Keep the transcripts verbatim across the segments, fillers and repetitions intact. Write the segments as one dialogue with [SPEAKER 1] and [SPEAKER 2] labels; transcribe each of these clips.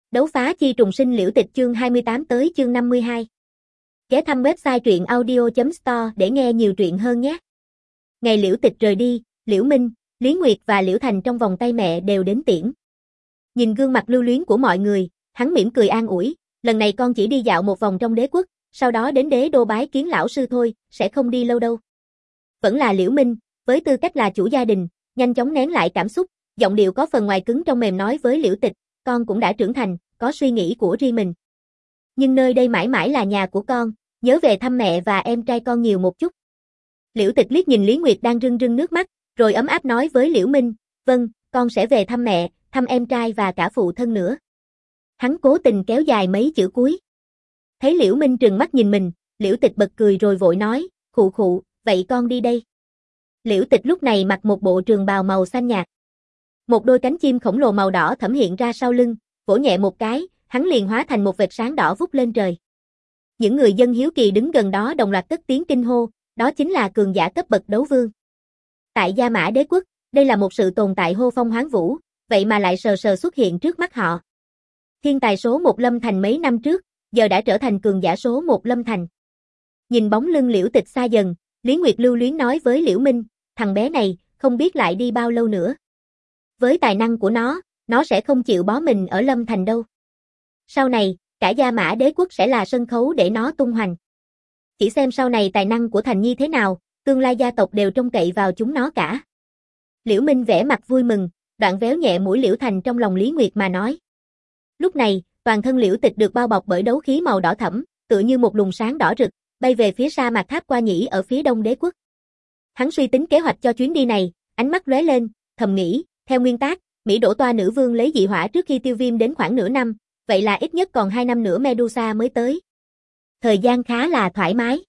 [SPEAKER 1] Đấu phá chi trùng sinh liễu tịch chương hai mươi tám tới chương năm mươi hai. Ghé thăm website truyện audio chấm store để nghe nhiều truyện hơn nhé. Ngày liễu tịch rời đi, Liễu Minh, Lý Nguyệt và Liễu Thành trong vòng tay mẹ đều đến tiễn. Nhìn gương mặt lưu luyến của mọi người, hắn mỉm cười an ủi, lần này con chỉ đi dạo một vòng trong đế quốc, sau đó đến đế đô bái kiến lão sư thôi, sẽ không đi lâu đâu. Vẫn là Liễu Minh, với tư cách là chủ gia đình, nhanh chóng nén lại cảm xúc, giọng điệu có phần ngoài cứng trong mềm nói với Liễu Tịch, con cũng đã trưởng thành, có suy nghĩ của riêng mình. Nhưng nơi đây mãi mãi là nhà của con, nhớ về thăm mẹ và em trai con nhiều một chút. Liễu Tịch liếc nhìn Lý Nguyệt đang rưng rưng nước mắt, rồi ấm áp nói với Liễu Minh, vâng, con sẽ về thăm mẹ, thăm em trai và cả phụ thân nữa. Hắn cố tình kéo dài mấy chữ cuối. Thấy Liễu Minh trừng mắt nhìn mình, Liễu Tịch bật cười rồi vội nói, khụ khụ, vậy con đi đây. Liễu Tịch lúc này mặc một bộ trường bào màu xanh nhạt. Một đôi cánh chim khổng lồ màu đỏ thẫm hiện ra sau lưng, vỗ nhẹ một cái, hắn liền hóa thành một vệt sáng đỏ vút lên trời. Những người dân hiếu kỳ đứng gần đó đồng loạt cất tiếng kinh hô, đó chính là cường giả cấp bậc đấu vương. Tại Gia Mã Đế quốc, đây là một sự tồn tại hô phong hoán vũ, vậy mà lại sờ sờ xuất hiện trước mắt họ. Thiên tài số một Lâm Thành mấy năm trước, giờ đã trở thành cường giả số một Lâm Thành. Nhìn bóng lưng Liễu Tịch xa dần, Lý Nguyệt lưu luyến nói với Liễu Minh, thằng bé này, không biết lại đi bao lâu nữa. Với tài năng của nó, nó sẽ không chịu bó mình ở Lâm Thành đâu. Sau này, cả Gia Mã Đế quốc sẽ là sân khấu để nó tung hoành. Chỉ xem sau này tài năng của Thành Nhi thế nào, tương lai gia tộc đều trông cậy vào chúng nó cả. Liễu Minh vẻ mặt vui mừng, đoạn véo nhẹ mũi Liễu Thành trong lòng Lý Nguyệt mà nói. Lúc này, toàn thân Liễu Tịch được bao bọc bởi đấu khí màu đỏ thẫm, tựa như một luồng sáng đỏ rực, bay về phía sa mạc Tháp Qua Nhĩ ở phía đông đế quốc. Hắn suy tính kế hoạch cho chuyến đi này, ánh mắt lóe lên, thầm nghĩ, theo nguyên tắc, Mỹ Đỗ Toa nữ vương lấy dị hỏa trước khi Tiêu Viêm đến khoảng nửa năm, vậy là ít nhất còn hai năm nữa Medusa mới tới. Thời gian khá là thoải mái.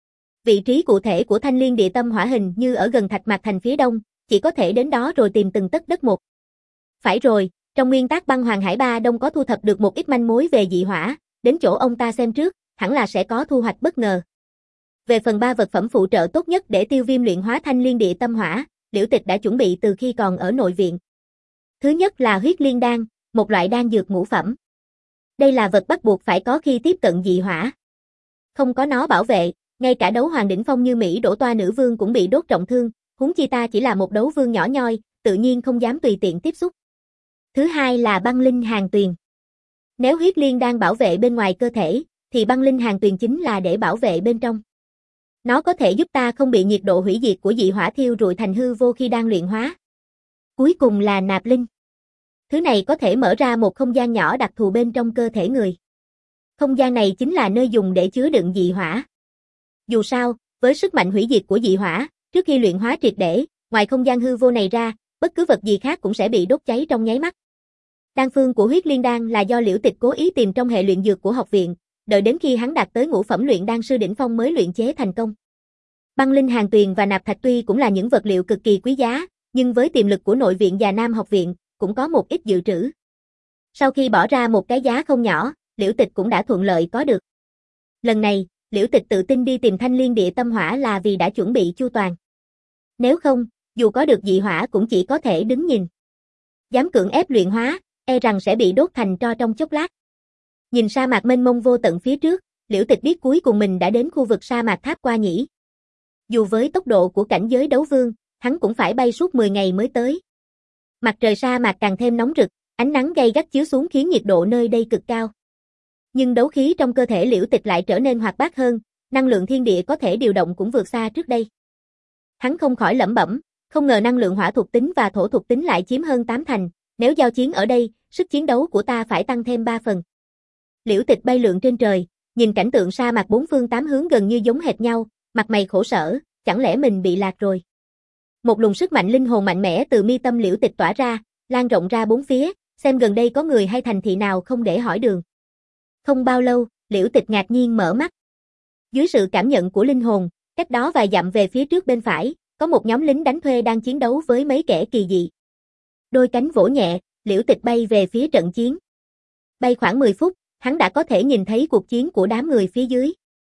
[SPEAKER 1] Vị trí cụ thể của Thanh Liên Địa Tâm Hỏa hình như ở gần Thạch Mạc Thành phía đông, chỉ có thể đến đó rồi tìm từng tấc đất một. Phải rồi, trong nguyên tắc Băng Hoàng Hải Ba Đông có thu thập được một ít manh mối về dị hỏa, đến chỗ ông ta xem trước, hẳn là sẽ có thu hoạch bất ngờ. Về phần ba vật phẩm phụ trợ tốt nhất để Tiêu Viêm luyện hóa Thanh Liên Địa Tâm Hỏa, Liễu Tịch đã chuẩn bị từ khi còn ở nội viện. Thứ nhất là huyết liên đan, một loại đan dược ngũ phẩm. Đây là vật bắt buộc phải có khi tiếp cận dị hỏa. Không có nó bảo vệ, ngay cả đấu hoàng đỉnh phong như Mỹ Đỗ Toa nữ vương cũng bị đốt trọng thương, huống chi ta chỉ là một đấu vương nhỏ nhoi, tự nhiên không dám tùy tiện tiếp xúc. Thứ hai là băng linh hàn tuyền. Nếu huyết liên đan bảo vệ bên ngoài cơ thể, thì băng linh hàn tuyền chính là để bảo vệ bên trong. Nó có thể giúp ta không bị nhiệt độ hủy diệt của dị hỏa thiêu rụi thành hư vô khi đang luyện hóa. Cuối cùng là nạp linh. Thứ này có thể mở ra một không gian nhỏ đặc thù bên trong cơ thể người. Không gian này chính là nơi dùng để chứa đựng dị hỏa. Dù sao, với sức mạnh hủy diệt của dị hỏa, trước khi luyện hóa triệt để, ngoài không gian hư vô này ra, bất cứ vật gì khác cũng sẽ bị đốt cháy trong nháy mắt. Đan phương của huyết liên đan là do Liễu Tịch cố ý tìm trong hệ luyện dược của học viện, đợi đến khi hắn đạt tới ngũ phẩm luyện đan sư đỉnh phong mới luyện chế thành công. Băng linh hàn tuyền và nạp thạch tuy cũng là những vật liệu cực kỳ quý giá, nhưng với tiềm lực của nội viện và Nam học viện, cũng có một ít dự trữ. Sau khi bỏ ra một cái giá không nhỏ, Liễu Tịch cũng đã thuận lợi có được. Lần này, Liễu Tịch tự tin đi tìm Thanh Liên Địa Tâm Hỏa là vì đã chuẩn bị chu toàn. Nếu không, dù có được dị hỏa cũng chỉ có thể đứng nhìn. Dám cưỡng ép luyện hóa, e rằng sẽ bị đốt thành tro trong chốc lát. Nhìn sa mạc mênh mông vô tận phía trước, Liễu Tịch biết cuối cùng mình đã đến khu vực sa mạc Tháp Qua Nhĩ. Dù với tốc độ của cảnh giới đấu vương, hắn cũng phải bay suốt mười ngày mới tới. Mặt trời sa mạc càng thêm nóng rực, ánh nắng gay gắt chiếu xuống khiến nhiệt độ nơi đây cực cao. Nhưng đấu khí trong cơ thể Liễu Tịch lại trở nên hoạt bát hơn, năng lượng thiên địa có thể điều động cũng vượt xa trước đây. Hắn không khỏi lẩm bẩm, không ngờ năng lượng hỏa thuộc tính và thổ thuộc tính lại chiếm hơn tám thành, nếu giao chiến ở đây, sức chiến đấu của ta phải tăng thêm ba phần. Liễu Tịch bay lượn trên trời, nhìn cảnh tượng sa mạc bốn phương tám hướng gần như giống hệt nhau, mặt mày khổ sở, chẳng lẽ mình bị lạc rồi. Một luồng sức mạnh linh hồn mạnh mẽ từ mi tâm Liễu Tịch tỏa ra, lan rộng ra bốn phía, xem gần đây có người hay thành thị nào không để hỏi đường. Không bao lâu, Liễu Tịch ngạc nhiên mở mắt. Dưới sự cảm nhận của linh hồn, cách đó vài dặm về phía trước bên phải, có một nhóm lính đánh thuê đang chiến đấu với mấy kẻ kỳ dị. Đôi cánh vỗ nhẹ, Liễu Tịch bay về phía trận chiến. Bay khoảng mười phút, hắn đã có thể nhìn thấy cuộc chiến của đám người phía dưới.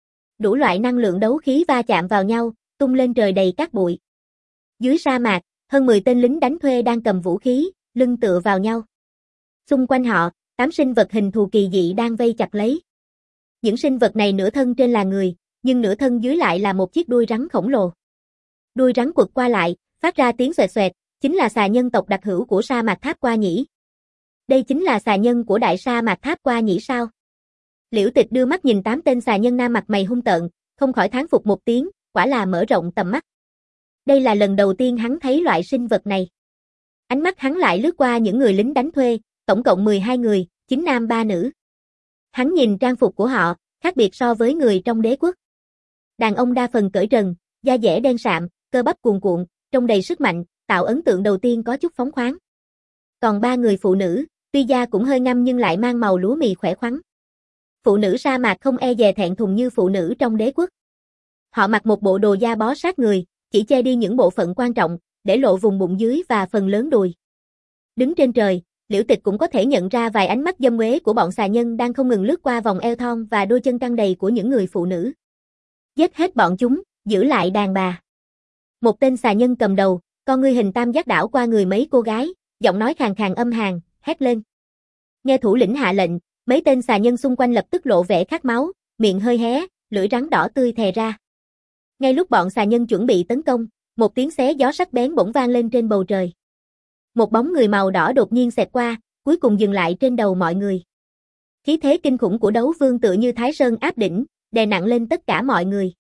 [SPEAKER 1] Đủ loại năng lượng đấu khí va chạm vào nhau, tung lên trời đầy cát bụi. Dưới sa mạc, hơn mười tên lính đánh thuê đang cầm vũ khí, lưng tựa vào nhau. Xung quanh họ, Tám sinh vật hình thù kỳ dị đang vây chặt lấy. Những sinh vật này nửa thân trên là người, nhưng nửa thân dưới lại là một chiếc đuôi rắn khổng lồ. Đuôi rắn quật qua lại, phát ra tiếng xoẹt xoẹt, chính là xà nhân tộc đặc hữu của sa mạc Tháp Qua Nhĩ. Đây chính là xà nhân của đại sa mạc Tháp Qua Nhĩ sao? Liễu Tịch đưa mắt nhìn tám tên xà nhân nam mặt mày hung tợn, không khỏi thán phục một tiếng, quả là mở rộng tầm mắt. Đây là lần đầu tiên hắn thấy loại sinh vật này. Ánh mắt hắn lại lướt qua những người lính đánh thuê, tổng cộng mười hai người, chín nam ba nữ. Hắn nhìn trang phục của họ, khác biệt so với người trong đế quốc. Đàn ông đa phần cởi trần, da dẻ đen sạm, cơ bắp cuồn cuộn, trông đầy sức mạnh, tạo ấn tượng đầu tiên có chút phóng khoáng. Còn ba người phụ nữ, tuy da cũng hơi ngăm nhưng lại mang màu lúa mì khỏe khoắn. Phụ nữ sa mạc không e dè thẹn thùng như phụ nữ trong đế quốc. Họ mặc một bộ đồ da bó sát người, chỉ che đi những bộ phận quan trọng, để lộ vùng bụng dưới và phần lớn đùi. Đứng trên trời, Liễu Tịch cũng có thể nhận ra vài ánh mắt dâm uế của bọn xà nhân đang không ngừng lướt qua vòng eo thon và đôi chân căng đầy của những người phụ nữ. Giết hết bọn chúng, giữ lại đàn bà. Một tên xà nhân cầm đầu, con ngươi hình tam giác đảo qua người mấy cô gái, giọng nói khàn khàn âm hàn, hét lên. Nghe thủ lĩnh hạ lệnh, mấy tên xà nhân xung quanh lập tức lộ vẻ khát máu, miệng hơi hé, lưỡi rắn đỏ tươi thè ra. Ngay lúc bọn xà nhân chuẩn bị tấn công, một tiếng xé gió sắc bén bỗng vang lên trên bầu trời. Một bóng người màu đỏ đột nhiên xẹt qua, cuối cùng dừng lại trên đầu mọi người. Khí thế kinh khủng của đấu vương tựa như Thái Sơn áp đỉnh, đè nặng lên tất cả mọi người.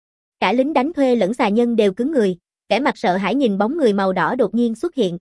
[SPEAKER 1] Cả lính đánh thuê lẫn xà nhân đều cứng người, vẻ mặt sợ hãi nhìn bóng người màu đỏ đột nhiên xuất hiện.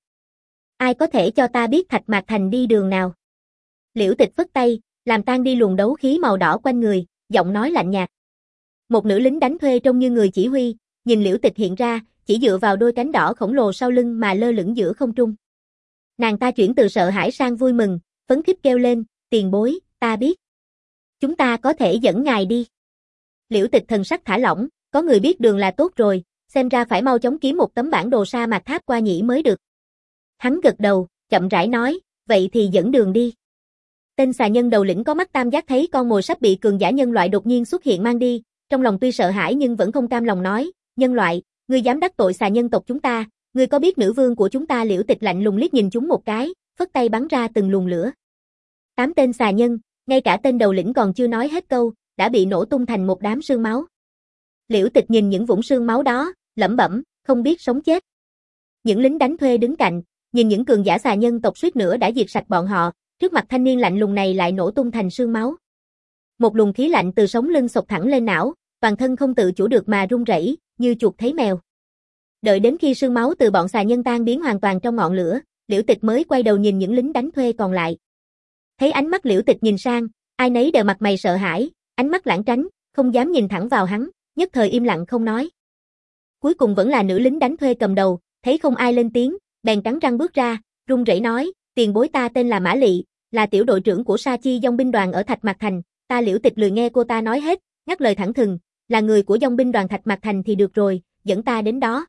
[SPEAKER 1] Ai có thể cho ta biết Thạch Mạc Thành đi đường nào? Liễu Tịch phất tay, làm tan đi luồng đấu khí màu đỏ quanh người, giọng nói lạnh nhạt. Một nữ lính đánh thuê trông như người chỉ huy, nhìn Liễu Tịch hiện ra, chỉ dựa vào đôi cánh đỏ khổng lồ sau lưng mà lơ lửng giữa không trung. Nàng ta chuyển từ sợ hãi sang vui mừng, phấn khích kêu lên, tiền bối, ta biết. Chúng ta có thể dẫn ngài đi. Liễu Tịch thần sắc thả lỏng, có người biết đường là tốt rồi, xem ra phải mau chóng kiếm một tấm bản đồ sa mạc Tháp Qua Nhĩ mới được. Hắn gật đầu, chậm rãi nói, vậy thì dẫn đường đi. Tên xà nhân đầu lĩnh có mắt tam giác thấy con mồi sắp bị cường giả nhân loại đột nhiên xuất hiện mang đi, trong lòng tuy sợ hãi nhưng vẫn không cam lòng nói, nhân loại, ngươi dám đắc tội xà nhân tộc chúng ta, ngươi có biết nữ vương của chúng ta? Liễu Tịch lạnh lùng liếc nhìn chúng một cái, phất tay bắn ra từng luồng lửa. Tám tên xà nhân, ngay cả tên đầu lĩnh còn chưa nói hết câu, đã bị nổ tung thành một đám sương máu. Liễu Tịch nhìn những vũng sương máu đó, lẩm bẩm, không biết sống chết. Những lính đánh thuê đứng cạnh, nhìn những cường giả xà nhân tộc suýt nữa đã diệt sạch bọn họ, trước mặt thanh niên lạnh lùng này lại nổ tung thành sương máu. Một luồng khí lạnh từ sống lưng xộc thẳng lên não, toàn thân không tự chủ được mà run rẩy, như chuột thấy mèo. Đợi đến khi sương máu từ bọn xà nhân tan biến hoàn toàn trong ngọn lửa, Liễu Tịch mới quay đầu nhìn những lính đánh thuê còn lại. Thấy ánh mắt Liễu Tịch nhìn sang, ai nấy đều mặt mày sợ hãi, ánh mắt lảng tránh, không dám nhìn thẳng vào hắn, nhất thời im lặng không nói. Cuối cùng vẫn là nữ lính đánh thuê cầm đầu, thấy không ai lên tiếng, bèn cắn răng bước ra, run rẩy nói, tiền bối ta tên là Mã Lị, là tiểu đội trưởng của Sa Chi Dòng binh đoàn ở Thạch Mạc Thành. Ta Liễu Tịch lười nghe cô ta nói hết, ngắt lời thẳng thừng, là người của Dòng binh đoàn Thạch Mạc Thành thì được rồi, dẫn ta đến đó.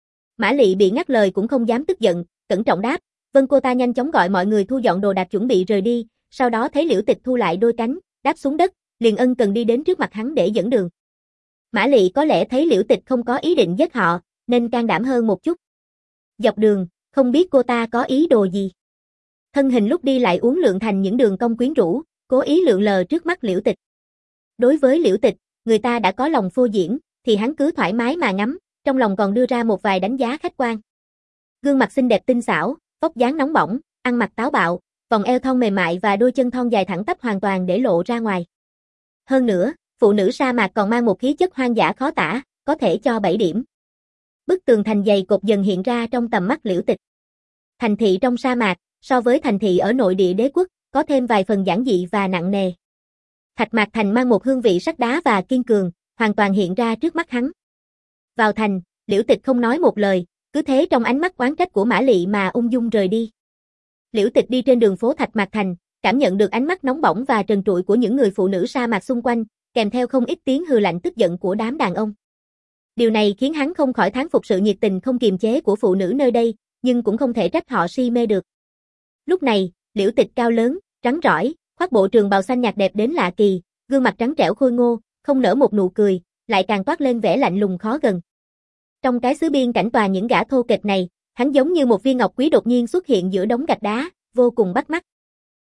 [SPEAKER 1] Mã Lị bị ngắt lời cũng không dám tức giận, cẩn trọng đáp, vâng. Cô ta nhanh chóng gọi mọi người thu dọn đồ đạc chuẩn bị rời đi, sau đó thấy Liễu Tịch thu lại đôi cánh, đáp xuống đất, liền ân cần đi đến trước mặt hắn để dẫn đường. Mã Lị có lẽ thấy Liễu Tịch không có ý định giết họ, nên can đảm hơn một chút. Dọc đường, không biết cô ta có ý đồ gì. Thân hình lúc đi lại uốn lượn thành những đường cong quyến rũ, cố ý lượn lờ trước mắt Liễu Tịch. Đối với Liễu Tịch, người ta đã có lòng phô diễn, thì hắn cứ thoải mái mà ngắm, trong lòng còn đưa ra một vài đánh giá khách quan. Gương mặt xinh đẹp tinh xảo, vóc dáng nóng bỏng, ăn mặc táo bạo, vòng eo thon mềm mại và đôi chân thon dài thẳng tắp hoàn toàn để lộ ra ngoài. Hơn nữa, phụ nữ sa mạc còn mang một khí chất hoang dã khó tả, có thể cho bảy điểm. Bức tường thành dày cột dần hiện ra trong tầm mắt Liễu Tịch. Thành thị trong sa mạc, so với thành thị ở nội địa đế quốc, có thêm vài phần giản dị và nặng nề. Thạch Mạc Thành mang một hương vị sắt đá và kiên cường, hoàn toàn hiện ra trước mắt hắn. Vào thành, Liễu Tịch không nói một lời, cứ thế trong ánh mắt oán trách của Mã Lị mà ung dung rời đi. Liễu Tịch đi trên đường phố Thạch Mạc Thành, cảm nhận được ánh mắt nóng bỏng và trần trụi của những người phụ nữ sa mạc xung quanh, kèm theo không ít tiếng hừ lạnh tức giận của đám đàn ông. Điều này khiến hắn không khỏi thán phục sự nhiệt tình không kiềm chế của phụ nữ nơi đây, nhưng cũng không thể trách họ si mê được. Lúc này, Liễu Tịch cao lớn, rắn rỏi, khoác bộ trường bào xanh nhạt đẹp đến lạ kỳ, gương mặt trắng trẻo khôi ngô, không nở một nụ cười, lại càng toát lên vẻ lạnh lùng khó gần. Trong cái xứ biên cảnh tòa những gã thô kệch này, hắn giống như một viên ngọc quý đột nhiên xuất hiện giữa đống gạch đá, vô cùng bắt mắt.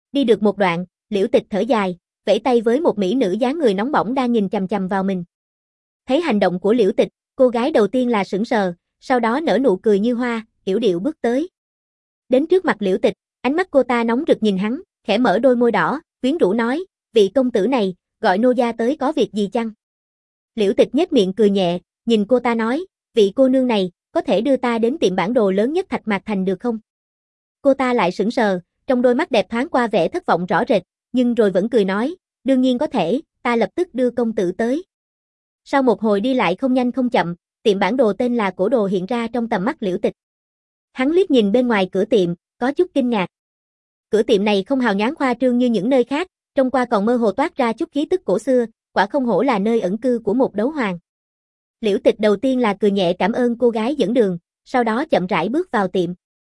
[SPEAKER 1] Đi được một đoạn, Liễu Tịch thở dài, vẫy tay với một mỹ nữ dáng người nóng bỏng đang nhìn chằm chằm vào mình. Thấy hành động của Liễu Tịch, cô gái đầu tiên là sững sờ, sau đó nở nụ cười như hoa, yểu điệu bước tới. Đến trước mặt Liễu Tịch, ánh mắt cô ta nóng rực nhìn hắn, khẽ mở đôi môi đỏ, quyến rũ nói, vị công tử này, gọi nô gia tới có việc gì chăng? Liễu Tịch nhếch miệng cười nhẹ, nhìn cô ta nói, vị cô nương này, có thể đưa ta đến tiệm bản đồ lớn nhất Thạch Mạc Thành được không? Cô ta lại sững sờ, trong đôi mắt đẹp thoáng qua vẻ thất vọng rõ rệt, nhưng rồi vẫn cười nói, đương nhiên có thể, ta lập tức đưa công tử tới. Sau một hồi đi lại không nhanh không chậm, tiệm bản đồ tên là Cổ Đồ hiện ra trong tầm mắt Liễu Tịch. Hắn liếc nhìn bên ngoài cửa tiệm, có chút kinh ngạc. Cửa tiệm này không hào nhoáng khoa trương như những nơi khác, trông qua còn mơ hồ toát ra chút khí tức cổ xưa, quả không hổ là nơi ẩn cư của một đấu hoàng. Liễu Tịch đầu tiên là cười nhẹ cảm ơn cô gái dẫn đường, sau đó chậm rãi bước vào tiệm.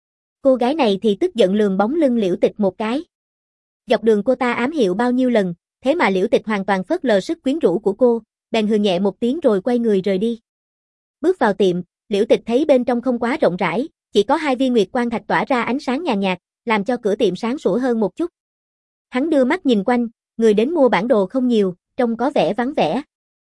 [SPEAKER 1] Cô gái này thì tức giận lườm bóng lưng Liễu Tịch một cái. Dọc đường cô ta ám hiệu bao nhiêu lần, thế mà Liễu Tịch hoàn toàn phớt lờ sức quyến rũ của cô, bèn hừ nhẹ một tiếng rồi quay người rời đi. Bước vào tiệm, Liễu Tịch thấy bên trong không quá rộng rãi, chỉ có hai viên nguyệt quan thạch tỏa ra ánh sáng nhàn nhạt, làm cho cửa tiệm sáng sủa hơn một chút. Hắn đưa mắt nhìn quanh, người đến mua bản đồ không nhiều, trông có vẻ vắng vẻ.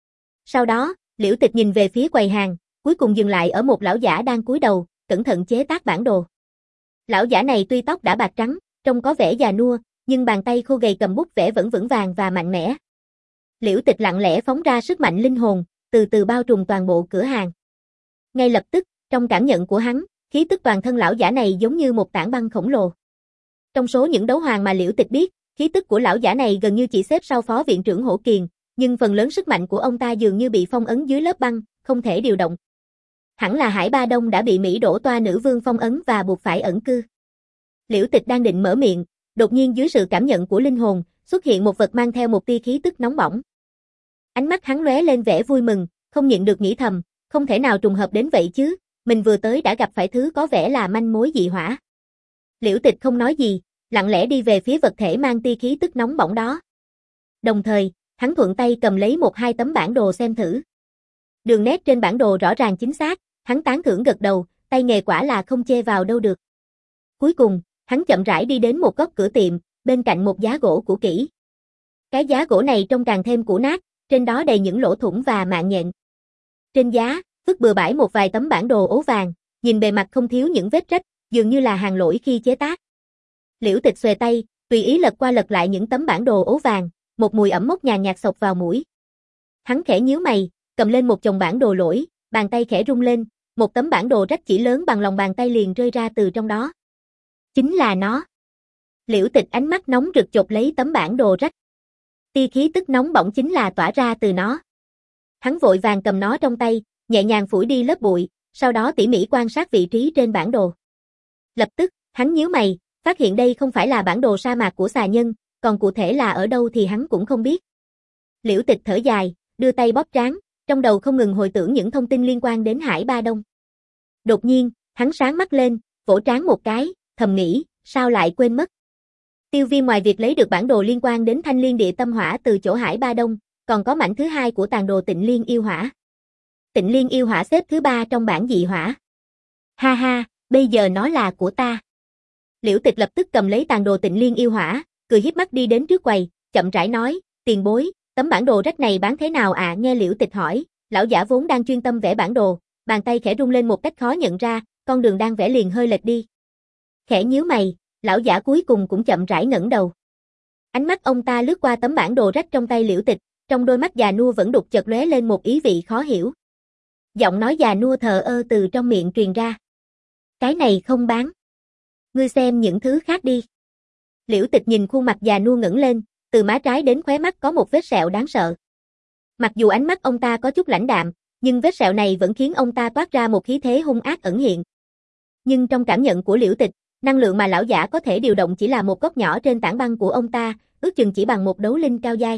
[SPEAKER 1] Sau đó, Liễu Tịch nhìn về phía quầy hàng, cuối cùng dừng lại ở một lão giả đang cúi đầu, cẩn thận chế tác bản đồ. Lão giả này tuy tóc đã bạc trắng, trông có vẻ già nua, nhưng bàn tay khô gầy cầm bút vẽ vẫn vững vàng và mạnh mẽ. Liễu Tịch lặng lẽ phóng ra sức mạnh linh hồn, từ từ bao trùm toàn bộ cửa hàng. Ngay lập tức, trong cảm nhận của hắn, khí tức toàn thân lão giả này giống như một tảng băng khổng lồ. Trong số những đấu hoàng mà Liễu Tịch biết, khí tức của lão giả này gần như chỉ xếp sau phó viện trưởng Hổ Kiền, nhưng phần lớn sức mạnh của ông ta dường như bị phong ấn dưới lớp băng, không thể điều động. Hẳn là Hải Ba Đông đã bị Mỹ Đỗ Toa nữ vương phong ấn và buộc phải ẩn cư. Liễu Tịch đang định mở miệng, đột nhiên dưới sự cảm nhận của linh hồn, xuất hiện một vật mang theo một tia khí tức nóng bỏng. Ánh mắt hắn lóe lên vẻ vui mừng, không nhịn được nghĩ thầm, không thể nào trùng hợp đến vậy chứ, mình vừa tới đã gặp phải thứ có vẻ là manh mối dị hỏa. Liễu Tịch không nói gì, lặng lẽ đi về phía vật thể mang tia khí tức nóng bỏng đó. Đồng thời, hắn thuận tay cầm lấy một hai tấm bản đồ xem thử. Đường nét trên bản đồ rõ ràng chính xác, hắn tán thưởng gật đầu, tay nghề quả là không chê vào đâu được. Cuối cùng, hắn chậm rãi đi đến một góc cửa tiệm, bên cạnh một giá gỗ cũ kỹ. Cái giá gỗ này trông càng thêm cũ nát, trên đó đầy những lỗ thủng và mạng nhện. Trên giá, vứt bừa bãi một vài tấm bản đồ ố vàng, nhìn bề mặt không thiếu những vết rách, dường như là hàng lỗi khi chế tác. Liễu Tịch xuề tay, tùy ý lật qua lật lại những tấm bản đồ ố vàng, một mùi ẩm mốc nhàn nhạt xộc vào mũi. Hắn khẽ nhíu mày, cầm lên một chồng bản đồ lỗi, bàn tay khẽ rung lên, một tấm bản đồ rách chỉ lớn bằng lòng bàn tay liền rơi ra từ trong đó. Chính là nó. Liễu Tịch ánh mắt nóng rực chộp lấy tấm bản đồ rách. Tia khí tức nóng bỏng chính là tỏa ra từ nó. Hắn vội vàng cầm nó trong tay, nhẹ nhàng phủi đi lớp bụi, sau đó tỉ mỉ quan sát vị trí trên bản đồ. Lập tức, hắn nhíu mày, phát hiện đây không phải là bản đồ sa mạc của xà nhân, còn cụ thể là ở đâu thì hắn cũng không biết. Liễu Tịch thở dài, đưa tay bóp trán, trong đầu không ngừng hồi tưởng những thông tin liên quan đến Hải Ba Đông. Đột nhiên, hắn sáng mắt lên, vỗ trán một cái, thầm nghĩ, sao lại quên mất. Tiêu Viêm ngoài việc lấy được bản đồ liên quan đến Thanh Liên Địa Tâm Hỏa từ chỗ Hải Ba Đông, còn có mảnh thứ hai của tàn đồ Tịnh Liên Yêu Hỏa. Tịnh Liên Yêu Hỏa xếp thứ ba trong bảng dị hỏa. Ha ha, bây giờ nó là của ta. Liễu Tịch lập tức cầm lấy tàn đồ Tịnh Liên Yêu Hỏa, cười híp mắt đi đến trước quầy, chậm rãi nói, tiền bối, tấm bản đồ rách này bán thế nào ạ? À? Nghe Liễu Tịch hỏi, lão giả vốn đang chuyên tâm vẽ bản đồ, bàn tay khẽ rung lên một cách khó nhận ra, con đường đang vẽ liền hơi lệch đi. Khẽ nhíu mày, lão giả cuối cùng cũng chậm rãi ngẩng đầu. Ánh mắt ông ta lướt qua tấm bản đồ rách trong tay Liễu Tịch, trong đôi mắt già nua vẫn đục chợt lóe lên một ý vị khó hiểu. Giọng nói già nua thờ ơ từ trong miệng truyền ra. Cái này không bán. Ngươi xem những thứ khác đi. Liễu Tịch nhìn khuôn mặt già nua ngẩng lên, từ má trái đến khóe mắt có một vết sẹo đáng sợ. Mặc dù ánh mắt ông ta có chút lãnh đạm, nhưng vết sẹo này vẫn khiến ông ta toát ra một khí thế hung ác ẩn hiện. Nhưng trong cảm nhận của Liễu Tịch, năng lượng mà lão giả có thể điều động chỉ là một góc nhỏ trên tảng băng của ông ta, ước chừng chỉ bằng một đấu linh cao giai.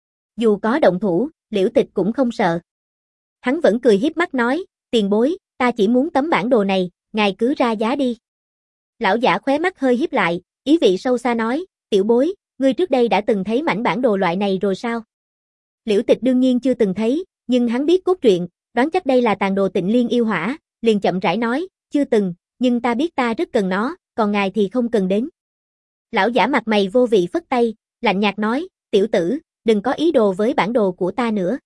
[SPEAKER 1] Dù có động thủ, Liễu Tịch cũng không sợ. Hắn vẫn cười híp mắt nói, tiền bối, ta chỉ muốn tấm bản đồ này, ngài cứ ra giá đi. Lão giả khóe mắt hơi híp lại, ý vị sâu xa nói, tiểu bối, ngươi trước đây đã từng thấy mảnh bản đồ loại này rồi sao? Liễu Tịch đương nhiên chưa từng thấy, nhưng hắn biết cốt truyện, đoán chắc đây là tàn đồ Tịnh Liên Yêu Hỏa, liền chậm rãi nói, chưa từng, nhưng ta biết ta rất cần nó, còn ngài thì không cần đến. Lão giả mặt mày vô vị phất tay, lạnh nhạt nói, tiểu tử, đừng có ý đồ với bản đồ của ta nữa.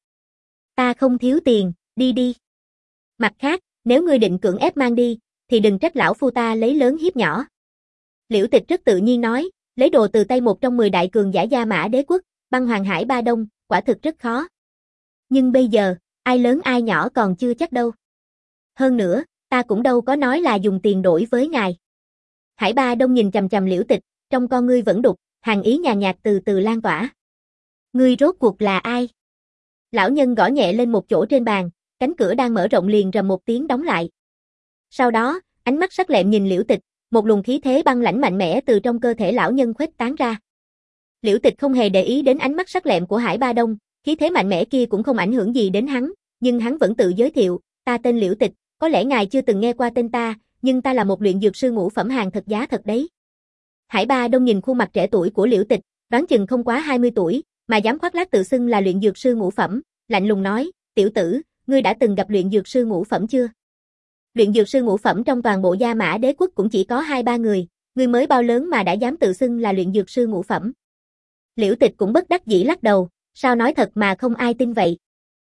[SPEAKER 1] Ta không thiếu tiền, đi đi. Mặt khác, nếu ngươi định cưỡng ép mang đi, thì đừng trách lão phu ta lấy lớn hiếp nhỏ. Liễu Tịch rất tự nhiên nói, lấy đồ từ tay một trong mười đại cường giả Gia Mã Đế quốc, băng hoàng hải Ba Đông, quả thực rất khó. Nhưng bây giờ, ai lớn ai nhỏ còn chưa chắc đâu. Hơn nữa, ta cũng đâu có nói là dùng tiền đổi với ngài. Hải Ba Đông nhìn chằm chằm Liễu Tịch, trong con ngươi vẫn đục, hàn ý nhàn nhạt từ từ lan tỏa. Ngươi rốt cuộc là ai? Lão nhân gõ nhẹ lên một chỗ trên bàn, cánh cửa đang mở rộng liền rầm một tiếng đóng lại. Sau đó, ánh mắt sắc lẹm nhìn Liễu Tịch, một luồng khí thế băng lãnh mạnh mẽ từ trong cơ thể lão nhân khuếch tán ra. Liễu Tịch không hề để ý đến ánh mắt sắc lẹm của Hải Ba Đông, khí thế mạnh mẽ kia cũng không ảnh hưởng gì đến hắn, nhưng hắn vẫn tự giới thiệu, ta tên Liễu Tịch, có lẽ ngài chưa từng nghe qua tên ta, nhưng ta là một luyện dược sư ngũ phẩm hàng thật giá thật đấy. Hải Ba Đông nhìn khuôn mặt trẻ tuổi của Liễu Tịch, đoán chừng không quá hai mươi tuổi, mà dám khoác lác tự xưng là luyện dược sư ngũ phẩm, lạnh lùng nói, tiểu tử, ngươi đã từng gặp luyện dược sư ngũ phẩm chưa? Luyện dược sư ngũ phẩm trong toàn bộ Gia Mã Đế quốc cũng chỉ có hai ba người, ngươi mới bao lớn mà đã dám tự xưng là luyện dược sư ngũ phẩm. Liễu Tịch cũng bất đắc dĩ lắc đầu, sao nói thật mà không ai tin vậy.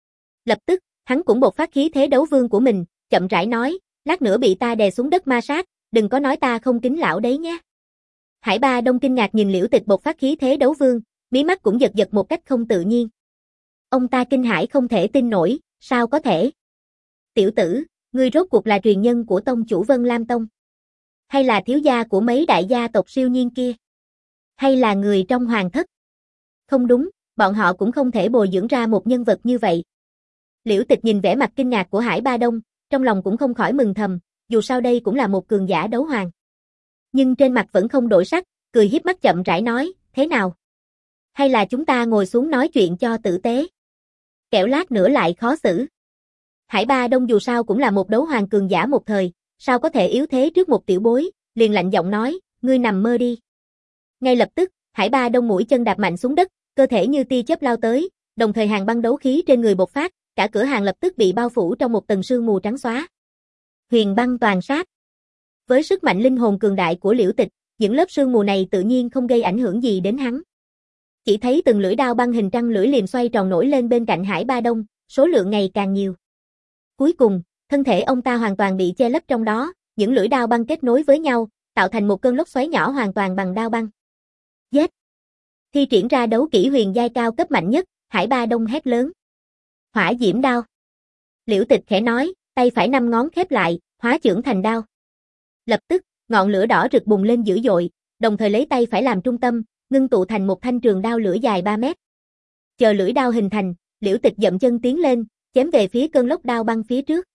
[SPEAKER 1] Lập tức, hắn cũng bộc phát khí thế đấu vương của mình, chậm rãi nói, lát nữa bị ta đè xuống đất ma sát, đừng có nói ta không kính lão đấy nhé. Hải Ba Đông kinh ngạc nhìn Liễu Tịch bộc phát khí thế đấu vương, mí mắt cũng giật giật một cách không tự nhiên. Ông ta kinh hãi không thể tin nổi, sao có thể? Tiểu tử, ngươi rốt cuộc là truyền nhân của tông chủ Vân Lam Tông? Hay là thiếu gia của mấy đại gia tộc siêu nhiên kia? Hay là người trong hoàng thất? Không đúng, bọn họ cũng không thể bồi dưỡng ra một nhân vật như vậy. Liễu Tịch nhìn vẻ mặt kinh ngạc của Hải Ba Đông, trong lòng cũng không khỏi mừng thầm, dù sao đây cũng là một cường giả đấu hoàng. Nhưng trên mặt vẫn không đổi sắc, cười hiếp mắt chậm rãi nói, thế nào? Hay là chúng ta ngồi xuống nói chuyện cho tử tế? Kẻo lát nữa lại khó xử. Hải Ba Đông dù sao cũng là một đấu hoàng cường giả một thời, sao có thể yếu thế trước một tiểu bối, liền lạnh giọng nói, ngươi nằm mơ đi. Ngay lập tức, Hải Ba Đông mũi chân đạp mạnh xuống đất, cơ thể như tia chớp lao tới, đồng thời hàng băng đấu khí trên người bộc phát, cả cửa hàng lập tức bị bao phủ trong một tầng sương mù trắng xóa. Huyền băng toàn sát. Với sức mạnh linh hồn cường đại của Liễu Tịch, những lớp sương mù này tự nhiên không gây ảnh hưởng gì đến hắn. Chỉ thấy từng lưỡi đao băng hình trăng lưỡi liềm xoay tròn nổi lên bên cạnh Hải Ba Đông, số lượng ngày càng nhiều. Cuối cùng, thân thể ông ta hoàn toàn bị che lấp trong đó, những lưỡi đao băng kết nối với nhau, tạo thành một cơn lốc xoáy nhỏ hoàn toàn bằng đao băng. Giết! Thi triển ra đấu kỹ huyền giai cao cấp mạnh nhất, Hải Ba Đông hét lớn. Hỏa diễm đao. Liễu Tịch khẽ nói, tay phải năm ngón khép lại, hóa chưởng thành đao. Lập tức, ngọn lửa đỏ rực bùng lên dữ dội, đồng thời lấy tay phải làm trung tâm, ngưng tụ thành một thanh trường đao lửa dài ba mét. Chờ lưỡi đao hình thành, Liễu Tịch dậm chân tiến lên, chém về phía cơn lốc đao băng phía trước.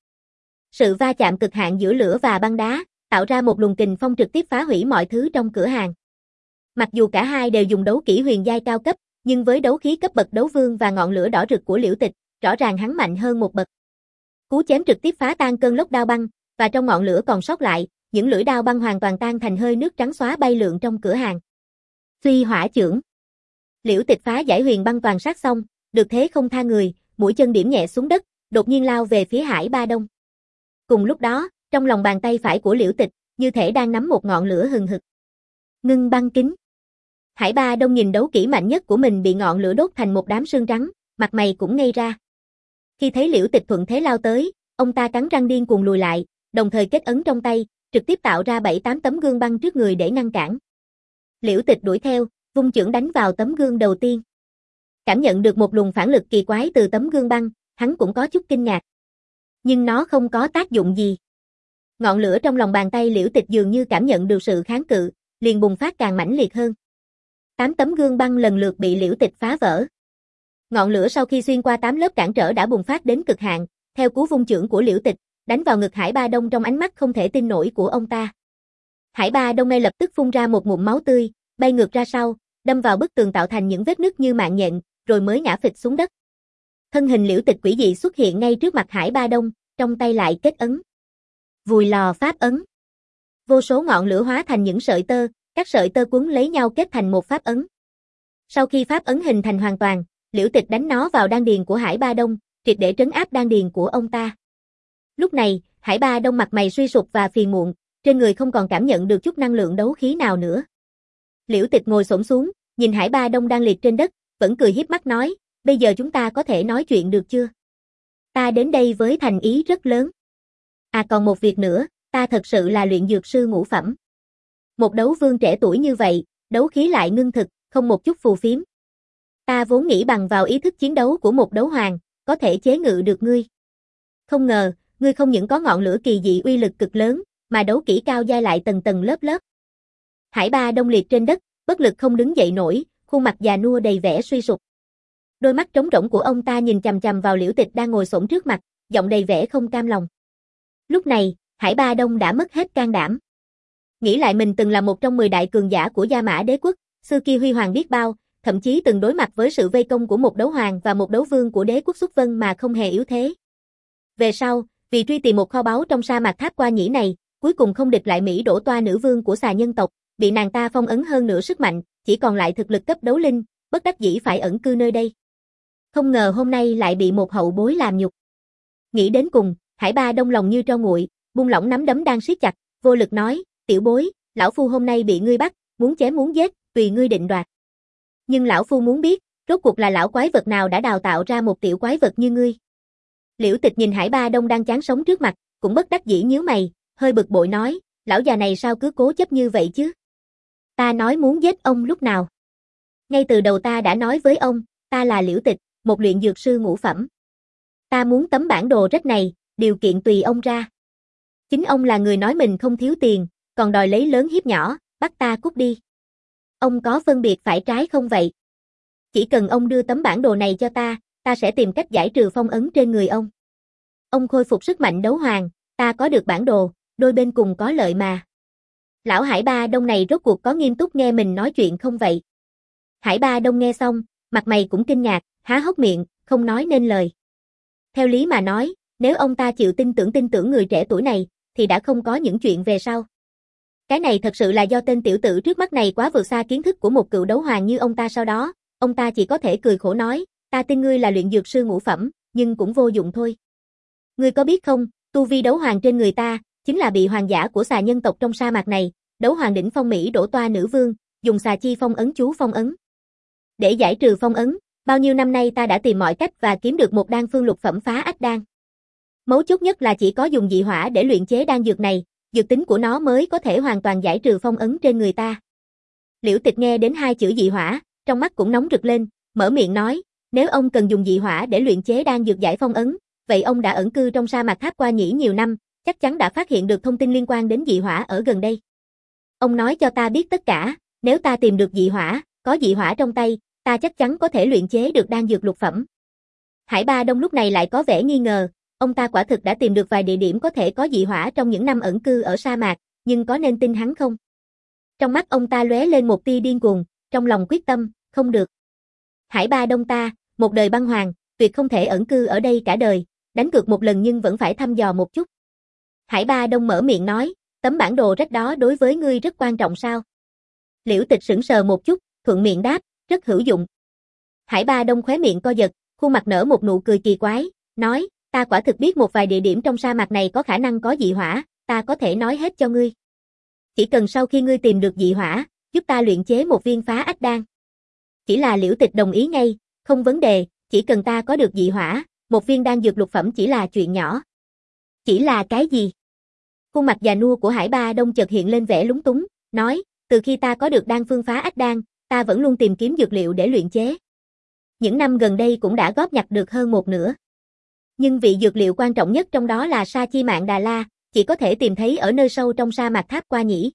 [SPEAKER 1] Sự va chạm cực hạn giữa lửa và băng đá, tạo ra một luồng kình phong trực tiếp phá hủy mọi thứ trong cửa hàng. Mặc dù cả hai đều dùng đấu kỹ huyền giai cao cấp, nhưng với đấu khí cấp bậc đấu vương và ngọn lửa đỏ rực của Liễu Tịch, rõ ràng hắn mạnh hơn một bậc. Cú chém trực tiếp phá tan cơn lốc đao băng, và trong ngọn lửa còn sót lại, những lưỡi đao băng hoàn toàn tan thành hơi nước trắng xóa bay lượn trong cửa hàng. Phi hỏa chưởng. Liễu Tịch phá giải huyền băng toàn sát xong, được thế không tha người, mũi chân điểm nhẹ xuống đất, đột nhiên lao về phía Hải Ba Đông. Cùng lúc đó, trong lòng bàn tay phải của Liễu Tịch, như thể đang nắm một ngọn lửa hừng hực. Ngưng băng kính. Hải Ba Đông nhìn đấu kỹ mạnh nhất của mình bị ngọn lửa đốt thành một đám sương trắng, mặt mày cũng ngây ra. Khi thấy Liễu Tịch thuận thế lao tới, ông ta cắn răng điên cuồng lùi lại, đồng thời kết ấn trong tay, trực tiếp tạo ra bảy tám tấm gương băng trước người để ngăn cản. Liễu Tịch đuổi theo, vung chưởng đánh vào tấm gương đầu tiên. Cảm nhận được một luồng phản lực kỳ quái từ tấm gương băng, hắn cũng có chút kinh ngạc. Nhưng nó không có tác dụng gì. Ngọn lửa trong lòng bàn tay Liễu Tịch dường như cảm nhận được sự kháng cự, liền bùng phát càng mãnh liệt hơn. Tám tấm gương băng lần lượt bị Liễu Tịch phá vỡ. Ngọn lửa sau khi xuyên qua tám lớp cản trở đã bùng phát đến cực hạn, theo cú vung chưởng của Liễu Tịch, đánh vào ngực Hải Ba Đông trong ánh mắt không thể tin nổi của ông ta. Hải Ba Đông ngay lập tức phun ra một ngụm máu tươi, bay ngược ra sau, đâm vào bức tường tạo thành những vết nứt như mạng nhện, rồi mới ngã phịch xuống đất. Thân hình Liễu Tịch quỷ dị xuất hiện ngay trước mặt Hải Ba Đông, trong tay lại kết ấn. Vùi lò pháp ấn. Vô số ngọn lửa hóa thành những sợi tơ, các sợi tơ quấn lấy nhau kết thành một pháp ấn. Sau khi pháp ấn hình thành hoàn toàn, Liễu Tịch đánh nó vào đan điền của Hải Ba Đông, triệt để trấn áp đan điền của ông ta. Lúc này, Hải Ba Đông mặt mày suy sụp và phiền muộn, trên người không còn cảm nhận được chút năng lượng đấu khí nào nữa. Liễu Tịch ngồi xổm xuống, nhìn Hải Ba Đông đang liệt trên đất, vẫn cười hiếp mắt nói, bây giờ chúng ta có thể nói chuyện được chưa? Ta đến đây với thành ý rất lớn. À còn một việc nữa, ta thật sự là luyện dược sư ngũ phẩm. Một đấu vương trẻ tuổi như vậy, đấu khí lại ngưng thực, không một chút phù phiếm. Ta vốn nghĩ bằng vào ý thức chiến đấu của một đấu hoàng, có thể chế ngự được ngươi. Không ngờ, ngươi không những có ngọn lửa kỳ dị uy lực cực lớn, mà đấu kỹ cao giai lại tầng tầng lớp lớp. Hải Ba Đông liệt trên đất, bất lực không đứng dậy nổi, khuôn mặt già nua đầy vẻ suy sụp. Đôi mắt trống rỗng của ông ta nhìn chằm chằm vào Liễu Tịch đang ngồi xổm trước mặt, giọng đầy vẻ không cam lòng. Lúc này, Hải Ba Đông đã mất hết can đảm. Nghĩ lại mình từng là một trong mười đại cường giả của Gia Mã Đế quốc, xưa kia huy hoàng biết bao, thậm chí từng đối mặt với sự vây công của một đấu hoàng và một đấu vương của đế quốc Xuất Vân mà không hề yếu thế. Về sau, vì truy tìm một kho báu trong sa mạc Tháp Qua Nhĩ này, cuối cùng không địch lại Mỹ Đỗ Toa nữ vương của xà nhân tộc, bị nàng ta phong ấn hơn nửa sức mạnh, chỉ còn lại thực lực cấp đấu linh, bất đắc dĩ phải ẩn cư nơi đây. Không ngờ hôm nay lại bị một hậu bối làm nhục. Nghĩ đến cùng, Hải Ba Đông lòng như tro nguội, buông lỏng nắm đấm đang siết chặt, vô lực nói, tiểu bối, lão phu hôm nay bị ngươi bắt, muốn chém muốn giết, tùy ngươi định đoạt. Nhưng lão phu muốn biết, rốt cuộc là lão quái vật nào đã đào tạo ra một tiểu quái vật như ngươi. Liễu Tịch nhìn Hải Ba Đông đang chán sống trước mặt, cũng bất đắc dĩ nhíu mày, hơi bực bội nói, lão già này sao cứ cố chấp như vậy chứ? Ta nói muốn giết ông lúc nào? Ngay từ đầu ta đã nói với ông, ta là Liễu Tịch, một luyện dược sư ngũ phẩm. Ta muốn tấm bản đồ rách này, điều kiện tùy ông ra. Chính ông là người nói mình không thiếu tiền, còn đòi lấy lớn hiếp nhỏ, bắt ta cút đi. Ông có phân biệt phải trái không vậy? Chỉ cần ông đưa tấm bản đồ này cho ta, ta sẽ tìm cách giải trừ phong ấn trên người ông. Ông khôi phục sức mạnh đấu hoàng, ta có được bản đồ, đôi bên cùng có lợi mà. Lão Hải Ba Đông này rốt cuộc có nghiêm túc nghe mình nói chuyện không vậy? Hải Ba Đông nghe xong, mặt mày cũng kinh ngạc, há hốc miệng, không nói nên lời. Theo lý mà nói, nếu ông ta chịu tin tưởng tin tưởng người trẻ tuổi này, thì đã không có những chuyện về sau. Cái này thật sự là do tên tiểu tử trước mắt này quá vượt xa kiến thức của một cựu đấu hoàng như ông ta sau đó, ông ta chỉ có thể cười khổ nói, ta tin ngươi là luyện dược sư ngũ phẩm, nhưng cũng vô dụng thôi. Ngươi có biết không, tu vi đấu hoàng trên người ta, chính là bị hoàng giả của xà nhân tộc trong sa mạc này, đấu hoàng đỉnh phong Mỹ Đỗ Toa nữ vương, dùng xà chi phong ấn chú phong ấn. Để giải trừ phong ấn, bao nhiêu năm nay ta đã tìm mọi cách và kiếm được một đan phương lục phẩm phá ách đan. Mấu chốt nhất là chỉ có dùng dị hỏa để luyện chế đan dược này, dược tính của nó mới có thể hoàn toàn giải trừ phong ấn trên người ta. Liễu Tịch nghe đến hai chữ dị hỏa, trong mắt cũng nóng rực lên, mở miệng nói, nếu ông cần dùng dị hỏa để luyện chế đan dược giải phong ấn, vậy ông đã ẩn cư trong sa mạc Tháp Qua Nhĩ nhiều năm, chắc chắn đã phát hiện được thông tin liên quan đến dị hỏa ở gần đây. Ông nói cho ta biết tất cả, nếu ta tìm được dị hỏa, có dị hỏa trong tay, ta chắc chắn có thể luyện chế được đan dược lục phẩm. Hải Ba Đông lúc này lại có vẻ nghi ngờ, ông ta quả thực đã tìm được vài địa điểm có thể có dị hỏa trong những năm ẩn cư ở sa mạc, nhưng có nên tin hắn không? Trong mắt ông ta lóe lên một tia điên cuồng, trong lòng quyết tâm, không được. Hải Ba Đông ta, một đời băng hoàng, tuyệt không thể ẩn cư ở đây cả đời, đánh cược một lần nhưng vẫn phải thăm dò một chút. Hải Ba Đông mở miệng nói, tấm bản đồ rách đó đối với ngươi rất quan trọng sao? Liễu Tịch sững sờ một chút, thuận miệng đáp, rất hữu dụng. Hải Ba Đông khóe miệng co giật, khuôn mặt nở một nụ cười kỳ quái, nói, ta quả thực biết một vài địa điểm trong sa mạc này có khả năng có dị hỏa, ta có thể nói hết cho ngươi. Chỉ cần sau khi ngươi tìm được dị hỏa, giúp ta luyện chế một viên phá ách đan. Chỉ là Liễu Tịch đồng ý ngay, không vấn đề, chỉ cần ta có được dị hỏa, một viên đan dược lục phẩm chỉ là chuyện nhỏ. Chỉ là cái gì? Khuôn mặt già nua của Hải Ba Đông chợt hiện lên vẻ lúng túng, nói, từ khi ta có được đan phương phá ách đan, ta vẫn luôn tìm kiếm dược liệu để luyện chế. Những năm gần đây cũng đã góp nhặt được hơn một nửa. Nhưng vị dược liệu quan trọng nhất trong đó là sa chi mạng Đà La, chỉ có thể tìm thấy ở nơi sâu trong sa mạc Tháp Qua Nhĩ.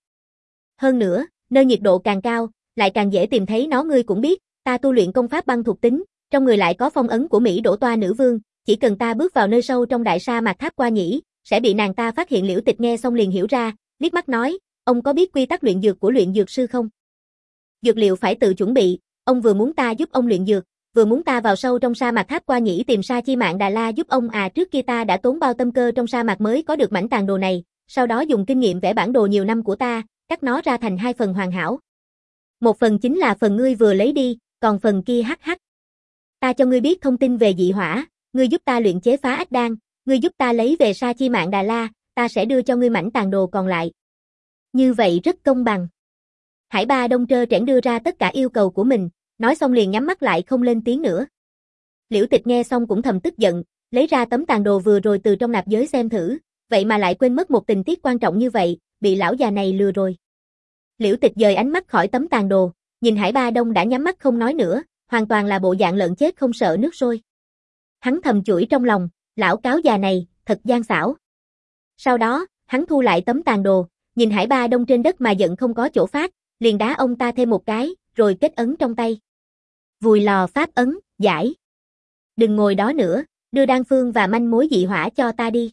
[SPEAKER 1] Hơn nữa, nơi nhiệt độ càng cao, lại càng dễ tìm thấy nó. Ngươi cũng biết, ta tu luyện công pháp băng thuộc tính, trong người lại có phong ấn của Mỹ Đỗ Toa nữ vương, chỉ cần ta bước vào nơi sâu trong đại sa mạc Tháp Qua Nhĩ, sẽ bị nàng ta phát hiện. Liễu Tịch nghe xong liền hiểu ra, liếc mắt nói, ông có biết quy tắc luyện dược của luyện dược sư không? Dược liệu phải tự chuẩn bị, ông vừa muốn ta giúp ông luyện dược, vừa muốn ta vào sâu trong sa mạc Tháp Qua Nhĩ tìm sa chi mạng Đà La giúp ông à. Trước kia ta đã tốn bao tâm cơ trong sa mạc mới có được mảnh tàn đồ này, sau đó dùng kinh nghiệm vẽ bản đồ nhiều năm của ta, cắt nó ra thành hai phần hoàn hảo. Một phần chính là phần ngươi vừa lấy đi, còn phần kia hắc hắc. Ta cho ngươi biết thông tin về dị hỏa, ngươi giúp ta luyện chế phá ách đan, ngươi giúp ta lấy về sa chi mạng Đà La, ta sẽ đưa cho ngươi mảnh tàn đồ còn lại. Như vậy rất công bằng. Hải Ba Đông trơ trẽn đưa ra tất cả yêu cầu của mình, nói xong liền nhắm mắt lại không lên tiếng nữa. Liễu Tịch nghe xong cũng thầm tức giận, lấy ra tấm tàn đồ vừa rồi từ trong nạp giới xem thử, vậy mà lại quên mất một tình tiết quan trọng như vậy, bị lão già này lừa rồi. Liễu Tịch dời ánh mắt khỏi tấm tàn đồ, nhìn Hải Ba Đông đã nhắm mắt không nói nữa, hoàn toàn là bộ dạng lợn chết không sợ nước sôi. Hắn thầm chửi trong lòng, lão cáo già này, thật gian xảo. Sau đó, hắn thu lại tấm tàn đồ, nhìn Hải Ba Đông trên đất mà giận không có chỗ phát, liền đá ông ta thêm một cái, rồi kết ấn trong tay. Vùi lò pháp ấn, giải. Đừng ngồi đó nữa, đưa đan phương và manh mối dị hỏa cho ta đi.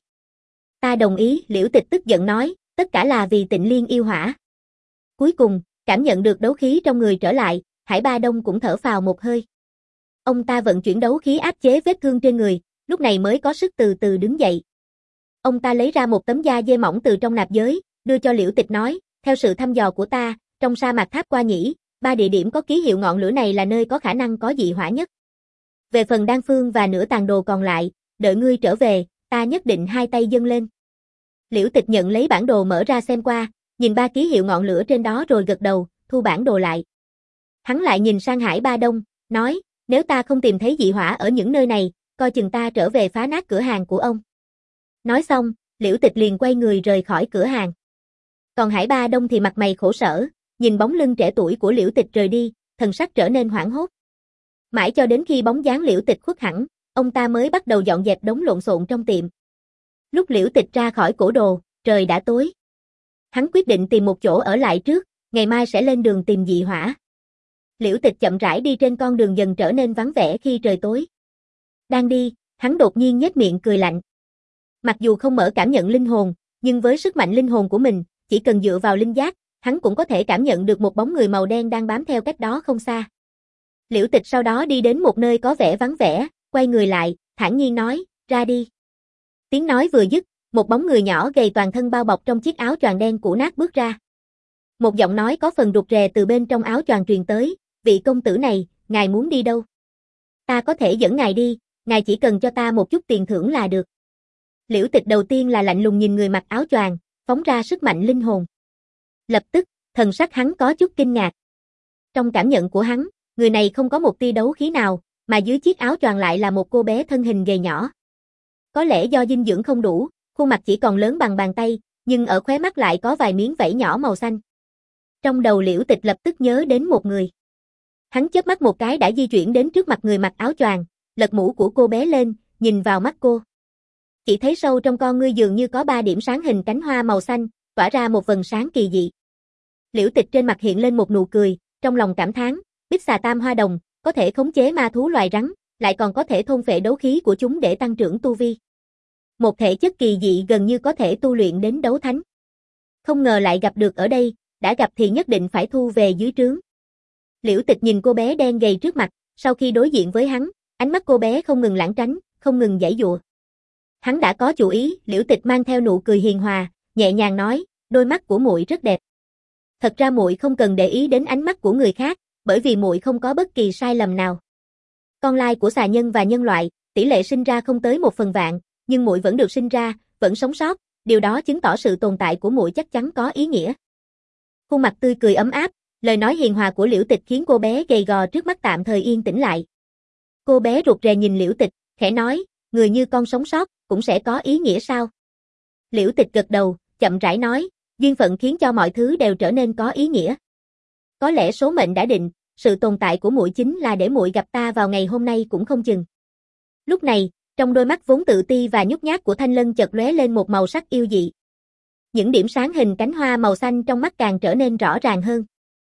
[SPEAKER 1] Ta đồng ý, Liễu Tịch tức giận nói, tất cả là vì Tịnh Liên yêu hỏa. Cuối cùng, cảm nhận được đấu khí trong người trở lại, Hải Ba Đông cũng thở phào một hơi. Ông ta vận chuyển đấu khí áp chế vết thương trên người, lúc này mới có sức từ từ đứng dậy. Ông ta lấy ra một tấm da dê mỏng từ trong nạp giới, đưa cho Liễu Tịch nói, theo sự thăm dò của ta, trong sa mạc Tháp Qua Nhĩ, ba địa điểm có ký hiệu ngọn lửa này là nơi có khả năng có dị hỏa nhất. Về phần đan phương và nửa tàn đồ còn lại, đợi ngươi trở về, ta nhất định hai tay dâng lên. Liễu Tịch nhận lấy bản đồ mở ra xem qua, nhìn ba ký hiệu ngọn lửa trên đó rồi gật đầu, thu bản đồ lại. Hắn lại nhìn sang Hải Ba Đông, nói, nếu ta không tìm thấy dị hỏa ở những nơi này, coi chừng ta trở về phá nát cửa hàng của ông. Nói xong, Liễu Tịch liền quay người rời khỏi cửa hàng. Còn Hải Ba Đông thì mặt mày khổ sở, nhìn bóng lưng trẻ tuổi của Liễu Tịch rời đi, thần sắc trở nên hoảng hốt. Mãi cho đến khi bóng dáng Liễu Tịch khuất hẳn, ông ta mới bắt đầu dọn dẹp đống lộn xộn trong tiệm. Lúc Liễu Tịch ra khỏi cổ đồ, trời đã tối. Hắn quyết định tìm một chỗ ở lại trước, ngày mai sẽ lên đường tìm dị hỏa. Liễu Tịch chậm rãi đi trên con đường dần trở nên vắng vẻ khi trời tối. Đang đi, hắn đột nhiên nhếch miệng cười lạnh. Mặc dù không mở cảm nhận linh hồn, nhưng với sức mạnh linh hồn của mình, chỉ cần dựa vào linh giác, hắn cũng có thể cảm nhận được một bóng người màu đen đang bám theo cách đó không xa. Liễu Tịch sau đó đi đến một nơi có vẻ vắng vẻ, quay người lại, thản nhiên nói, ra đi. Tiếng nói vừa dứt, một bóng người nhỏ gầy toàn thân bao bọc trong chiếc áo choàng đen cũ nát bước ra. Một giọng nói có phần rụt rè từ bên trong áo choàng truyền tới, vị công tử này, ngài muốn đi đâu? Ta có thể dẫn ngài đi, ngài chỉ cần cho ta một chút tiền thưởng là được. Liễu Tịch đầu tiên là lạnh lùng nhìn người mặc áo choàng, phóng ra sức mạnh linh hồn. Lập tức, thần sắc hắn có chút kinh ngạc. Trong cảm nhận của hắn, người này không có một tia đấu khí nào, mà dưới chiếc áo choàng lại là một cô bé thân hình gầy nhỏ. Có lẽ do dinh dưỡng không đủ, khuôn mặt chỉ còn lớn bằng bàn tay, nhưng ở khóe mắt lại có vài miếng vảy nhỏ màu xanh. Trong đầu Liễu Tịch lập tức nhớ đến một người. Hắn chớp mắt một cái đã di chuyển đến trước mặt người mặc áo choàng, lật mũ của cô bé lên, nhìn vào mắt cô. Chỉ thấy sâu trong con ngươi dường như có ba điểm sáng hình cánh hoa màu xanh, tỏa ra một vầng sáng kỳ dị. Liễu Tịch trên mặt hiện lên một nụ cười, trong lòng cảm thán, Bích Xà Tam Hoa Đồng, có thể khống chế ma thú loài rắn, lại còn có thể thôn phệ đấu khí của chúng để tăng trưởng tu vi. Một thể chất kỳ dị gần như có thể tu luyện đến đấu thánh. Không ngờ lại gặp được ở đây, đã gặp thì nhất định phải thu về dưới trướng. Liễu Tịch nhìn cô bé đen gầy trước mặt, sau khi đối diện với hắn, ánh mắt cô bé không ngừng lảng tránh, không ngừng giãy giụa. Hắn đã có chủ ý, Liễu Tịch mang theo nụ cười hiền hòa, nhẹ nhàng nói, đôi mắt của muội rất đẹp. Thật ra muội không cần để ý đến ánh mắt của người khác, bởi vì muội không có bất kỳ sai lầm nào. Con lai của xà nhân và nhân loại, tỷ lệ sinh ra không tới một phần vạn, nhưng muội vẫn được sinh ra, vẫn sống sót, điều đó chứng tỏ sự tồn tại của muội chắc chắn có ý nghĩa. Khuôn mặt tươi cười ấm áp, lời nói hiền hòa của Liễu Tịch khiến cô bé gầy gò trước mắt tạm thời yên tĩnh lại. Cô bé rụt rè nhìn Liễu Tịch, khẽ nói, người như con sống sót, cũng sẽ có ý nghĩa sao? Liễu Tịch gật đầu, chậm rãi nói, duyên phận khiến cho mọi thứ đều trở nên có ý nghĩa. Có lẽ số mệnh đã định, sự tồn tại của muội chính là để muội gặp ta vào ngày hôm nay cũng không chừng. Lúc này, trong đôi mắt vốn tự ti và nhút nhát của Thanh Lân chợt lóe lên một màu sắc yêu dị. Những điểm sáng hình cánh hoa màu xanh trong mắt càng trở nên rõ ràng hơn.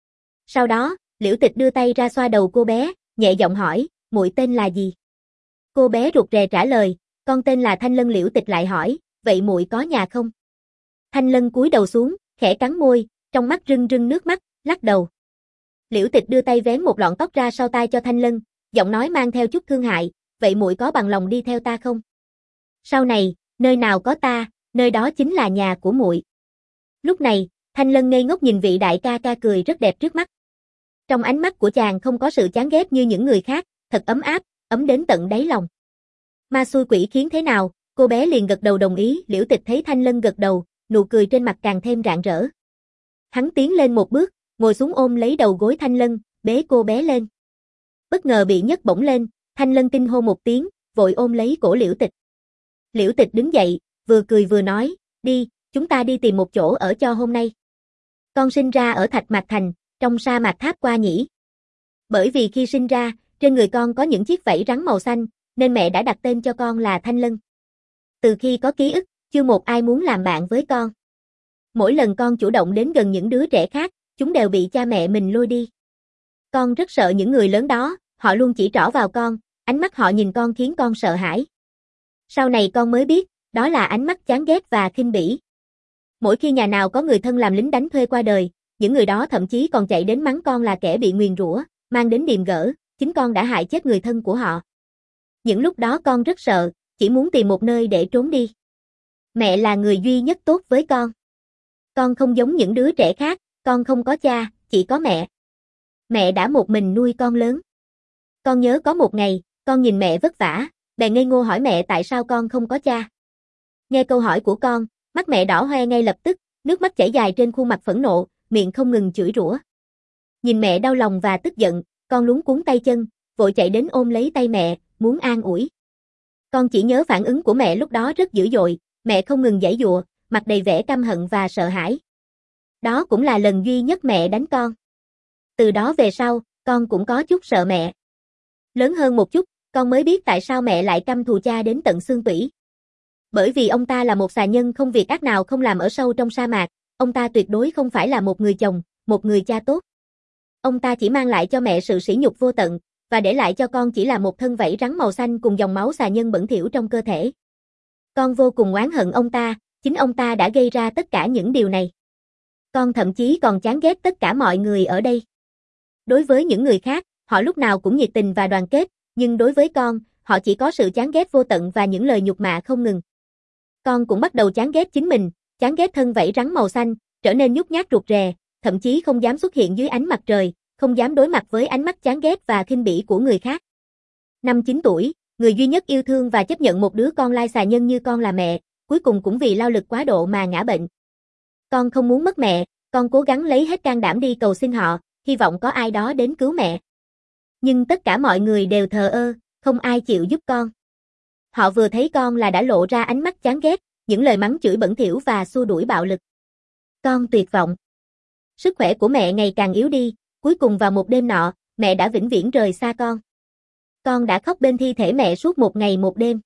[SPEAKER 1] Sau đó, Liễu Tịch đưa tay ra xoa đầu cô bé, nhẹ giọng hỏi, muội tên là gì? Cô bé rụt rè trả lời, con tên là Thanh Lân. Liễu Tịch lại hỏi, vậy muội có nhà không? Thanh Lân cúi đầu xuống, khẽ cắn môi, trong mắt rưng rưng nước mắt, lắc đầu. Liễu Tịch đưa tay vén một lọn tóc ra sau tai cho Thanh Lân, giọng nói mang theo chút thương hại, vậy muội có bằng lòng đi theo ta không? Sau này, nơi nào có ta, nơi đó chính là nhà của muội. Lúc này, Thanh Lân ngây ngốc nhìn vị đại ca ca cười rất đẹp trước mắt. Trong ánh mắt của chàng không có sự chán ghét như những người khác, thật ấm áp, ấm đến tận đáy lòng. Ma xui quỷ khiến thế nào, cô bé liền gật đầu đồng ý. Liễu Tịch thấy Thanh Lân gật đầu, nụ cười trên mặt càng thêm rạng rỡ. Hắn tiến lên một bước, ngồi xuống ôm lấy đầu gối Thanh Lân, bế cô bé lên. Bất ngờ bị nhấc bổng lên, Thanh Lân kinh hô một tiếng, vội ôm lấy cổ Liễu Tịch. Liễu Tịch đứng dậy, vừa cười vừa nói, đi, chúng ta đi tìm một chỗ ở cho hôm nay. Con sinh ra ở Thạch Mạc Thành, trong sa mạc Tháp Qua nhỉ. Bởi vì khi sinh ra, trên người con có những chiếc vảy rắn màu xanh, nên mẹ đã đặt tên cho con là Thanh Lân. Từ khi có ký ức, chưa một ai muốn làm bạn với con. Mỗi lần con chủ động đến gần những đứa trẻ khác, chúng đều bị cha mẹ mình lôi đi. Con rất sợ những người lớn đó, họ luôn chỉ trỏ vào con, ánh mắt họ nhìn con khiến con sợ hãi. Sau này con mới biết, đó là ánh mắt chán ghét và khinh bỉ. Mỗi khi nhà nào có người thân làm lính đánh thuê qua đời, những người đó thậm chí còn chạy đến mắng con là kẻ bị nguyền rủa, mang đến điềm gỡ, chính con đã hại chết người thân của họ. Những lúc đó con rất sợ, chỉ muốn tìm một nơi để trốn đi. Mẹ là người duy nhất tốt với con. Con không giống những đứa trẻ khác, con không có cha, chỉ có mẹ. Mẹ đã một mình nuôi con lớn. Con nhớ có một ngày, con nhìn mẹ vất vả, bèn ngây ngô hỏi mẹ tại sao con không có cha. Nghe câu hỏi của con, mắt mẹ đỏ hoe ngay lập tức, nước mắt chảy dài trên khuôn mặt phẫn nộ, miệng không ngừng chửi rủa. Nhìn mẹ đau lòng và tức giận, con luống cuống tay chân, vội chạy đến ôm lấy tay mẹ, muốn an ủi. Con chỉ nhớ phản ứng của mẹ lúc đó rất dữ dội, mẹ không ngừng giãy giụa, mặt đầy vẻ căm hận và sợ hãi. Đó cũng là lần duy nhất mẹ đánh con. Từ đó về sau, con cũng có chút sợ mẹ. Lớn hơn một chút, con mới biết tại sao mẹ lại căm thù cha đến tận xương tủy. Bởi vì ông ta là một xà nhân không việc ác nào không làm ở sâu trong sa mạc, ông ta tuyệt đối không phải là một người chồng, một người cha tốt. Ông ta chỉ mang lại cho mẹ sự sỉ nhục vô tận, và để lại cho con chỉ là một thân vảy rắn màu xanh cùng dòng máu xà nhân bẩn thỉu trong cơ thể. Con vô cùng oán hận ông ta, chính ông ta đã gây ra tất cả những điều này. Con thậm chí còn chán ghét tất cả mọi người ở đây. Đối với những người khác, họ lúc nào cũng nhiệt tình và đoàn kết, nhưng đối với con, họ chỉ có sự chán ghét vô tận và những lời nhục mạ không ngừng. Con cũng bắt đầu chán ghét chính mình, chán ghét thân vảy rắn màu xanh, trở nên nhút nhát rụt rè, thậm chí không dám xuất hiện dưới ánh mặt trời, không dám đối mặt với ánh mắt chán ghét và khinh bỉ của người khác. Năm chín tuổi, người duy nhất yêu thương và chấp nhận một đứa con lai xà nhân như con là mẹ, cuối cùng cũng vì lao lực quá độ mà ngã bệnh. Con không muốn mất mẹ, con cố gắng lấy hết can đảm đi cầu xin họ, hy vọng có ai đó đến cứu mẹ. Nhưng tất cả mọi người đều thờ ơ, không ai chịu giúp con. Họ vừa thấy con là đã lộ ra ánh mắt chán ghét, những lời mắng chửi bẩn thỉu và xua đuổi bạo lực. Con tuyệt vọng. Sức khỏe của mẹ ngày càng yếu đi, cuối cùng vào một đêm nọ, mẹ đã vĩnh viễn rời xa con. Con đã khóc bên thi thể mẹ suốt một ngày một đêm.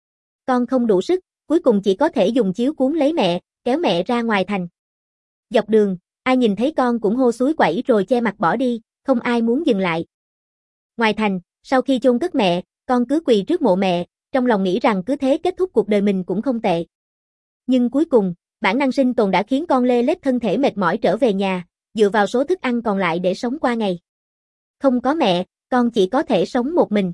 [SPEAKER 1] Con không đủ sức, cuối cùng chỉ có thể dùng chiếu cuốn lấy mẹ, kéo mẹ ra ngoài thành. Dọc đường, ai nhìn thấy con cũng hô suối quẩy rồi che mặt bỏ đi, không ai muốn dừng lại. Ngoài thành, sau khi chôn cất mẹ, con cứ quỳ trước mộ mẹ, trong lòng nghĩ rằng cứ thế kết thúc cuộc đời mình cũng không tệ. Nhưng cuối cùng, bản năng sinh tồn đã khiến con lê lết thân thể mệt mỏi trở về nhà, dựa vào số thức ăn còn lại để sống qua ngày. Không có mẹ, con chỉ có thể sống một mình.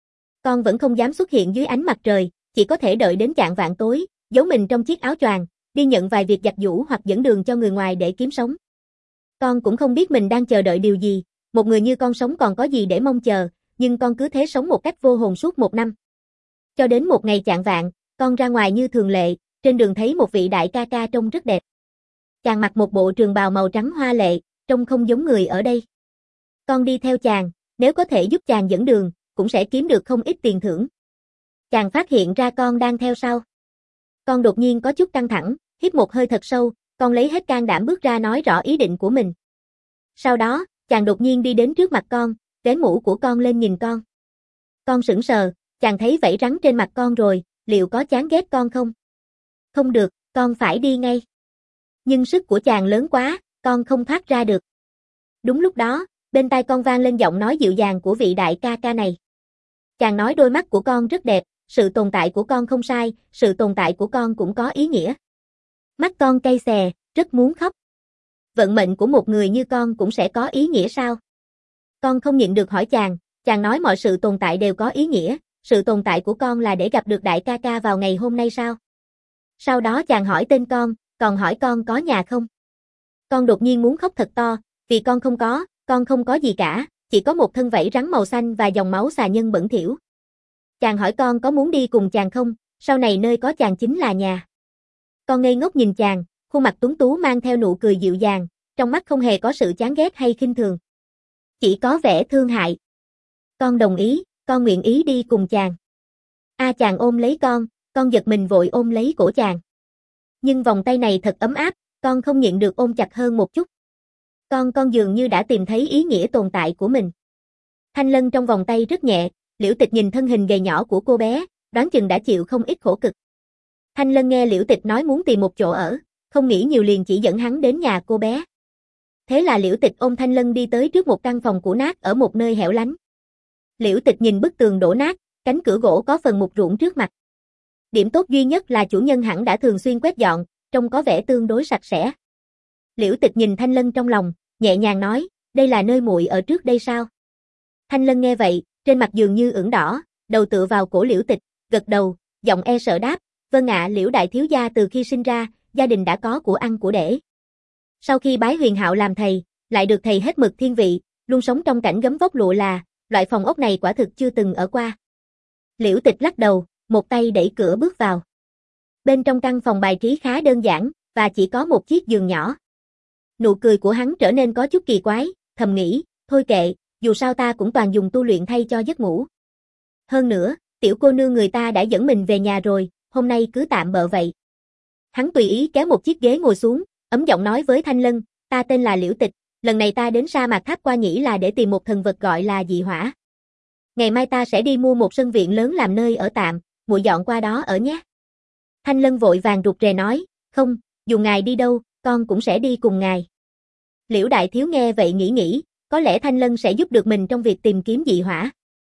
[SPEAKER 1] Con vẫn không dám xuất hiện dưới ánh mặt trời, chỉ có thể đợi đến chạng vạng tối, giấu mình trong chiếc áo choàng, đi nhận vài việc giặt giũ hoặc dẫn đường cho người ngoài để kiếm sống. Con cũng không biết mình đang chờ đợi điều gì, một người như con sống còn có gì để mong chờ, nhưng con cứ thế sống một cách vô hồn suốt một năm. Cho đến một ngày chạng vạng, con ra ngoài như thường lệ, trên đường thấy một vị đại ca ca trông rất đẹp. Chàng mặc một bộ trường bào màu trắng hoa lệ, trông không giống người ở đây. Con đi theo chàng, nếu có thể giúp chàng dẫn đường, cũng sẽ kiếm được không ít tiền thưởng. Chàng phát hiện ra con đang theo sau. Con đột nhiên có chút căng thẳng, hít một hơi thật sâu, con lấy hết can đảm bước ra nói rõ ý định của mình. Sau đó, chàng đột nhiên đi đến trước mặt con, vén mũ của con lên nhìn con. Con sững sờ, chàng thấy vảy rắn trên mặt con rồi, liệu có chán ghét con không? Không được, con phải đi ngay. Nhưng sức của chàng lớn quá, con không thoát ra được. Đúng lúc đó, bên tai con vang lên giọng nói dịu dàng của vị đại ca ca này. Chàng nói đôi mắt của con rất đẹp, sự tồn tại của con không sai, sự tồn tại của con cũng có ý nghĩa. Mắt con cay xè, rất muốn khóc. Vận mệnh của một người như con cũng sẽ có ý nghĩa sao? Con không nhịn được hỏi chàng, chàng nói mọi sự tồn tại đều có ý nghĩa, sự tồn tại của con là để gặp được đại ca ca vào ngày hôm nay sao? Sau đó chàng hỏi tên con, còn hỏi con có nhà không? Con đột nhiên muốn khóc thật to, vì con không có, con không có gì cả, chỉ có một thân vảy rắn màu xanh và dòng máu xà nhân bẩn thỉu. Chàng hỏi con có muốn đi cùng chàng không, sau này nơi có chàng chính là nhà. Con ngây ngốc nhìn chàng, khuôn mặt tuấn tú mang theo nụ cười dịu dàng, trong mắt không hề có sự chán ghét hay khinh thường. Chỉ có vẻ thương hại. Con đồng ý, con nguyện ý đi cùng chàng. A à, chàng ôm lấy con, con giật mình vội ôm lấy cổ chàng. Nhưng vòng tay này thật ấm áp, con không nhịn được ôm chặt hơn một chút. Con con dường như đã tìm thấy ý nghĩa tồn tại của mình. Thanh lân trong vòng tay rất nhẹ, Liễu Tịch nhìn thân hình gầy nhỏ của cô bé, đoán chừng đã chịu không ít khổ cực. Thanh lân nghe Liễu Tịch nói muốn tìm một chỗ ở, không nghĩ nhiều liền chỉ dẫn hắn đến nhà cô bé. Thế là Liễu Tịch ôm Thanh lân đi tới trước một căn phòng cũ nát ở một nơi hẻo lánh. Liễu Tịch nhìn bức tường đổ nát, cánh cửa gỗ có phần mục ruỗng trước mặt. Điểm tốt duy nhất là chủ nhân hẳn đã thường xuyên quét dọn, trông có vẻ tương đối sạch sẽ. Liễu Tịch nhìn Thanh lân trong lòng, nhẹ nhàng nói, đây là nơi muội ở trước đây sao? Thanh lân nghe vậy, trên mặt dường như ửng đỏ, đầu tựa vào cổ Liễu Tịch, gật đầu, giọng e sợ đáp, vâng ạ. Liễu đại thiếu gia từ khi sinh ra, gia đình đã có của ăn của để. Sau khi bái Huyền Hạo làm thầy, lại được thầy hết mực thiên vị, luôn sống trong cảnh gấm vóc lụa là, loại phòng ốc này quả thực chưa từng ở qua. Liễu Tịch lắc đầu, một tay đẩy cửa bước vào. Bên trong căn phòng bài trí khá đơn giản, và chỉ có một chiếc giường nhỏ. Nụ cười của hắn trở nên có chút kỳ quái, thầm nghĩ, thôi kệ, dù sao ta cũng toàn dùng tu luyện thay cho giấc ngủ. Hơn nữa, tiểu cô nương người ta đã dẫn mình về nhà rồi, hôm nay cứ tạm bợ vậy. Hắn tùy ý kéo một chiếc ghế ngồi xuống, ấm giọng nói với Thanh lân, ta tên là Liễu Tịch, lần này ta đến sa mạc Tháp Qua Nhĩ là để tìm một thần vật gọi là dị hỏa. Ngày mai ta sẽ đi mua một sân viện lớn làm nơi ở tạm, muội dọn qua đó ở nhé. Thanh lân vội vàng rụt rè nói, không, dù ngài đi đâu, con cũng sẽ đi cùng ngài. Liễu đại thiếu nghe vậy nghĩ nghĩ, có lẽ Thanh lân sẽ giúp được mình trong việc tìm kiếm dị hỏa.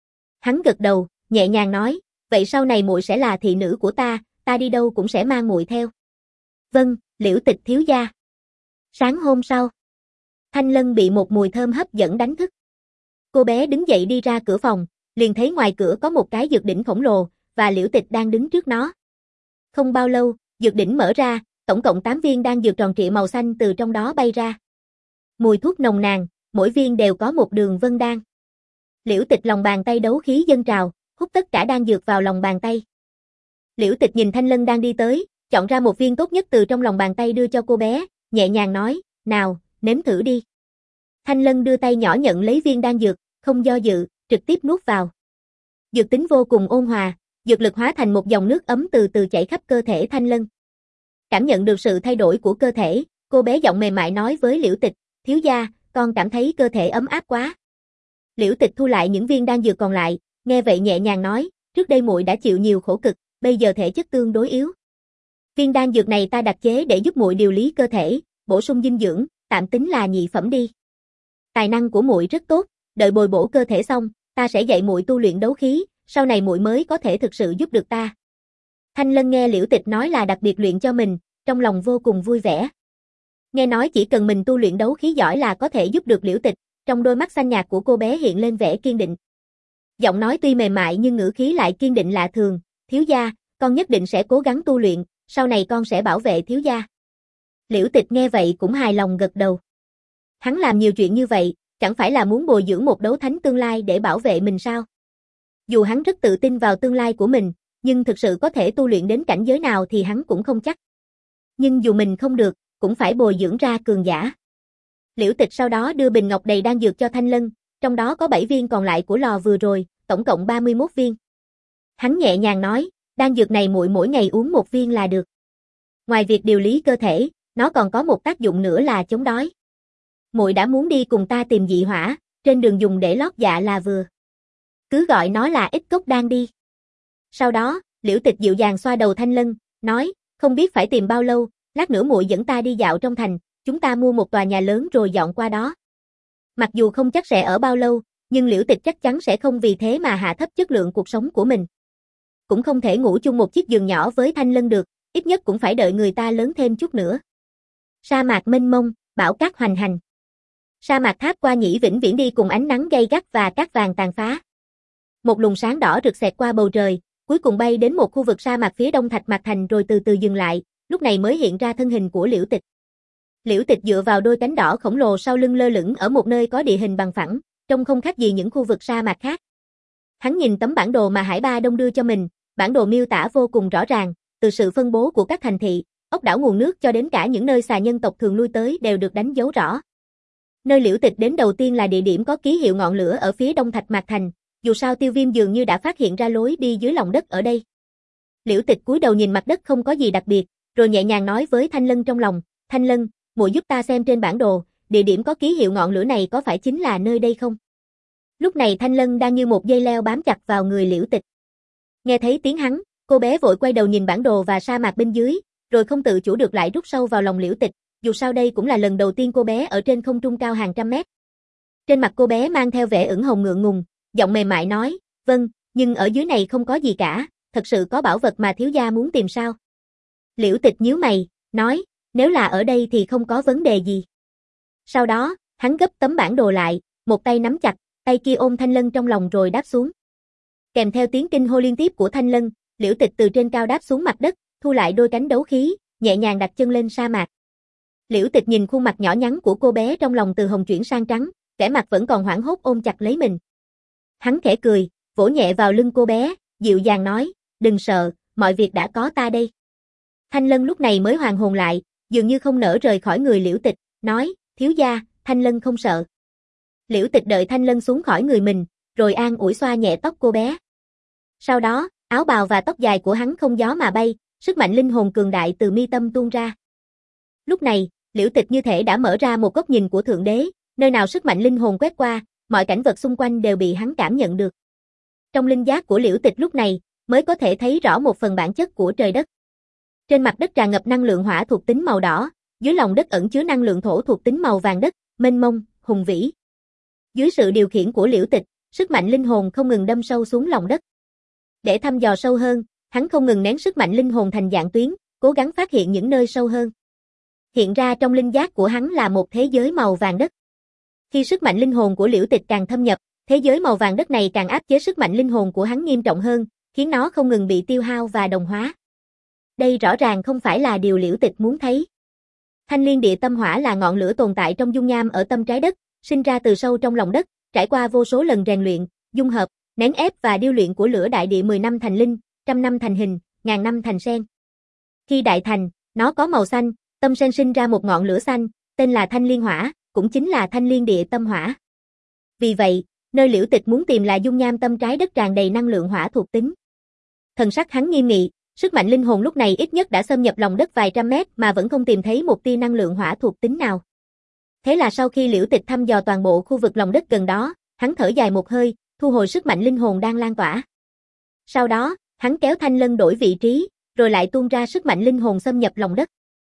[SPEAKER 1] Hắn gật đầu, nhẹ nhàng nói, vậy sau này muội sẽ là thị nữ của ta, ta đi đâu cũng sẽ mang muội theo. Vâng, Liễu Tịch thiếu gia. Sáng hôm sau, Thanh lân bị một mùi thơm hấp dẫn đánh thức. Cô bé đứng dậy đi ra cửa phòng, liền thấy ngoài cửa có một cái dược đỉnh khổng lồ, và Liễu Tịch đang đứng trước nó. Không bao lâu, dược đỉnh mở ra, tổng cộng tám viên đan dược tròn trịa màu xanh từ trong đó bay ra. Mùi thuốc nồng nàn, mỗi viên đều có một đường vân đan. Liễu Tịch lòng bàn tay đấu khí dâng trào, hút tất cả đan dược vào lòng bàn tay. Liễu Tịch nhìn Thanh lân đang đi tới, chọn ra một viên tốt nhất từ trong lòng bàn tay đưa cho cô bé, nhẹ nhàng nói, nào, nếm thử đi. Thanh lân đưa tay nhỏ nhận lấy viên đan dược, không do dự, trực tiếp nuốt vào. Dược tính vô cùng ôn hòa, dược lực hóa thành một dòng nước ấm từ từ chảy khắp cơ thể Thanh lân. Cảm nhận được sự thay đổi của cơ thể, cô bé giọng mềm mại nói với Liễu Tịch, thiếu gia, con cảm thấy cơ thể ấm áp quá. Liễu Tịch thu lại những viên đan dược còn lại, nghe vậy nhẹ nhàng nói, trước đây muội đã chịu nhiều khổ cực, bây giờ thể chất tương đối yếu. Viên đan dược này ta đặc chế để giúp muội điều lý cơ thể, bổ sung dinh dưỡng, tạm tính là nhị phẩm đi. Tài năng của muội rất tốt, đợi bồi bổ cơ thể xong, ta sẽ dạy muội tu luyện đấu khí, sau này muội mới có thể thực sự giúp được ta. Thanh lân nghe Liễu Tịch nói là đặc biệt luyện cho mình, trong lòng vô cùng vui vẻ. Nghe nói chỉ cần mình tu luyện đấu khí giỏi là có thể giúp được Liễu Tịch, trong đôi mắt xanh nhạt của cô bé hiện lên vẻ kiên định. Giọng nói tuy mềm mại nhưng ngữ khí lại kiên định lạ thường, thiếu gia, con nhất định sẽ cố gắng tu luyện, sau này con sẽ bảo vệ thiếu gia. Liễu Tịch nghe vậy cũng hài lòng gật đầu. Hắn làm nhiều chuyện như vậy, chẳng phải là muốn bồi dưỡng một đấu thánh tương lai để bảo vệ mình sao? Dù hắn rất tự tin vào tương lai của mình, nhưng thực sự có thể tu luyện đến cảnh giới nào thì hắn cũng không chắc. Nhưng dù mình không được, cũng phải bồi dưỡng ra cường giả. Liễu Tịch sau đó đưa bình ngọc đầy đan dược cho Thanh lân, trong đó có bảy viên còn lại của lò vừa rồi, tổng cộng ba mươi mốt viên. Hắn nhẹ nhàng nói, đan dược này muội mỗi ngày uống một viên là được. Ngoài việc điều lý cơ thể, nó còn có một tác dụng nữa là chống đói. Muội đã muốn đi cùng ta tìm dị hỏa, trên đường dùng để lót dạ là vừa. Cứ gọi nó là ít cốc đan đi. Sau đó, Liễu Tịch dịu dàng xoa đầu Thanh lân, nói, không biết phải tìm bao lâu, lát nữa muội dẫn ta đi dạo trong thành, chúng ta mua một tòa nhà lớn rồi dọn qua đó. Mặc dù không chắc sẽ ở bao lâu, nhưng Liễu Tịch chắc chắn sẽ không vì thế mà hạ thấp chất lượng cuộc sống của mình. Cũng không thể ngủ chung một chiếc giường nhỏ với Thanh lân được, ít nhất cũng phải đợi người ta lớn thêm chút nữa. Sa mạc mênh mông, bão cát hoành hành. Sa mạc Tháp Qua Nhĩ vĩnh viễn đi cùng ánh nắng gay gắt và cát vàng tàn phá. Một luồng sáng đỏ rực xẹt qua bầu trời, cuối cùng bay đến một khu vực sa mạc phía đông Thạch Mạc Thành rồi từ từ dừng lại, lúc này mới hiện ra thân hình của Liễu Tịch. Liễu Tịch dựa vào đôi cánh đỏ khổng lồ sau lưng lơ lửng ở một nơi có địa hình bằng phẳng, trông không khác gì những khu vực sa mạc khác. Hắn nhìn tấm bản đồ mà Hải Ba Đông đưa cho mình, bản đồ miêu tả vô cùng rõ ràng, từ sự phân bố của các thành thị, ốc đảo nguồn nước cho đến cả những nơi xà nhân tộc thường lui tới đều được đánh dấu rõ. Nơi Liễu Tịch đến đầu tiên là địa điểm có ký hiệu ngọn lửa ở phía đông Thạch Mạc Thành, dù sao Tiêu Viêm dường như đã phát hiện ra lối đi dưới lòng đất ở đây. Liễu Tịch cúi đầu nhìn mặt đất không có gì đặc biệt, rồi nhẹ nhàng nói với Thanh Lân trong lòng, Thanh Lân, muội giúp ta xem trên bản đồ, địa điểm có ký hiệu ngọn lửa này có phải chính là nơi đây không? Lúc này Thanh Lân đang như một dây leo bám chặt vào người Liễu Tịch. Nghe thấy tiếng hắn, cô bé vội quay đầu nhìn bản đồ và sa mạc bên dưới, rồi không tự chủ được lại rút sâu vào lòng Liễu Tịch, dù sao đây cũng là lần đầu tiên cô bé ở trên không trung cao hàng trăm mét. Trên mặt cô bé mang theo vẻ ửng hồng ngượng ngùng, giọng mềm mại nói, vâng, nhưng ở dưới này không có gì cả, thật sự có bảo vật mà thiếu gia muốn tìm sao? Liễu Tịch nhíu mày, nói, nếu là ở đây thì không có vấn đề gì. Sau đó, hắn gấp tấm bản đồ lại, một tay nắm chặt, tay kia ôm Thanh Lân trong lòng rồi đáp xuống. Kèm theo tiếng kinh hô liên tiếp của Thanh Lân, Liễu Tịch từ trên cao đáp xuống mặt đất, thu lại đôi cánh đấu khí, nhẹ nhàng đặt chân lên sa mạc. Liễu Tịch nhìn khuôn mặt nhỏ nhắn của cô bé trong lòng từ hồng chuyển sang trắng, vẻ mặt vẫn còn hoảng hốt ôm chặt lấy mình. Hắn khẽ cười, vỗ nhẹ vào lưng cô bé, dịu dàng nói, đừng sợ, mọi việc đã có ta đây. Thanh Lân lúc này mới hoàn hồn lại, dường như không nỡ rời khỏi người Liễu Tịch, nói, thiếu gia, Thanh Lân không sợ. Liễu Tịch đợi Thanh Lân xuống khỏi người mình, rồi an ủi xoa nhẹ tóc cô bé. Sau đó, áo bào và tóc dài của hắn không gió mà bay, sức mạnh linh hồn cường đại từ mi tâm tuôn ra. Lúc này, Liễu Tịch như thể đã mở ra một góc nhìn của Thượng Đế, nơi nào sức mạnh linh hồn quét qua, mọi cảnh vật xung quanh đều bị hắn cảm nhận được. Trong linh giác của Liễu Tịch lúc này, mới có thể thấy rõ một phần bản chất của trời đất. Trên mặt đất tràn ngập năng lượng hỏa thuộc tính màu đỏ, dưới lòng đất ẩn chứa năng lượng thổ thuộc tính màu vàng đất, mênh mông, hùng vĩ. Dưới sự điều khiển của Liễu Tịch, sức mạnh linh hồn không ngừng đâm sâu xuống lòng đất. Để thăm dò sâu hơn, hắn không ngừng nén sức mạnh linh hồn thành dạng tuyến, cố gắng phát hiện những nơi sâu hơn. Hiện ra trong linh giác của hắn là một thế giới màu vàng đất. Khi sức mạnh linh hồn của Liễu Tịch càng thâm nhập, thế giới màu vàng đất này càng áp chế sức mạnh linh hồn của hắn nghiêm trọng hơn, khiến nó không ngừng bị tiêu hao và đồng hóa. Đây rõ ràng không phải là điều Liễu Tịch muốn thấy. Thanh Liên Địa Tâm Hỏa là ngọn lửa tồn tại trong dung nham ở tâm trái đất, sinh ra từ sâu trong lòng đất, trải qua vô số lần rèn luyện, dung hợp, nén ép và điêu luyện của lửa đại địa mười năm thành linh, trăm năm thành hình, ngàn năm thành sen. Khi đại thành, nó có màu xanh, tâm sen sinh ra một ngọn lửa xanh, tên là Thanh Liên Hỏa, cũng chính là Thanh Liên Địa Tâm Hỏa. Vì vậy, nơi Liễu Tịch muốn tìm là dung nham tâm trái đất tràn đầy năng lượng hỏa thuộc tính. Thần sắc hắn nghiêm nghị, sức mạnh linh hồn lúc này ít nhất đã xâm nhập lòng đất vài trăm mét mà vẫn không tìm thấy một tia năng lượng hỏa thuộc tính nào. Thế là sau khi Liễu Tịch thăm dò toàn bộ khu vực lòng đất gần đó, hắn thở dài một hơi, thu hồi sức mạnh linh hồn đang lan tỏa. Sau đó, hắn kéo Thanh Lân đổi vị trí, rồi lại tuôn ra sức mạnh linh hồn xâm nhập lòng đất.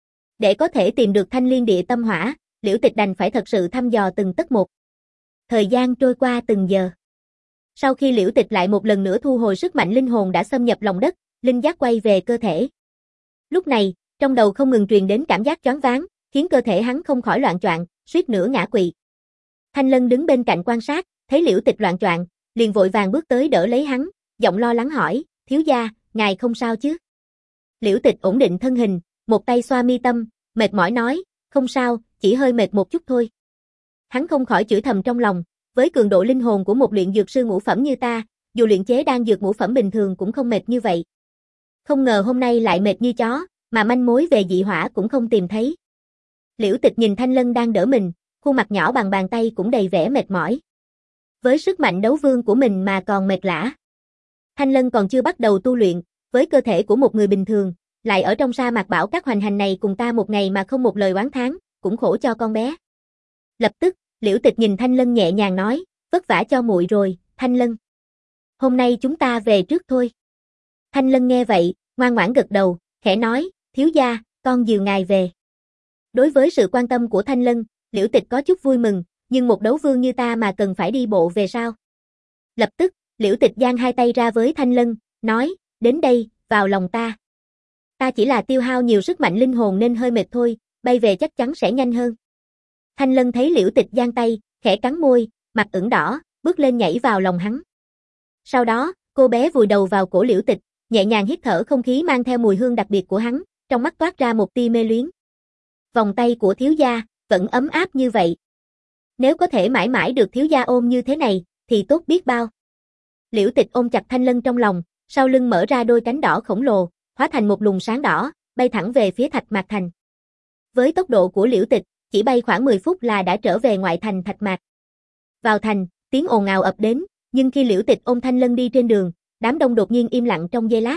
[SPEAKER 1] Để có thể tìm được Thanh Liên Địa Tâm Hỏa, Liễu Tịch đành phải thật sự thăm dò từng tấc một. Thời gian trôi qua từng giờ. Sau khi Liễu Tịch lại một lần nữa thu hồi sức mạnh linh hồn đã xâm nhập lòng đất, linh giác quay về cơ thể. Lúc này, trong đầu không ngừng truyền đến cảm giác choáng váng, khiến cơ thể hắn không khỏi loạng choạng, suýt nữa ngã quỵ. Thanh Lân đứng bên cạnh quan sát, thấy Liễu Tịch loạng choạng, liền vội vàng bước tới đỡ lấy hắn, giọng lo lắng hỏi, thiếu gia, ngài không sao chứ? Liễu Tịch ổn định thân hình, một tay xoa mi tâm, mệt mỏi nói, không sao, chỉ hơi mệt một chút thôi. Hắn không khỏi chửi thầm trong lòng, với cường độ linh hồn của một luyện dược sư ngũ phẩm như ta, dù luyện chế đan dược ngũ phẩm bình thường cũng không mệt như vậy. Không ngờ hôm nay lại mệt như chó, mà manh mối về dị hỏa cũng không tìm thấy. Liễu Tịch nhìn Thanh Lân đang đỡ mình, khuôn mặt nhỏ bằng bàn tay cũng đầy vẻ mệt mỏi. Với sức mạnh đấu vương của mình mà còn mệt lả. Thanh Lân còn chưa bắt đầu tu luyện, với cơ thể của một người bình thường, lại ở trong sa mạc bão cát hoành hành này cùng ta một ngày mà không một lời oán thán, cũng khổ cho con bé. Lập tức, Liễu Tịch nhìn Thanh Lân nhẹ nhàng nói, vất vả cho muội rồi, Thanh Lân. Hôm nay chúng ta về trước thôi. Thanh Lân nghe vậy, ngoan ngoãn gật đầu, khẽ nói, thiếu gia, con dìu ngài về. Đối với sự quan tâm của Thanh Lân, Liễu Tịch có chút vui mừng, nhưng một đấu vương như ta mà cần phải đi bộ về sao? Lập tức, Liễu Tịch giang hai tay ra với Thanh Lân, nói, đến đây, vào lòng ta. Ta chỉ là tiêu hao nhiều sức mạnh linh hồn nên hơi mệt thôi, bay về chắc chắn sẽ nhanh hơn. Thanh Lân thấy Liễu Tịch giang tay, khẽ cắn môi, mặt ửng đỏ, bước lên nhảy vào lòng hắn. Sau đó, cô bé vùi đầu vào cổ Liễu Tịch, nhẹ nhàng hít thở không khí mang theo mùi hương đặc biệt của hắn, trong mắt toát ra một tia mê luyến. Vòng tay của thiếu gia, vẫn ấm áp như vậy. Nếu có thể mãi mãi được thiếu gia ôm như thế này, thì tốt biết bao. Liễu Tịch ôm chặt Thanh Lân trong lòng, sau lưng mở ra đôi cánh đỏ khổng lồ, hóa thành một luồng sáng đỏ, bay thẳng về phía Thạch Mạc Thành. Với tốc độ của Liễu Tịch, chỉ bay khoảng mười phút là đã trở về ngoại thành Thạch Mạc. Vào thành, tiếng ồn ào ập đến, nhưng khi Liễu Tịch ôm Thanh Lân đi trên đường, đám đông đột nhiên im lặng trong giây lát.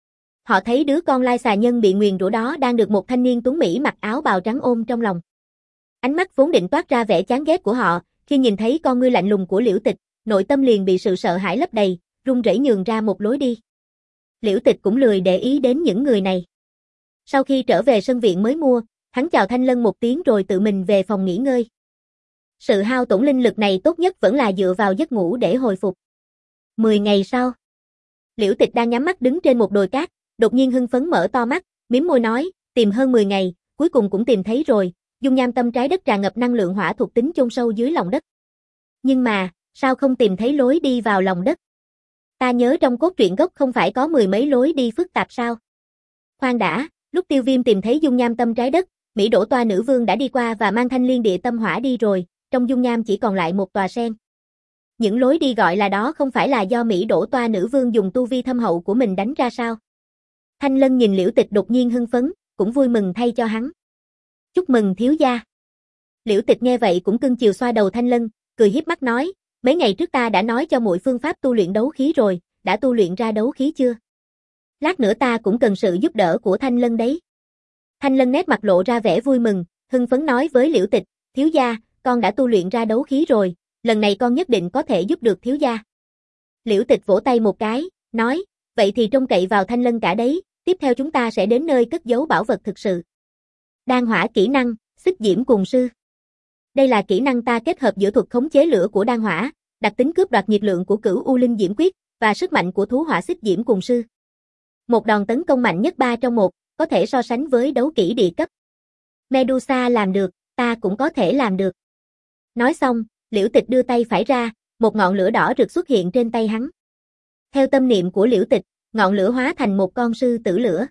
[SPEAKER 1] Họ thấy đứa con lai xà nhân bị nguyền rủa đó đang được một thanh niên tuấn mỹ mặc áo bào trắng ôm trong lòng. Ánh mắt vốn định toát ra vẻ chán ghét của họ, khi nhìn thấy con ngươi lạnh lùng của Liễu Tịch, nội tâm liền bị sự sợ hãi lấp đầy, run rẩy nhường ra một lối đi. Liễu Tịch cũng lười để ý đến những người này. Sau khi trở về sân viện mới mua, hắn chào Thanh Lân một tiếng rồi tự mình về phòng nghỉ ngơi. Sự hao tổn linh lực này tốt nhất vẫn là dựa vào giấc ngủ để hồi phục. Mười ngày sau, Liễu Tịch đang nhắm mắt đứng trên một đồi cát, đột nhiên hưng phấn mở to mắt, mím môi nói, tìm hơn mười ngày, cuối cùng cũng tìm thấy rồi, dung nham tâm trái đất tràn ngập năng lượng hỏa thuộc tính chôn sâu dưới lòng đất. Nhưng mà, sao không tìm thấy lối đi vào lòng đất? Ta nhớ trong cốt truyện gốc không phải có mười mấy lối đi phức tạp sao? Khoan đã, lúc Tiêu Viêm tìm thấy dung nham tâm trái đất, Mỹ Đỗ Toa nữ vương đã đi qua và mang thanh liên địa tâm hỏa đi rồi, trong dung nham chỉ còn lại một tòa sen. Những lối đi gọi là đó không phải là do Mỹ Đỗ Toa nữ vương dùng tu vi thâm hậu của mình đánh ra sao? Thanh Lân nhìn Liễu Tịch đột nhiên hưng phấn, cũng vui mừng thay cho hắn. Chúc mừng thiếu gia. Liễu Tịch nghe vậy cũng cưng chiều xoa đầu Thanh Lân, cười hiếp mắt nói, mấy ngày trước ta đã nói cho muội phương pháp tu luyện đấu khí rồi, đã tu luyện ra đấu khí chưa? Lát nữa ta cũng cần sự giúp đỡ của Thanh Lân đấy. Thanh Lân nét mặt lộ ra vẻ vui mừng, hưng phấn nói với Liễu Tịch, thiếu gia, con đã tu luyện ra đấu khí rồi, lần này con nhất định có thể giúp được thiếu gia. Liễu Tịch vỗ tay một cái, nói, vậy thì trông cậy vào Thanh Lân cả đấy, tiếp theo chúng ta sẽ đến nơi cất giấu bảo vật thực sự. Đan hỏa kỹ năng, xích diễm cùng sư. Đây là kỹ năng ta kết hợp giữa thuật khống chế lửa của đan hỏa, đặc tính cướp đoạt nhiệt lượng của cửu u linh diễm quyết, và sức mạnh của thú hỏa xích diễm cùng sư. Một đòn tấn công mạnh nhất ba trong một, có thể so sánh với đấu kỹ địa cấp. Medusa làm được, ta cũng có thể làm được. Nói xong, Liễu Tịch đưa tay phải ra, một ngọn lửa đỏ rực xuất hiện trên tay hắn. Theo tâm niệm của Liễu Tịch, ngọn lửa hóa thành một con sư tử lửa.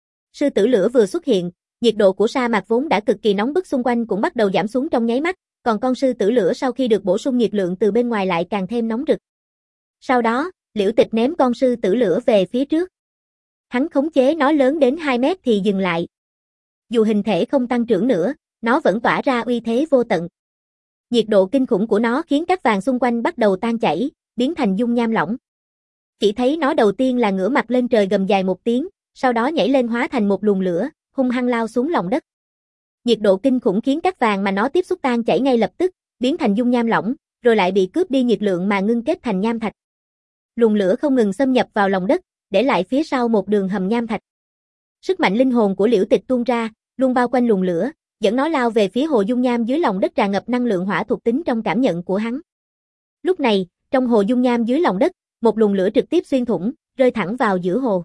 [SPEAKER 1] Sư tử lửa vừa xuất hiện, nhiệt độ của sa mạc vốn đã cực kỳ nóng bức xung quanh cũng bắt đầu giảm xuống trong nháy mắt, còn con sư tử lửa sau khi được bổ sung nhiệt lượng từ bên ngoài lại càng thêm nóng rực. Sau đó, Liễu Tịch ném con sư tử lửa về phía trước. Hắn khống chế nó lớn đến hai mét thì dừng lại. Dù hình thể không tăng trưởng nữa, nó vẫn tỏa ra uy thế vô tận. Nhiệt độ kinh khủng của nó khiến các vàng xung quanh bắt đầu tan chảy, biến thành dung nham lỏng. Chỉ thấy nó đầu tiên là ngửa mặt lên trời gầm dài một tiếng, sau đó nhảy lên hóa thành một luồng lửa, hung hăng lao xuống lòng đất. Nhiệt độ kinh khủng khiến các vàng mà nó tiếp xúc tan chảy ngay lập tức, biến thành dung nham lỏng, rồi lại bị cướp đi nhiệt lượng mà ngưng kết thành nham thạch. Luồng lửa không ngừng xâm nhập vào lòng đất, để lại phía sau một đường hầm nham thạch. Sức mạnh linh hồn của Liễu Tịch tuôn ra, luôn bao quanh luồng lửa, dẫn nó lao về phía hồ dung nham dưới lòng đất tràn ngập năng lượng hỏa thuộc tính trong cảm nhận của hắn. Lúc này, trong hồ dung nham dưới lòng đất, một luồng lửa trực tiếp xuyên thủng, rơi thẳng vào giữa hồ.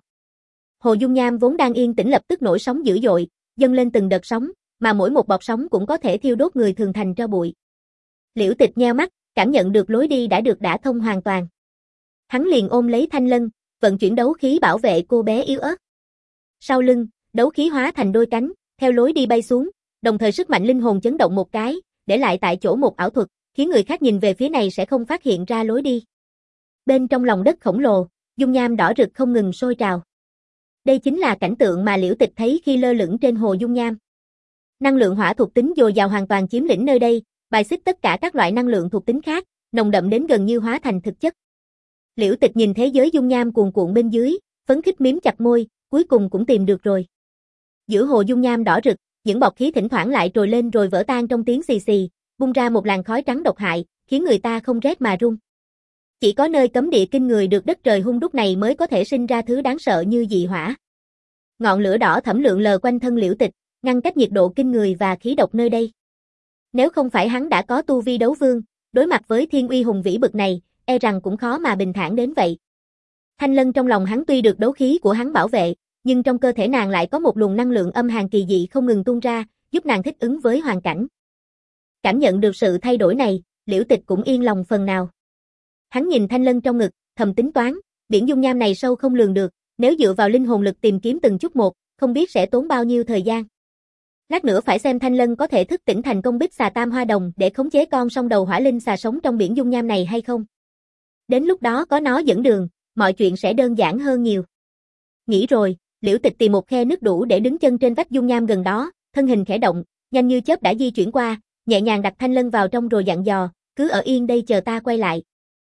[SPEAKER 1] Hồ dung nham vốn đang yên tĩnh lập tức nổi sóng dữ dội, dâng lên từng đợt sóng, mà mỗi một bọt sóng cũng có thể thiêu đốt người thường thành tro bụi. Liễu Tịch nheo mắt, cảm nhận được lối đi đã được đả thông hoàn toàn. Hắn liền ôm lấy Thanh Lân, vận chuyển đấu khí bảo vệ cô bé yếu ớt. Sau lưng, đấu khí hóa thành đôi cánh, theo lối đi bay xuống, đồng thời sức mạnh linh hồn chấn động một cái, để lại tại chỗ một ảo thuật, khiến người khác nhìn về phía này sẽ không phát hiện ra lối đi. Bên trong lòng đất khổng lồ, dung nham đỏ rực không ngừng sôi trào. Đây chính là cảnh tượng mà Liễu Tịch thấy khi lơ lửng trên hồ dung nham. Năng lượng hỏa thuộc tính dồi dào hoàn toàn chiếm lĩnh nơi đây, bài xích tất cả các loại năng lượng thuộc tính khác, nồng đậm đến gần như hóa thành thực chất. Liễu Tịch nhìn thế giới dung nham cuồn cuộn bên dưới, phấn khích mím chặt môi, cuối cùng cũng tìm được rồi. Giữa hồ dung nham đỏ rực, những bọt khí thỉnh thoảng lại trồi lên rồi vỡ tan trong tiếng xì xì, bung ra một làn khói trắng độc hại, khiến người ta không rét mà run. Chỉ có nơi cấm địa kinh người được đất trời hung đúc này mới có thể sinh ra thứ đáng sợ như dị hỏa. Ngọn lửa đỏ thẫm lượn lờ quanh thân Liễu Tịch, ngăn cách nhiệt độ kinh người và khí độc nơi đây. Nếu không phải hắn đã có tu vi đấu vương, đối mặt với thiên uy hùng vĩ bực này, e rằng cũng khó mà bình thản đến vậy. Thanh Lân trong lòng hắn tuy được đấu khí của hắn bảo vệ, nhưng trong cơ thể nàng lại có một luồng năng lượng âm hàn kỳ dị không ngừng tuôn ra, giúp nàng thích ứng với hoàn cảnh. Cảm nhận được sự thay đổi này, Liễu Tịch cũng yên lòng phần nào. Hắn nhìn Thanh Lân trong ngực, thầm tính toán, biển dung nham này sâu không lường được, nếu dựa vào linh hồn lực tìm kiếm từng chút một, không biết sẽ tốn bao nhiêu thời gian. Lát nữa phải xem Thanh Lân có thể thức tỉnh thành công bích xà tam hoa đồng để khống chế con song đầu hỏa linh xà sống trong biển dung nham này hay không. Đến lúc đó có nó dẫn đường, mọi chuyện sẽ đơn giản hơn nhiều. Nghĩ rồi, Liễu Tịch tìm một khe nước đủ để đứng chân trên vách dung nham gần đó, thân hình khẽ động, nhanh như chớp đã di chuyển qua, nhẹ nhàng đặt Thanh Lân vào trong rồi dặn dò, cứ ở yên đây chờ ta quay lại.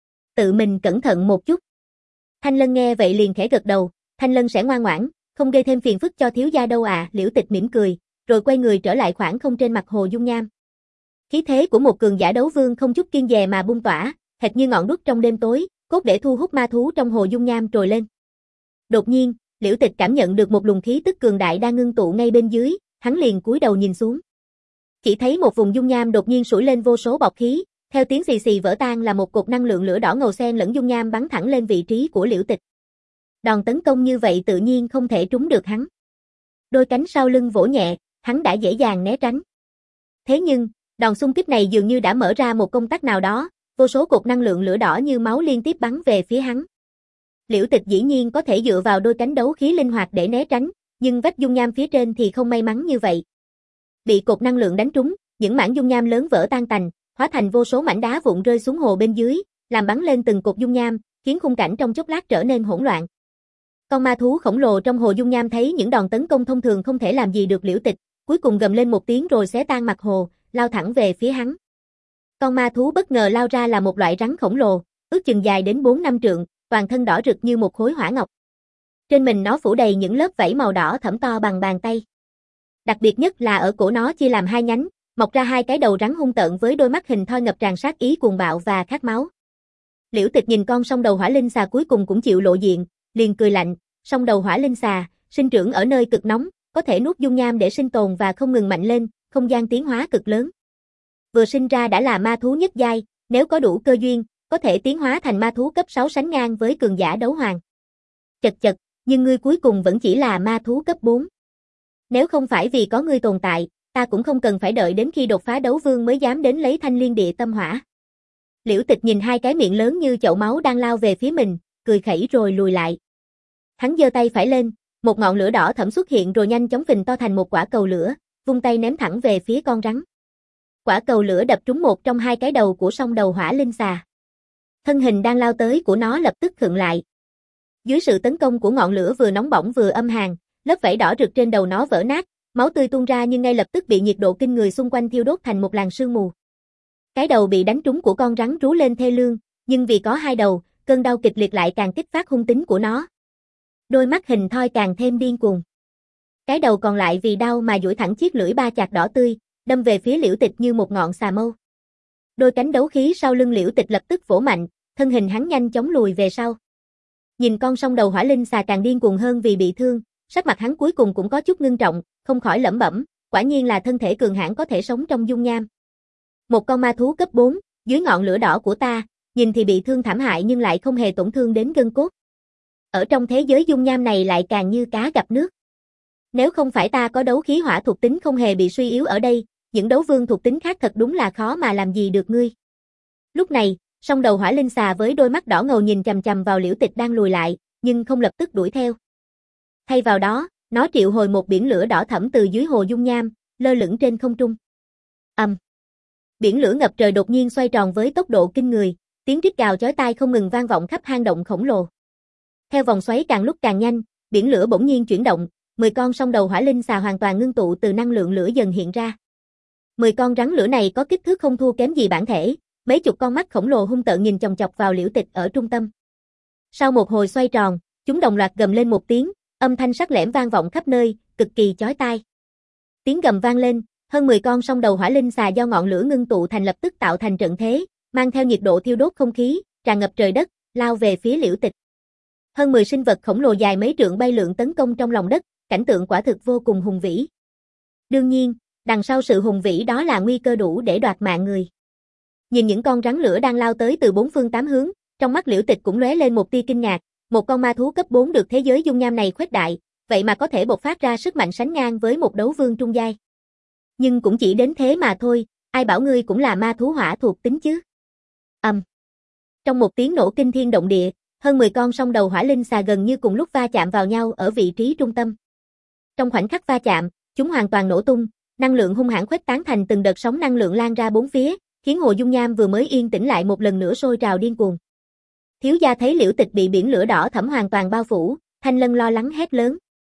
[SPEAKER 1] Tự mình cẩn thận một chút. Thanh Lân nghe vậy liền khẽ gật đầu, Thanh Lân sẽ ngoan ngoãn, không gây thêm phiền phức cho thiếu gia đâu à. Liễu Tịch mỉm cười, rồi quay người trở lại khoảng không trên mặt hồ dung nham. Khí thế của một cường giả đấu vương không chút kiêng dè mà bung tỏa, hệt như ngọn đuốc trong đêm tối, cốt để thu hút ma thú trong hồ dung nham trồi lên. Đột nhiên, Liễu Tịch cảm nhận được một luồng khí tức cường đại đang ngưng tụ ngay bên dưới, hắn liền cúi đầu nhìn xuống. Chỉ thấy một vùng dung nham đột nhiên sủi lên vô số bọt khí, theo tiếng xì xì vỡ tan là một cột năng lượng lửa đỏ ngầu xen lẫn dung nham bắn thẳng lên vị trí của Liễu Tịch. Đòn tấn công như vậy tự nhiên không thể trúng được hắn. Đôi cánh sau lưng vỗ nhẹ, hắn đã dễ dàng né tránh. Thế nhưng, đòn xung kích này dường như đã mở ra một công tắc nào đó, vô số cột năng lượng lửa đỏ như máu liên tiếp bắn về phía hắn. Liễu Tịch dĩ nhiên có thể dựa vào đôi cánh đấu khí linh hoạt để né tránh, nhưng vách dung nham phía trên thì không may mắn như vậy. Bị cột năng lượng đánh trúng, những mảng dung nham lớn vỡ tan tành, hóa thành vô số mảnh đá vụn rơi xuống hồ bên dưới, làm bắn lên từng cột dung nham, khiến khung cảnh trong chốc lát trở nên hỗn loạn. Con ma thú khổng lồ trong hồ dung nham thấy những đòn tấn công thông thường không thể làm gì được Liễu Tịch, cuối cùng gầm lên một tiếng rồi xé tan mặt hồ, lao thẳng về phía hắn. Con ma thú bất ngờ lao ra là một loại rắn khổng lồ, ước chừng dài đến bốn năm trượng, toàn thân đỏ rực như một khối hỏa ngọc. Trên mình nó phủ đầy những lớp vảy màu đỏ thẫm to bằng bàn tay. Đặc biệt nhất là ở cổ nó chia làm hai nhánh, mọc ra hai cái đầu rắn hung tợn với đôi mắt hình thoi ngập tràn sát ý cuồng bạo và khát máu. Liễu Tịch nhìn con song đầu hỏa linh xà cuối cùng cũng chịu lộ diện, liền cười lạnh, song đầu hỏa linh xà, sinh trưởng ở nơi cực nóng, có thể nuốt dung nham để sinh tồn và không ngừng mạnh lên, không gian tiến hóa cực lớn. Vừa sinh ra đã là ma thú nhất giai, nếu có đủ cơ duyên, có thể tiến hóa thành ma thú cấp sáu sánh ngang với cường giả đấu hoàng. Chật chật, nhưng ngươi cuối cùng vẫn chỉ là ma thú cấp bốn. Nếu không phải vì có ngươi tồn tại, ta cũng không cần phải đợi đến khi đột phá đấu vương mới dám đến lấy thanh liên địa tâm hỏa. Liễu Tịch nhìn hai cái miệng lớn như chậu máu đang lao về phía mình, cười khẩy rồi lùi lại. Hắn giơ tay phải lên, một ngọn lửa đỏ thẫm xuất hiện rồi nhanh chóng phình to thành một quả cầu lửa, vung tay ném thẳng về phía con rắn. Quả cầu lửa đập trúng một trong hai cái đầu của song đầu hỏa linh xà. Thân hình đang lao tới của nó lập tức khựng lại. Dưới sự tấn công của ngọn lửa vừa nóng bỏng vừa âm hàn, lớp vảy đỏ rực trên đầu nó vỡ nát, máu tươi tuôn ra nhưng ngay lập tức bị nhiệt độ kinh người xung quanh thiêu đốt thành một làn sương mù. Cái đầu bị đánh trúng của con rắn rú lên thê lương, nhưng vì có hai đầu, cơn đau kịch liệt lại càng kích phát hung tính của nó. Đôi mắt hình thoi càng thêm điên cuồng. Cái đầu còn lại vì đau mà duỗi thẳng chiếc lưỡi ba chạc đỏ tươi, đâm về phía Liễu Tịch như một ngọn xà mâu. Đôi cánh đấu khí sau lưng Liễu Tịch lập tức vỗ mạnh, thân hình hắn nhanh chóng lùi về sau. Nhìn con song đầu hỏa linh xà càng điên cuồng hơn vì bị thương, sắc mặt hắn cuối cùng cũng có chút ngưng trọng, không khỏi lẩm bẩm, quả nhiên là thân thể cường hãn có thể sống trong dung nham. Một con ma thú cấp bốn, dưới ngọn lửa đỏ của ta, nhìn thì bị thương thảm hại nhưng lại không hề tổn thương đến gân cốt. Ở trong thế giới dung nham này lại càng như cá gặp nước. Nếu không phải ta có đấu khí hỏa thuộc tính không hề bị suy yếu ở đây, những đấu vương thuộc tính khác thật đúng là khó mà làm gì được ngươi. Lúc này, song đầu hỏa linh xà với đôi mắt đỏ ngầu nhìn chằm chằm vào Liễu Tịch đang lùi lại, nhưng không lập tức đuổi theo. Thay vào đó, nó triệu hồi một biển lửa đỏ thẫm từ dưới hồ dung nham, lơ lửng trên không trung. Ầm. Um. Biển lửa ngập trời đột nhiên xoay tròn với tốc độ kinh người, tiếng rít gào chói tai không ngừng vang vọng khắp hang động khổng lồ. Theo vòng xoáy càng lúc càng nhanh, biển lửa bỗng nhiên chuyển động, mười con song đầu hỏa linh xà hoàn toàn ngưng tụ từ năng lượng lửa dần hiện ra. mười con rắn lửa này có kích thước không thua kém gì bản thể, mấy chục con mắt khổng lồ hung tợn nhìn chòng chọc vào Liễu Tịch ở trung tâm. Sau một hồi xoay tròn, chúng đồng loạt gầm lên một tiếng, âm thanh sắc lẻm vang vọng khắp nơi, cực kỳ chói tai. Tiếng gầm vang lên, hơn mười con song đầu hỏa linh xà do ngọn lửa ngưng tụ thành lập tức tạo thành trận thế, mang theo nhiệt độ thiêu đốt không khí, tràn ngập trời đất, lao về phía Liễu Tịch. Hơn mười sinh vật khổng lồ dài mấy trượng bay lượn tấn công trong lòng đất, cảnh tượng quả thực vô cùng hùng vĩ. Đương nhiên, đằng sau sự hùng vĩ đó là nguy cơ đủ để đoạt mạng người. Nhìn những con rắn lửa đang lao tới từ bốn phương tám hướng, trong mắt Liễu Tịch cũng lóe lên một tia kinh ngạc, một con ma thú cấp bốn được thế giới dung nham này khuếch đại, vậy mà có thể bộc phát ra sức mạnh sánh ngang với một đấu vương trung giai. Nhưng cũng chỉ đến thế mà thôi, ai bảo ngươi cũng là ma thú hỏa thuộc tính chứ. Ầm. Um. Trong một tiếng nổ kinh thiên động địa, hơn mười con song đầu hỏa linh xà gần như cùng lúc va chạm vào nhau ở vị trí trung tâm. Trong khoảnh khắc va chạm, chúng hoàn toàn nổ tung, năng lượng hung hãn khuếch tán thành từng đợt sóng năng lượng lan ra bốn phía, khiến hồ dung nham vừa mới yên tĩnh lại một lần nữa sôi trào điên cuồng. Thiếu gia thấy Liễu Tịch bị biển lửa đỏ thẫm hoàn toàn bao phủ, Thanh Lân lo lắng hét lớn.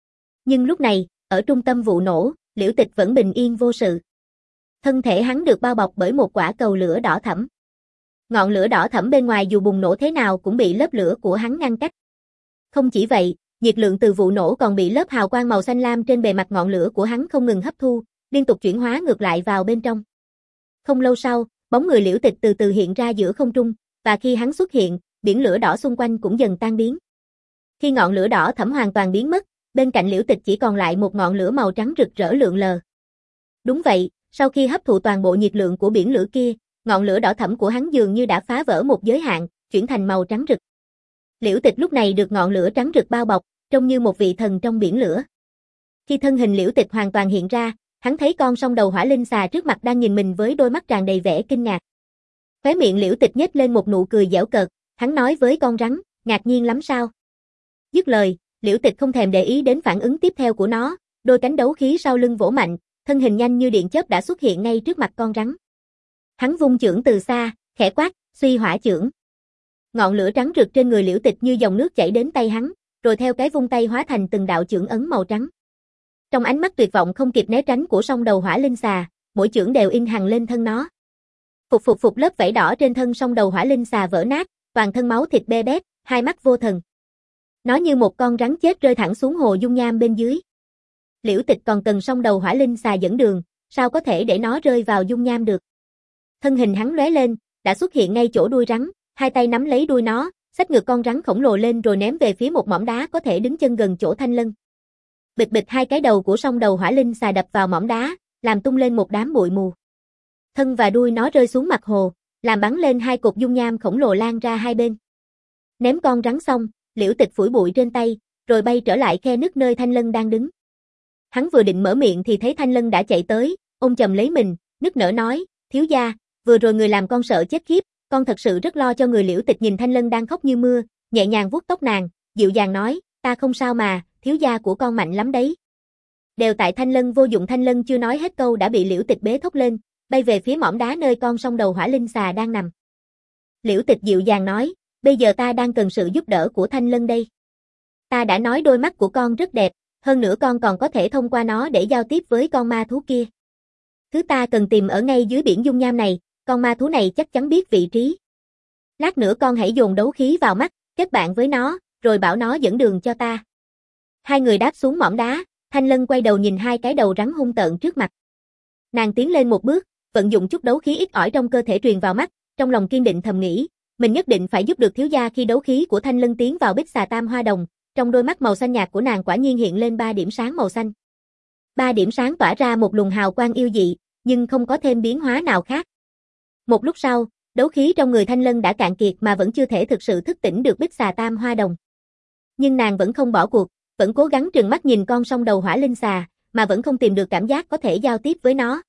[SPEAKER 1] Nhưng lúc này, ở trung tâm vụ nổ, Liễu Tịch vẫn bình yên vô sự. Thân thể hắn được bao bọc bởi một quả cầu lửa đỏ thẫm. Ngọn lửa đỏ thẫm bên ngoài dù bùng nổ thế nào cũng bị lớp lửa của hắn ngăn cách. Không chỉ vậy, nhiệt lượng từ vụ nổ còn bị lớp hào quang màu xanh lam trên bề mặt ngọn lửa của hắn không ngừng hấp thu, liên tục chuyển hóa ngược lại vào bên trong. Không lâu sau, bóng người Liễu Tịch từ từ hiện ra giữa không trung, và khi hắn xuất hiện, biển lửa đỏ xung quanh cũng dần tan biến. Khi ngọn lửa đỏ thẫm hoàn toàn biến mất, bên cạnh Liễu Tịch chỉ còn lại một ngọn lửa màu trắng rực rỡ lượn lờ. Đúng vậy, sau khi hấp thụ toàn bộ nhiệt lượng của biển lửa kia, ngọn lửa đỏ thẫm của hắn dường như đã phá vỡ một giới hạn, chuyển thành màu trắng rực. Liễu Tịch lúc này được ngọn lửa trắng rực bao bọc, trông như một vị thần trong biển lửa. Khi thân hình Liễu Tịch hoàn toàn hiện ra, hắn thấy con song đầu hỏa linh xà trước mặt đang nhìn mình với đôi mắt tràn đầy vẻ kinh ngạc. Khóe miệng Liễu Tịch nhếch lên một nụ cười giễu cợt, hắn nói với con rắn, ngạc nhiên lắm sao? Dứt lời, Liễu Tịch không thèm để ý đến phản ứng tiếp theo của nó, đôi cánh đấu khí sau lưng vỗ mạnh, thân hình nhanh như điện chớp đã xuất hiện ngay trước mặt con rắn. Hắn vung chưởng từ xa, khẽ quát, suy hỏa chưởng. Ngọn lửa trắng rực trên người Liễu Tịch như dòng nước chảy đến tay hắn, rồi theo cái vung tay hóa thành từng đạo chưởng ấn màu trắng. Trong ánh mắt tuyệt vọng không kịp né tránh của song đầu hỏa linh xà, mỗi chưởng đều in hằn lên thân nó. Phục phục phục lớp vảy đỏ trên thân song đầu hỏa linh xà vỡ nát, toàn thân máu thịt be bét, hai mắt vô thần. Nó như một con rắn chết rơi thẳng xuống hồ dung nham bên dưới. Liễu Tịch còn cần song đầu hỏa linh xà dẫn đường, sao có thể để nó rơi vào dung nham được. Thân hình hắn lóe lên, đã xuất hiện ngay chỗ đuôi rắn, hai tay nắm lấy đuôi nó, xách ngược con rắn khổng lồ lên rồi ném về phía một mỏm đá có thể đứng chân gần chỗ Thanh Lân. Bịch bịch hai cái đầu của song đầu hỏa linh xà đập vào mỏm đá, làm tung lên một đám bụi mù. Thân và đuôi nó rơi xuống mặt hồ, làm bắn lên hai cục dung nham khổng lồ lan ra hai bên. Ném con rắn xong, Liễu Tịch phủi bụi trên tay, rồi bay trở lại khe nứt nơi Thanh Lân đang đứng. Hắn vừa định mở miệng thì thấy Thanh Lân đã chạy tới, ôm chầm lấy mình, nức nở nói, thiếu gia, vừa rồi người làm con sợ chết khiếp, con thật sự rất lo cho người. Liễu Tịch nhìn Thanh Lân đang khóc như mưa, nhẹ nhàng vuốt tóc nàng, dịu dàng nói, ta không sao mà, thiếu gia của con mạnh lắm đấy. Đều tại Thanh Lân vô dụng. Thanh Lân chưa nói hết câu đã bị Liễu Tịch bế thốc lên, bay về phía mỏm đá nơi con song đầu hỏa linh xà đang nằm. Liễu Tịch dịu dàng nói, bây giờ ta đang cần sự giúp đỡ của Thanh Lân đây. Ta đã nói đôi mắt của con rất đẹp, hơn nữa con còn có thể thông qua nó để giao tiếp với con ma thú kia. Thứ ta cần tìm ở ngay dưới biển dung nham này, con ma thú này chắc chắn biết vị trí. Lát nữa con hãy dồn đấu khí vào mắt, kết bạn với nó, rồi bảo nó dẫn đường cho ta. Hai người đáp xuống mỏm đá, Thanh Lân quay đầu nhìn hai cái đầu rắn hung tợn trước mặt. Nàng tiến lên một bước, vận dụng chút đấu khí ít ỏi trong cơ thể truyền vào mắt, trong lòng kiên định thầm nghĩ, mình nhất định phải giúp được thiếu gia. Khi đấu khí của Thanh Lân tiến vào bích xà tam hoa đồng, trong đôi mắt màu xanh nhạt của nàng quả nhiên hiện lên ba điểm sáng màu xanh. Ba điểm sáng tỏa ra một luồng hào quang yêu dị, nhưng không có thêm biến hóa nào khác. Một lúc sau, đấu khí trong người Thanh Lân đã cạn kiệt mà vẫn chưa thể thực sự thức tỉnh được bích xà tam hoa đồng. Nhưng nàng vẫn không bỏ cuộc, vẫn cố gắng trừng mắt nhìn con song đầu hỏa linh xà, mà vẫn không tìm được cảm giác có thể giao tiếp với nó.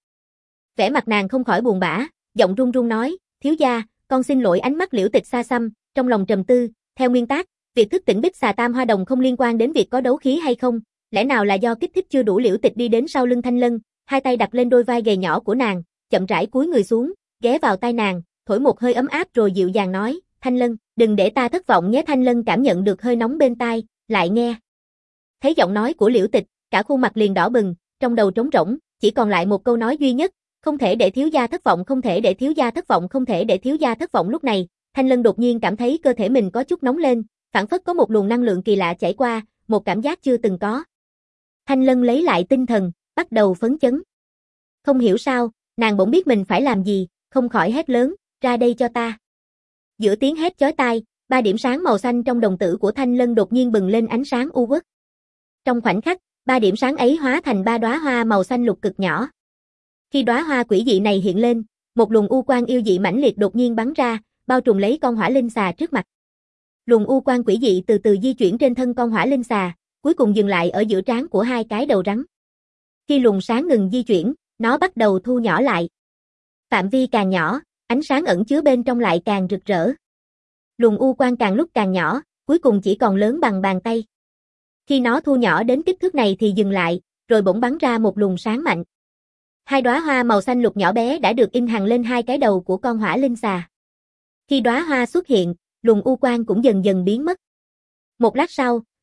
[SPEAKER 1] Vẻ mặt nàng không khỏi buồn bã, giọng run run nói, thiếu gia, con xin lỗi. Ánh mắt Liễu Tịch xa xăm, trong lòng trầm tư, theo nguyên tắc, việc thức tỉnh bích xà tam hoa đồng không liên quan đến việc có đấu khí hay không, lẽ nào là do kích thích chưa đủ. Liễu Tịch đi đến sau lưng Thanh Lân, hai tay đặt lên đôi vai gầy nhỏ của nàng, chậm rãi cúi người xuống, ghé vào tai nàng, thổi một hơi ấm áp rồi dịu dàng nói, Thanh Lân, đừng để ta thất vọng nhé. Thanh Lân cảm nhận được hơi nóng bên tai, lại nghe. Thấy giọng nói của Liễu Tịch, cả khuôn mặt liền đỏ bừng, trong đầu trống rỗng, chỉ còn lại một câu nói duy nhất, không thể để thiếu gia thất vọng, không thể để thiếu gia thất vọng, không thể để thiếu gia thất vọng. Lúc này, Thanh Lân đột nhiên cảm thấy cơ thể mình có chút nóng lên, phảng phất có một luồng năng lượng kỳ lạ chảy qua, một cảm giác chưa từng có. Thanh Lân lấy lại tinh thần, bắt đầu phấn chấn. Không hiểu sao, nàng bỗng biết mình phải làm gì, không khỏi hét lớn, ra đây cho ta. Giữa tiếng hét chói tai, ba điểm sáng màu xanh trong đồng tử của Thanh Lân đột nhiên bừng lên ánh sáng u uất. Trong khoảnh khắc, ba điểm sáng ấy hóa thành ba đóa hoa màu xanh lục cực nhỏ. Khi đóa hoa quỷ dị này hiện lên, một luồng u quang yêu dị mãnh liệt đột nhiên bắn ra, bao trùm lấy con hỏa linh xà trước mặt. Luồng u quang quỷ dị từ từ di chuyển trên thân con hỏa linh xà, cuối cùng dừng lại ở giữa trán của hai cái đầu rắn. Khi luồng sáng ngừng di chuyển, nó bắt đầu thu nhỏ lại. Phạm vi càng nhỏ, ánh sáng ẩn chứa bên trong lại càng rực rỡ. Luồng u quang càng lúc càng nhỏ, cuối cùng chỉ còn lớn bằng bàn tay. Khi nó thu nhỏ đến kích thước này thì dừng lại, rồi bỗng bắn ra một luồng sáng mạnh. Hai đóa hoa màu xanh lục nhỏ bé đã được in hằn lên hai cái đầu của con hỏa linh xà. Khi đóa hoa xuất hiện, luồng u quang cũng dần dần biến mất. Một lát sau,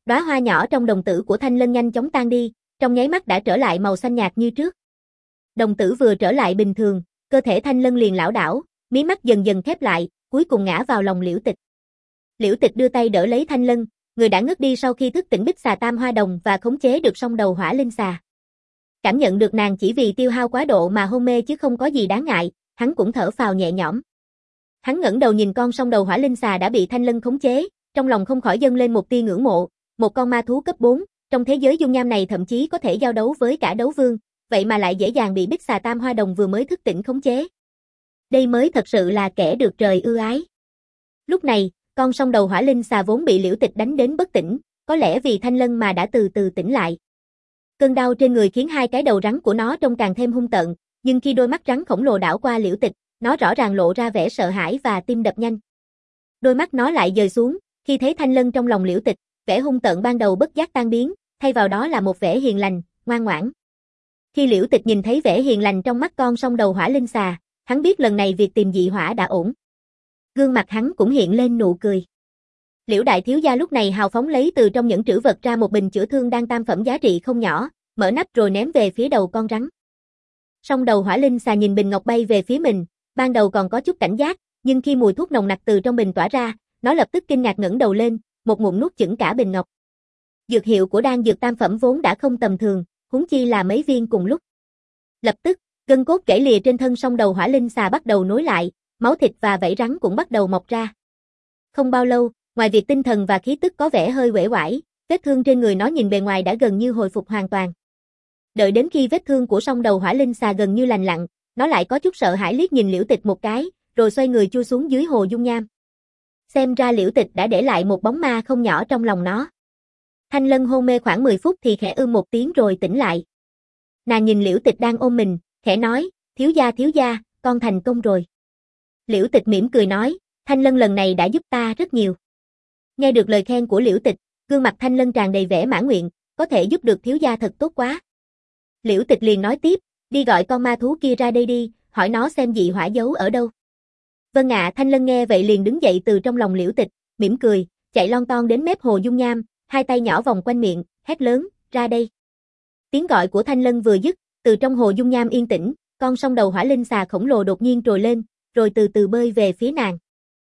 [SPEAKER 1] Đóa hoa nhỏ trong đồng tử của Thanh Lân nhanh chóng tan đi, trong nháy mắt đã trở lại màu xanh nhạt như trước. Đồng tử vừa trở lại bình thường, cơ thể Thanh Lân liền lảo đảo, mí mắt dần dần khép lại, cuối cùng ngã vào lòng Liễu Tịch. Liễu Tịch đưa tay đỡ lấy Thanh Lân, người đã ngất đi sau khi thức tỉnh Bích Xà Tam Hoa Đồng và khống chế được song đầu hỏa linh xà. Cảm nhận được nàng chỉ vì tiêu hao quá độ mà hôn mê chứ không có gì đáng ngại, hắn cũng thở phào nhẹ nhõm. Hắn ngẩng đầu nhìn con song đầu hỏa linh xà đã bị Thanh Lân khống chế, trong lòng không khỏi dâng lên một tia ngưỡng mộ, một con ma thú cấp bốn, trong thế giới dung nham này thậm chí có thể giao đấu với cả đấu vương, vậy mà lại dễ dàng bị Bích Xà Tam Hoa Đồng vừa mới thức tỉnh khống chế. Đây mới thật sự là kẻ được trời ưu ái. Lúc này, con song đầu hỏa linh xà vốn bị Liễu Tịch đánh đến bất tỉnh, có lẽ vì Thanh Lân mà đã từ từ tỉnh lại. Cơn đau trên người khiến hai cái đầu rắn của nó trông càng thêm hung tợn, nhưng khi đôi mắt rắn khổng lồ đảo qua Liễu Tịch, nó rõ ràng lộ ra vẻ sợ hãi và tim đập nhanh. Đôi mắt nó lại dời xuống, khi thấy Thanh Lân trong lòng Liễu Tịch, vẻ hung tợn ban đầu bất giác tan biến, thay vào đó là một vẻ hiền lành, ngoan ngoãn. Khi Liễu Tịch nhìn thấy vẻ hiền lành trong mắt con song đầu hỏa linh xà, hắn biết lần này việc tìm dị hỏa đã ổn. Gương mặt hắn cũng hiện lên nụ cười. Liễu đại thiếu gia lúc này hào phóng lấy từ trong nhẫn trữ vật ra một bình chữa thương đang tam phẩm giá trị không nhỏ, mở nắp rồi ném về phía đầu con rắn. Song đầu hỏa linh xà nhìn bình ngọc bay về phía mình, ban đầu còn có chút cảnh giác, nhưng khi mùi thuốc nồng nặc từ trong bình tỏa ra, nó lập tức kinh ngạc ngẩng đầu lên, một ngụm nuốt chửng cả bình ngọc. Dược hiệu của đan dược tam phẩm vốn đã không tầm thường, huống chi là mấy viên cùng lúc. Lập tức, gân cốt gãy lìa trên thân song đầu hỏa linh xà bắt đầu nối lại, máu thịt và vảy rắn cũng bắt đầu mọc ra. Không bao lâu, ngoài việc tinh thần và khí tức có vẻ hơi uể oải, vết thương trên người nó nhìn bề ngoài đã gần như hồi phục hoàn toàn. Đợi đến khi vết thương của song đầu hỏa linh xà gần như lành lặn, nó lại có chút sợ hãi liếc nhìn Liễu Tịch một cái, rồi xoay người chui xuống dưới hồ dung nham. Xem ra Liễu Tịch đã để lại một bóng ma không nhỏ trong lòng nó. Thanh Lân hôn mê khoảng mười phút thì khẽ ư một tiếng rồi tỉnh lại. Nàng nhìn Liễu Tịch đang ôm mình, khẽ nói, thiếu gia thiếu gia, con thành công rồi. Liễu Tịch mỉm cười nói, Thanh Lân lần này đã giúp ta rất nhiều. Nghe được lời khen của Liễu Tịch, gương mặt Thanh Lân tràn đầy vẻ mãn nguyện, có thể giúp được thiếu gia thật tốt quá. Liễu Tịch liền nói tiếp, đi gọi con ma thú kia ra đây đi, hỏi nó xem dị hỏa giấu ở đâu. Vâng ạ, Thanh Lân nghe vậy liền đứng dậy từ trong lòng Liễu Tịch, mỉm cười, chạy lon ton đến mép hồ dung nham, hai tay nhỏ vòng quanh miệng, hét lớn, ra đây. Tiếng gọi của Thanh Lân vừa dứt, từ trong hồ dung nham yên tĩnh, con song đầu hỏa linh xà khổng lồ đột nhiên trồi lên, rồi từ từ bơi về phía nàng.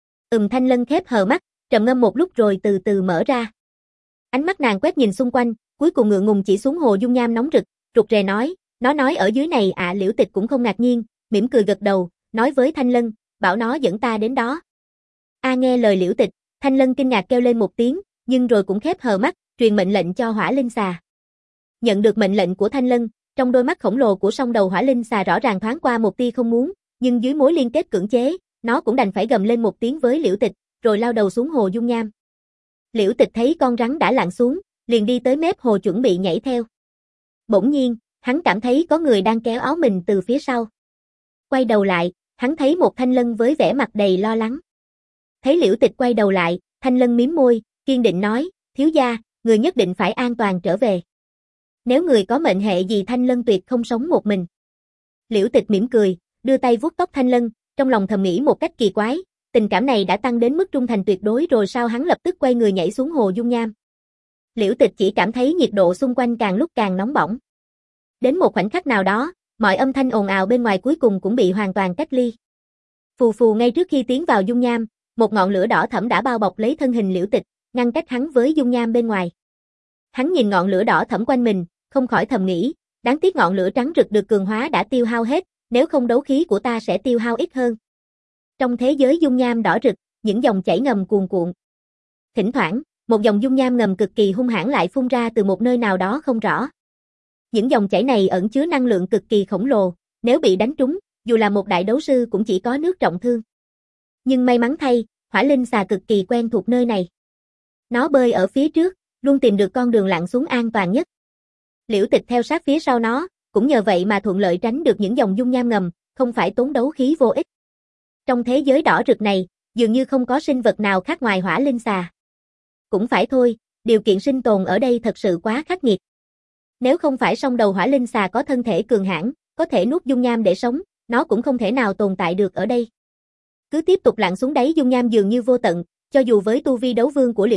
[SPEAKER 1] Ừm Thanh Lân khép hờ mắt, trầm ngâm một lúc rồi từ từ mở ra. Ánh mắt nàng quét nhìn xung quanh, cuối cùng ngượng ngùng chỉ xuống hồ dung nham nóng rực, rụt rè nói, nó nói ở dưới này ạ. À, Liễu Tịch cũng không ngạc nhiên, mỉm cười gật đầu, nói với Thanh Lân, bảo nó dẫn ta đến đó. A à, nghe lời Liễu Tịch, Thanh Lân kinh ngạc kêu lên một tiếng, nhưng rồi cũng khép hờ mắt, truyền mệnh lệnh cho hỏa linh xà. Nhận được mệnh lệnh của Thanh Lân, trong đôi mắt khổng lồ của song đầu hỏa linh xà rõ ràng thoáng qua một tia không muốn, nhưng dưới mối liên kết cưỡng chế, nó cũng đành phải gầm lên một tiếng với Liễu Tịch, rồi lao đầu xuống hồ dung nham. Liễu Tịch thấy con rắn đã lặn xuống, liền đi tới mép hồ chuẩn bị nhảy theo. Bỗng nhiên, hắn cảm thấy có người đang kéo áo mình từ phía sau. Quay đầu lại, hắn thấy một Thanh Lân với vẻ mặt đầy lo lắng. Thấy Liễu Tịch quay đầu lại, Thanh Lân mím môi, kiên định nói, thiếu gia, người nhất định phải an toàn trở về. Nếu người có mệnh hệ gì Thanh Lân tuyệt không sống một mình. Liễu Tịch mỉm cười, đưa tay vuốt tóc Thanh Lân, trong lòng thầm nghĩ một cách kỳ quái, tình cảm này đã tăng đến mức trung thành tuyệt đối rồi sao hắn lập tức quay người nhảy xuống hồ dung nham. Liễu Tịch chỉ cảm thấy nhiệt độ xung quanh càng lúc càng nóng bỏng. Đến một khoảnh khắc nào đó, mọi âm thanh ồn ào bên ngoài cuối cùng cũng bị hoàn toàn cách ly. Phù phù ngay trước khi tiến vào dung nham, một ngọn lửa đỏ thẫm đã bao bọc lấy thân hình Liễu Tịch, ngăn cách hắn với dung nham bên ngoài. Hắn nhìn ngọn lửa đỏ thẫm quanh mình, không khỏi thầm nghĩ, đáng tiếc ngọn lửa trắng rực được cường hóa đã tiêu hao hết, nếu không đấu khí của ta sẽ tiêu hao ít hơn. Trong thế giới dung nham đỏ rực, những dòng chảy ngầm cuồn cuộn. Thỉnh thoảng, một dòng dung nham ngầm cực kỳ hung hãn lại phun ra từ một nơi nào đó không rõ. Những dòng chảy này ẩn chứa năng lượng cực kỳ khổng lồ, nếu bị đánh trúng, dù là một đại đấu sư cũng chỉ có nước trọng thương. Nhưng may mắn thay, hỏa linh xà cực kỳ quen thuộc nơi này. Nó bơi ở phía trước, luôn tìm được con đường lặn xuống an toàn nhất. Liễu Tịch theo sát phía sau nó, cũng nhờ vậy mà thuận lợi tránh được những dòng dung nham ngầm, không phải tốn đấu khí vô ích. Trong thế giới đỏ rực này, dường như không có sinh vật nào khác ngoài hỏa linh xà. Cũng phải thôi, điều kiện sinh tồn ở đây thật sự quá khắc nghiệt. Nếu không phải song đầu hỏa linh xà có thân thể cường hãn, có thể nuốt dung nham để sống, nó cũng không thể nào tồn tại được ở đây. Cứ tiếp tục lặn xuống đáy dung nham dường như vô tận, cho dù với tu vi đấu vương của Liễu Tịch,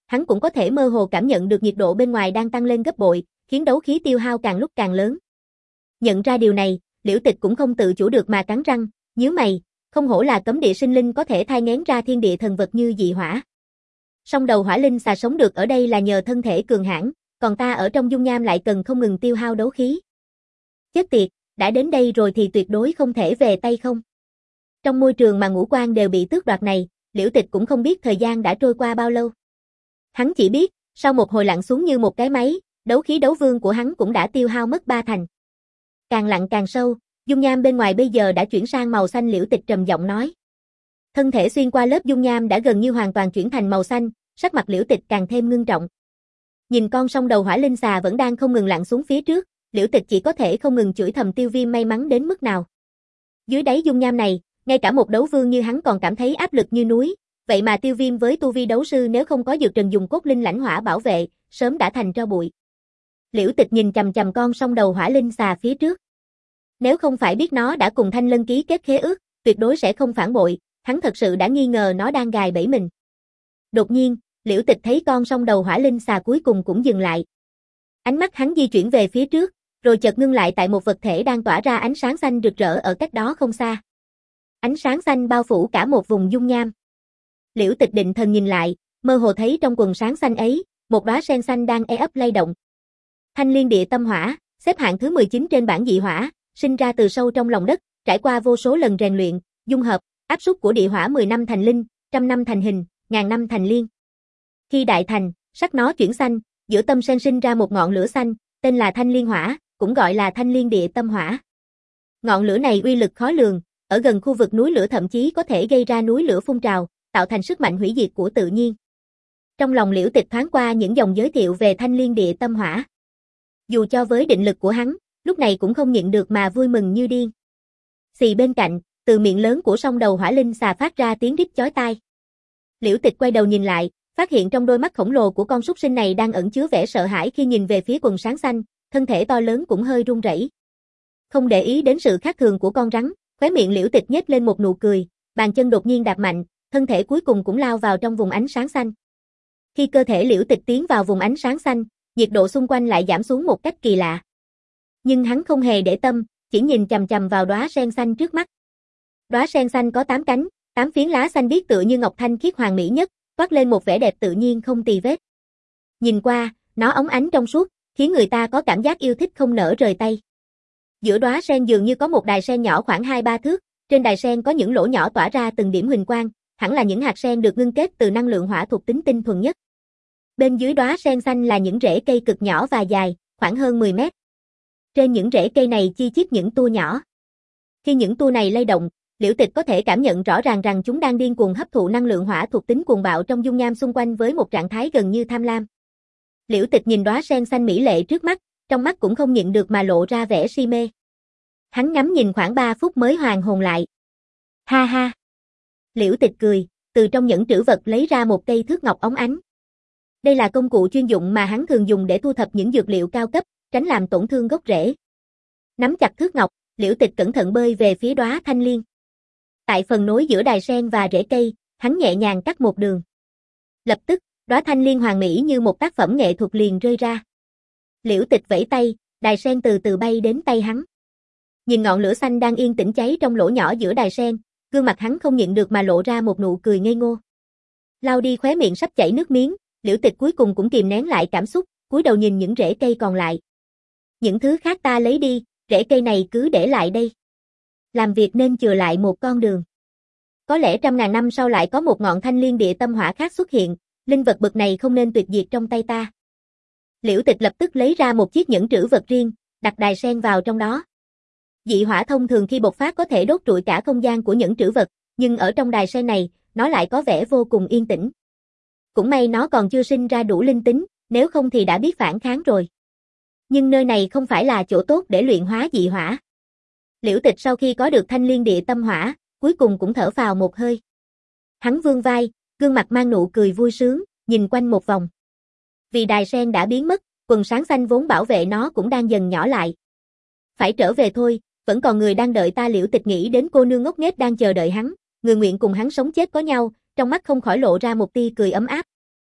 [SPEAKER 1] hắn cũng có thể mơ hồ cảm nhận được nhiệt độ bên ngoài đang tăng lên gấp bội, khiến đấu khí tiêu hao càng lúc càng lớn. Nhận ra điều này, Liễu Tịch cũng không tự chủ được mà cắn răng, nhíu mày, không hổ là cấm địa sinh linh có thể thai nghén ra thiên địa thần vật như dị hỏa. Song đầu hỏa linh xà sống được ở đây là nhờ thân thể cường hãn, còn ta ở trong dung nham lại cần không ngừng tiêu hao đấu khí. Chết tiệt, đã đến đây rồi thì tuyệt đối không thể về tay không. Trong môi trường mà ngũ quan đều bị tước đoạt này, Liễu Tịch cũng không biết thời gian đã trôi qua bao lâu. Hắn chỉ biết, sau một hồi lặn xuống như một cái máy, đấu khí đấu vương của hắn cũng đã tiêu hao mất ba thành. Càng lặn càng sâu, dung nham bên ngoài bây giờ đã chuyển sang màu xanh. Liễu Tịch trầm giọng nói. Thân thể xuyên qua lớp dung nham đã gần như hoàn toàn chuyển thành màu xanh, sắc mặt Liễu Tịch càng thêm ngưng trọng. Nhìn con sông đầu hỏa linh xà vẫn đang không ngừng lặn xuống phía trước, Liễu Tịch chỉ có thể không ngừng chửi thầm Tiêu Viêm may mắn đến mức nào. Dưới đáy dung nham này, ngay cả một đấu vương như hắn còn cảm thấy áp lực như núi, vậy mà Tiêu Viêm với tu vi đấu sư nếu không có dược trần dùng cốt linh lãnh hỏa bảo vệ, sớm đã thành tro bụi. Liễu Tịch nhìn chằm chằm con sông đầu hỏa linh xà phía trước. Nếu không phải biết nó đã cùng Thanh Lân ký kết khế ước, tuyệt đối sẽ không phản bội, hắn thật sự đã nghi ngờ nó đang gài bẫy mình. Đột nhiên, Liễu Tịch thấy con sông đầu hỏa linh xà cuối cùng cũng dừng lại. Ánh mắt hắn di chuyển về phía trước, rồi chợt ngưng lại tại một vật thể đang tỏa ra ánh sáng xanh rực rỡ ở cách đó không xa. Ánh sáng xanh bao phủ cả một vùng dung nham. Liễu Tịch định thần nhìn lại, mơ hồ thấy trong quần sáng xanh ấy, một đóa sen xanh đang e ấp lay động. Thanh Liên Địa Tâm Hỏa, xếp hạng thứ mười chín trên bảng dị hỏa, sinh ra từ sâu trong lòng đất, trải qua vô số lần rèn luyện, dung hợp, áp suất của địa hỏa mười năm thành linh, trăm năm thành hình, ngàn năm thành liên. Khi đại thành, sắc nó chuyển xanh, giữa tâm sen sinh ra một ngọn lửa xanh, tên là Thanh Liên Hỏa, cũng gọi là Thanh Liên Địa Tâm Hỏa. Ngọn lửa này uy lực khó lường, ở gần khu vực núi lửa thậm chí có thể gây ra núi lửa phun trào, tạo thành sức mạnh hủy diệt của tự nhiên. Trong lòng Liễu Tịch thoáng qua những dòng giới thiệu về Thanh Liên Địa Tâm Hỏa. Dù cho với định lực của hắn, lúc này cũng không nhịn được mà vui mừng như điên. Xì bên cạnh, từ miệng lớn của sông đầu hỏa linh xà phát ra tiếng rít chói tai. Liễu Tịch quay đầu nhìn lại, phát hiện trong đôi mắt khổng lồ của con súc sinh này đang ẩn chứa vẻ sợ hãi khi nhìn về phía quần sáng xanh, thân thể to lớn cũng hơi run rẩy. Không để ý đến sự khác thường của con rắn, khóe miệng Liễu Tịch nhếch lên một nụ cười, bàn chân đột nhiên đạp mạnh, thân thể cuối cùng cũng lao vào trong vùng ánh sáng xanh. Khi cơ thể Liễu Tịch tiến vào vùng ánh sáng xanh, nhiệt độ xung quanh lại giảm xuống một cách kỳ lạ. Nhưng hắn không hề để tâm, chỉ nhìn chằm chằm vào đóa sen xanh trước mắt. Đóa sen xanh có tám cánh, tám phiến lá xanh biếc tựa như ngọc thanh khiết hoàn mỹ nhất, toát lên một vẻ đẹp tự nhiên không tì vết. Nhìn qua, nó óng ánh trong suốt, khiến người ta có cảm giác yêu thích không nỡ rời tay. Giữa đóa sen dường như có một đài sen nhỏ khoảng hai ba thước, trên đài sen có những lỗ nhỏ tỏa ra từng điểm huỳnh quang, hẳn là những hạt sen được ngưng kết từ năng lượng hỏa thuộc tính tinh thuần nhất. Bên dưới đóa sen xanh là những rễ cây cực nhỏ và dài, khoảng hơn mười mét. Trên những rễ cây này chi chít những tua nhỏ. Khi những tua này lay động, Liễu Tịch có thể cảm nhận rõ ràng rằng chúng đang điên cuồng hấp thụ năng lượng hỏa thuộc tính cuồng bạo trong dung nham xung quanh với một trạng thái gần như tham lam. Liễu Tịch nhìn đóa sen xanh mỹ lệ trước mắt, trong mắt cũng không nhịn được mà lộ ra vẻ si mê. Hắn ngắm nhìn khoảng ba phút mới hoàn hồn lại. Ha ha. Liễu Tịch cười, từ trong nhẫn trữ vật lấy ra một cây thước ngọc óng ánh. Đây là công cụ chuyên dụng mà hắn thường dùng để thu thập những dược liệu cao cấp, tránh làm tổn thương gốc rễ. Nắm chặt thước ngọc, Liễu Tịch cẩn thận bơi về phía đóa thanh liên. Tại phần nối giữa đài sen và rễ cây, hắn nhẹ nhàng cắt một đường. Lập tức, đóa thanh liên hoàn mỹ như một tác phẩm nghệ thuật liền rơi ra. Liễu Tịch vẫy tay, đài sen từ từ bay đến tay hắn. Nhìn ngọn lửa xanh đang yên tĩnh cháy trong lỗ nhỏ giữa đài sen, gương mặt hắn không nhịn được mà lộ ra một nụ cười ngây ngô. Lau đi khóe miệng sắp chảy nước miếng, Liễu Tịch cuối cùng cũng kìm nén lại cảm xúc, cúi đầu nhìn những rễ cây còn lại. Những thứ khác ta lấy đi, rễ cây này cứ để lại đây. Làm việc nên chừa lại một con đường. Có lẽ trăm ngàn năm sau lại có một ngọn thanh liên địa tâm hỏa khác xuất hiện, linh vật bậc này không nên tuyệt diệt trong tay ta. Liễu Tịch lập tức lấy ra một chiếc nhẫn trữ vật riêng, đặt đài sen vào trong đó. Dị hỏa thông thường khi bộc phát có thể đốt trụi cả không gian của nhẫn trữ vật, nhưng ở trong đài sen này, nó lại có vẻ vô cùng yên tĩnh. Cũng may nó còn chưa sinh ra đủ linh tính, nếu không thì đã biết phản kháng rồi. Nhưng nơi này không phải là chỗ tốt để luyện hóa dị hỏa. Liễu Tịch sau khi có được thanh liên địa tâm hỏa, cuối cùng cũng thở phào một hơi. Hắn vươn vai, gương mặt mang nụ cười vui sướng, nhìn quanh một vòng. Vì đài sen đã biến mất, quần sáng xanh vốn bảo vệ nó cũng đang dần nhỏ lại. Phải trở về thôi, vẫn còn người đang đợi ta. Liễu Tịch nghĩ đến cô nương ngốc nghếch đang chờ đợi hắn, người nguyện cùng hắn sống chết có nhau, trong mắt không khỏi lộ ra một tia cười ấm áp.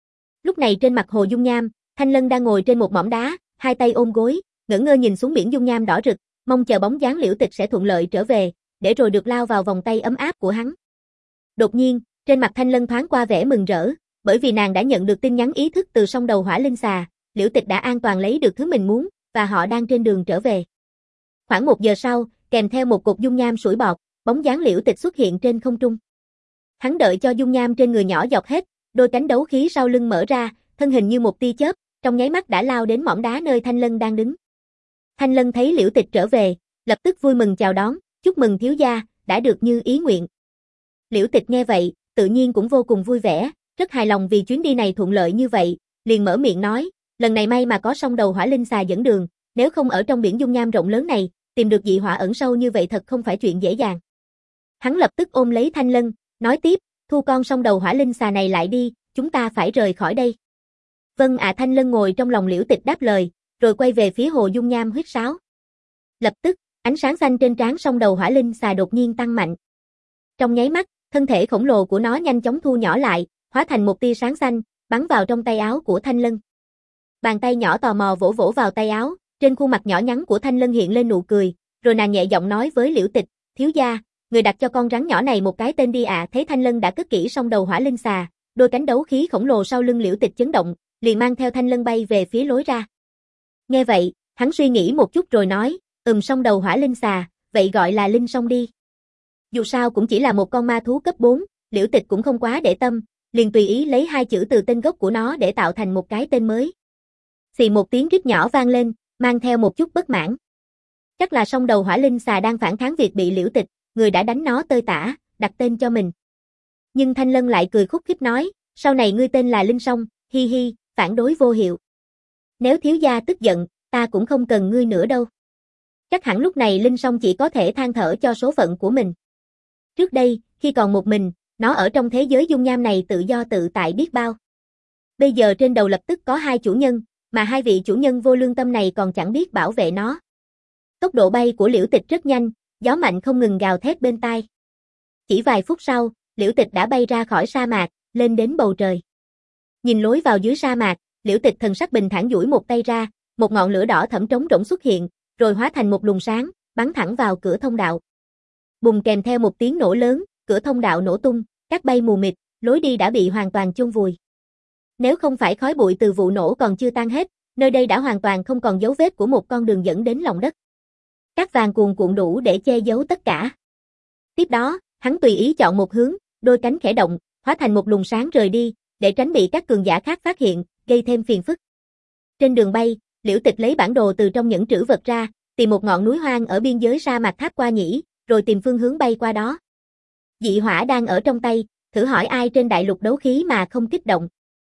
[SPEAKER 1] Lúc này trên mặt hồ dung nham, Thanh Lân đang ngồi trên một mỏm đá, hai tay ôm gối, ngẩn ngơ nhìn xuống biển dung nham đỏ rực, mong chờ bóng dáng Liễu Tịch sẽ thuận lợi trở về, để rồi được lao vào vòng tay ấm áp của hắn. Đột nhiên, trên mặt Thanh Lân thoáng qua vẻ mừng rỡ, bởi vì nàng đã nhận được tin nhắn ý thức từ song đầu hỏa linh xà, Liễu Tịch đã an toàn lấy được thứ mình muốn, và họ đang trên đường trở về. Khoảng một giờ sau, kèm theo một cột dung nham sủi bọt, bóng dáng Liễu Tịch xuất hiện trên không trung. Hắn đợi cho dung nham trên người nhỏ dọc hết, đôi cánh đấu khí sau lưng mở ra, thân hình như một tia chớp, trong nháy mắt đã lao đến mỏm đá nơi Thanh Lân đang đứng. Thanh Lân thấy Liễu Tịch trở về, lập tức vui mừng chào đón, chúc mừng thiếu gia, đã được như ý nguyện. Liễu Tịch nghe vậy, tự nhiên cũng vô cùng vui vẻ, rất hài lòng vì chuyến đi này thuận lợi như vậy, liền mở miệng nói, lần này may mà có song đầu hỏa linh xà dẫn đường, nếu không ở trong biển dung nham rộng lớn này, tìm được dị hỏa ẩn sâu như vậy thật không phải chuyện dễ dàng. Hắn lập tức ôm lấy Thanh Lân, nói tiếp, thu con song đầu hỏa linh xà này lại đi, chúng ta phải rời khỏi đây. Vâng ạ. Thanh Lân ngồi trong lòng Liễu Tịch đáp lời, rồi quay về phía hồ dung nham huýt sáo. Lập tức, ánh sáng xanh trên trán song đầu hỏa linh xà đột nhiên tăng mạnh. Trong nháy mắt, thân thể khổng lồ của nó nhanh chóng thu nhỏ lại, hóa thành một tia sáng xanh, bắn vào trong tay áo của Thanh Lân. Bàn tay nhỏ tò mò vỗ vỗ vào tay áo, trên khuôn mặt nhỏ nhắn của Thanh Lân hiện lên nụ cười, rồi nàng nhẹ giọng nói với Liễu Tịch, thiếu gia, người đặt cho con rắn nhỏ này một cái tên đi ạ. À. Thấy Thanh Lân đã cất kỹ song đầu hỏa linh xà, đôi cánh đấu khí khổng lồ sau lưng Liễu Tịch chấn động, liền mang theo Thanh Lân bay về phía lối ra. Nghe vậy, hắn suy nghĩ một chút rồi nói, ừm song đầu hỏa linh xà, vậy gọi là linh song đi. Dù sao cũng chỉ là một con ma thú cấp bốn, Liễu Tịch cũng không quá để tâm, liền tùy ý lấy hai chữ từ tên gốc của nó để tạo thành một cái tên mới. Xì một tiếng rít nhỏ vang lên, mang theo một chút bất mãn. Chắc là song đầu hỏa linh xà đang phản kháng việc bị Liễu Tịch, người đã đánh nó tơi tả, đặt tên cho mình. Nhưng Thanh Lân lại cười khúc khích nói, sau này ngươi tên là Linh Song, hi hi, phản đối vô hiệu. Nếu thiếu gia tức giận, ta cũng không cần ngươi nữa đâu. Chắc hẳn lúc này Linh Song chỉ có thể than thở cho số phận của mình. Trước đây, khi còn một mình, nó ở trong thế giới dung nham này tự do tự tại biết bao. Bây giờ trên đầu lập tức có hai chủ nhân, mà hai vị chủ nhân vô lương tâm này còn chẳng biết bảo vệ nó. Tốc độ bay của Liễu Tịch rất nhanh, gió mạnh không ngừng gào thét bên tai. Chỉ vài phút sau, Liễu Tịch đã bay ra khỏi sa mạc, lên đến bầu trời. Nhìn lối vào dưới sa mạc, Liễu Tịch thần sắc bình thản duỗi một tay ra, một ngọn lửa đỏ thẫm trống rỗng xuất hiện, rồi hóa thành một luồng sáng, bắn thẳng vào cửa thông đạo. Bùng kèm theo một tiếng nổ lớn, cửa thông đạo nổ tung, cát bay mù mịt, lối đi đã bị hoàn toàn chôn vùi. Nếu không phải khói bụi từ vụ nổ còn chưa tan hết, nơi đây đã hoàn toàn không còn dấu vết của một con đường dẫn đến lòng đất. Cát vàng cuồn cuộn đủ để che giấu tất cả. Tiếp đó, hắn tùy ý chọn một hướng, đôi cánh khẽ động, hóa thành một luồng sáng rời đi, để tránh bị các cường giả khác phát hiện, gây thêm phiền phức. Trên đường bay, Liễu Tịch lấy bản đồ từ trong những trữ vật ra, tìm một ngọn núi hoang ở biên giới sa mạc Tháp Qua Nhĩ, rồi tìm phương hướng bay qua đó. Dị hỏa đang ở trong tay, thử hỏi ai trên đại lục đấu khí mà không kích động.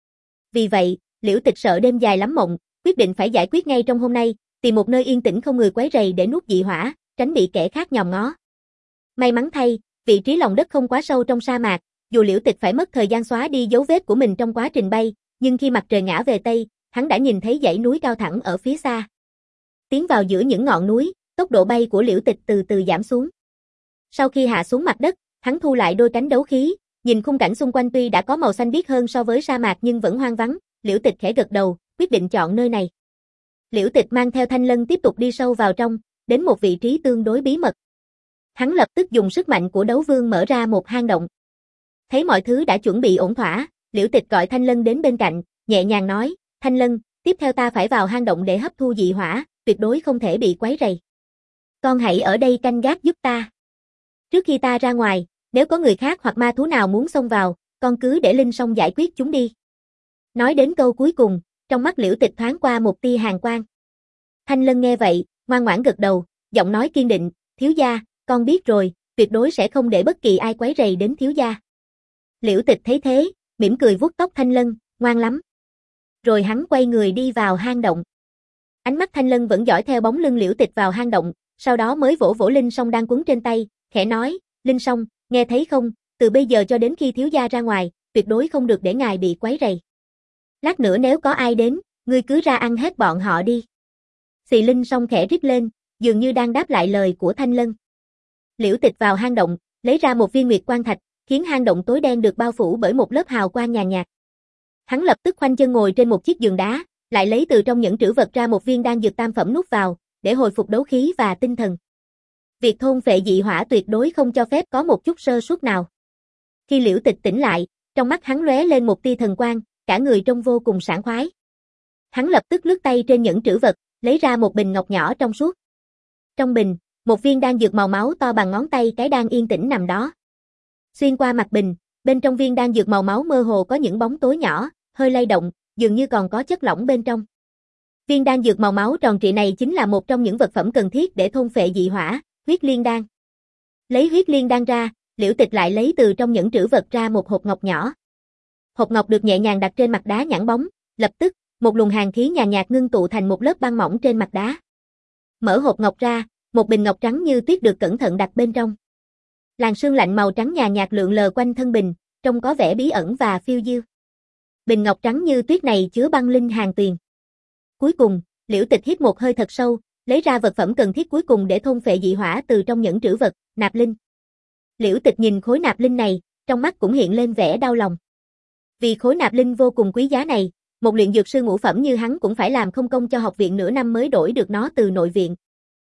[SPEAKER 1] Vì vậy, Liễu Tịch sợ đêm dài lắm mộng, quyết định phải giải quyết ngay trong hôm nay, tìm một nơi yên tĩnh không người quấy rầy để nuốt dị hỏa, tránh bị kẻ khác nhòm ngó. May mắn thay, vị trí lòng đất không quá sâu trong sa mạc, dù Liễu Tịch phải mất thời gian xóa đi dấu vết của mình trong quá trình bay, nhưng khi mặt trời ngã về tây, hắn đã nhìn thấy dãy núi cao thẳng ở phía xa. Tiến vào giữa những ngọn núi, tốc độ bay của Liễu Tịch từ từ giảm xuống. Sau khi hạ xuống mặt đất, hắn thu lại đôi cánh đấu khí, nhìn khung cảnh xung quanh tuy đã có màu xanh biếc hơn so với sa mạc nhưng vẫn hoang vắng, Liễu Tịch khẽ gật đầu, quyết định chọn nơi này. Liễu Tịch mang theo Thanh Lân tiếp tục đi sâu vào trong, đến một vị trí tương đối bí mật. Hắn lập tức dùng sức mạnh của đấu vương mở ra một hang động. Thấy mọi thứ đã chuẩn bị ổn thỏa, Liễu Tịch gọi Thanh Lân đến bên cạnh, nhẹ nhàng nói, Thanh Lân, tiếp theo ta phải vào hang động để hấp thu dị hỏa, tuyệt đối không thể bị quấy rầy. Con hãy ở đây canh gác giúp ta. Trước khi ta ra ngoài, nếu có người khác hoặc ma thú nào muốn xông vào, con cứ để Linh Song giải quyết chúng đi. Nói đến câu cuối cùng, trong mắt Liễu Tịch thoáng qua một tia hàn quang. Thanh Lân nghe vậy, ngoan ngoãn gật đầu, giọng nói kiên định, thiếu gia, con biết rồi, tuyệt đối sẽ không để bất kỳ ai quấy rầy đến thiếu gia. Liễu Tịch thấy thế, mỉm cười vuốt tóc Thanh Lân, ngoan lắm. Rồi hắn quay người đi vào hang động. Ánh mắt Thanh Lân vẫn dõi theo bóng lưng Liễu Tịch vào hang động, sau đó mới vỗ vỗ Linh Song đang quấn trên tay, khẽ nói, Linh Song, nghe thấy không, từ bây giờ cho đến khi thiếu gia ra ngoài, tuyệt đối không được để ngài bị quấy rầy. Lát nữa nếu có ai đến, ngươi cứ ra ăn hết bọn họ đi. Xì Linh Song khẽ rít lên, dường như đang đáp lại lời của Thanh Lân. Liễu Tịch vào hang động, lấy ra một viên nguyệt quang thạch, khiến hang động tối đen được bao phủ bởi một lớp hào quang nhàn nhạt. Hắn lập tức khoanh chân ngồi trên một chiếc giường đá, lại lấy từ trong nhẫn trữ vật ra một viên đan dược tam phẩm nuốt vào, để hồi phục đấu khí và tinh thần. Việc thôn phệ dị hỏa tuyệt đối không cho phép có một chút sơ suất nào. Khi Liễu Tịch tỉnh lại, trong mắt hắn lóe lên một tia thần quang, cả người trông vô cùng sảng khoái. Hắn lập tức lướt tay trên nhẫn trữ vật, lấy ra một bình ngọc nhỏ trong suốt. Trong bình, một viên đan dược màu máu to bằng ngón tay cái đang yên tĩnh nằm đó. Xuyên qua mặt bình, bên trong viên đan dược màu máu mơ hồ có những bóng tối nhỏ, hơi lay động, dường như còn có chất lỏng bên trong. Viên đan dược màu máu tròn trịa này chính là một trong những vật phẩm cần thiết để thôn phệ dị hỏa, huyết liên đan. Lấy huyết liên đan ra, Liễu Tịch lại lấy từ trong nhẫn trữ vật ra một hộp ngọc nhỏ. Hộp ngọc được nhẹ nhàng đặt trên mặt đá nhẵn bóng, lập tức, một luồng hàn khí nhàn nhạt ngưng tụ thành một lớp băng mỏng trên mặt đá. Mở hộp ngọc ra, một bình ngọc trắng như tuyết được cẩn thận đặt bên trong. Làn sương lạnh màu trắng nhàn nhạt lượn lờ quanh thân bình, trông có vẻ bí ẩn và phiêu diêu. Bình ngọc trắng như tuyết này chứa băng linh hàn tuyền. Cuối cùng, Liễu Tịch hít một hơi thật sâu, lấy ra vật phẩm cần thiết cuối cùng để thôn phệ dị hỏa từ trong nhẫn trữ vật, nạp linh. Liễu Tịch nhìn khối nạp linh này, trong mắt cũng hiện lên vẻ đau lòng. Vì khối nạp linh vô cùng quý giá này, một luyện dược sư ngũ phẩm như hắn cũng phải làm không công cho học viện nửa năm mới đổi được nó từ nội viện.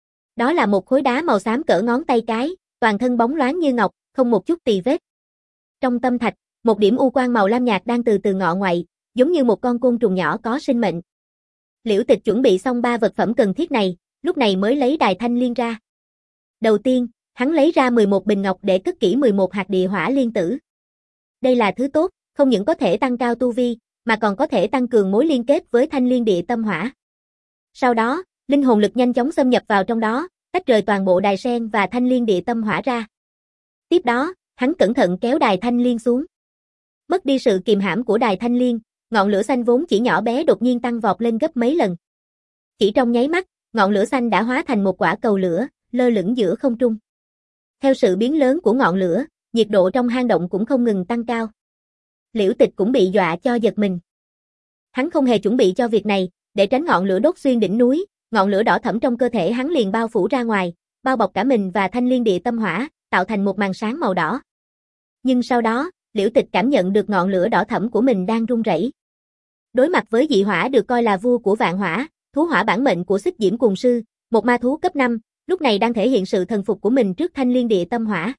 [SPEAKER 1] Đó là một khối đá màu xám cỡ ngón tay cái, toàn thân bóng loáng như ngọc, không một chút tì vết. Trong tâm thạch, một điểm u quang màu lam nhạt đang từ từ ngọ ngoại, giống như một con côn trùng nhỏ có sinh mệnh. Liễu Tịch chuẩn bị xong ba vật phẩm cần thiết này, lúc này mới lấy đài thanh liên ra. Đầu tiên, hắn lấy ra mười một bình ngọc để cất kỹ mười một hạt địa hỏa liên tử. Đây là thứ tốt, không những có thể tăng cao tu vi, mà còn có thể tăng cường mối liên kết với thanh liên địa tâm hỏa. Sau đó, linh hồn lực nhanh chóng xâm nhập vào trong đó, tách rời toàn bộ đài sen và thanh liên địa tâm hỏa ra. Tiếp đó, hắn cẩn thận kéo đài thanh liên xuống. Mất đi sự kiềm hãm của đài thanh liên, ngọn lửa xanh vốn chỉ nhỏ bé đột nhiên tăng vọt lên gấp mấy lần. Chỉ trong nháy mắt, ngọn lửa xanh đã hóa thành một quả cầu lửa, lơ lửng giữa không trung. Theo sự biến lớn của ngọn lửa, nhiệt độ trong hang động cũng không ngừng tăng cao. Liễu Tịch cũng bị dọa cho giật mình. Hắn không hề chuẩn bị cho việc này, để tránh ngọn lửa đốt xuyên đỉnh núi, ngọn lửa đỏ thẫm trong cơ thể hắn liền bao phủ ra ngoài, bao bọc cả mình và thanh liên địa tâm hỏa, tạo thành một màn sáng màu đỏ. Nhưng sau đó, Liễu Tịch cảm nhận được ngọn lửa đỏ thẫm của mình đang run rẩy. Đối mặt với dị hỏa được coi là vua của vạn hỏa, thú hỏa bản mệnh của Xích Diễm Cuồng Sư, một ma thú cấp năm, lúc này đang thể hiện sự thần phục của mình trước thanh liên địa tâm hỏa.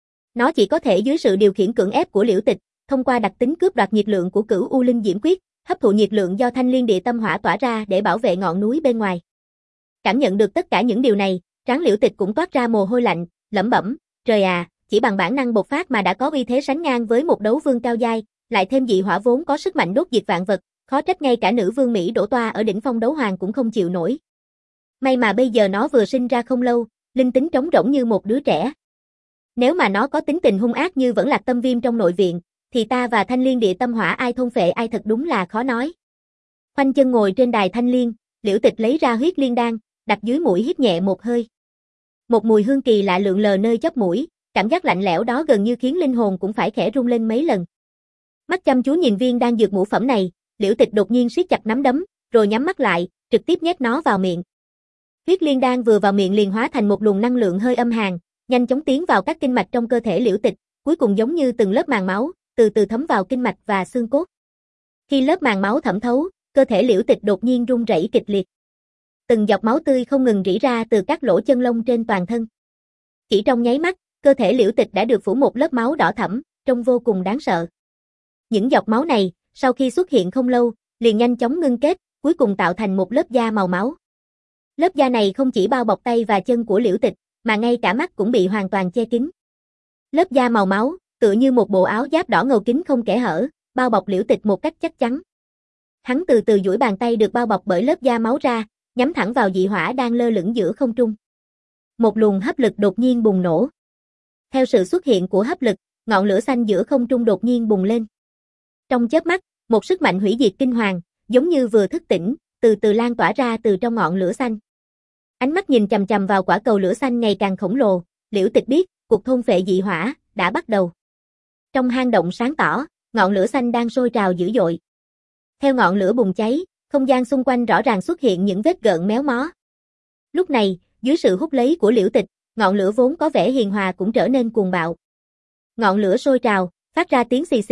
[SPEAKER 1] Nó chỉ có thể dưới sự điều khiển cưỡng ép của Liễu Tịch, thông qua đặc tính cướp đoạt nhiệt lượng của Cửu U Linh Diễm Quyết, hấp thụ nhiệt lượng do thanh liên địa tâm hỏa tỏa ra để bảo vệ ngọn núi bên ngoài. Cảm nhận được tất cả những điều này, trán Liễu Tịch cũng toát ra mồ hôi lạnh, lẩm bẩm, trời à, chỉ bằng bản năng bộc phát mà đã có uy thế sánh ngang với một đấu vương cao giai, lại thêm dị hỏa vốn có sức mạnh đốt diệt vạn vật, khó trách ngay cả nữ vương Mỹ Đỗ Toa ở đỉnh phong đấu hoàng cũng không chịu nổi. May mà bây giờ nó vừa sinh ra không lâu, linh tính trống rỗng như một đứa trẻ. Nếu mà nó có tính tình hung ác như vẫn Lạc Tâm Viêm trong nội viện, thì ta và thanh liên địa tâm hỏa ai thôn phệ ai thật đúng là khó nói. Khoanh chân ngồi trên đài thanh liên, Liễu Tịch lấy ra huyết liên đan, đặt dưới mũi hít nhẹ một hơi. Một mùi hương kỳ lạ lượn lờ nơi chóp mũi, cảm giác lạnh lẽo đó gần như khiến linh hồn cũng phải khẽ rung lên mấy lần. Mắt chăm chú nhìn viên đan dược ngũ phẩm này, Liễu Tịch đột nhiên siết chặt nắm đấm, rồi nhắm mắt lại, trực tiếp nhét nó vào miệng. Huyết liên đan vừa vào miệng liền hóa thành một luồng năng lượng hơi âm hàn, nhanh chóng tiến vào các kinh mạch trong cơ thể Liễu Tịch, cuối cùng giống như từng lớp màng máu, từ từ thấm vào kinh mạch và xương cốt. Khi lớp màng máu thẩm thấu, cơ thể Liễu Tịch đột nhiên run rẩy kịch liệt. Từng giọt máu tươi không ngừng rỉ ra từ các lỗ chân lông trên toàn thân. Chỉ trong nháy mắt, cơ thể Liễu Tịch đã được phủ một lớp máu đỏ thẫm, trông vô cùng đáng sợ. Những giọt máu này, sau khi xuất hiện không lâu, liền nhanh chóng ngưng kết, cuối cùng tạo thành một lớp da màu máu. Lớp da này không chỉ bao bọc tay và chân của Liễu Tịch, mà ngay cả mắt cũng bị hoàn toàn che kín. Lớp da màu máu, tựa như một bộ áo giáp đỏ ngầu kín không kẽ hở, bao bọc Liễu Tịch một cách chắc chắn. Hắn từ từ duỗi bàn tay được bao bọc bởi lớp da máu ra, nhắm thẳng vào dị hỏa đang lơ lửng giữa không trung. Một luồng hấp lực đột nhiên bùng nổ. Theo sự xuất hiện của hấp lực, ngọn lửa xanh giữa không trung đột nhiên bùng lên. Trong chớp mắt, một sức mạnh hủy diệt kinh hoàng, giống như vừa thức tỉnh, từ từ lan tỏa ra từ trong ngọn lửa xanh. Ánh mắt nhìn chằm chằm vào quả cầu lửa xanh ngày càng khổng lồ, Liễu Tịch biết, cuộc thôn phệ dị hỏa đã bắt đầu. Trong hang động sáng tỏ, ngọn lửa xanh đang sôi trào dữ dội. Theo ngọn lửa bùng cháy, không gian xung quanh rõ ràng xuất hiện những vết gợn méo mó. Lúc này, dưới sự hút lấy của Liễu Tịch, ngọn lửa vốn có vẻ hiền hòa cũng trở nên cuồng bạo. Ngọn lửa sôi trào, phát ra tiếng xì xì,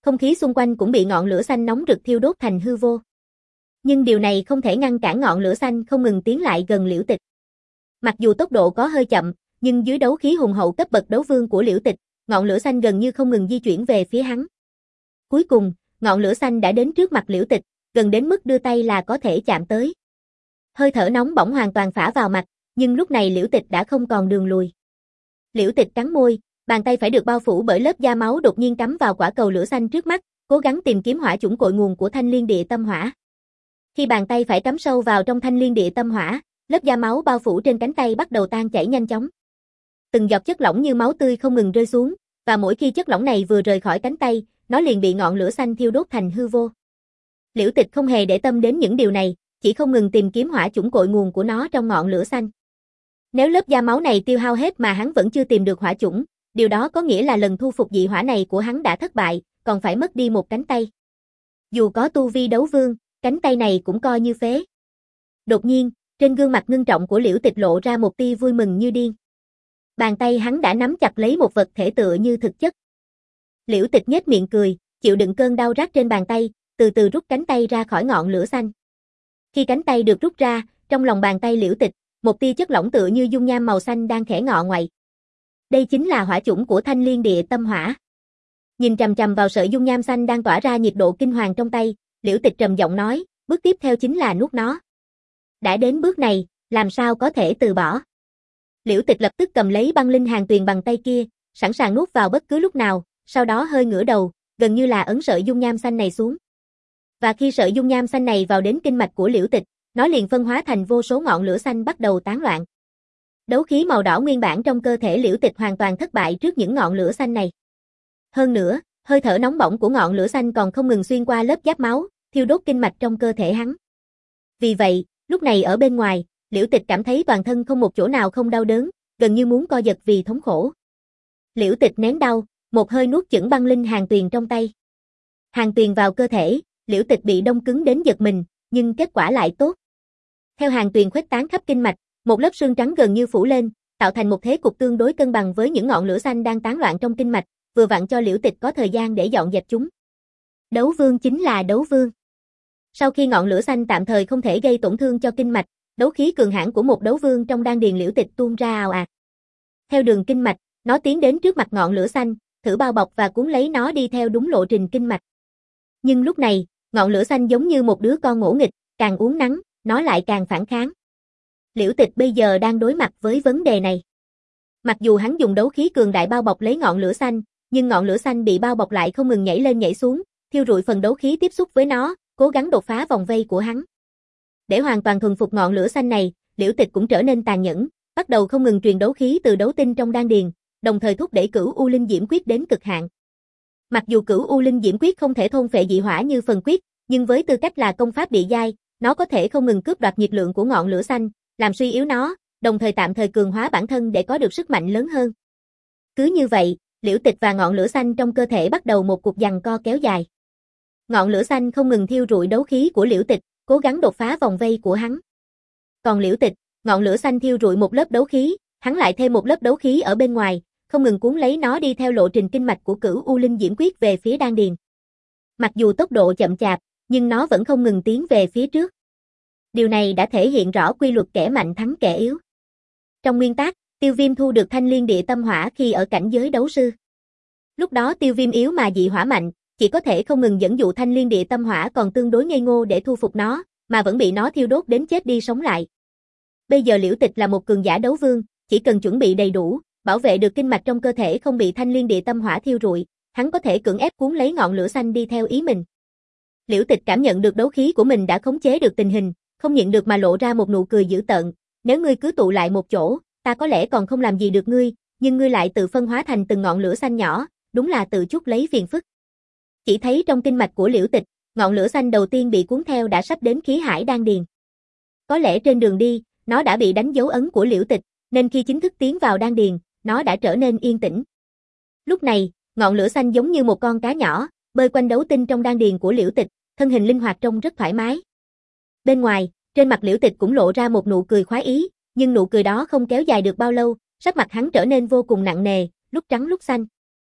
[SPEAKER 1] không khí xung quanh cũng bị ngọn lửa xanh nóng rực thiêu đốt thành hư vô. Nhưng điều này không thể ngăn cản ngọn lửa xanh không ngừng tiến lại gần Liễu Tịch. Mặc dù tốc độ có hơi chậm, nhưng dưới đấu khí hùng hậu cấp bậc đấu vương của Liễu Tịch, ngọn lửa xanh gần như không ngừng di chuyển về phía hắn. Cuối cùng, ngọn lửa xanh đã đến trước mặt Liễu Tịch, gần đến mức đưa tay là có thể chạm tới. Hơi thở nóng bỏng hoàn toàn phả vào mặt, nhưng lúc này Liễu Tịch đã không còn đường lùi. Liễu Tịch cắn môi, bàn tay phải được bao phủ bởi lớp da máu đột nhiên cắm vào quả cầu lửa xanh trước mắt, cố gắng tìm kiếm hỏa chủng cội nguồn của Thanh Liên Địa Tâm Hỏa. Khi bàn tay phải cắm sâu vào trong Thanh Liên Địa Tâm Hỏa, lớp da máu bao phủ trên cánh tay bắt đầu tan chảy nhanh chóng. Từng giọt chất lỏng như máu tươi không ngừng rơi xuống, và mỗi khi chất lỏng này vừa rời khỏi cánh tay, nó liền bị ngọn lửa xanh thiêu đốt thành hư vô. Liễu Tịch không hề để tâm đến những điều này, chỉ không ngừng tìm kiếm hỏa chủng cội nguồn của nó trong ngọn lửa xanh. Nếu lớp da máu này tiêu hao hết mà hắn vẫn chưa tìm được hỏa chủng, điều đó có nghĩa là lần thu phục dị hỏa này của hắn đã thất bại, còn phải mất đi một cánh tay. Dù có tu vi đấu vương, cánh tay này cũng coi như phế. Đột nhiên, trên gương mặt ngưng trọng của Liễu Tịch lộ ra một tia vui mừng như điên. Bàn tay hắn đã nắm chặt lấy một vật thể tựa như thực chất. Liễu Tịch nhếch miệng cười, chịu đựng cơn đau rát trên bàn tay, từ từ rút cánh tay ra khỏi ngọn lửa xanh. Khi cánh tay được rút ra, trong lòng bàn tay Liễu Tịch, một tia chất lỏng tựa như dung nham màu xanh đang khẽ ngọ ngoại. Đây chính là hỏa chủng của Thanh Liên Địa Tâm Hỏa. Nhìn chằm chằm vào sợi dung nham xanh đang tỏa ra nhiệt độ kinh hoàng trong tay, Liễu Tịch trầm giọng nói, bước tiếp theo chính là nuốt nó. Đã đến bước này, làm sao có thể từ bỏ. Liễu Tịch lập tức cầm lấy băng linh hàn tuyền bằng tay kia, sẵn sàng nuốt vào bất cứ lúc nào, sau đó hơi ngửa đầu, gần như là ấn sợi dung nham xanh này xuống. Và khi sợi dung nham xanh này vào đến kinh mạch của Liễu Tịch, nó liền phân hóa thành vô số ngọn lửa xanh bắt đầu tán loạn. Đấu khí màu đỏ nguyên bản trong cơ thể Liễu Tịch hoàn toàn thất bại trước những ngọn lửa xanh này. Hơn nữa, hơi thở nóng bỏng của ngọn lửa xanh còn không ngừng xuyên qua lớp giáp máu, thiêu đốt kinh mạch trong cơ thể hắn. Vì vậy, lúc này ở bên ngoài, Liễu Tịch cảm thấy toàn thân không một chỗ nào không đau đớn, gần như muốn co giật vì thống khổ. Liễu Tịch nén đau, một hơi nuốt chửng băng linh hàn tuyền trong tay. Hàn tuyền vào cơ thể, Liễu Tịch bị đông cứng đến giật mình, nhưng kết quả lại tốt. Theo hàn tuyền khuếch tán khắp kinh mạch, một lớp sương trắng gần như phủ lên, tạo thành một thế cục tương đối cân bằng với những ngọn lửa xanh đang tán loạn trong kinh mạch, vừa vặn cho Liễu Tịch có thời gian để dọn dẹp chúng. Đấu vương chính là đấu vương. Sau khi ngọn lửa xanh tạm thời không thể gây tổn thương cho kinh mạch, đấu khí cường hãn của một đấu vương trong đan điền Liễu Tịch tuôn ra ào ạt. Theo đường kinh mạch, nó tiến đến trước mặt ngọn lửa xanh, thử bao bọc và cuốn lấy nó đi theo đúng lộ trình kinh mạch. Nhưng lúc này, ngọn lửa xanh giống như một đứa con ngỗ nghịch, càng uốn nắn, nó lại càng phản kháng. Liễu Tịch bây giờ đang đối mặt với vấn đề này. Mặc dù hắn dùng đấu khí cường đại bao bọc lấy ngọn lửa xanh, nhưng ngọn lửa xanh bị bao bọc lại không ngừng nhảy lên nhảy xuống, thiêu rụi phần đấu khí tiếp xúc với nó, cố gắng đột phá vòng vây của hắn. Để hoàn toàn thuần phục ngọn lửa xanh này, Liễu Tịch cũng trở nên tàn nhẫn, bắt đầu không ngừng truyền đấu khí từ đấu tinh trong đan điền, đồng thời thúc đẩy Cửu U Linh Diễm Quyết đến cực hạn. Mặc dù Cửu U Linh Diễm Quyết không thể thôn phệ dị hỏa như phần quyết, nhưng với tư cách là công pháp địa giai, nó có thể không ngừng cướp đoạt nhiệt lượng của ngọn lửa xanh, làm suy yếu nó, đồng thời tạm thời cường hóa bản thân để có được sức mạnh lớn hơn. Cứ như vậy, Liễu Tịch và ngọn lửa xanh trong cơ thể bắt đầu một cuộc giằng co kéo dài. Ngọn lửa xanh không ngừng thiêu rụi đấu khí của Liễu Tịch, cố gắng đột phá vòng vây của hắn. Còn Liễu Tịch, ngọn lửa xanh thiêu rụi một lớp đấu khí, hắn lại thêm một lớp đấu khí ở bên ngoài, không ngừng cuốn lấy nó đi theo lộ trình kinh mạch của Cửu U Linh Diễm Quyết về phía đan điền. Mặc dù tốc độ chậm chạp, nhưng nó vẫn không ngừng tiến về phía trước. Điều này đã thể hiện rõ quy luật kẻ mạnh thắng kẻ yếu. Trong nguyên tắc, Tiêu Viêm thu được Thanh Liên Địa Tâm Hỏa khi ở cảnh giới đấu sư. Lúc đó Tiêu Viêm yếu mà dị hỏa mạnh, chỉ có thể không ngừng dẫn dụ Thanh Liên Địa Tâm Hỏa còn tương đối ngây ngô để thu phục nó, mà vẫn bị nó thiêu đốt đến chết đi sống lại. Bây giờ Liễu Tịch là một cường giả đấu vương, chỉ cần chuẩn bị đầy đủ, bảo vệ được kinh mạch trong cơ thể không bị Thanh Liên Địa Tâm Hỏa thiêu rụi, hắn có thể cưỡng ép cuốn lấy ngọn lửa xanh đi theo ý mình. Liễu Tịch cảm nhận được đấu khí của mình đã khống chế được tình hình, không nhịn được mà lộ ra một nụ cười dữ tợn, nếu ngươi cứ tụ lại một chỗ, ta có lẽ còn không làm gì được ngươi, nhưng ngươi lại tự phân hóa thành từng ngọn lửa xanh nhỏ, đúng là tự chuốc lấy phiền phức. Chỉ thấy trong kinh mạch của Liễu Tịch, ngọn lửa xanh đầu tiên bị cuốn theo đã sắp đến khí hải đan điền. Có lẽ trên đường đi, nó đã bị đánh dấu ấn của Liễu Tịch, nên khi chính thức tiến vào đan điền, nó đã trở nên yên tĩnh. Lúc này, ngọn lửa xanh giống như một con cá nhỏ, bơi quanh đấu tinh trong đan điền của Liễu Tịch, thân hình linh hoạt trông rất thoải mái. Bên ngoài, trên mặt Liễu Tịch cũng lộ ra một nụ cười khoái ý, nhưng nụ cười đó không kéo dài được bao lâu, sắc mặt hắn trở nên vô cùng nặng nề, lúc trắng lúc xanh.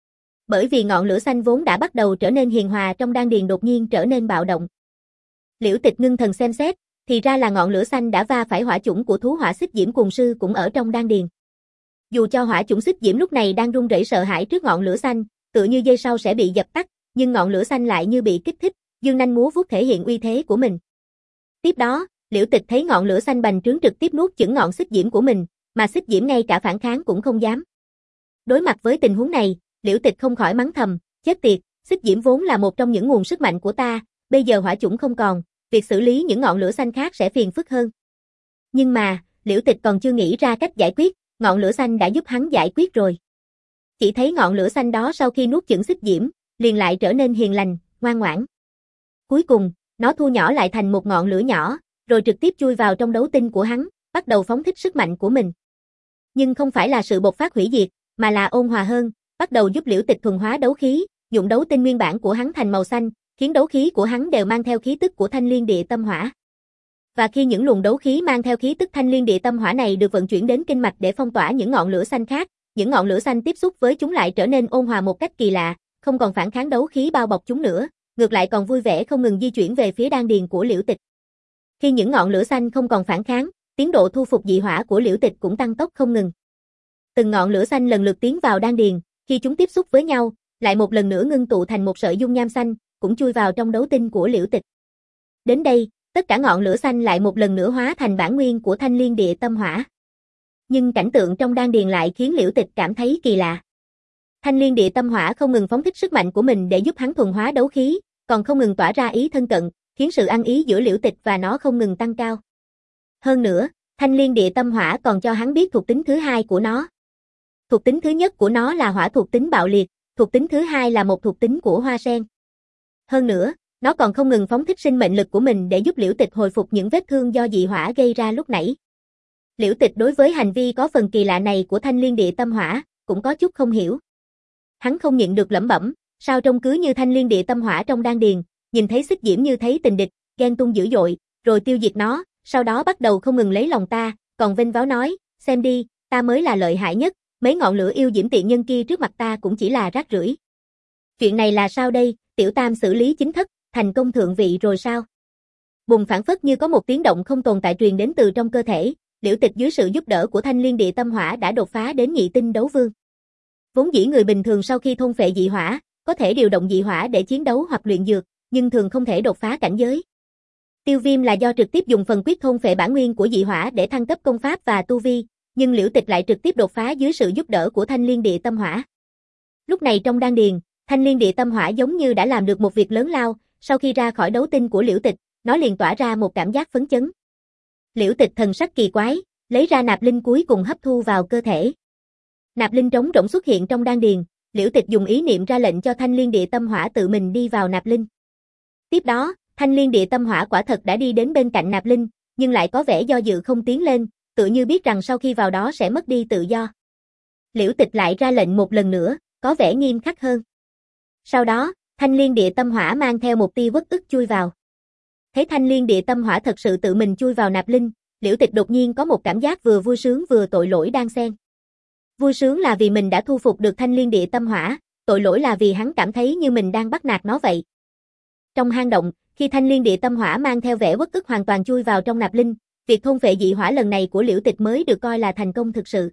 [SPEAKER 1] Bởi vì ngọn lửa xanh vốn đã bắt đầu trở nên hiền hòa trong đan điền đột nhiên trở nên bạo động. Liễu Tịch ngưng thần xem xét, thì ra là ngọn lửa xanh đã va phải hỏa chủng của thú hỏa xích diễm cùng sư cũng ở trong đan điền. Dù cho hỏa chủng xích diễm lúc này đang run rẩy sợ hãi trước ngọn lửa xanh, tựa như giây sau sẽ bị dập tắt, nhưng ngọn lửa xanh lại như bị kích thích, dương nanh múa vuốt thể hiện uy thế của mình. Tiếp đó, Liễu Tịch thấy ngọn lửa xanh bành trướng trực tiếp nuốt chửng ngọn xích diễm của mình, mà xích diễm ngay cả phản kháng cũng không dám. Đối mặt với tình huống này, Liễu Tịch không khỏi mắng thầm, chết tiệt, xích diễm vốn là một trong những nguồn sức mạnh của ta, bây giờ hỏa chủng không còn, việc xử lý những ngọn lửa xanh khác sẽ phiền phức hơn. Nhưng mà, Liễu Tịch còn chưa nghĩ ra cách giải quyết, ngọn lửa xanh đã giúp hắn giải quyết rồi. Chỉ thấy ngọn lửa xanh đó sau khi nuốt chửng xích diễm, liền lại trở nên hiền lành, ngoan ngoãn. Cuối cùng, nó thu nhỏ lại thành một ngọn lửa nhỏ, rồi trực tiếp chui vào trong đấu tinh của hắn, bắt đầu phóng thích sức mạnh của mình. Nhưng không phải là sự bộc phát hủy diệt, mà là ôn hòa hơn, bắt đầu giúp Liễu Tịch thuần hóa đấu khí, nhuộm đấu tinh nguyên bản của hắn thành màu xanh, khiến đấu khí của hắn đều mang theo khí tức của Thanh Liên Địa Tâm Hỏa. Và khi những luồng đấu khí mang theo khí tức Thanh Liên Địa Tâm Hỏa này được vận chuyển đến kinh mạch để phong tỏa những ngọn lửa xanh khác, những ngọn lửa xanh tiếp xúc với chúng lại trở nên ôn hòa một cách kỳ lạ, không còn phản kháng đấu khí bao bọc chúng nữa, ngược lại còn vui vẻ không ngừng di chuyển về phía đan điền của Liễu Tịch. Khi những ngọn lửa xanh không còn phản kháng, tiến độ thu phục dị hỏa của Liễu Tịch cũng tăng tốc không ngừng. Từng ngọn lửa xanh lần lượt tiến vào đan điền, khi chúng tiếp xúc với nhau, lại một lần nữa ngưng tụ thành một sợi dung nham xanh, cũng chui vào trong đấu tinh của Liễu Tịch. Đến đây, tất cả ngọn lửa xanh lại một lần nữa hóa thành bản nguyên của Thanh Liên Địa Tâm Hỏa. Nhưng cảnh tượng trong đan điền lại khiến Liễu Tịch cảm thấy kỳ lạ. Thanh Liên Địa Tâm Hỏa không ngừng phóng thích sức mạnh của mình để giúp hắn thuần hóa đấu khí, còn không ngừng tỏa ra ý thân cận, khiến sự ăn ý giữa Liễu Tịch và nó không ngừng tăng cao. Hơn nữa, Thanh Liên Địa Tâm Hỏa còn cho hắn biết thuộc tính thứ hai của nó. Thuộc tính thứ nhất của nó là hỏa thuộc tính bạo liệt, thuộc tính thứ hai là một thuộc tính của hoa sen. Hơn nữa, nó còn không ngừng phóng thích sinh mệnh lực của mình để giúp Liễu Tịch hồi phục những vết thương do dị hỏa gây ra lúc nãy. Liễu Tịch đối với hành vi có phần kỳ lạ này của Thanh Liên Địa Tâm Hỏa, cũng có chút không hiểu. Hắn không nhịn được lẩm bẩm, sao trông cứ như Thanh Liên Địa Tâm Hỏa trong đan điền, nhìn thấy xích diễm như thấy tình địch, ghen tung dữ dội, rồi tiêu diệt nó, sau đó bắt đầu không ngừng lấy lòng ta, còn vênh váo nói, xem đi, ta mới là lợi hại nhất, mấy ngọn lửa yêu diễm tiện nhân kia trước mặt ta cũng chỉ là rác rưởi. Chuyện này là sao đây, tiểu tam xử lý chính thất, thành công thượng vị rồi sao? Bùng phảng phất như có một tiếng động không tồn tại truyền đến từ trong cơ thể, Liễu Tịch dưới sự giúp đỡ của Thanh Liên Địa Tâm Hỏa đã đột phá đến nhị tinh đấu vương. Vốn dĩ người bình thường sau khi thôn phệ dị hỏa, có thể điều động dị hỏa để chiến đấu hoặc luyện dược, nhưng thường không thể đột phá cảnh giới. Tiêu Viêm là do trực tiếp dùng phần quyết thôn phệ bản nguyên của dị hỏa để thăng cấp công pháp và tu vi, nhưng Liễu Tịch lại trực tiếp đột phá dưới sự giúp đỡ của Thanh Liên Địa Tâm Hỏa. Lúc này trong đan điền, Thanh Liên Địa Tâm Hỏa giống như đã làm được một việc lớn lao, sau khi ra khỏi đấu tinh của Liễu Tịch, nó liền tỏa ra một cảm giác phấn chấn. Liễu Tịch thần sắc kỳ quái, lấy ra nạp linh cuối cùng hấp thu vào cơ thể. Nạp linh trống rỗng xuất hiện trong đan điền, Liễu Tịch dùng ý niệm ra lệnh cho Thanh Liên Địa Tâm Hỏa tự mình đi vào nạp linh. Tiếp đó, Thanh Liên Địa Tâm Hỏa quả thật đã đi đến bên cạnh nạp linh, nhưng lại có vẻ do dự không tiến lên, tựa như biết rằng sau khi vào đó sẽ mất đi tự do. Liễu Tịch lại ra lệnh một lần nữa, có vẻ nghiêm khắc hơn. Sau đó, Thanh Liên Địa Tâm Hỏa mang theo một tia uất ức chui vào. Thấy Thanh Liên Địa Tâm Hỏa thật sự tự mình chui vào nạp linh, Liễu Tịch đột nhiên có một cảm giác vừa vui sướng vừa tội lỗi đan xen. Vui sướng là vì mình đã thu phục được Thanh Liên Địa Tâm Hỏa, tội lỗi là vì hắn cảm thấy như mình đang bắt nạt nó vậy. Trong hang động, khi Thanh Liên Địa Tâm Hỏa mang theo vẻ uất ức hoàn toàn chui vào trong nạp linh, việc thôn phệ dị hỏa lần này của Liễu Tịch mới được coi là thành công thực sự.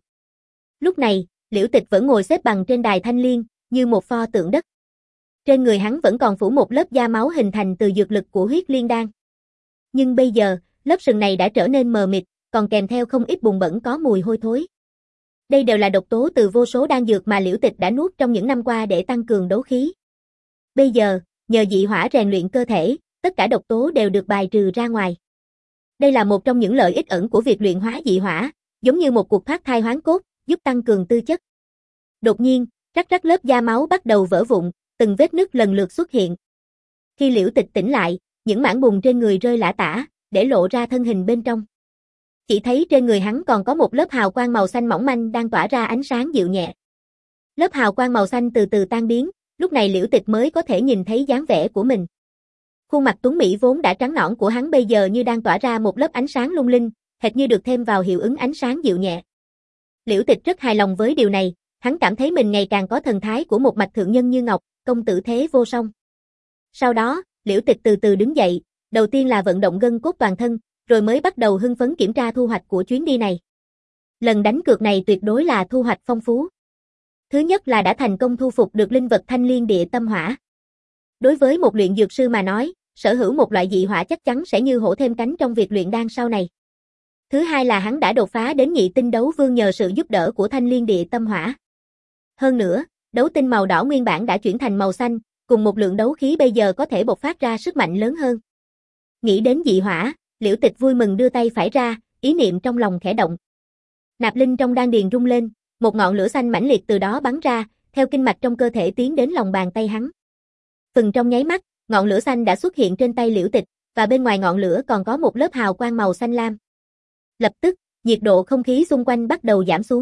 [SPEAKER 1] Lúc này, Liễu Tịch vẫn ngồi xếp bằng trên đài thanh liên, như một pho tượng đất. Trên người hắn vẫn còn phủ một lớp da máu hình thành từ dược lực của huyết liên đan. Nhưng bây giờ, lớp sừng này đã trở nên mờ mịt, còn kèm theo không ít bùn bẩn có mùi hôi thối. Đây đều là độc tố từ vô số đan dược mà Liễu Tịch đã nuốt trong những năm qua để tăng cường đấu khí. Bây giờ, nhờ dị hỏa rèn luyện cơ thể, tất cả độc tố đều được bài trừ ra ngoài. Đây là một trong những lợi ích ẩn của việc luyện hóa dị hỏa, giống như một cuộc thoát thai hoán cốt, giúp tăng cường tư chất. Đột nhiên, rắc rắc lớp da máu bắt đầu vỡ vụn, từng vết nứt lần lượt xuất hiện. Khi Liễu Tịch tỉnh lại, những mảng bùn trên người rơi lả tả, để lộ ra thân hình bên trong. Chỉ thấy trên người hắn còn có một lớp hào quang màu xanh mỏng manh đang tỏa ra ánh sáng dịu nhẹ. Lớp hào quang màu xanh từ từ tan biến, lúc này Liễu Tịch mới có thể nhìn thấy dáng vẻ của mình. Khuôn mặt tuấn mỹ vốn đã trắng nõn của hắn bây giờ như đang tỏa ra một lớp ánh sáng lung linh, hệt như được thêm vào hiệu ứng ánh sáng dịu nhẹ. Liễu Tịch rất hài lòng với điều này, Hắn cảm thấy mình ngày càng có thần thái của một mạch thượng nhân như ngọc, công tử thế vô song. Sau đó, Liễu Tịch từ từ đứng dậy, đầu tiên là vận động gân cốt toàn thân, rồi mới bắt đầu hưng phấn kiểm tra thu hoạch của chuyến đi này. Lần đánh cược này tuyệt đối là thu hoạch phong phú. Thứ nhất là đã thành công thu phục được linh vật Thanh Liên Địa Tâm Hỏa. Đối với một luyện dược sư mà nói, sở hữu một loại dị hỏa chắc chắn sẽ như hổ thêm cánh trong việc luyện đan sau này. Thứ hai là hắn đã đột phá đến nhị tinh đấu vương nhờ sự giúp đỡ của Thanh Liên Địa Tâm Hỏa. Hơn nữa, đấu tinh màu đỏ nguyên bản đã chuyển thành màu xanh, cùng một lượng đấu khí bây giờ có thể bộc phát ra sức mạnh lớn hơn. Nghĩ đến dị hỏa, Liễu Tịch vui mừng đưa tay phải ra, ý niệm trong lòng khẽ động. Nạp linh trong đan điền rung lên, một ngọn lửa xanh mãnh liệt từ đó bắn ra, theo kinh mạch trong cơ thể tiến đến lòng bàn tay hắn. Phần trong nháy mắt, ngọn lửa xanh đã xuất hiện trên tay Liễu Tịch, và bên ngoài ngọn lửa còn có một lớp hào quang màu xanh lam. Lập tức, nhiệt độ không khí xung quanh bắt đầu giảm xuống.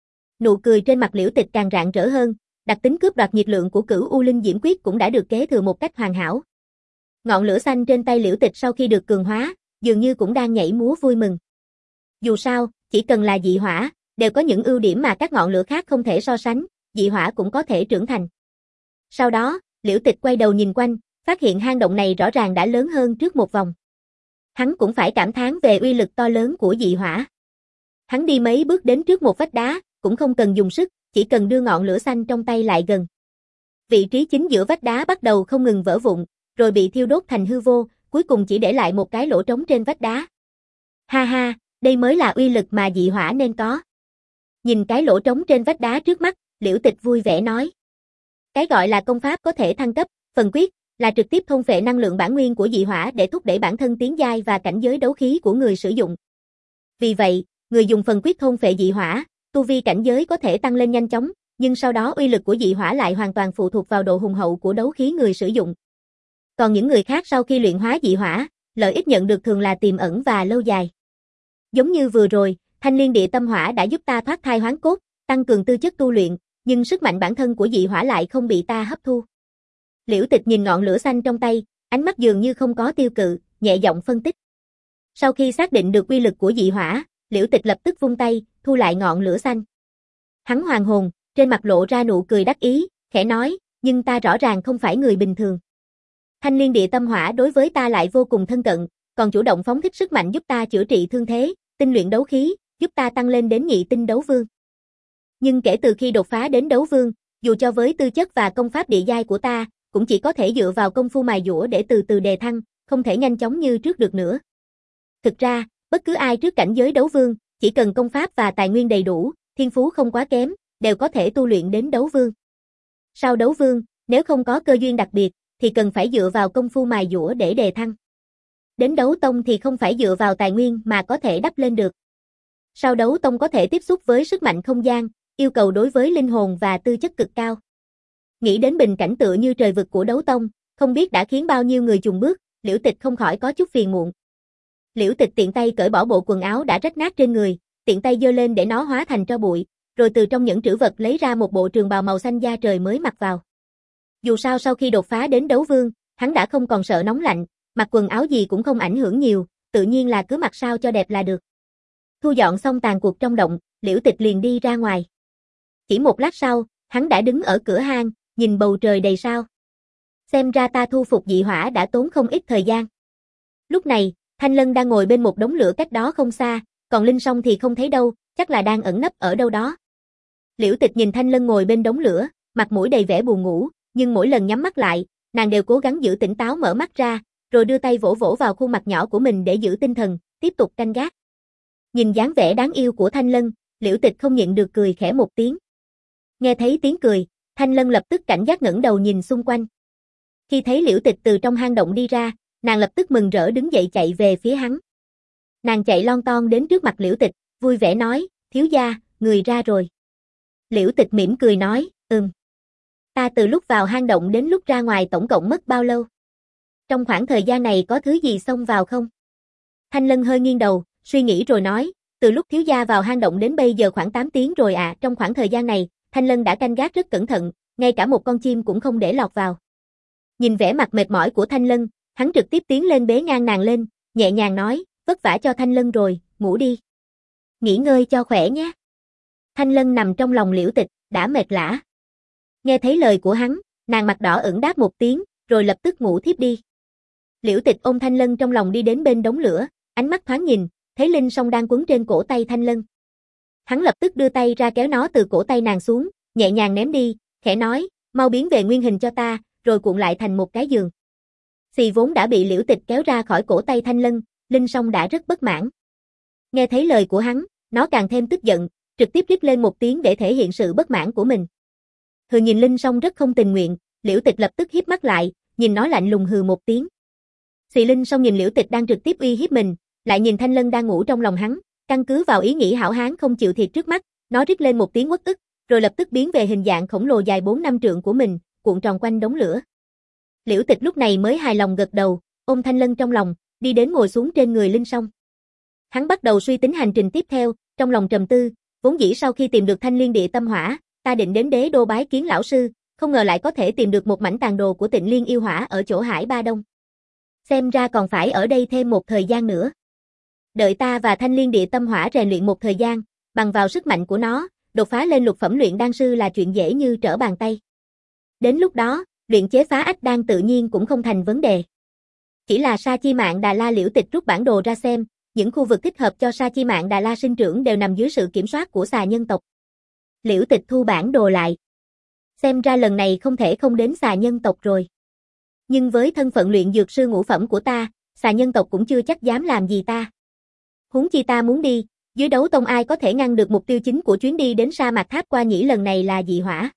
[SPEAKER 1] Nụ cười trên mặt Liễu Tịch càng rạng rỡ hơn, đặc tính cướp đoạt nhiệt lượng của Cửu U Linh Diễm Quyết cũng đã được kế thừa một cách hoàn hảo. Ngọn lửa xanh trên tay Liễu Tịch sau khi được cường hóa, dường như cũng đang nhảy múa vui mừng. Dù sao, chỉ cần là dị hỏa, đều có những ưu điểm mà các ngọn lửa khác không thể so sánh, dị hỏa cũng có thể trưởng thành. Sau đó, Liễu Tịch quay đầu nhìn quanh, phát hiện hang động này rõ ràng đã lớn hơn trước một vòng. Hắn cũng phải cảm thán về uy lực to lớn của dị hỏa. Hắn đi mấy bước đến trước một vách đá, cũng không cần dùng sức, chỉ cần đưa ngọn lửa xanh trong tay lại gần. Vị trí chính giữa vách đá bắt đầu không ngừng vỡ vụn, rồi bị thiêu đốt thành hư vô, cuối cùng chỉ để lại một cái lỗ trống trên vách đá. Ha ha, đây mới là uy lực mà dị hỏa nên có. Nhìn cái lỗ trống trên vách đá trước mắt, Liễu Tịch vui vẻ nói. Cái gọi là công pháp có thể thăng cấp, phần quyết, là trực tiếp thôn phệ năng lượng bản nguyên của dị hỏa để thúc đẩy bản thân tiến giai và cảnh giới đấu khí của người sử dụng. Vì vậy, người dùng phần quyết thôn phệ dị hỏa, tu vi cảnh giới có thể tăng lên nhanh chóng, nhưng sau đó uy lực của dị hỏa lại hoàn toàn phụ thuộc vào độ hùng hậu của đấu khí người sử dụng. Còn những người khác sau khi luyện hóa dị hỏa, lợi ích nhận được thường là tiềm ẩn và lâu dài. Giống như vừa rồi, Thanh Liên Địa Tâm Hỏa đã giúp ta thoát thai hoán cốt, tăng cường tư chất tu luyện, nhưng sức mạnh bản thân của dị hỏa lại không bị ta hấp thu. Liễu Tịch nhìn ngọn lửa xanh trong tay, ánh mắt dường như không có tiêu cự, nhẹ giọng phân tích. Sau khi xác định được uy lực của dị hỏa, Liễu Tịch lập tức vung tay, thu lại ngọn lửa xanh. Hắn hoàn hồn, trên mặt lộ ra nụ cười đắc ý, khẽ nói, nhưng ta rõ ràng không phải người bình thường. Thanh Liên Địa Tâm Hỏa đối với ta lại vô cùng thân cận, còn chủ động phóng thích sức mạnh giúp ta chữa trị thương thế, tinh luyện đấu khí, giúp ta tăng lên đến nhị tinh đấu vương. Nhưng kể từ khi đột phá đến đấu vương, dù cho với tư chất và công pháp địa giai của ta, cũng chỉ có thể dựa vào công phu mài dũa để từ từ đề thăng, không thể nhanh chóng như trước được nữa. Thực ra, bất cứ ai trước cảnh giới đấu vương, chỉ cần công pháp và tài nguyên đầy đủ, thiên phú không quá kém, đều có thể tu luyện đến đấu vương. Sau đấu vương, nếu không có cơ duyên đặc biệt, thì cần phải dựa vào công phu mài dũa để đề thăng. Đến đấu tông thì không phải dựa vào tài nguyên mà có thể đắp lên được. Sau đấu tông có thể tiếp xúc với sức mạnh không gian, yêu cầu đối với linh hồn và tư chất cực cao. Nghĩ đến bình cảnh tựa như trời vực của đấu tông, không biết đã khiến bao nhiêu người chùn bước, Liễu Tịch không khỏi có chút phiền muộn. Liễu Tịch tiện tay cởi bỏ bộ quần áo đã rách nát trên người, tiện tay giơ lên để nó hóa thành tro bụi, rồi từ trong những trữ vật lấy ra một bộ trường bào màu xanh da trời mới mặc vào. Dù sao sau khi đột phá đến đấu vương, hắn đã không còn sợ nóng lạnh, mặc quần áo gì cũng không ảnh hưởng nhiều, tự nhiên là cứ mặc sao cho đẹp là được. Thu dọn xong tàn cuộc trong động, Liễu Tịch liền đi ra ngoài. Chỉ một lát sau, hắn đã đứng ở cửa hang, nhìn bầu trời đầy sao. Xem ra ta thu phục dị hỏa đã tốn không ít thời gian. Lúc này, Thanh Lân đang ngồi bên một đống lửa cách đó không xa, còn Linh Song thì không thấy đâu, chắc là đang ẩn nấp ở đâu đó. Liễu Tịch nhìn Thanh Lân ngồi bên đống lửa, mặt mũi đầy vẻ buồn ngủ, nhưng mỗi lần nhắm mắt lại, nàng đều cố gắng giữ tỉnh táo mở mắt ra, rồi đưa tay vỗ vỗ vào khuôn mặt nhỏ của mình để giữ tinh thần, tiếp tục canh gác. Nhìn dáng vẻ đáng yêu của Thanh Lân, Liễu Tịch không nhịn được cười khẽ một tiếng. Nghe thấy tiếng cười, Thanh Lân lập tức cảnh giác ngẩng đầu nhìn xung quanh. Khi thấy Liễu Tịch từ trong hang động đi ra, nàng lập tức mừng rỡ đứng dậy chạy về phía hắn. Nàng chạy lon ton đến trước mặt Liễu Tịch, vui vẻ nói, thiếu gia, người ra rồi. Liễu Tịch mỉm cười nói, ừm. Ta từ lúc vào hang động đến lúc ra ngoài tổng cộng mất bao lâu? Trong khoảng thời gian này có thứ gì xông vào không? Thanh Lân hơi nghiêng đầu, suy nghĩ rồi nói, từ lúc thiếu gia vào hang động đến bây giờ khoảng tám tiếng rồi ạ. À. Trong khoảng thời gian này, Thanh Lân đã canh gác rất cẩn thận, ngay cả một con chim cũng không để lọt vào. Nhìn vẻ mặt mệt mỏi của Thanh Lân, hắn trực tiếp tiến lên bế ngang nàng lên, nhẹ nhàng nói, vất vả cho Thanh Lân rồi, ngủ đi. Nghỉ ngơi cho khỏe nhé. Thanh Lân nằm trong lòng Liễu Tịch, đã mệt lả. Nghe thấy lời của hắn, nàng mặt đỏ ửng đáp một tiếng, rồi lập tức ngủ thiếp đi. Liễu Tịch ôm Thanh Lân trong lòng đi đến bên đống lửa, ánh mắt thoáng nhìn, thấy Linh Song đang quấn trên cổ tay Thanh Lân. Hắn lập tức đưa tay ra kéo nó từ cổ tay nàng xuống, nhẹ nhàng ném đi, khẽ nói, mau biến về nguyên hình cho ta, rồi cuộn lại thành một cái giường. Xì vốn đã bị Liễu Tịch kéo ra khỏi cổ tay Thanh Lân, Linh Song đã rất bất mãn. Nghe thấy lời của hắn, nó càng thêm tức giận, trực tiếp rít lên một tiếng để thể hiện sự bất mãn của mình. Hừ, nhìn Linh Song rất không tình nguyện, Liễu Tịch lập tức híp mắt lại, nhìn nó lạnh lùng hừ một tiếng. Xì Linh Song nhìn Liễu Tịch đang trực tiếp uy hiếp mình, lại nhìn Thanh Lân đang ngủ trong lòng hắn, căn cứ vào ý nghĩ hảo hán không chịu thiệt trước mắt, nó rít lên một tiếng uất ức, rồi lập tức biến về hình dạng khổng lồ dài bốn năm trượng của mình, cuộn tròn quanh đống lửa. Liễu Tịch lúc này mới hài lòng gật đầu, ôm Thanh Lân trong lòng, đi đến ngồi xuống trên người Linh Song. Hắn bắt đầu suy tính hành trình tiếp theo, trong lòng trầm tư, vốn dĩ sau khi tìm được Thanh Liên Địa Tâm Hỏa, ta định đến Đế Đô bái kiến lão sư, không ngờ lại có thể tìm được một mảnh tàn đồ của Tịnh Liên Yêu Hỏa ở chỗ Hải Ba Đông. Xem ra còn phải ở đây thêm một thời gian nữa. Đợi ta và Thanh Liên Địa Tâm Hỏa rèn luyện một thời gian, bằng vào sức mạnh của nó, đột phá lên lục phẩm luyện đan sư là chuyện dễ như trở bàn tay. Đến lúc đó, luyện chế phá ách đan tự nhiên cũng không thành vấn đề. Chỉ là Sa Chi Mạn Đà La Liễu Tịch rút bản đồ ra xem, những khu vực thích hợp cho Sa Chi Mạn Đà La sinh trưởng đều nằm dưới sự kiểm soát của xà nhân tộc. Liễu Tịch thu bản đồ lại. Xem ra lần này không thể không đến xà nhân tộc rồi. Nhưng với thân phận luyện dược sư ngũ phẩm của ta, xà nhân tộc cũng chưa chắc dám làm gì ta. Huống chi ta muốn đi, dưới đấu tông ai có thể ngăn được mục tiêu chính của chuyến đi đến sa mạc Tháp Qua Nhĩ lần này là dị hỏa.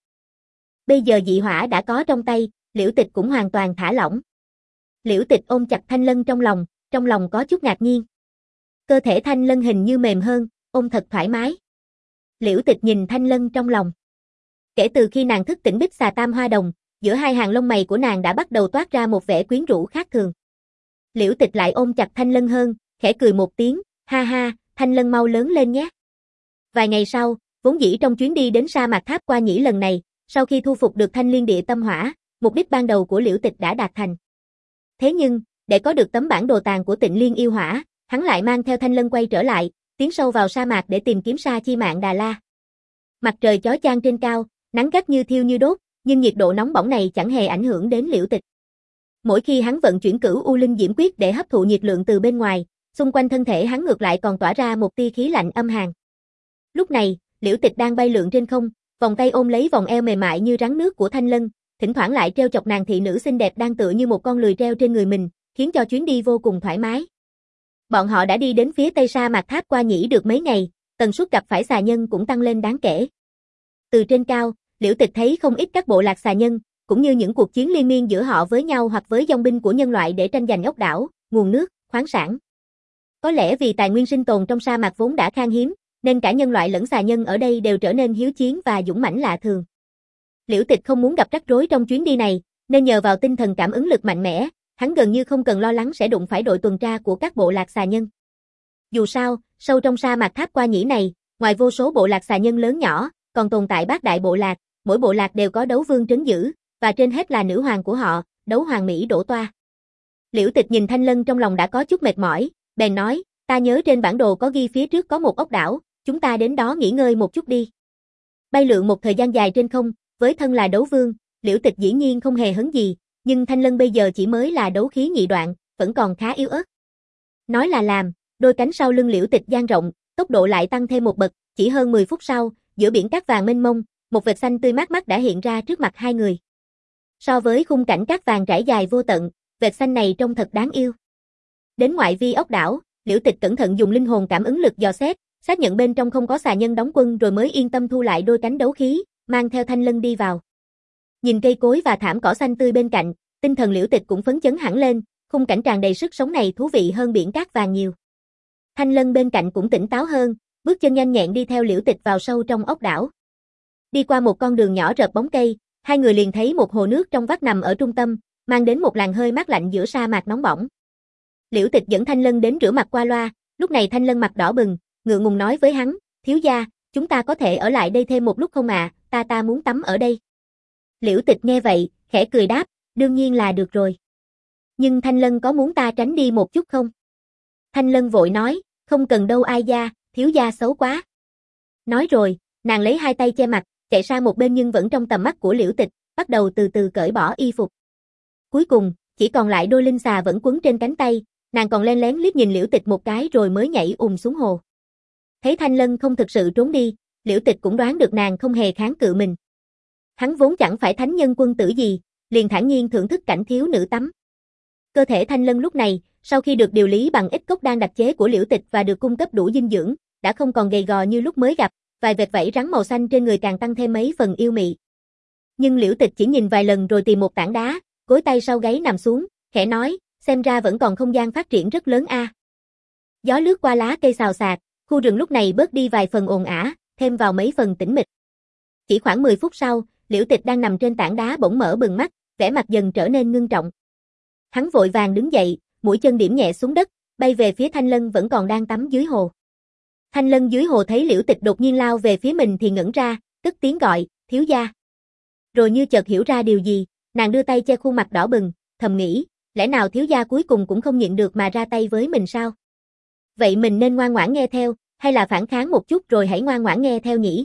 [SPEAKER 1] Bây giờ dị hỏa đã có trong tay, Liễu Tịch cũng hoàn toàn thả lỏng. Liễu Tịch ôm chặt Thanh Lân trong lòng, trong lòng có chút ngạc nhiên. Cơ thể Thanh Lân hình như mềm hơn, ôm thật thoải mái. Liễu Tịch nhìn Thanh Lân trong lòng. Kể từ khi nàng thức tỉnh Bích Xà Tam Hoa Đồng, giữa hai hàng lông mày của nàng đã bắt đầu toát ra một vẻ quyến rũ khác thường. Liễu Tịch lại ôm chặt Thanh Lân hơn, khẽ cười một tiếng, ha ha, Thanh Lân mau lớn lên nhé. Vài ngày sau, vốn dĩ trong chuyến đi đến sa mạc Tháp Qua Nhĩ lần này, sau khi thu phục được Thanh Liên Địa Tâm Hỏa, mục đích ban đầu của Liễu Tịch đã đạt thành. Thế nhưng, để có được tấm bản đồ tàng của Tịnh Liên Yêu Hỏa, hắn lại mang theo Thanh Lân quay trở lại, tiến sâu vào sa mạc để tìm kiếm Sa Chi Mạn Đà La. Mặt trời chói chang trên cao, nắng gắt như thiêu như đốt, nhưng nhiệt độ nóng bỏng này chẳng hề ảnh hưởng đến Liễu Tịch. Mỗi khi hắn vận chuyển Cửu U Linh Diễm Quyết để hấp thụ nhiệt lượng từ bên ngoài, xung quanh thân thể hắn ngược lại còn tỏa ra một tia khí lạnh âm hàn. Lúc này, Liễu Tịch đang bay lượn trên không, vòng tay ôm lấy vòng eo mềm mại như rắn nước của Thanh Lân, thỉnh thoảng lại treo chọc nàng thị nữ xinh đẹp đang tựa như một con lười treo trên người mình, khiến cho chuyến đi vô cùng thoải mái. Bọn họ đã đi đến phía tây sa mạc Tháp Qua Nhĩ được mấy ngày, tần suất gặp phải xà nhân cũng tăng lên đáng kể. Từ trên cao, Liễu Tịch thấy không ít các bộ lạc xà nhân, cũng như những cuộc chiến liên miên giữa họ với nhau hoặc với dòng binh của nhân loại để tranh giành ốc đảo, nguồn nước, khoáng sản. Có lẽ vì tài nguyên sinh tồn trong sa mạc vốn đã khan hiếm, nên cả nhân loại lẫn xà nhân ở đây đều trở nên hiếu chiến và dũng mãnh lạ thường. Liễu Tịch không muốn gặp rắc rối trong chuyến đi này, nên nhờ vào tinh thần cảm ứng lực mạnh mẽ, hắn gần như không cần lo lắng sẽ đụng phải đội tuần tra của các bộ lạc xà nhân. Dù sao, sâu trong sa mạc Tháp Qua Nhĩ này, ngoài vô số bộ lạc xà nhân lớn nhỏ, còn tồn tại bát đại bộ lạc, mỗi bộ lạc đều có đấu vương trấn giữ, và trên hết là nữ hoàng của họ, Đấu Hoàng Mỹ Đỗ Toa. Liễu Tịch nhìn Thanh Lân trong lòng đã có chút mệt mỏi, bèn nói, ta nhớ trên bản đồ có ghi phía trước có một ốc đảo, chúng ta đến đó nghỉ ngơi một chút đi. Bay lượn một thời gian dài trên không, với thân là đấu vương, Liễu Tịch dĩ nhiên không hề hấn gì, nhưng Thanh Lân bây giờ chỉ mới là đấu khí nhị đoạn, vẫn còn khá yếu ớt. Nói là làm, đôi cánh sau lưng Liễu Tịch dang rộng, tốc độ lại tăng thêm một bậc, chỉ hơn mười phút sau, giữa biển cát vàng mênh mông, một vệt xanh tươi mát mắt đã hiện ra trước mặt hai người. So với khung cảnh cát vàng trải dài vô tận, vệt xanh này trông thật đáng yêu. Đến ngoại vi ốc đảo, Liễu Tịch cẩn thận dùng linh hồn cảm ứng lực dò xét, xác nhận bên trong không có xà nhân đóng quân rồi mới yên tâm thu lại đôi cánh đấu khí, mang theo Thanh Lân đi vào. Nhìn cây cối và thảm cỏ xanh tươi bên cạnh, tinh thần Liễu Tịch cũng phấn chấn hẳn lên, khung cảnh tràn đầy sức sống này thú vị hơn biển cát vàng nhiều. Thanh Lân bên cạnh cũng tỉnh táo hơn, bước chân nhanh nhẹn đi theo Liễu Tịch vào sâu trong ốc đảo. Đi qua một con đường nhỏ rợp bóng cây, hai người liền thấy một hồ nước trong vắt nằm ở trung tâm, mang đến một làn hơi mát lạnh giữa sa mạc nóng bỏng. Liễu Tịch dẫn Thanh Lân đến rửa mặt qua loa, lúc này Thanh Lân mặt đỏ bừng, ngượng ngùng nói với hắn, thiếu gia, chúng ta có thể ở lại đây thêm một lúc không ạ, à? ta ta muốn tắm ở đây. Liễu Tịch nghe vậy, khẽ cười đáp, đương nhiên là được rồi. Nhưng Thanh Lân có muốn ta tránh đi một chút không? Thanh Lân vội nói, không cần đâu ai gia, thiếu gia xấu quá. Nói rồi, nàng lấy hai tay che mặt, chạy sang một bên nhưng vẫn trong tầm mắt của Liễu Tịch, bắt đầu từ từ cởi bỏ y phục. Cuối cùng, chỉ còn lại đôi linh xà vẫn quấn trên cánh tay, nàng còn len lén liếc nhìn Liễu Tịch một cái rồi mới nhảy ùm xuống hồ. Thấy Thanh Lân không thực sự trốn đi, Liễu Tịch cũng đoán được nàng không hề kháng cự mình. Hắn vốn chẳng phải thánh nhân quân tử gì, liền thản nhiên thưởng thức cảnh thiếu nữ tắm. Cơ thể Thanh Lân lúc này, sau khi được điều lý bằng ít cốc đan đặc chế của Liễu Tịch và được cung cấp đủ dinh dưỡng, đã không còn gầy gò như lúc mới gặp, vài vệt vảy rắn màu xanh trên người càng tăng thêm mấy phần yêu mị. Nhưng Liễu Tịch chỉ nhìn vài lần rồi tìm một tảng đá, gối tay sau gáy nằm xuống, khẽ nói, xem ra vẫn còn không gian phát triển rất lớn a. À. Gió lướt qua lá cây xào xạc, khu rừng lúc này bớt đi vài phần ồn ả, thêm vào mấy phần tĩnh mịch. Chỉ khoảng mười phút sau, Liễu Tịch đang nằm trên tảng đá bỗng mở bừng mắt, vẻ mặt dần trở nên ngưng trọng. Hắn vội vàng đứng dậy, mũi chân điểm nhẹ xuống đất, bay về phía Thanh Lân vẫn còn đang tắm dưới hồ. Thanh Lân dưới hồ thấy Liễu Tịch đột nhiên lao về phía mình thì ngẩn ra, cất tiếng gọi, thiếu gia. Rồi như chợt hiểu ra điều gì, nàng đưa tay che khuôn mặt đỏ bừng, thầm nghĩ, lẽ nào thiếu gia cuối cùng cũng không nhịn được mà ra tay với mình sao? Vậy mình nên ngoan ngoãn nghe theo, hay là phản kháng một chút rồi hãy ngoan ngoãn nghe theo nhỉ?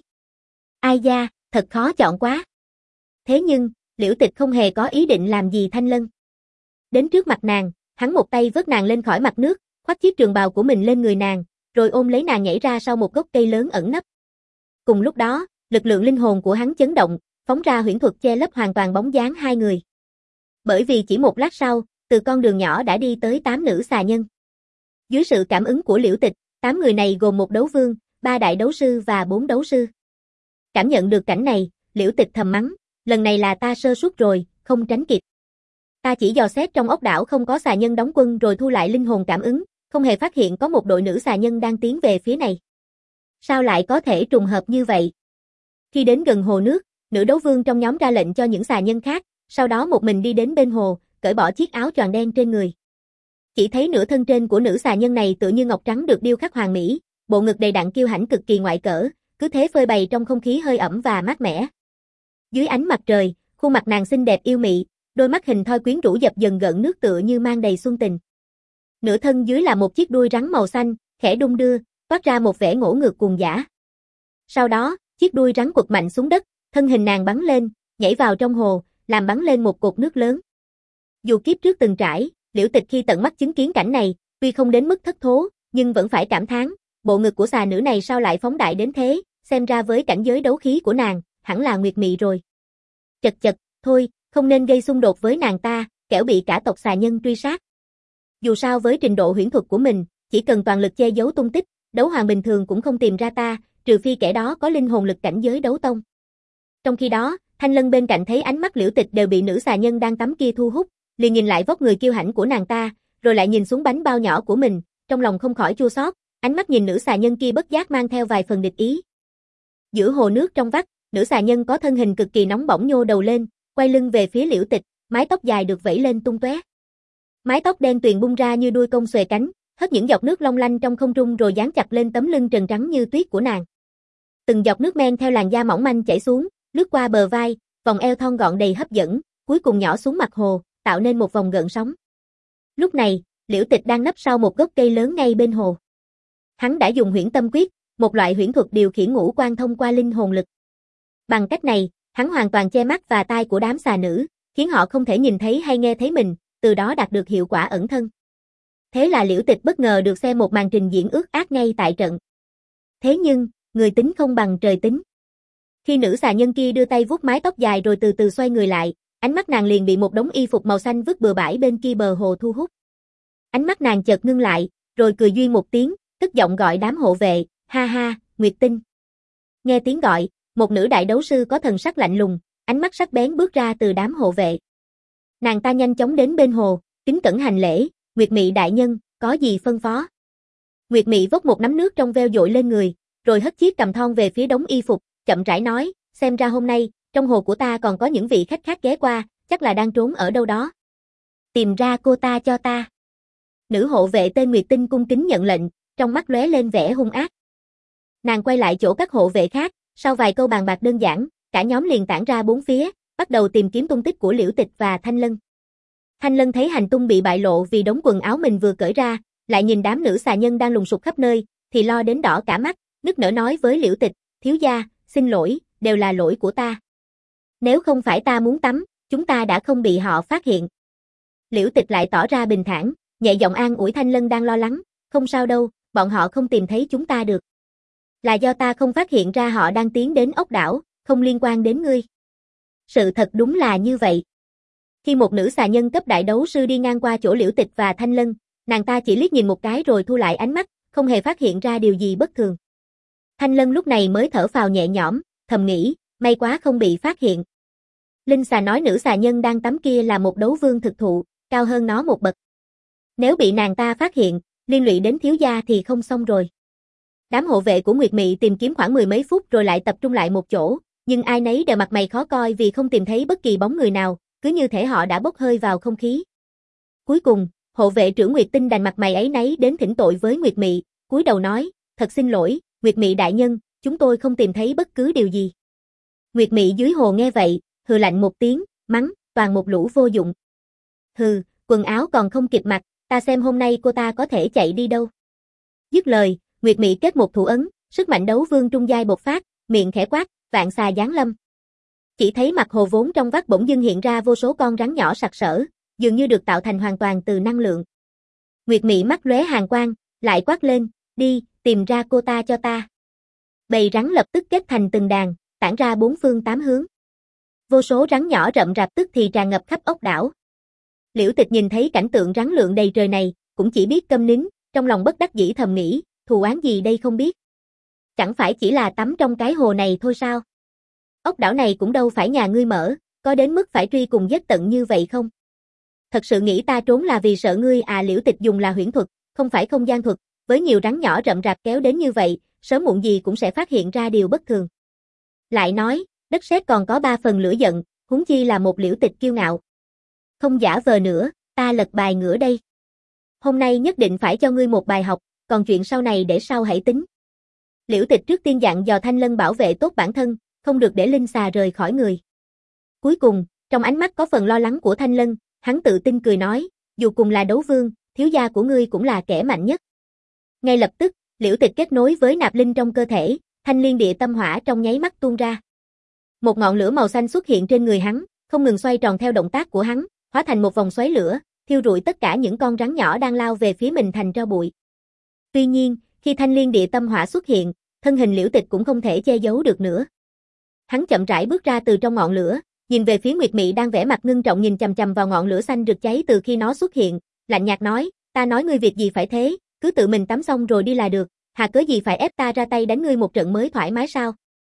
[SPEAKER 1] Ai da, thật khó chọn quá. Thế nhưng, Liễu Tịch không hề có ý định làm gì Thanh Lân. Đến trước mặt nàng, hắn một tay vớt nàng lên khỏi mặt nước, khoác chiếc trường bào của mình lên người nàng, rồi ôm lấy nàng nhảy ra sau một gốc cây lớn ẩn nấp. Cùng lúc đó, lực lượng linh hồn của hắn chấn động, phóng ra huyễn thuật che lấp hoàn toàn bóng dáng hai người. Bởi vì chỉ một lát sau, từ con đường nhỏ đã đi tới tám nữ xà nhân. Dưới sự cảm ứng của Liễu Tịch, tám người này gồm một đấu vương, ba đại đấu sư và bốn đấu sư. Cảm nhận được cảnh này, Liễu Tịch thầm mắng, lần này là ta sơ suất rồi, không tránh kịp. Ta chỉ dò xét trong ốc đảo không có xà nhân đóng quân rồi thu lại linh hồn cảm ứng, không hề phát hiện có một đội nữ xà nhân đang tiến về phía này. Sao lại có thể trùng hợp như vậy? Khi đến gần hồ nước, nữ đấu vương trong nhóm ra lệnh cho những xà nhân khác, sau đó một mình đi đến bên hồ, cởi bỏ chiếc áo choàng đen trên người. Chỉ thấy nửa thân trên của nữ xà nhân này tựa như ngọc trắng được điêu khắc hoàn mỹ, bộ ngực đầy đặn kiêu hãnh cực kỳ ngoại cỡ, cứ thế phơi bày trong không khí hơi ẩm và mát mẻ. Dưới ánh mặt trời, khuôn mặt nàng xinh đẹp yêu mị, đôi mắt hình thoi quyến rũ dập dần gợn nước tựa như mang đầy xuân tình. Nửa thân dưới là một chiếc đuôi rắn màu xanh, khẽ đung đưa, toát ra một vẻ ngỗ ngược cuồng dã. Sau đó, chiếc đuôi rắn quật mạnh xuống đất, thân hình nàng bắn lên, nhảy vào trong hồ, làm bắn lên một cột nước lớn. Dù kiếp trước từng trải, Liễu Tịch khi tận mắt chứng kiến cảnh này, tuy không đến mức thất thố, nhưng vẫn phải cảm thán, bộ ngực của xà nữ này sao lại phóng đại đến thế, xem ra với cảnh giới đấu khí của nàng, hẳn là nguyệt mị rồi. Chật chật, thôi, không nên gây xung đột với nàng ta, kẻo bị cả tộc xà nhân truy sát. Dù sao với trình độ huyễn thuật của mình, chỉ cần toàn lực che giấu tung tích, đấu hoàng bình thường cũng không tìm ra ta, trừ phi kẻ đó có linh hồn lực cảnh giới đấu tông. Trong khi đó, Thanh Lân bên cạnh thấy ánh mắt Liễu Tịch đều bị nữ xà nhân đang tắm kia thu hút, liền nhìn lại vóc người kiêu hãnh của nàng ta, rồi lại nhìn xuống bánh bao nhỏ của mình, trong lòng không khỏi chua xót, ánh mắt nhìn nữ xà nhân kia bất giác mang theo vài phần địch ý. Giữa hồ nước trong vắt, nữ xà nhân có thân hình cực kỳ nóng bỏng nhô đầu lên, quay lưng về phía Liễu Tịch, mái tóc dài được vẩy lên tung tóe. Mái tóc đen tuyền bung ra như đuôi công xòe cánh, hất những giọt nước long lanh trong không trung rồi dán chặt lên tấm lưng trần trắng như tuyết của nàng. Từng giọt nước men theo làn da mỏng manh chảy xuống, lướt qua bờ vai, vòng eo thon gọn đầy hấp dẫn, cuối cùng nhỏ xuống mặt hồ, tạo nên một vòng gợn sóng. Lúc này, Liễu Tịch đang nấp sau một gốc cây lớn ngay bên hồ. Hắn đã dùng huyễn tâm quyết, một loại huyễn thuật điều khiển ngũ quan thông qua linh hồn lực. Bằng cách này, hắn hoàn toàn che mắt và tai của đám xà nữ, khiến họ không thể nhìn thấy hay nghe thấy mình, từ đó đạt được hiệu quả ẩn thân. Thế là Liễu Tịch bất ngờ được xem một màn trình diễn ước ác ngay tại trận. Thế nhưng, người tính không bằng trời tính. Khi nữ xà nhân kia đưa tay vuốt mái tóc dài rồi từ từ xoay người lại, ánh mắt nàng liền bị một đống y phục màu xanh vứt bừa bãi bên kia bờ hồ thu hút. Ánh mắt nàng chợt ngưng lại, rồi cười duyên một tiếng, cất giọng gọi đám hộ vệ, ha ha, Nguyệt Tinh. Nghe tiếng gọi, một nữ đại đấu sư có thần sắc lạnh lùng, ánh mắt sắc bén bước ra từ đám hộ vệ. Nàng ta nhanh chóng đến bên hồ, kính cẩn hành lễ, Nguyệt Mị đại nhân, có gì phân phó? Nguyệt Mị vốc một nắm nước trong veo dội lên người, rồi hất chiếc cằm thon về phía đống y phục, chậm rãi nói, xem ra hôm nay, trong hồ của ta còn có những vị khách khác ghé qua, chắc là đang trốn ở đâu đó. Tìm ra cô ta cho ta. Nữ hộ vệ tên Nguyệt Tinh cung kính nhận lệnh, trong mắt lóe lên vẻ hung ác. Nàng quay lại chỗ các hộ vệ khác, sau vài câu bàn bạc đơn giản, cả nhóm liền tản ra bốn phía, bắt đầu tìm kiếm tung tích của Liễu Tịch và Thanh Lân. Thanh Lân thấy hành tung bị bại lộ vì đống quần áo mình vừa cởi ra, lại nhìn đám nữ xà nhân đang lùng sục khắp nơi, thì lo đến đỏ cả mắt, nức nở nói với Liễu Tịch, thiếu gia, xin lỗi, đều là lỗi của ta. Nếu không phải ta muốn tắm, chúng ta đã không bị họ phát hiện. Liễu Tịch lại tỏ ra bình thản, nhẹ giọng an ủi Thanh Lân đang lo lắng, không sao đâu, bọn họ không tìm thấy chúng ta được. Là do ta không phát hiện ra họ đang tiến đến ốc đảo, không liên quan đến ngươi. Sự thật đúng là như vậy. Khi một nữ xà nhân cấp đại đấu sư đi ngang qua chỗ Liễu Tịch và Thanh Lân, nàng ta chỉ liếc nhìn một cái rồi thu lại ánh mắt, không hề phát hiện ra điều gì bất thường. Thanh Lân lúc này mới thở phào nhẹ nhõm, thầm nghĩ, may quá không bị phát hiện. Linh xà nói nữ xà nhân đang tắm kia là một đấu vương thực thụ, cao hơn nó một bậc. Nếu bị nàng ta phát hiện, liên lụy đến thiếu gia thì không xong rồi. Đám hộ vệ của Nguyệt Mị tìm kiếm khoảng mười mấy phút rồi lại tập trung lại một chỗ, nhưng ai nấy đều mặt mày khó coi vì không tìm thấy bất kỳ bóng người nào, cứ như thể họ đã bốc hơi vào không khí. Cuối cùng, hộ vệ trưởng Nguyệt Tinh đành mặt mày áy náy đến thỉnh tội với Nguyệt Mị, cúi đầu nói, thật xin lỗi, Nguyệt Mị đại nhân, chúng tôi không tìm thấy bất cứ điều gì. Nguyệt Mị dưới hồ nghe vậy, hừ lạnh một tiếng, mắng, toàn một lũ vô dụng. Hừ, quần áo còn không kịp mặc, ta xem hôm nay cô ta có thể chạy đi đâu. Dứt lời, Nguyệt Mị kết một thủ ấn, sức mạnh đấu vương trung giai bộc phát, miệng khẽ quát, vạn xà giáng lâm. Chỉ thấy mặt hồ vốn trong vắt bỗng dưng hiện ra vô số con rắn nhỏ sặc sỡ, dường như được tạo thành hoàn toàn từ năng lượng. Nguyệt Mị mắt lóe hàn quang, lại quát lên, đi, tìm ra cô ta cho ta. Bầy rắn lập tức kết thành từng đàn, tản ra bốn phương tám hướng. Vô số rắn nhỏ rậm rạp tức thì tràn ngập khắp ốc đảo. Liễu Tịch nhìn thấy cảnh tượng rắn lượn đầy trời này, cũng chỉ biết câm nín, trong lòng bất đắc dĩ thầm nghĩ, thù oán gì đây không biết. Chẳng phải chỉ là tắm trong cái hồ này thôi sao? Ốc đảo này cũng đâu phải nhà ngươi mở, có đến mức phải truy cùng giết tận như vậy không? Thật sự nghĩ ta trốn là vì sợ ngươi à? Liễu Tịch dùng là huyễn thuật, không phải không gian thuật, với nhiều rắn nhỏ rậm rạp kéo đến như vậy, sớm muộn gì cũng sẽ phát hiện ra điều bất thường. Lại nói, đất sét còn có ba phần lửa giận, huống chi là một Liễu Tịch kiêu ngạo. Không giả vờ nữa, ta lật bài ngửa đây. Hôm nay nhất định phải cho ngươi một bài học, còn chuyện sau này để sau hãy tính. Liễu Tịch trước tiên dặn dò Thanh Lân bảo vệ tốt bản thân, không được để linh xà rời khỏi người. Cuối cùng, trong ánh mắt có phần lo lắng của Thanh Lân, hắn tự tin cười nói, dù cùng là đấu vương, thiếu gia của ngươi cũng là kẻ mạnh nhất. Ngay lập tức, Liễu Tịch kết nối với nạp linh trong cơ thể, thanh liên địa tâm hỏa trong nháy mắt tuôn ra. Một ngọn lửa màu xanh xuất hiện trên người hắn, không ngừng xoay tròn theo động tác của hắn, hóa thành một vòng xoáy lửa, thiêu rụi tất cả những con rắn nhỏ đang lao về phía mình thành tro bụi. Tuy nhiên, khi thanh liên địa tâm hỏa xuất hiện, thân hình Liễu Tịch cũng không thể che giấu được nữa. Hắn chậm rãi bước ra từ trong ngọn lửa, nhìn về phía Nguyệt Mị đang vẻ mặt ngưng trọng nhìn chằm chằm vào ngọn lửa xanh rực cháy từ khi nó xuất hiện, lạnh nhạt nói, ta nói ngươi việc gì phải thế, cứ tự mình tắm xong rồi đi là được, hà cớ gì phải ép ta ra tay đánh ngươi một trận mới thoải mái sao?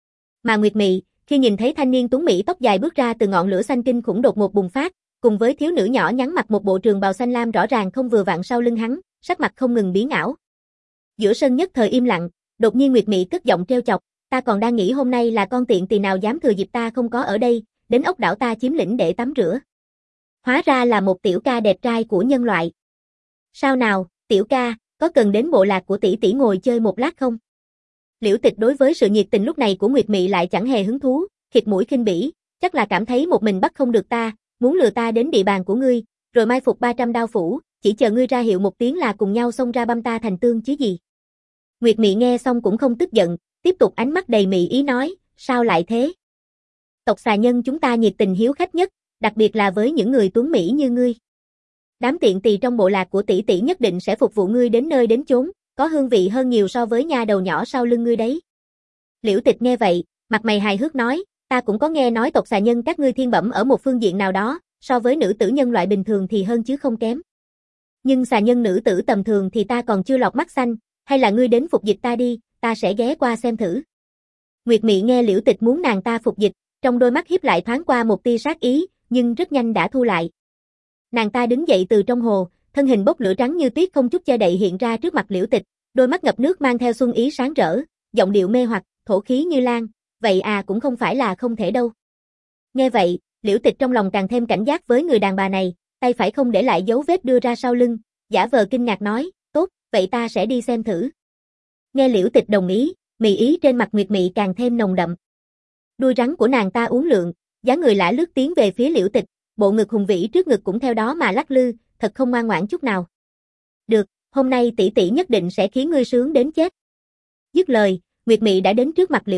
[SPEAKER 1] Mà Nguyệt Mị, khi nhìn thấy thanh niên tuấn mỹ tóc dài bước ra từ ngọn lửa xanh kinh khủng đột ngột bùng phát, cùng với thiếu nữ nhỏ nhắn mặc một bộ trường bào xanh lam rõ ràng không vừa vặn sau lưng hắn, sắc mặt không ngừng biến ảo. Giữa sân nhất thời im lặng, đột nhiên Nguyệt Mị cất giọng trêu chọc, ta còn đang nghĩ hôm nay là con tiện tỳ nào dám thừa dịp ta không có ở đây, đến ốc đảo ta chiếm lĩnh để tắm rửa. Hóa ra là một tiểu ca đẹp trai của nhân loại. Sao nào, tiểu ca, có cần đến bộ lạc của tỷ tỷ ngồi chơi một lát không? Liễu Tịch đối với sự nhiệt tình lúc này của Nguyệt Mị lại chẳng hề hứng thú, khịt mũi khinh bỉ, chắc là cảm thấy một mình bắt không được ta, muốn lừa ta đến địa bàn của ngươi, rồi mai phục ba trăm đao phủ, chỉ chờ ngươi ra hiệu một tiếng là cùng nhau xông ra băm ta thành tương chứ gì. Nguyệt Mị nghe xong cũng không tức giận, tiếp tục ánh mắt đầy mị ý nói, sao lại thế? Tộc xà nhân chúng ta nhiệt tình hiếu khách nhất, đặc biệt là với những người tuấn mỹ như ngươi. Đám tiện tỳ trong bộ lạc của tỷ tỷ nhất định sẽ phục vụ ngươi đến nơi đến chốn, có hương vị hơn nhiều so với nha đầu nhỏ sau lưng ngươi đấy. Liễu Tịch nghe vậy, mặt mày hài hước nói, ta cũng có nghe nói tộc xà nhân các ngươi thiên bẩm ở một phương diện nào đó, so với nữ tử nhân loại bình thường thì hơn chứ không kém. Nhưng xà nhân nữ tử tầm thường thì ta còn chưa lọt mắt xanh, hay là ngươi đến phục dịch ta đi, ta sẽ ghé qua xem thử. Nguyệt Mị nghe Liễu Tịch muốn nàng ta phục dịch, trong đôi mắt hiếp lại thoáng qua một tia sát ý, nhưng rất nhanh đã thu lại. Nàng ta đứng dậy từ trong hồ, thân hình bốc lửa trắng như tuyết không chút che đậy hiện ra trước mặt Liễu Tịch, đôi mắt ngập nước mang theo xuân ý sáng rỡ, giọng điệu mê hoặc, thổ khí như lan, vậy à cũng không phải là không thể đâu. Nghe vậy, Liễu Tịch trong lòng càng thêm cảnh giác với người đàn bà này, tay phải không để lại dấu vết đưa ra sau lưng, giả vờ kinh ngạc nói, tốt, vậy ta sẽ đi xem thử. Nghe Liễu Tịch đồng ý, mị ý trên mặt Nguyệt Mị càng thêm nồng đậm. Đuôi rắn của nàng ta uốn lượn, dáng người lả lướt tiến về phía Liễu Tịch, bộ ngực hùng vĩ trước ngực cũng theo đó mà lắc lư, thật không ngoan ngoãn chút nào. Được, hôm nay tỷ tỷ nhất định sẽ khiến ngươi sướng đến chết. Dứt lời, Nguyệt Mị đã đến trước mặt Liễu Tịch,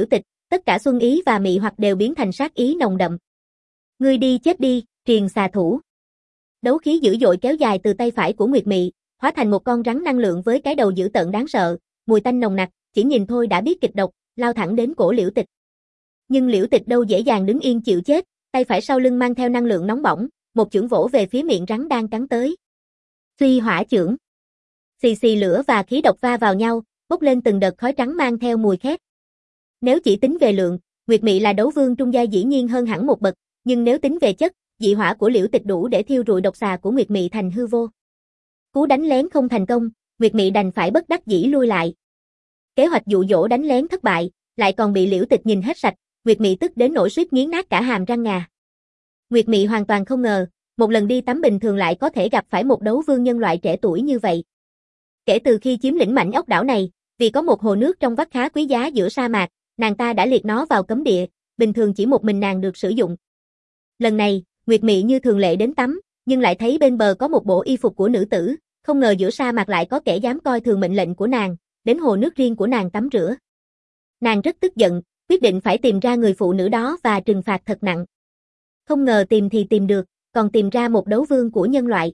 [SPEAKER 1] Tất cả xuân ý và mị hoặc đều biến thành sát ý nồng đậm. Ngươi đi chết đi, triền xà thủ. Đấu khí dữ dội kéo dài từ tay phải của Nguyệt Mị, hóa thành một con rắn năng lượng với cái đầu dữ tợn đáng sợ, mùi tanh nồng nặc, chỉ nhìn thôi đã biết kịch độc, lao thẳng đến cổ Liễu Tịch. Nhưng Liễu Tịch đâu dễ dàng đứng yên chịu chết, tay phải sau lưng mang theo năng lượng nóng bỏng, một chưởng vỗ về phía miệng rắn đang cắn tới. Suy hỏa chưởng. Xì xì lửa và khí độc va vào nhau, bốc lên từng đợt khói trắng mang theo mùi khét. Nếu chỉ tính về lượng, Nguyệt Mị là đấu vương trung giai dĩ nhiên hơn hẳn một bậc, nhưng nếu tính về chất, dị hỏa của Liễu Tịch đủ để thiêu rụi độc xà của Nguyệt Mị thành hư vô. Cú đánh lén không thành công, Nguyệt Mị đành phải bất đắc dĩ lui lại. Kế hoạch dụ dỗ đánh lén thất bại, lại còn bị Liễu Tịch nhìn hết sạch, Nguyệt Mị tức đến nỗi suýt nghiến nát cả hàm răng ngà. Nguyệt Mị hoàn toàn không ngờ, một lần đi tắm bình thường lại có thể gặp phải một đấu vương nhân loại trẻ tuổi như vậy. Kể từ khi chiếm lĩnh mảnh ốc đảo này, vì có một hồ nước trong vắt khá quý giá giữa sa mạc, nàng ta đã liệt nó vào cấm địa, bình thường chỉ một mình nàng được sử dụng. Lần này, Nguyệt Mị như thường lệ đến tắm, nhưng lại thấy bên bờ có một bộ y phục của nữ tử, không ngờ giữa sa mạc lại có kẻ dám coi thường mệnh lệnh của nàng, đến hồ nước riêng của nàng tắm rửa. Nàng rất tức giận, quyết định phải tìm ra người phụ nữ đó và trừng phạt thật nặng. Không ngờ tìm thì tìm được, còn tìm ra một đấu vương của nhân loại.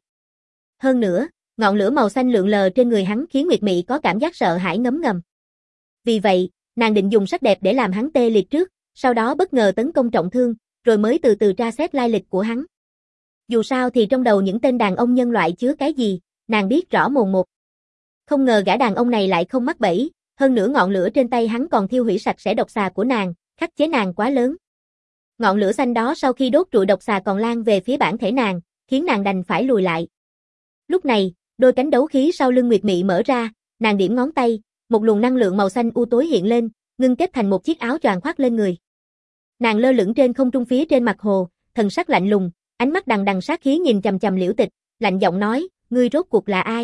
[SPEAKER 1] Hơn nữa, ngọn lửa màu xanh lượn lờ trên người hắn khiến Nguyệt Mị có cảm giác sợ hãi ngấm ngầm. Vì vậy, nàng định dùng sắc đẹp để làm hắn tê liệt trước, sau đó bất ngờ tấn công trọng thương, rồi mới từ từ tra xét lai lịch của hắn. Dù sao thì trong đầu những tên đàn ông nhân loại chứa cái gì, nàng biết rõ mồn một. Không ngờ gã đàn ông này lại không mắc bẫy, hơn nữa ngọn lửa trên tay hắn còn thiêu hủy sạch sẽ độc xà của nàng, khắc chế nàng quá lớn. Ngọn lửa xanh đó sau khi đốt trụi độc xà còn lan về phía bản thể nàng, khiến nàng đành phải lùi lại. Lúc này, đôi cánh đấu khí sau lưng Nguyệt Mị mở ra, nàng điểm ngón tay, một luồng năng lượng màu xanh u tối hiện lên, ngưng kết thành một chiếc áo choàng khoác lên người. Nàng lơ lửng trên không trung phía trên mặt hồ, thần sắc lạnh lùng, ánh mắt đằng đằng sát khí nhìn chằm chằm Liễu Tịch, lạnh giọng nói, ngươi rốt cuộc là ai?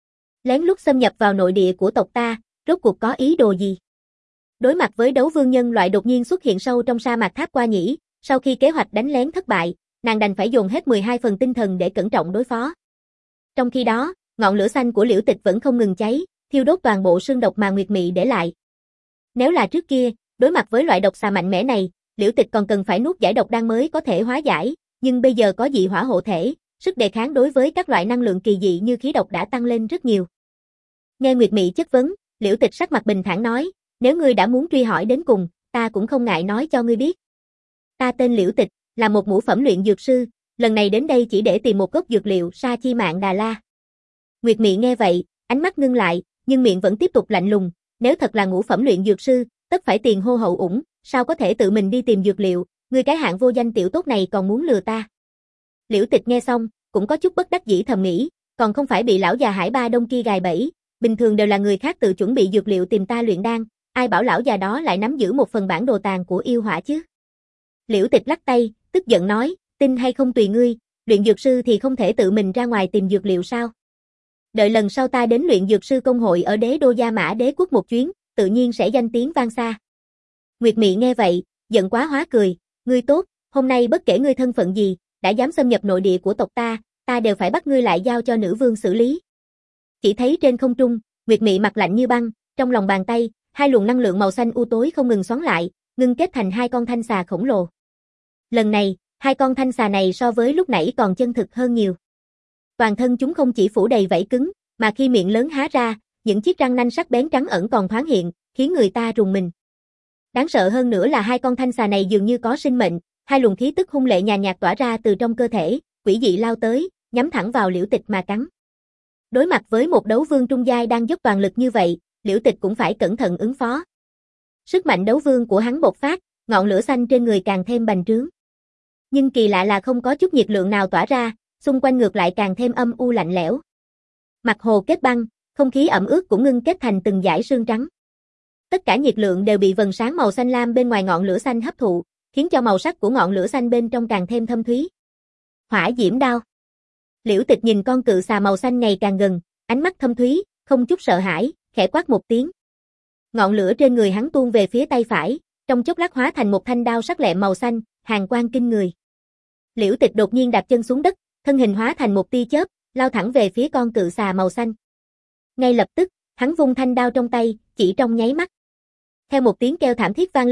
[SPEAKER 1] Lén lút xâm nhập vào nội địa của tộc ta, rốt cuộc có ý đồ gì? Đối mặt với đấu vương nhân loại đột nhiên xuất hiện sâu trong sa mạc Tháp Qua Nhĩ, sau khi kế hoạch đánh lén thất bại, nàng đành phải dồn hết mười hai phần tinh thần để cẩn trọng đối phó. Trong khi đó, ngọn lửa xanh của Liễu Tịch vẫn không ngừng cháy, thiêu đốt toàn bộ xương độc mà Nguyệt Mị để lại. Nếu là trước kia, đối mặt với loại độc xà mạnh mẽ này, Liễu Tịch còn cần phải nuốt giải độc đan mới có thể hóa giải, nhưng bây giờ có dị hỏa hộ thể, sức đề kháng đối với các loại năng lượng kỳ dị như khí độc đã tăng lên rất nhiều. Nghe Nguyệt Mị chất vấn, Liễu Tịch sắc mặt bình thản nói, nếu ngươi đã muốn truy hỏi đến cùng, ta cũng không ngại nói cho ngươi biết. Ta tên Liễu Tịch, là một ngũ phẩm luyện dược sư, lần này đến đây chỉ để tìm một gốc dược liệu Sa Chi Mạn Đà La. Nguyệt Mị nghe vậy, ánh mắt ngưng lại, nhưng miệng vẫn tiếp tục lạnh lùng, nếu thật là ngũ phẩm luyện dược sư, tất phải tiền hô hậu ủng, sao có thể tự mình đi tìm dược liệu, ngươi cái hạng vô danh tiểu tốt này còn muốn lừa ta. Liễu Tịch nghe xong, cũng có chút bất đắc dĩ thầm nghĩ, còn không phải bị lão già Hải Ba Đông kia gài bẫy, bình thường đều là người khác tự chuẩn bị dược liệu tìm ta luyện đan, ai bảo lão già đó lại nắm giữ một phần bản đồ tàng của yêu hỏa chứ. Liễu Tịch lắc tay, tức giận nói, tin hay không tùy ngươi, luyện dược sư thì không thể tự mình ra ngoài tìm dược liệu sao? Đợi lần sau ta đến luyện dược sư công hội ở đế đô Gia Mã Đế quốc một chuyến, tự nhiên sẽ danh tiếng vang xa. Nguyệt Mị nghe vậy, giận quá hóa cười, ngươi tốt, hôm nay bất kể ngươi thân phận gì, đã dám xâm nhập nội địa của tộc ta, ta đều phải bắt ngươi lại giao cho nữ vương xử lý. Chỉ thấy trên không trung, Nguyệt Mị mặt lạnh như băng, trong lòng bàn tay, hai luồng năng lượng màu xanh u tối không ngừng xoắn lại, ngưng kết thành hai con thanh xà khổng lồ. Lần này, hai con thanh xà này so với lúc nãy còn chân thực hơn nhiều. Toàn thân chúng không chỉ phủ đầy vảy cứng, mà khi miệng lớn há ra, những chiếc răng nanh sắc bén trắng ẩn còn thoáng hiện, khiến người ta rùng mình. Đáng sợ hơn nữa là hai con thanh xà này dường như có sinh mệnh, hai luồng khí tức hung lệ nhàn nhạt tỏa ra từ trong cơ thể, quỷ dị lao tới, nhắm thẳng vào Liễu Tịch mà cắn. Đối mặt với một đấu vương trung giai đang dốc toàn lực như vậy, Liễu Tịch cũng phải cẩn thận ứng phó. Sức mạnh đấu vương của hắn bộc phát, ngọn lửa xanh trên người càng thêm bành trướng. Nhưng kỳ lạ là không có chút nhiệt lượng nào tỏa ra, xung quanh ngược lại càng thêm âm u lạnh lẽo. Mặt hồ kết băng, không khí ẩm ướt cũng ngưng kết thành từng dải sương trắng. Tất cả nhiệt lượng đều bị vầng sáng màu xanh lam bên ngoài ngọn lửa xanh hấp thụ, khiến cho màu sắc của ngọn lửa xanh bên trong càng thêm thâm thúy. Hỏa diễm đao. Liễu Tịch nhìn con cự xà màu xanh ngày càng gần, ánh mắt thâm thúy, không chút sợ hãi, khẽ quát một tiếng. Ngọn lửa trên người hắn tuôn về phía tay phải, trong chốc lát hóa thành một thanh đao sắc lẹm màu xanh, hàn quang kinh người. Liễu Tịch đột nhiên đạp chân xuống đất, thân hình hóa thành một tia chớp, lao thẳng về phía con cự xà màu xanh. Ngay lập tức, hắn vung thanh đao trong tay, chỉ trong nháy mắt. Theo một tiếng kêu thảm thiết vang lên,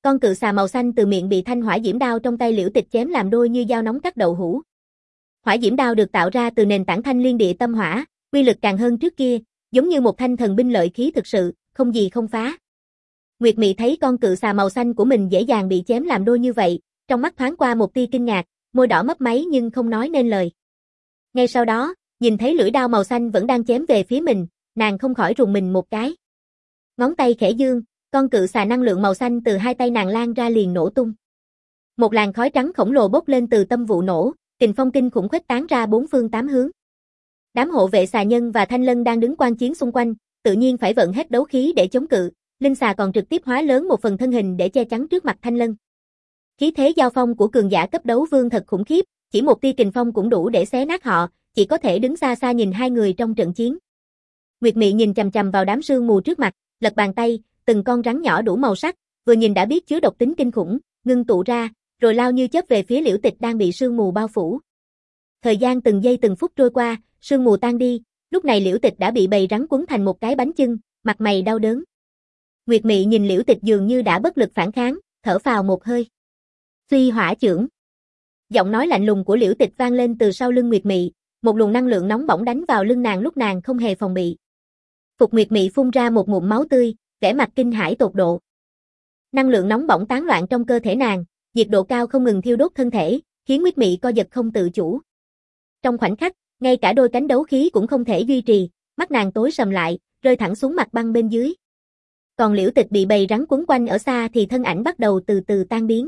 [SPEAKER 1] Con cự xà màu xanh từ miệng bị thanh hỏa diễm đao trong tay Liễu Tịch chém làm đôi như dao nóng cắt đậu hũ. Hỏa diễm đao được tạo ra từ nền tảng thanh liên địa tâm hỏa, uy lực càng hơn trước kia, giống như một thanh thần binh lợi khí thực sự, không gì không phá. Nguyệt Mị thấy con cự xà màu xanh của mình dễ dàng bị chém làm đôi như vậy, trong mắt thoáng qua một tia kinh ngạc, môi đỏ mấp máy nhưng không nói nên lời. Ngay sau đó, nhìn thấy lưỡi đao màu xanh vẫn đang chém về phía mình, nàng không khỏi rùng mình một cái. Ngón tay khẽ dương, con cự xà năng lượng màu xanh từ hai tay nàng lan ra liền nổ tung. Một làn khói trắng khổng lồ bốc lên từ tâm vụ nổ, kình phong kinh khủng khuếch tán ra bốn phương tám hướng. Đám hộ vệ xà nhân và Thanh Lân đang đứng quan chiến xung quanh, tự nhiên phải vận hết đấu khí để chống cự, linh xà còn trực tiếp hóa lớn một phần thân hình để che chắn trước mặt Thanh Lân. Khí thế giao phong của cường giả cấp đấu vương thật khủng khiếp, chỉ một tia kình phong cũng đủ để xé nát họ, chỉ có thể đứng xa xa nhìn hai người trong trận chiến. Nguyệt Mị nhìn chằm chằm vào đám sương mù trước mặt, lật bàn tay, từng con rắn nhỏ đủ màu sắc, vừa nhìn đã biết chứa độc tính kinh khủng, ngưng tụ ra, rồi lao như chớp về phía Liễu Tịch đang bị sương mù bao phủ. Thời gian từng giây từng phút trôi qua, sương mù tan đi, lúc này Liễu Tịch đã bị bầy rắn quấn thành một cái bánh chưng, mặt mày đau đớn. Nguyệt Mị nhìn Liễu Tịch dường như đã bất lực phản kháng, thở phào một hơi. Phi hỏa chưởng. Giọng nói lạnh lùng của Liễu Tịch vang lên từ sau lưng Nguyệt Mị, một luồng năng lượng nóng bỏng đánh vào lưng nàng lúc nàng không hề phòng bị. Phục Nguyệt Mị phun ra một ngụm máu tươi, vẻ mặt kinh hãi tột độ. Năng lượng nóng bỏng tán loạn trong cơ thể nàng, nhiệt độ cao không ngừng thiêu đốt thân thể, khiến Nguyệt Mị co giật không tự chủ. Trong khoảnh khắc, ngay cả đôi cánh đấu khí cũng không thể duy trì, mắt nàng tối sầm lại, rơi thẳng xuống mặt băng bên dưới. Còn Liễu Tịch bị bầy rắn quấn quanh ở xa thì thân ảnh bắt đầu từ từ tan biến.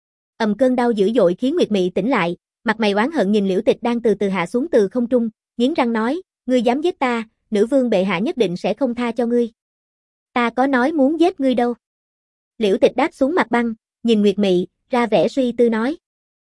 [SPEAKER 1] Ầm cơn đau dữ dội khiến Nguyệt Mị tỉnh lại, mặt mày oán hận nhìn Liễu Tịch đang từ từ hạ xuống từ không trung, nghiến răng nói, ngươi dám giết ta, nữ vương bệ hạ nhất định sẽ không tha cho ngươi. Ta có nói muốn giết ngươi đâu. Liễu Tịch đáp xuống mặt băng, nhìn Nguyệt Mị, ra vẻ suy tư nói.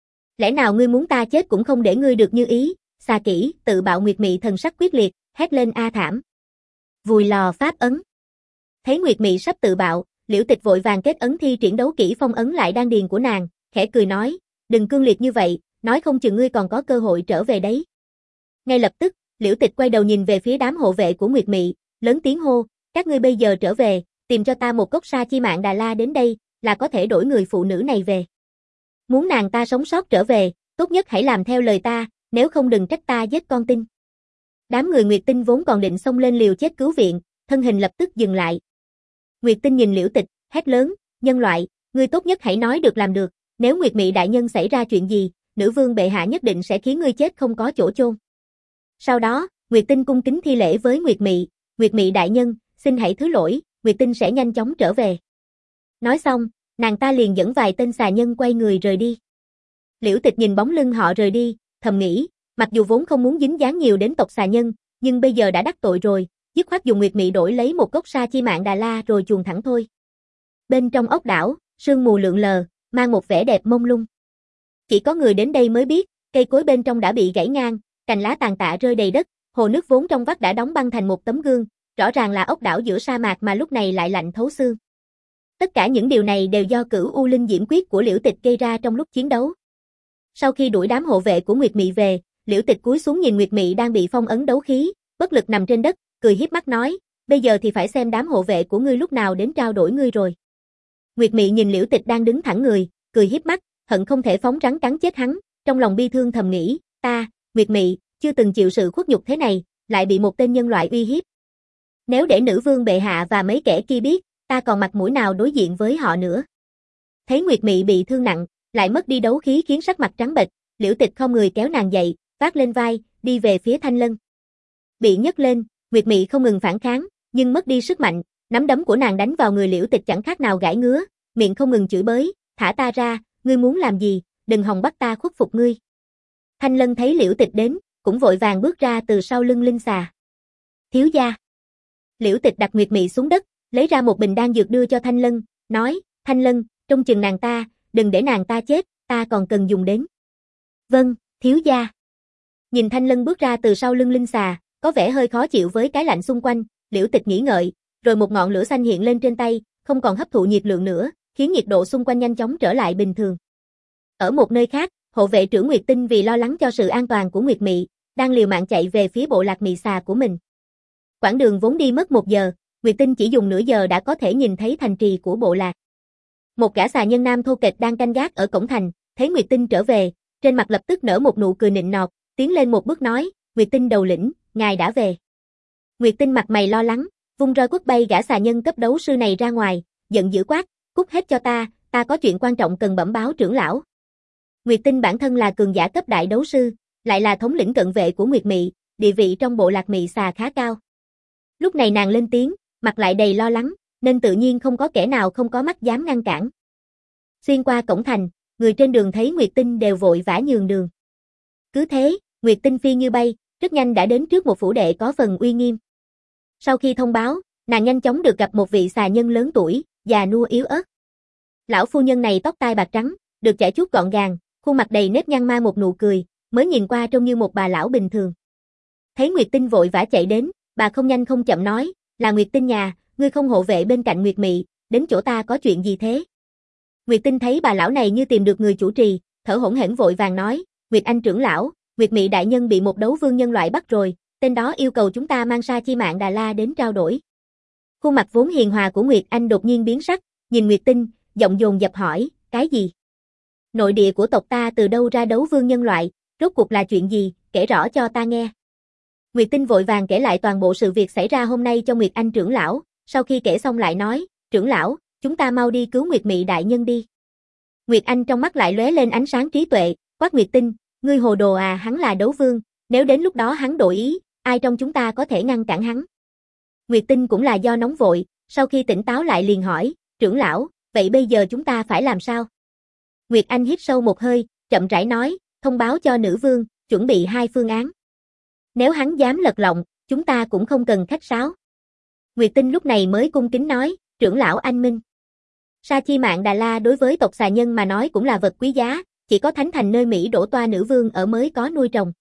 [SPEAKER 1] Lẽ nào ngươi muốn ta chết cũng không để ngươi được như ý, xà kỹ, tự bạo. Nguyệt Mị thần sắc quyết liệt, hét lên a thảm. Vùi lò pháp ấn. Thấy Nguyệt Mị sắp tự bạo, Liễu Tịch vội vàng kết ấn thi triển đấu kỹ phong ấn lại đan điền của nàng, khẽ cười nói, đừng cương liệt như vậy, nói không chừng ngươi còn có cơ hội trở về đấy. Ngay lập tức, Liễu Tịch quay đầu nhìn về phía đám hộ vệ của Nguyệt Mị, lớn tiếng hô, các ngươi bây giờ trở về, tìm cho ta một cốc sa chi mạng Đà La đến đây, là có thể đổi người phụ nữ này về. Muốn nàng ta sống sót trở về, tốt nhất hãy làm theo lời ta, nếu không đừng trách ta giết con tin. Đám người Nguyệt Tinh vốn còn định xông lên liều chết cứu viện, thân hình lập tức dừng lại. Nguyệt Tinh nhìn Liễu Tịch, hét lớn, nhân loại, ngươi tốt nhất hãy nói được làm được, nếu Nguyệt Mị đại nhân xảy ra chuyện gì, nữ vương bệ hạ nhất định sẽ khiến ngươi chết không có chỗ chôn. Sau đó, Nguyệt Tinh cung kính thi lễ với Nguyệt Mị, Nguyệt Mị đại nhân, xin hãy thứ lỗi, Nguyệt Tinh sẽ nhanh chóng trở về. Nói xong, nàng ta liền dẫn vài tên xà nhân quay người rời đi. Liễu Tịch nhìn bóng lưng họ rời đi, thầm nghĩ, mặc dù vốn không muốn dính dáng nhiều đến tộc xà nhân, nhưng bây giờ đã đắc tội rồi, dứt khoát dùng Nguyệt Mị đổi lấy một cốc sa chi mạng Đà La rồi chuồn thẳng thôi. Bên trong ốc đảo, sương mù lượn lờ, mang một vẻ đẹp mông lung. Chỉ có người đến đây mới biết, cây cối bên trong đã bị gãy ngang, cành lá tàn tạ rơi đầy đất, hồ nước vốn trong vắt đã đóng băng thành một tấm gương, rõ ràng là ốc đảo giữa sa mạc mà lúc này lại lạnh thấu xương. Tất cả những điều này đều do Cửu U Linh Diễm Quyết của Liễu Tịch gây ra trong lúc chiến đấu. Sau khi đuổi đám hộ vệ của Nguyệt Mị về, Liễu Tịch cúi xuống nhìn Nguyệt Mị đang bị phong ấn đấu khí, bất lực nằm trên đất, cười hiếp mắt nói, bây giờ thì phải xem đám hộ vệ của ngươi lúc nào đến trao đổi ngươi rồi. Nguyệt Mị nhìn Liễu Tịch đang đứng thẳng người, cười hiếp mắt, hận không thể phóng rắn cắn chết hắn, trong lòng bi thương thầm nghĩ, ta, Nguyệt Mị, chưa từng chịu sự khuất nhục thế này, lại bị một tên nhân loại uy hiếp. Nếu để nữ vương bệ hạ và mấy kẻ kia biết, ta còn mặt mũi nào đối diện với họ nữa. Thấy Nguyệt Mị bị thương nặng, lại mất đi đấu khí khiến sắc mặt trắng bệch, Liễu Tịch không người kéo nàng dậy, vác lên vai, đi về phía Thanh Lân. Bị nhấc lên, Nguyệt Mị không ngừng phản kháng, nhưng mất đi sức mạnh, nắm đấm của nàng đánh vào người Liễu Tịch chẳng khác nào gãi ngứa, miệng không ngừng chửi bới, thả ta ra, ngươi muốn làm gì, đừng hòng bắt ta khuất phục ngươi. Thanh Lân thấy Liễu Tịch đến, cũng vội vàng bước ra từ sau lưng linh xà. Thiếu gia. Liễu Tịch đặt Nguyệt Mị xuống đất, lấy ra một bình đan dược đưa cho Thanh Lân, nói, Thanh Lân, trông chừng nàng ta, đừng để nàng ta chết, ta còn cần dùng đến. Vâng, thiếu gia. Nhìn Thanh Lân bước ra từ sau lưng linh xà, có vẻ hơi khó chịu với cái lạnh xung quanh, Liễu Tịch nghĩ ngợi, rồi một ngọn lửa xanh hiện lên trên tay, không còn hấp thụ nhiệt lượng nữa, khiến nhiệt độ xung quanh nhanh chóng trở lại bình thường. Ở một nơi khác, hộ vệ trưởng Nguyệt Tinh vì lo lắng cho sự an toàn của Nguyệt Mị, đang liều mạng chạy về phía bộ lạc mị xà của mình. Quãng đường vốn đi mất một giờ, Nguyệt Tinh chỉ dùng nửa giờ đã có thể nhìn thấy thành trì của bộ lạc. Một gã xà nhân nam thô kệch đang canh gác ở cổng thành, thấy Nguyệt Tinh trở về, trên mặt lập tức nở một nụ cười nịnh nọt, tiến lên một bước nói, Nguyệt Tinh đầu lĩnh, ngài đã về. Nguyệt Tinh mặt mày lo lắng, vung roi quất bay gã xà nhân cấp đấu sư này ra ngoài, giận dữ quát, cút hết cho ta, ta có chuyện quan trọng cần bẩm báo trưởng lão. Nguyệt Tinh bản thân là cường giả cấp đại đấu sư, lại là thống lĩnh cận vệ của Nguyệt Mị, địa vị trong bộ lạc Mị xà khá cao. Lúc này nàng lên tiếng, mặt lại đầy lo lắng, nên tự nhiên không có kẻ nào không có mắt dám ngăn cản. Xuyên qua cổng thành, người trên đường thấy Nguyệt Tinh đều vội vã nhường đường. Cứ thế, Nguyệt Tinh phi như bay, rất nhanh đã đến trước một phủ đệ có phần uy nghiêm. Sau khi thông báo, nàng nhanh chóng được gặp một vị xà nhân lớn tuổi, già nua yếu ớt. Lão phu nhân này tóc tai bạc trắng, được chải chuốt gọn gàng, khuôn mặt đầy nếp nhăn mang một nụ cười, mới nhìn qua trông như một bà lão bình thường. Thấy Nguyệt Tinh vội vã chạy đến, bà không nhanh không chậm nói, là Nguyệt Tinh nhà, ngươi không hộ vệ bên cạnh Nguyệt Mị, đến chỗ ta có chuyện gì thế? Nguyệt Tinh thấy bà lão này như tìm được người chủ trì, thở hổn hển vội vàng nói, Nguyệt Anh trưởng lão, Nguyệt Mị đại nhân bị một đấu vương nhân loại bắt rồi, tên đó yêu cầu chúng ta mang Sa Chi Mạn Đà La đến trao đổi. Khuôn mặt vốn hiền hòa của Nguyệt Anh đột nhiên biến sắc, nhìn Nguyệt Tinh, giọng dồn dập hỏi, cái gì? Nội địa của tộc ta từ đâu ra đấu vương nhân loại, rốt cuộc là chuyện gì, kể rõ cho ta nghe. Nguyệt Tinh vội vàng kể lại toàn bộ sự việc xảy ra hôm nay cho Nguyệt Anh trưởng lão, sau khi kể xong lại nói, trưởng lão, chúng ta mau đi cứu Nguyệt Mị đại nhân đi. Nguyệt Anh trong mắt lại lóe lên ánh sáng trí tuệ, quát Nguyệt Tinh, ngươi hồ đồ à, hắn là đấu vương, nếu đến lúc đó hắn đổi ý, ai trong chúng ta có thể ngăn cản hắn. Nguyệt Tinh cũng là do nóng vội, sau khi tỉnh táo lại liền hỏi, trưởng lão, vậy bây giờ chúng ta phải làm sao? Nguyệt Anh hít sâu một hơi, chậm rãi nói, thông báo cho nữ vương, chuẩn bị hai phương án. Nếu hắn dám lật lọng, chúng ta cũng không cần khách sáo. Nguyệt Tinh lúc này mới cung kính nói, trưởng lão anh minh. Sa Chi Mạn Đà La đối với tộc xà nhân mà nói cũng là vật quý giá, chỉ có thánh thành nơi Mỹ đổ toa nữ vương ở mới có nuôi trồng.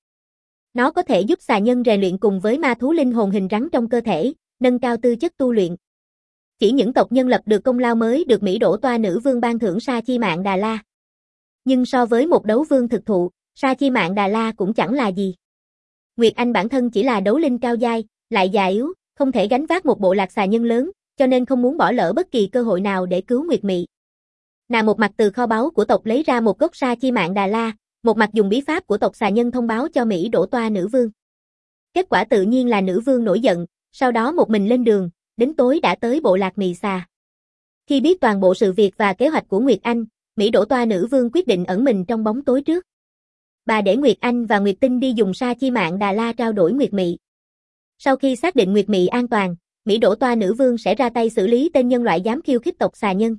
[SPEAKER 1] Nó có thể giúp xà nhân rèn luyện cùng với ma thú linh hồn hình rắn trong cơ thể, nâng cao tư chất tu luyện. Chỉ những tộc nhân lập được công lao mới được Mỹ đổ toa nữ vương ban thưởng Sa Chi Mạn Đà La. Nhưng so với một đấu vương thực thụ, Sa Chi Mạn Đà La cũng chẳng là gì. Nguyệt Anh bản thân chỉ là đấu linh cao giai, lại già yếu, không thể gánh vác một bộ lạc xà nhân lớn, cho nên không muốn bỏ lỡ bất kỳ cơ hội nào để cứu Nguyệt Mị. Nàng một mặt từ kho báu của tộc lấy ra một gốc Sa Chi Mạn Đà La, một mặt dùng bí pháp của tộc xà nhân thông báo cho Mỹ đổ toa nữ vương. Kết quả tự nhiên là nữ vương nổi giận, sau đó một mình lên đường, đến tối đã tới bộ lạc Mị xà. Khi biết toàn bộ sự việc và kế hoạch của Nguyệt Anh, Mỹ đổ toa nữ vương quyết định ẩn mình trong bóng tối trước. Bà để Nguyệt Anh và Nguyệt Tinh đi dùng Sa Chi Mạn Đà La trao đổi Nguyệt Mị. Sau khi xác định Nguyệt Mị an toàn, Mỹ đổ toa nữ vương sẽ ra tay xử lý tên nhân loại dám khiêu khích tộc xà nhân.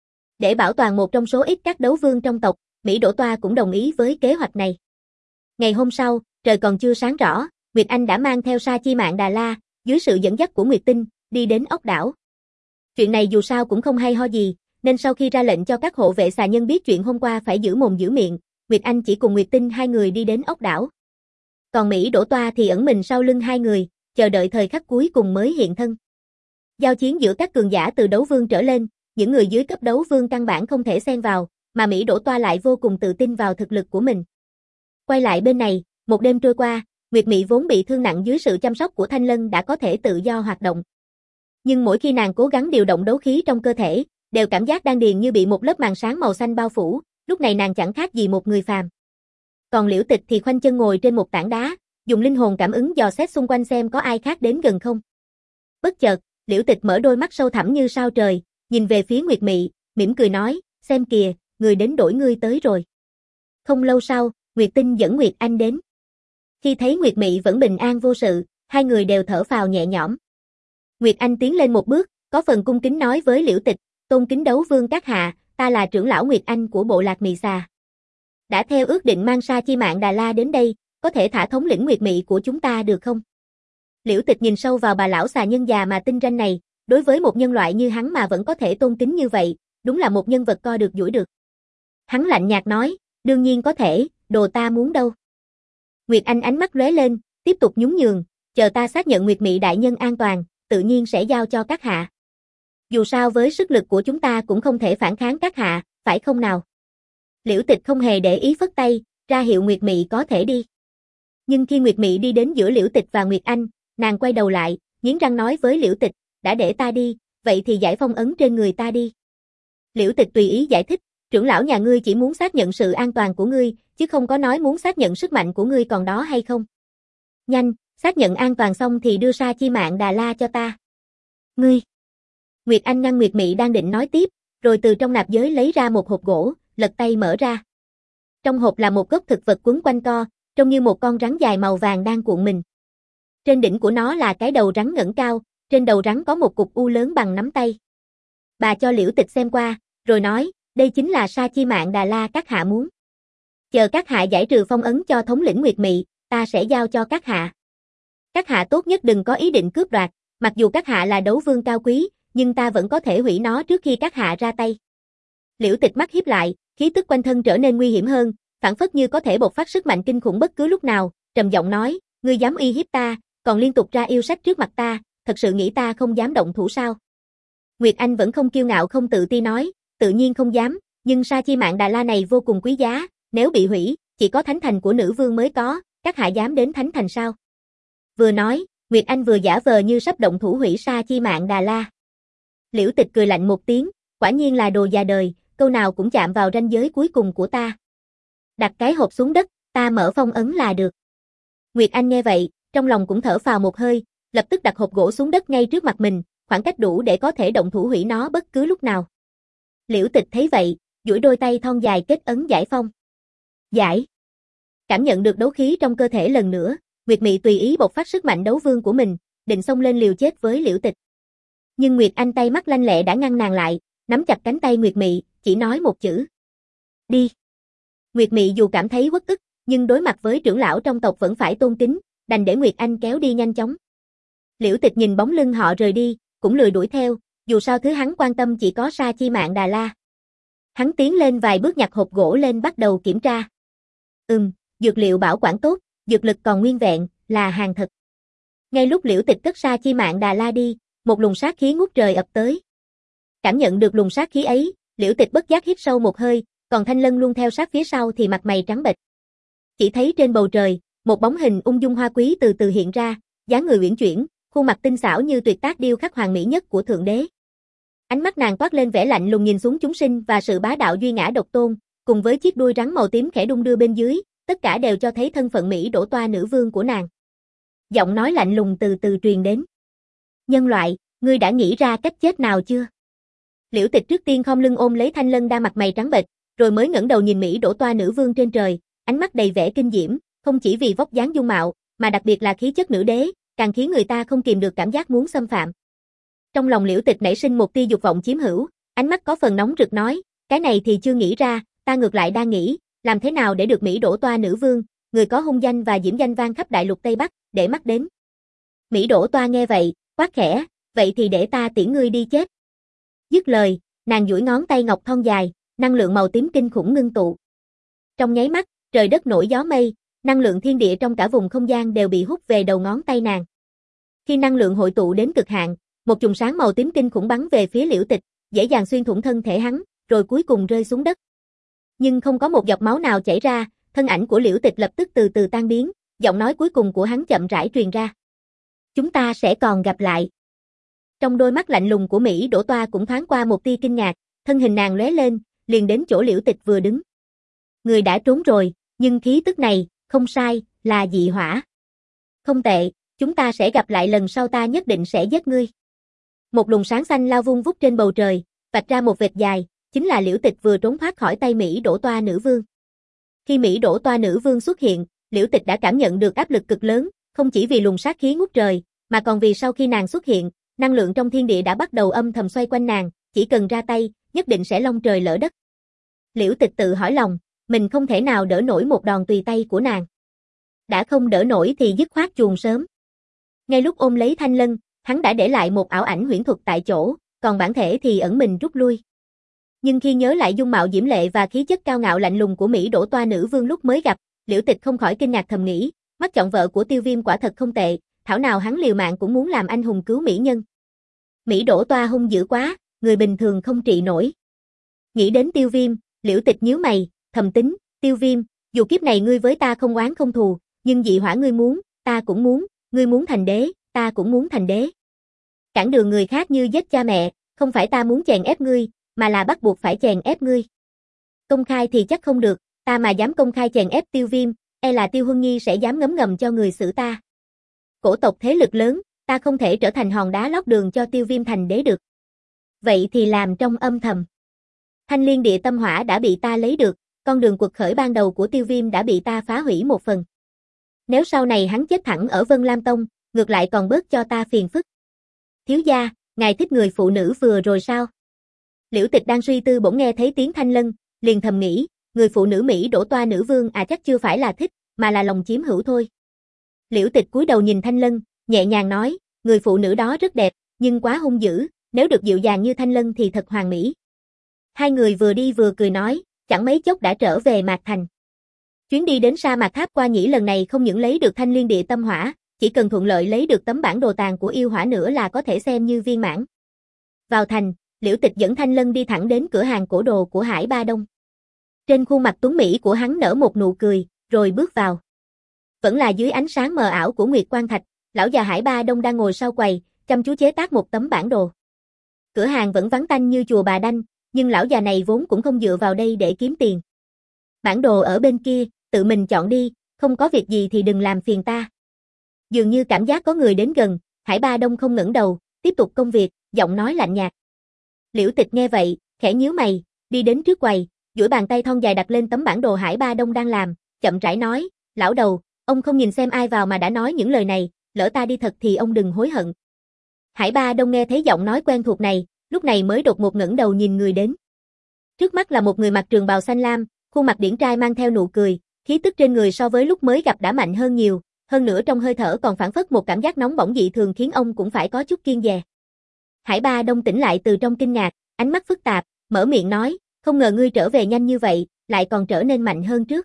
[SPEAKER 1] Để bảo toàn một trong số ít các đấu vương trong tộc, Mỹ đổ toa cũng đồng ý với kế hoạch này. Ngày hôm sau, trời còn chưa sáng rõ, Nguyệt Anh đã mang theo Sa Chi Mạn Đà La, dưới sự dẫn dắt của Nguyệt Tinh, đi đến ốc đảo. Chuyện này dù sao cũng không hay ho gì, nên sau khi ra lệnh cho các hộ vệ xà nhân biết chuyện hôm qua phải giữ mồm giữ miệng, Nguyệt Anh chỉ cùng Nguyệt Tinh hai người đi đến ốc đảo. Còn Mỹ đổ toa thì ẩn mình sau lưng hai người, chờ đợi thời khắc cuối cùng mới hiện thân. Giao chiến giữa các cường giả từ đấu vương trở lên, những người dưới cấp đấu vương căn bản không thể xen vào, mà Mỹ đổ toa lại vô cùng tự tin vào thực lực của mình. Quay lại bên này, một đêm trôi qua, Nguyệt Mị vốn bị thương nặng dưới sự chăm sóc của Thanh Lân đã có thể tự do hoạt động. Nhưng mỗi khi nàng cố gắng điều động đấu khí trong cơ thể, đều cảm giác đan điền như bị một lớp màn sáng màu xanh bao phủ, lúc này nàng chẳng khác gì một người phàm. Còn Liễu Tịch thì khoanh chân ngồi trên một tảng đá, dùng linh hồn cảm ứng dò xét xung quanh xem có ai khác đến gần không. Bất chợt, Liễu Tịch mở đôi mắt sâu thẳm như sao trời, nhìn về phía Nguyệt Mị, mỉm cười nói, xem kìa, người đến đổi ngươi tới rồi. Không lâu sau, Nguyệt Tinh dẫn Nguyệt Anh đến. Khi thấy Nguyệt Mị vẫn bình an vô sự, hai người đều thở phào nhẹ nhõm. Nguyệt Anh tiến lên một bước, có phần cung kính nói với Liễu Tịch, tôn kính đấu vương các hạ, ta là trưởng lão Nguyệt Anh của bộ lạc Mị xà. Đã theo ước định mang Sa Chi Mạn Đà La đến đây, có thể thả thống lĩnh Nguyệt Mị của chúng ta được không? Liễu Tịch nhìn sâu vào bà lão xà nhân già mà tinh ranh này, đối với một nhân loại như hắn mà vẫn có thể tôn kính như vậy, đúng là một nhân vật co được duỗi được. Hắn lạnh nhạt nói, đương nhiên có thể, đồ ta muốn đâu. Nguyệt Anh ánh mắt lóe lên, tiếp tục nhún nhường, chờ ta xác nhận Nguyệt Mị đại nhân an toàn, tự nhiên sẽ giao cho các hạ. Dù sao với sức lực của chúng ta cũng không thể phản kháng các hạ, phải không nào? Liễu Tịch không hề để ý phất tay, ra hiệu Nguyệt Mị có thể đi. Nhưng khi Nguyệt Mị đi đến giữa Liễu Tịch và Nguyệt Anh, nàng quay đầu lại, nghiến răng nói với Liễu Tịch, đã để ta đi, vậy thì giải phong ấn trên người ta đi. Liễu Tịch tùy ý giải thích, trưởng lão nhà ngươi chỉ muốn xác nhận sự an toàn của ngươi, chứ không có nói muốn xác nhận sức mạnh của ngươi còn đó hay không. Nhanh, xác nhận an toàn xong thì đưa Sa Chi Mạn Đà La cho ta. Ngươi. Nguyệt Anh ngăn Nguyệt Mị đang định nói tiếp, rồi từ trong nạp giới lấy ra một hộp gỗ, lật tay mở ra. Trong hộp là một gốc thực vật quấn quanh co, trông như một con rắn dài màu vàng đang cuộn mình. Trên đỉnh của nó là cái đầu rắn ngẩng cao, trên đầu rắn có một cục u lớn bằng nắm tay. Bà cho Liễu Tịch xem qua, rồi nói, đây chính là Sa Chi Mạn Đà La các hạ muốn. Chờ các hạ giải trừ phong ấn cho thống lĩnh Nguyệt Mị, ta sẽ giao cho các hạ. Các hạ tốt nhất đừng có ý định cướp đoạt, mặc dù các hạ là đấu vương cao quý, nhưng ta vẫn có thể hủy nó trước khi các hạ ra tay. Liễu Tịch mắt híp lại, khí tức quanh thân trở nên nguy hiểm hơn, phảng phất như có thể bộc phát sức mạnh kinh khủng bất cứ lúc nào, trầm giọng nói, ngươi dám uy hiếp ta, còn liên tục ra yêu sách trước mặt ta, thật sự nghĩ ta không dám động thủ sao? Nguyệt Anh vẫn không kiêu ngạo không tự ti nói, tự nhiên không dám, nhưng Sa Chi Mạn Đà La này vô cùng quý giá, nếu bị hủy, chỉ có thánh thành của nữ vương mới có, các hạ dám đến thánh thành sao? Vừa nói, Nguyệt Anh vừa giả vờ như sắp động thủ hủy Sa Chi Mạn Đà La. Liễu Tịch cười lạnh một tiếng, quả nhiên là đồ già đời, câu nào cũng chạm vào ranh giới cuối cùng của ta. Đặt cái hộp xuống đất, ta mở phong ấn là được. Nguyệt Anh nghe vậy, trong lòng cũng thở phào một hơi, lập tức đặt hộp gỗ xuống đất ngay trước mặt mình, khoảng cách đủ để có thể động thủ hủy nó bất cứ lúc nào. Liễu Tịch thấy vậy, duỗi đôi tay thon dài kết ấn giải phong. Giải. Cảm nhận được đấu khí trong cơ thể lần nữa, Nguyệt Mị tùy ý bộc phát sức mạnh đấu vương của mình, định xông lên liều chết với Liễu Tịch. Nhưng Nguyệt Anh tay mắt lanh lẹ đã ngăn nàng lại, nắm chặt cánh tay Nguyệt Mị, chỉ nói một chữ. Đi. Nguyệt Mị dù cảm thấy uất ức, nhưng đối mặt với trưởng lão trong tộc vẫn phải tôn kính, đành để Nguyệt Anh kéo đi nhanh chóng. Liễu Tịch nhìn bóng lưng họ rời đi, cũng lười đuổi theo, dù sao thứ hắn quan tâm chỉ có Sa Chi Mạn Đà La. Hắn tiến lên vài bước nhặt hộp gỗ lên bắt đầu kiểm tra. Ừm, dược liệu bảo quản tốt, dược lực còn nguyên vẹn, là hàng thật. Ngay lúc Liễu Tịch cất Sa Chi Mạn Đà La đi, một luồng sát khí ngút trời ập tới. Cảm nhận được luồng sát khí ấy, Liễu Tịch bất giác hít sâu một hơi, còn Thanh Lân luôn theo sát phía sau thì mặt mày trắng bệch. Chỉ thấy trên bầu trời, một bóng hình ung dung hoa quý từ từ hiện ra, dáng người uyển chuyển, khuôn mặt tinh xảo như tuyệt tác điêu khắc hoàn mỹ nhất của thượng đế. Ánh mắt nàng toát lên vẻ lạnh lùng nhìn xuống chúng sinh và sự bá đạo duy ngã độc tôn, cùng với chiếc đuôi rắn màu tím khẽ đung đưa bên dưới, tất cả đều cho thấy thân phận mỹ đổ toa nữ vương của nàng. Giọng nói lạnh lùng từ từ truyền đến. Nhân loại, ngươi đã nghĩ ra cách chết nào chưa? Liễu Tịch trước tiên khom lưng ôm lấy Thanh Lân đang mặt mày trắng bệch, rồi mới ngẩng đầu nhìn mỹ đổ toa nữ vương trên trời, ánh mắt đầy vẻ kinh diễm, không chỉ vì vóc dáng dung mạo, mà đặc biệt là khí chất nữ đế, càng khiến người ta không kìm được cảm giác muốn xâm phạm. Trong lòng Liễu Tịch nảy sinh một tia dục vọng chiếm hữu, ánh mắt có phần nóng rực nói, cái này thì chưa nghĩ ra, ta ngược lại đang nghĩ, làm thế nào để được mỹ đổ toa nữ vương, người có hung danh và diễm danh vang khắp đại lục Tây Bắc, để mắt đến. Mỹ đổ toa nghe vậy, quát khẽ, vậy thì để ta tiễn ngươi đi chết. Dứt lời, nàng duỗi ngón tay ngọc thon dài, năng lượng màu tím kinh khủng ngưng tụ. Trong nháy mắt, trời đất nổi gió mây, năng lượng thiên địa trong cả vùng không gian đều bị hút về đầu ngón tay nàng. Khi năng lượng hội tụ đến cực hạn, một chùm sáng màu tím kinh khủng bắn về phía Liễu Tịch, dễ dàng xuyên thủng thân thể hắn, rồi cuối cùng rơi xuống đất. Nhưng không có một giọt máu nào chảy ra, thân ảnh của Liễu Tịch lập tức từ từ tan biến, giọng nói cuối cùng của hắn chậm rãi truyền ra. Chúng ta sẽ còn gặp lại. Trong đôi mắt lạnh lùng của Mỹ đổ toa cũng thoáng qua một tia kinh ngạc, thân hình nàng lóe lên, liền đến chỗ Liễu Tịch vừa đứng. Người đã trốn rồi, nhưng khí tức này, không sai, là dị hỏa. Không tệ, chúng ta sẽ gặp lại lần sau, ta nhất định sẽ giết ngươi. Một luồng sáng xanh lao vung vút trên bầu trời, vạch ra một vệt dài, chính là Liễu Tịch vừa trốn thoát khỏi tay Mỹ đổ toa nữ vương. Khi Mỹ đổ toa nữ vương xuất hiện, Liễu Tịch đã cảm nhận được áp lực cực lớn, không chỉ vì luồng sát khí ngút trời, mà còn vì sau khi nàng xuất hiện, năng lượng trong thiên địa đã bắt đầu âm thầm xoay quanh nàng, chỉ cần ra tay, nhất định sẽ long trời lỡ đất. Liễu Tịch tự hỏi lòng, mình không thể nào đỡ nổi một đòn tùy tay của nàng. Đã không đỡ nổi thì dứt khoát chuồn sớm. Ngay lúc ôm lấy Thanh Lân, hắn đã để lại một ảo ảnh huyễn thuật tại chỗ, còn bản thể thì ẩn mình rút lui. Nhưng khi nhớ lại dung mạo diễm lệ và khí chất cao ngạo lạnh lùng của Mỹ đổ toa nữ vương lúc mới gặp, Liễu Tịch không khỏi kinh ngạc thầm nghĩ, mắt chọn vợ của Tiêu Viêm quả thật không tệ, thảo nào hắn liều mạng cũng muốn làm anh hùng cứu mỹ nhân. Mỹ đổ toa hung dữ quá, người bình thường không trị nổi. Nghĩ đến Tiêu Viêm, Liễu Tịch nhíu mày, thầm tính, Tiêu Viêm, dù kiếp này ngươi với ta không oán không thù, nhưng dị hỏa ngươi muốn, ta cũng muốn, ngươi muốn thành đế, ta cũng muốn thành đế. Cản đường người khác như giết cha mẹ, không phải ta muốn chèn ép ngươi, mà là bắt buộc phải chèn ép ngươi. Công khai thì chắc không được, ta mà dám công khai chèn ép Tiêu Viêm, e là Tiêu Huân Nhi sẽ dám ngấm ngầm cho người xử ta. Cổ tộc thế lực lớn, ta không thể trở thành hòn đá lót đường cho Tiêu Viêm thành đế được. Vậy thì làm trong âm thầm. Thanh Liên Địa Tâm Hỏa đã bị ta lấy được, con đường quật khởi ban đầu của Tiêu Viêm đã bị ta phá hủy một phần. Nếu sau này hắn chết thẳng ở Vân Lam Tông, ngược lại còn bớt cho ta phiền phức. Thiếu gia, ngài thích người phụ nữ vừa rồi sao? Liễu Tịch đang suy tư bỗng nghe thấy tiếng Thanh Lân, liền thầm nghĩ, người phụ nữ Mỹ đổ toa nữ vương à chắc chưa phải là thích, mà là lòng chiếm hữu thôi. Liễu Tịch cúi đầu nhìn Thanh Lân, nhẹ nhàng nói, người phụ nữ đó rất đẹp, nhưng quá hung dữ, nếu được dịu dàng như Thanh Lân thì thật hoàn mỹ. Hai người vừa đi vừa cười nói, chẳng mấy chốc đã trở về Mạc Thành. Chuyến đi đến sa mạc tháp qua nhĩ lần này không những lấy được Thanh Liên Địa Tâm Hỏa, chỉ cần thuận lợi lấy được tấm bản đồ tàng của yêu hỏa nữa là có thể xem như viên mãn. Vào thành, Liễu Tịch dẫn Thanh Lân đi thẳng đến cửa hàng cổ đồ của Hải Ba Đông. Trên khuôn mặt tuấn mỹ của hắn nở một nụ cười, rồi bước vào. Vẫn là dưới ánh sáng mờ ảo của Nguyệt Quang Thạch, lão già Hải Ba Đông đang ngồi sau quầy, chăm chú chế tác một tấm bản đồ. Cửa hàng vẫn vắng tanh như chùa Bà Đanh, nhưng lão già này vốn cũng không dựa vào đây để kiếm tiền. Bản đồ ở bên kia, tự mình chọn đi, không có việc gì thì đừng làm phiền ta. Dường như cảm giác có người đến gần, Hải Ba Đông không ngẩng đầu, tiếp tục công việc, giọng nói lạnh nhạt. Liễu Tịch nghe vậy, khẽ nhíu mày, đi đến trước quầy, duỗi bàn tay thon dài đặt lên tấm bản đồ Hải Ba Đông đang làm, chậm rãi nói, lão đầu, ông không nhìn xem ai vào mà đã nói những lời này, lỡ ta đi thật thì ông đừng hối hận. Hải Ba Đông nghe thấy giọng nói quen thuộc này, lúc này mới đột ngột ngẩng đầu nhìn người đến. Trước mắt là một người mặc trường bào xanh lam, khuôn mặt điển trai mang theo nụ cười, khí tức trên người so với lúc mới gặp đã mạnh hơn nhiều, hơn nữa trong hơi thở còn phảng phất một cảm giác nóng bỏng dị thường khiến ông cũng phải có chút kiêng dè. Hải Ba Đông tỉnh lại từ trong kinh ngạc, ánh mắt phức tạp, mở miệng nói, không ngờ ngươi trở về nhanh như vậy, lại còn trở nên mạnh hơn trước.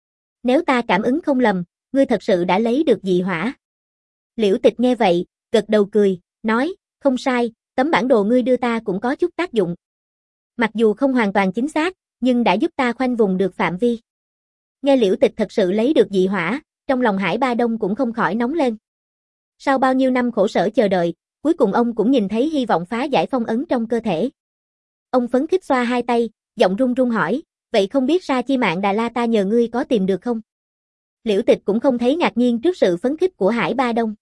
[SPEAKER 1] Nếu ta cảm ứng không lầm, ngươi thật sự đã lấy được dị hỏa. Liễu Tịch nghe vậy, gật đầu cười, nói, không sai, tấm bản đồ ngươi đưa ta cũng có chút tác dụng. Mặc dù không hoàn toàn chính xác, nhưng đã giúp ta khoanh vùng được phạm vi. Nghe Liễu Tịch thật sự lấy được dị hỏa, trong lòng Hải Ba Đông cũng không khỏi nóng lên. Sau bao nhiêu năm khổ sở chờ đợi, cuối cùng ông cũng nhìn thấy hy vọng phá giải phong ấn trong cơ thể. Ông phấn khích xoa hai tay, giọng run run hỏi, vậy không biết Sa Chi Mạn Đà La ta nhờ ngươi có tìm được không? Liễu Tịch cũng không thấy ngạc nhiên trước sự phấn khích của Hải Ba Đông.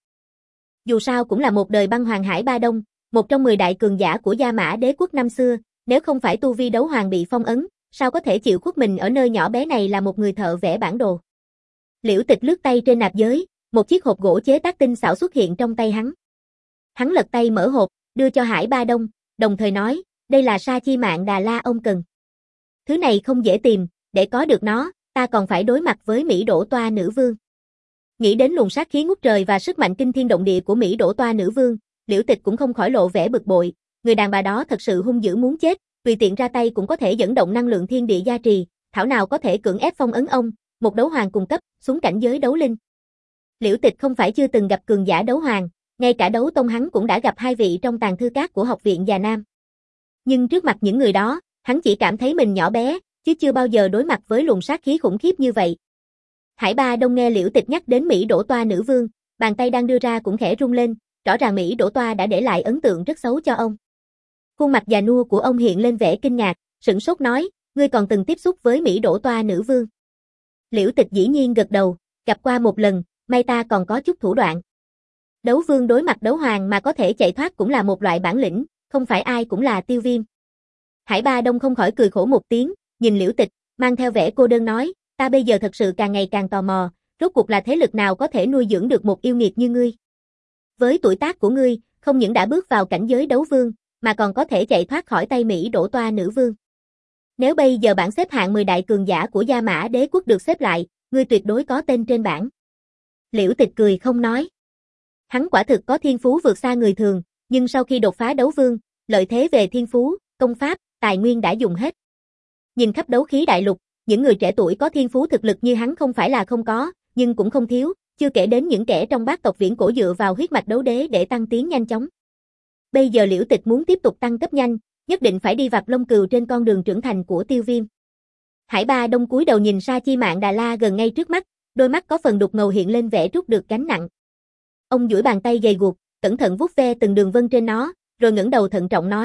[SPEAKER 1] Dù sao cũng là một đời băng hoàng Hải Ba Đông, một trong mười đại cường giả của Gia Mã Đế quốc năm xưa, nếu không phải tu vi đấu hoàng bị phong ấn, sao có thể chịu khuất mình ở nơi nhỏ bé này là một người thợ vẽ bản đồ. Liễu Tịch lướt tay trên nạp giới, một chiếc hộp gỗ chế tác tinh xảo xuất hiện trong tay hắn. Hắn lật tay mở hộp, đưa cho Hải Ba Đông, đồng thời nói, đây là Sa Chi Mạn Đà La ông cần. Thứ này không dễ tìm, để có được nó, ta còn phải đối mặt với Mỹ Đổ Toa nữ vương. Nghĩ đến luồng sát khí ngút trời và sức mạnh kinh thiên động địa của Mỹ Đổ Toa nữ vương, Liễu Tịch cũng không khỏi lộ vẻ bực bội, người đàn bà đó thật sự hung dữ muốn chết, tùy tiện ra tay cũng có thể dẫn động năng lượng thiên địa gia trì, thảo nào có thể cưỡng ép phong ấn ông, một đấu hoàng cùng cấp, xuống cảnh giới đấu linh. Liễu Tịch không phải chưa từng gặp cường giả đấu hoàng, ngay cả đấu tông hắn cũng đã gặp hai vị trong tàng thư các của học viện Già Nam. Nhưng trước mặt những người đó, hắn chỉ cảm thấy mình nhỏ bé, chứ chưa bao giờ đối mặt với luồng sát khí khủng khiếp như vậy. Hải Ba Đông nghe Liễu Tịch nhắc đến Mỹ Đổ Toa nữ vương, bàn tay đang đưa ra cũng khẽ rung lên, rõ ràng Mỹ Đổ Toa đã để lại ấn tượng rất xấu cho ông. Khuôn mặt già nua của ông hiện lên vẻ kinh ngạc, sửng sốt nói, ngươi còn từng tiếp xúc với Mỹ Đổ Toa nữ vương. Liễu Tịch dĩ nhiên gật đầu, gặp qua một lần, may ta còn có chút thủ đoạn. Đấu vương đối mặt đấu hoàng mà có thể chạy thoát cũng là một loại bản lĩnh, không phải ai cũng là Tiêu Viêm. Hải Ba Đông không khỏi cười khổ một tiếng, nhìn Liễu Tịch, mang theo vẻ cô đơn nói, ta bây giờ thật sự càng ngày càng tò mò, rốt cuộc là thế lực nào có thể nuôi dưỡng được một yêu nghiệt như ngươi. Với tuổi tác của ngươi, không những đã bước vào cảnh giới đấu vương, mà còn có thể chạy thoát khỏi tay Mỹ Đổ Toa nữ vương. Nếu bây giờ bảng xếp hạng mười đại cường giả của Gia Mã Đế quốc được xếp lại, ngươi tuyệt đối có tên trên bảng. Liễu Tịch cười không nói. Hắn quả thực có thiên phú vượt xa người thường, nhưng sau khi đột phá đấu vương, lợi thế về thiên phú, công pháp, tài nguyên đã dùng hết. Nhìn khắp đấu khí đại lục, những người trẻ tuổi có thiên phú thực lực như hắn không phải là không có, nhưng cũng không thiếu, chưa kể đến những kẻ trong bát tộc viễn cổ dựa vào huyết mạch đấu đế để tăng tiến nhanh chóng. Bây giờ Liễu Tịch muốn tiếp tục tăng cấp nhanh, nhất định phải đi vạch lông cừu trên con đường trưởng thành của Tiêu Viêm. Hải Ba Đông cúi đầu nhìn Sa Chi Mạn Đà La gần ngay trước mắt, đôi mắt có phần đục ngầu hiện lên vẻ trút được gánh nặng. Ông duỗi bàn tay gầy guộc, cẩn thận vuốt ve từng đường vân trên nó, rồi ngẩng đầu thận trọng nói,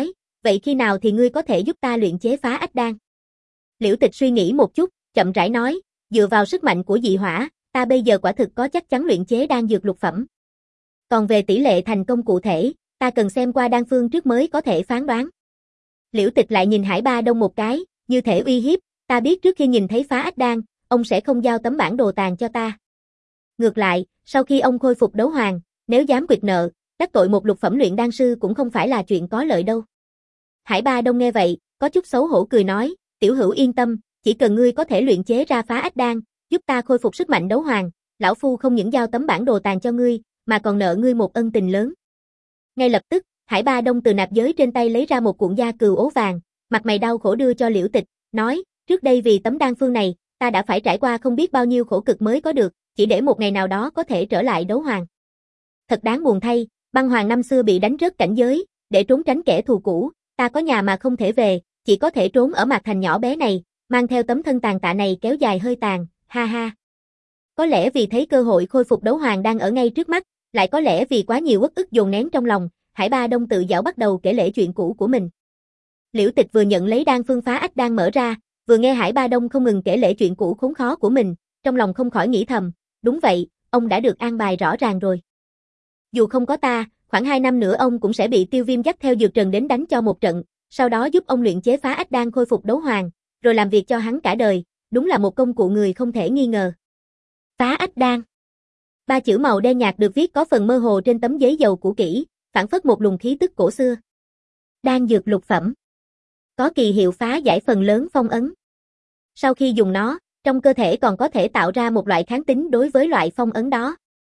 [SPEAKER 1] vậy khi nào thì ngươi có thể giúp ta luyện chế phá ách đan? Liễu Tịch suy nghĩ một chút, chậm rãi nói, dựa vào sức mạnh của dị hỏa, ta bây giờ quả thực có chắc chắn luyện chế đan dược lục phẩm. Còn về tỷ lệ thành công cụ thể, ta cần xem qua đan phương trước mới có thể phán đoán. Liễu Tịch lại nhìn Hải Ba Đông một cái, như thể uy hiếp, ta biết trước khi nhìn thấy phá ách đan, ông sẽ không giao tấm bản đồ tàn cho ta. Ngược lại, sau khi ông khôi phục đấu hoàng, nếu dám quyệt nợ, đắc tội một lục phẩm luyện đan sư cũng không phải là chuyện có lợi đâu. Hải Ba Đông nghe vậy, có chút xấu hổ cười nói, tiểu hữu yên tâm, chỉ cần ngươi có thể luyện chế ra phá ách đan, giúp ta khôi phục sức mạnh đấu hoàng, lão phu không những giao tấm bản đồ tàn cho ngươi, mà còn nợ ngươi một ân tình lớn. Ngay lập tức, Hải Ba Đông từ nạp giới trên tay lấy ra một cuộn da cừu ố vàng, mặt mày đau khổ đưa cho Liễu Tịch, nói, trước đây vì tấm đan phương này, ta đã phải trải qua không biết bao nhiêu khổ cực mới có được, chỉ để một ngày nào đó có thể trở lại đấu hoàng. Thật đáng buồn thay, băng hoàng năm xưa bị đánh rớt cảnh giới, để trốn tránh kẻ thù cũ, ta có nhà mà không thể về, chỉ có thể trốn ở Mạc Thành nhỏ bé này, mang theo tấm thân tàn tạ này kéo dài hơi tàn, ha ha. Có lẽ vì thấy cơ hội khôi phục đấu hoàng đang ở ngay trước mắt, lại có lẽ vì quá nhiều uất ức dồn nén trong lòng, Hải Ba Đông tự giảo bắt đầu kể lể chuyện cũ của mình. Liễu Tịch vừa nhận lấy đan phương phá ách đan mở ra, vừa nghe Hải Ba Đông không ngừng kể lể chuyện cũ khốn khó của mình, trong lòng không khỏi nghĩ thầm, đúng vậy, ông đã được an bài rõ ràng rồi. Dù không có ta, khoảng hai năm nữa ông cũng sẽ bị Tiêu Viêm dắt theo Dược Trần đến đánh cho một trận, sau đó giúp ông luyện chế phá ách đan khôi phục đấu hoàng, rồi làm việc cho hắn cả đời, đúng là một công cụ người không thể nghi ngờ. Phá ách đan. Ba chữ màu đen nhạt được viết có phần mơ hồ trên tấm giấy dầu cũ kỹ, phản phất một luồng khí tức cổ xưa. Đan dược lục phẩm. Có kỳ hiệu phá giải phần lớn phong ấn. Sau khi dùng nó, trong cơ thể còn có thể tạo ra một loại kháng tính đối với loại phong ấn đó.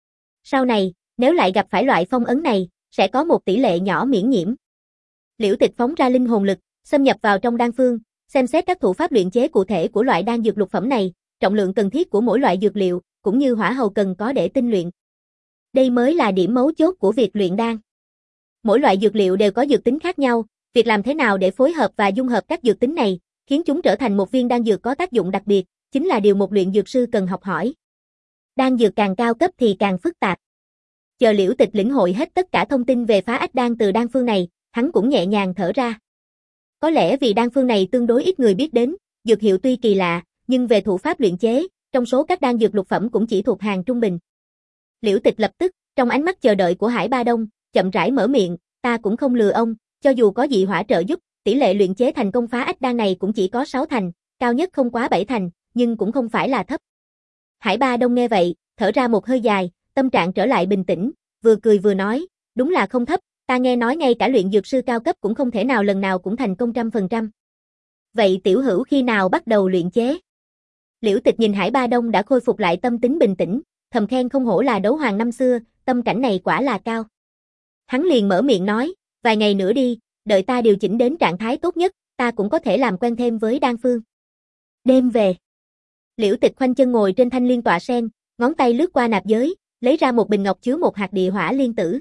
[SPEAKER 1] Sau này, nếu lại gặp phải loại phong ấn này, sẽ có một tỷ lệ nhỏ miễn nhiễm. Liễu Tịch phóng ra linh hồn lực, xâm nhập vào trong đan phương, xem xét các thủ pháp luyện chế cụ thể của loại đan dược lục phẩm này, trọng lượng cần thiết của mỗi loại dược liệu, cũng như hỏa hầu cần có để tinh luyện. Đây mới là điểm mấu chốt của việc luyện đan. Mỗi loại dược liệu đều có dược tính khác nhau, việc làm thế nào để phối hợp và dung hợp các dược tính này, khiến chúng trở thành một viên đan dược có tác dụng đặc biệt, chính là điều một luyện dược sư cần học hỏi. Đan dược càng cao cấp thì càng phức tạp. Chờ Liễu Tịch lĩnh hội hết tất cả thông tin về phá ách đan từ đan phương này, hắn cũng nhẹ nhàng thở ra. Có lẽ vì đan phương này tương đối ít người biết đến, dược hiệu tuy kỳ lạ, nhưng về thủ pháp luyện chế, trong số các đan dược lục phẩm cũng chỉ thuộc hàng trung bình. Liễu Tịch lập tức, trong ánh mắt chờ đợi của Hải Ba Đông, chậm rãi mở miệng, ta cũng không lừa ông, cho dù có dị hỏa trợ giúp, tỷ lệ luyện chế thành công phá ách đan này cũng chỉ có sáu thành, cao nhất không quá bảy thành, nhưng cũng không phải là thấp. Hải Ba Đông nghe vậy, thở ra một hơi dài, tâm trạng trở lại bình tĩnh, vừa cười vừa nói, đúng là không thấp, ta nghe nói ngay cả luyện dược sư cao cấp cũng không thể nào lần nào cũng thành công trăm phần trăm. Vậy tiểu hữu khi nào bắt đầu luyện chế? Liễu Tịch nhìn Hải Ba Đông đã khôi phục lại tâm tính bình tĩnh, thầm khen không hổ là đấu hoàng năm xưa, tâm cảnh này quả là cao. Hắn liền mở miệng nói, vài ngày nữa đi, đợi ta điều chỉnh đến trạng thái tốt nhất, ta cũng có thể làm quen thêm với đan phương. Đêm về, Liễu Tịch khoanh chân ngồi trên thanh liên tọa sen, ngón tay lướt qua nạp giới, lấy ra một bình ngọc chứa một hạt địa hỏa liên tử.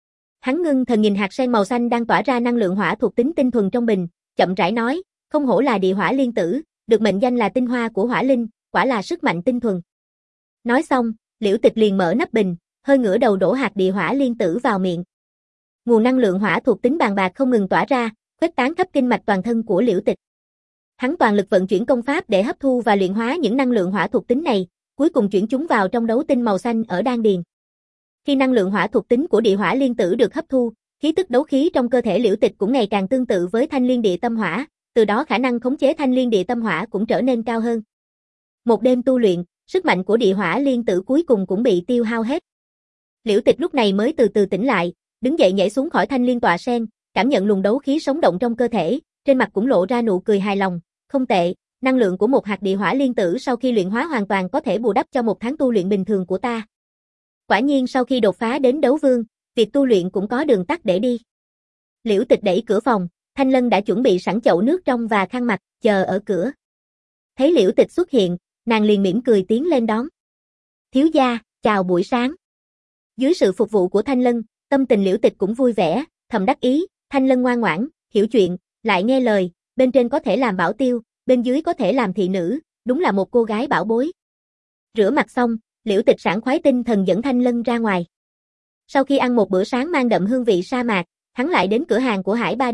[SPEAKER 1] Hắn ngưng thần nhìn hạt sen màu xanh đang tỏa ra năng lượng hỏa thuộc tính tinh thuần trong bình, chậm rãi nói, không hổ là địa hỏa liên tử, được mệnh danh là tinh hoa của hỏa linh, quả là sức mạnh tinh thuần. Nói xong, Liễu Tịch liền mở nắp bình, hơi ngửa đầu đổ hạt địa hỏa liên tử vào miệng. Nguồn năng lượng hỏa thuộc tính bàn bạc không ngừng tỏa ra, khuếch tán khắp kinh mạch toàn thân của Liễu Tịch. Hắn toàn lực vận chuyển công pháp để hấp thu và luyện hóa những năng lượng hỏa thuộc tính này, cuối cùng chuyển chúng vào trong đấu tinh màu xanh ở đan điền. Khi năng lượng hỏa thuộc tính của địa hỏa liên tử được hấp thu, khí tức đấu khí trong cơ thể Liễu Tịch cũng ngày càng tương tự với thanh liên địa tâm hỏa, từ đó khả năng khống chế thanh liên địa tâm hỏa cũng trở nên cao hơn. Một đêm tu luyện, sức mạnh của địa hỏa liên tử cuối cùng cũng bị tiêu hao hết. Liễu Tịch lúc này mới từ từ tỉnh lại, đứng dậy nhảy xuống khỏi thanh liên tọa sen, cảm nhận luồng đấu khí sống động trong cơ thể, trên mặt cũng lộ ra nụ cười hài lòng, không tệ, năng lượng của một hạt địa hỏa liên tử sau khi luyện hóa hoàn toàn có thể bù đắp cho một tháng tu luyện bình thường của ta. Quả nhiên sau khi đột phá đến đấu vương, việc tu luyện cũng có đường tắt để đi. Liễu Tịch đẩy cửa phòng, Thanh Lân đã chuẩn bị sẵn chậu nước trong và khăn mặt, chờ ở cửa. Thấy Liễu Tịch xuất hiện, nàng liền mỉm cười tiến lên đón. Thiếu gia, chào buổi sáng. Dưới sự phục vụ của Thanh Lân, tâm tình Liễu Tịch cũng vui vẻ, thầm đắc ý, Thanh Lân ngoan ngoãn, hiểu chuyện, lại nghe lời, bên trên có thể làm bảo tiêu, bên dưới có thể làm thị nữ, đúng là một cô gái bảo bối. Rửa mặt xong, Liễu Tịch sảng khoái tinh thần dẫn Thanh Lân ra ngoài. Sau khi ăn một bữa sáng mang đậm hương vị sa mạc, hắn lại đến cửa hàng của Hải Ba Đông,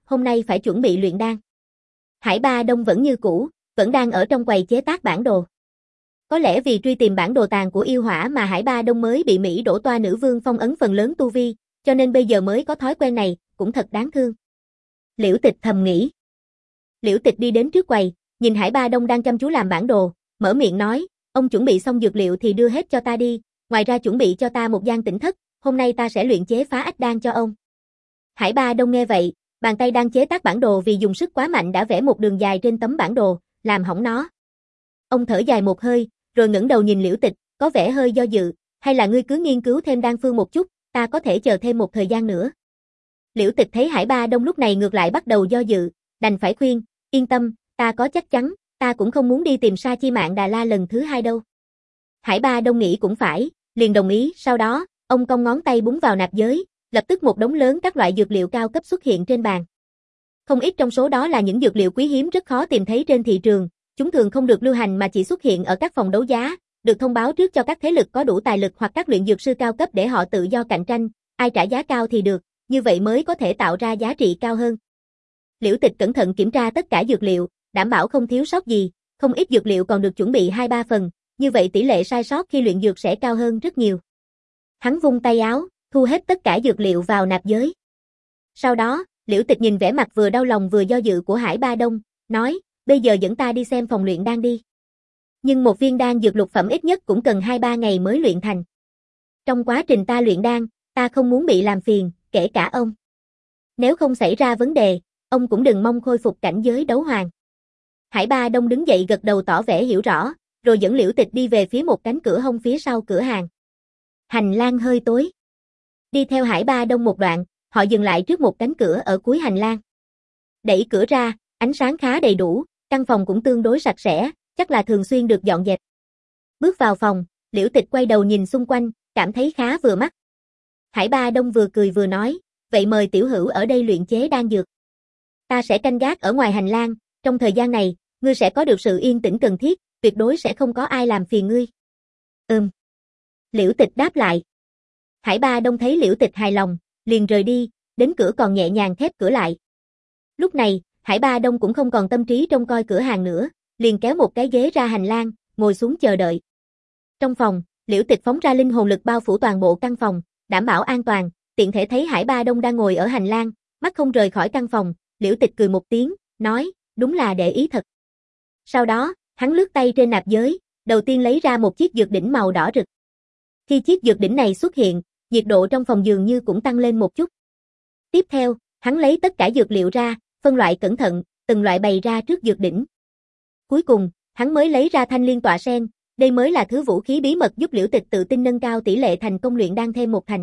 [SPEAKER 1] hôm nay phải chuẩn bị luyện đan. Hải Ba Đông vẫn như cũ, vẫn đang ở trong quầy chế tác bản đồ. Có lẽ vì truy tìm bản đồ tàng của yêu hỏa mà Hải Ba Đông mới bị Mỹ Đỗ Toa nữ vương phong ấn phần lớn tu vi, cho nên bây giờ mới có thói quen này, cũng thật đáng thương. Liễu Tịch thầm nghĩ. Liễu Tịch đi đến trước quầy, nhìn Hải Ba Đông đang chăm chú làm bản đồ, mở miệng nói, ông chuẩn bị xong dược liệu thì đưa hết cho ta đi, ngoài ra chuẩn bị cho ta một gian tĩnh thất, hôm nay ta sẽ luyện chế phá ách đan cho ông. Hải Ba Đông nghe vậy, bàn tay đang chế tác bản đồ vì dùng sức quá mạnh đã vẽ một đường dài trên tấm bản đồ, làm hỏng nó. Ông thở dài một hơi, rồi ngẩng đầu nhìn Liễu Tịch, có vẻ hơi do dự, hay là ngươi cứ nghiên cứu thêm đan phương một chút, ta có thể chờ thêm một thời gian nữa. Liễu Tịch thấy Hải Ba Đông lúc này ngược lại bắt đầu do dự, đành phải khuyên, yên tâm, ta có chắc chắn, ta cũng không muốn đi tìm Sa Chi Mạn Đà La lần thứ hai đâu. Hải Ba Đông nghĩ cũng phải, liền đồng ý, sau đó, ông cong ngón tay búng vào nạp giới, lập tức một đống lớn các loại dược liệu cao cấp xuất hiện trên bàn. Không ít trong số đó là những dược liệu quý hiếm rất khó tìm thấy trên thị trường, chúng thường không được lưu hành mà chỉ xuất hiện ở các phòng đấu giá, được thông báo trước cho các thế lực có đủ tài lực hoặc các luyện dược sư cao cấp để họ tự do cạnh tranh, ai trả giá cao thì được, như vậy mới có thể tạo ra giá trị cao hơn. Liễu Tịch cẩn thận kiểm tra tất cả dược liệu, đảm bảo không thiếu sót gì, không ít dược liệu còn được chuẩn bị hai ba phần, như vậy tỷ lệ sai sót khi luyện dược sẽ cao hơn rất nhiều. Hắn vung tay áo, thu hết tất cả dược liệu vào nạp giới. Sau đó, Liễu Tịch nhìn vẻ mặt vừa đau lòng vừa do dự của Hải Ba Đông, nói, bây giờ dẫn ta đi xem phòng luyện đan đi. Nhưng một viên đan dược lục phẩm ít nhất cũng cần hai ba ngày mới luyện thành. Trong quá trình ta luyện đan, ta không muốn bị làm phiền, kể cả ông. Nếu không xảy ra vấn đề, ông cũng đừng mong khôi phục cảnh giới đấu hoàng. Hải Ba Đông đứng dậy gật đầu tỏ vẻ hiểu rõ, rồi dẫn Liễu Tịch đi về phía một cánh cửa hông phía sau cửa hàng. Hành lang hơi tối. Đi theo Hải Ba Đông một đoạn, họ dừng lại trước một cánh cửa ở cuối hành lang. Đẩy cửa ra, ánh sáng khá đầy đủ, căn phòng cũng tương đối sạch sẽ, chắc là thường xuyên được dọn dẹp. Bước vào phòng, Liễu Tịch quay đầu nhìn xung quanh, cảm thấy khá vừa mắt. Hải Ba Đông vừa cười vừa nói, vậy mời tiểu hữu ở đây luyện chế đan dược. Ta sẽ canh gác ở ngoài hành lang, trong thời gian này, ngươi sẽ có được sự yên tĩnh cần thiết, tuyệt đối sẽ không có ai làm phiền ngươi. Ừm. Liễu Tịch đáp lại. Hải Ba Đông thấy Liễu Tịch hài lòng, liền rời đi, đến cửa còn nhẹ nhàng khép cửa lại. Lúc này, Hải Ba Đông cũng không còn tâm trí trông coi cửa hàng nữa, liền kéo một cái ghế ra hành lang, ngồi xuống chờ đợi. Trong phòng, Liễu Tịch phóng ra linh hồn lực bao phủ toàn bộ căn phòng, đảm bảo an toàn, tiện thể thấy Hải Ba Đông đang ngồi ở hành lang, mắt không rời khỏi căn phòng, Liễu Tịch cười một tiếng, nói, đúng là để ý thật. Sau đó, hắn lướt tay trên nạp giới, đầu tiên lấy ra một chiếc dược đỉnh màu đỏ rực. Khi chiếc dược đỉnh này xuất hiện, nhiệt độ trong phòng dường như cũng tăng lên một chút. Tiếp theo, hắn lấy tất cả dược liệu ra, phân loại cẩn thận, từng loại bày ra trước dược đỉnh. Cuối cùng, hắn mới lấy ra thanh liên tọa sen, đây mới là thứ vũ khí bí mật giúp Liễu Tịch tự tin nâng cao tỷ lệ thành công luyện đan thêm một thành.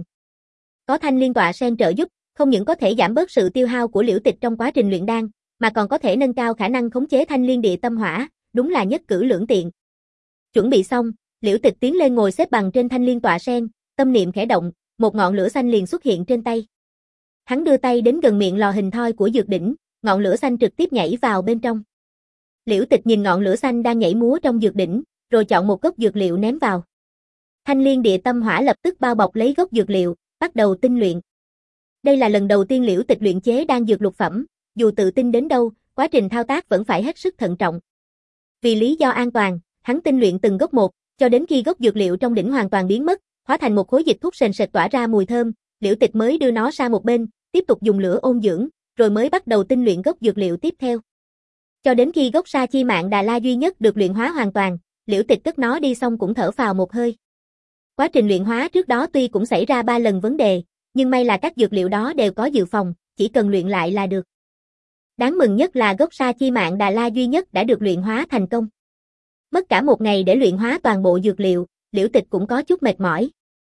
[SPEAKER 1] Có thanh liên tọa sen trợ giúp, không những có thể giảm bớt sự tiêu hao của Liễu Tịch trong quá trình luyện đan, mà còn có thể nâng cao khả năng khống chế thanh liên địa tâm hỏa, đúng là nhất cử lưỡng tiện. Chuẩn bị xong, Liễu Tịch tiến lên ngồi xếp bằng trên thanh liên tọa sen, tâm niệm khẽ động, một ngọn lửa xanh liền xuất hiện trên tay. Hắn đưa tay đến gần miệng lò hình thoi của dược đỉnh, ngọn lửa xanh trực tiếp nhảy vào bên trong. Liễu Tịch nhìn ngọn lửa xanh đang nhảy múa trong dược đỉnh, rồi chọn một gốc dược liệu ném vào. Thanh liên địa tâm hỏa lập tức bao bọc lấy gốc dược liệu, bắt đầu tinh luyện. Đây là lần đầu tiên Liễu Tịch luyện chế đan dược lục phẩm, dù tự tin đến đâu, quá trình thao tác vẫn phải hết sức thận trọng. Vì lý do an toàn, hắn tinh luyện từng gốc một, cho đến khi gốc dược liệu trong đỉnh hoàn toàn biến mất, hóa thành một khối dịch thuốc sền sệt tỏa ra mùi thơm, Liễu Tịch mới đưa nó sang một bên, tiếp tục dùng lửa ôn dưỡng, rồi mới bắt đầu tinh luyện gốc dược liệu tiếp theo. Cho đến khi gốc Sa Chi Mạn Đà La duy nhất được luyện hóa hoàn toàn, Liễu Tịch cất nó đi xong cũng thở phào một hơi. Quá trình luyện hóa trước đó tuy cũng xảy ra ba lần vấn đề, nhưng may là các dược liệu đó đều có dự phòng, chỉ cần luyện lại là được. Đáng mừng nhất là gốc Sa Chi Mạn Đà La duy nhất đã được luyện hóa thành công. Mất cả một ngày để luyện hóa toàn bộ dược liệu, Liễu Tịch cũng có chút mệt mỏi.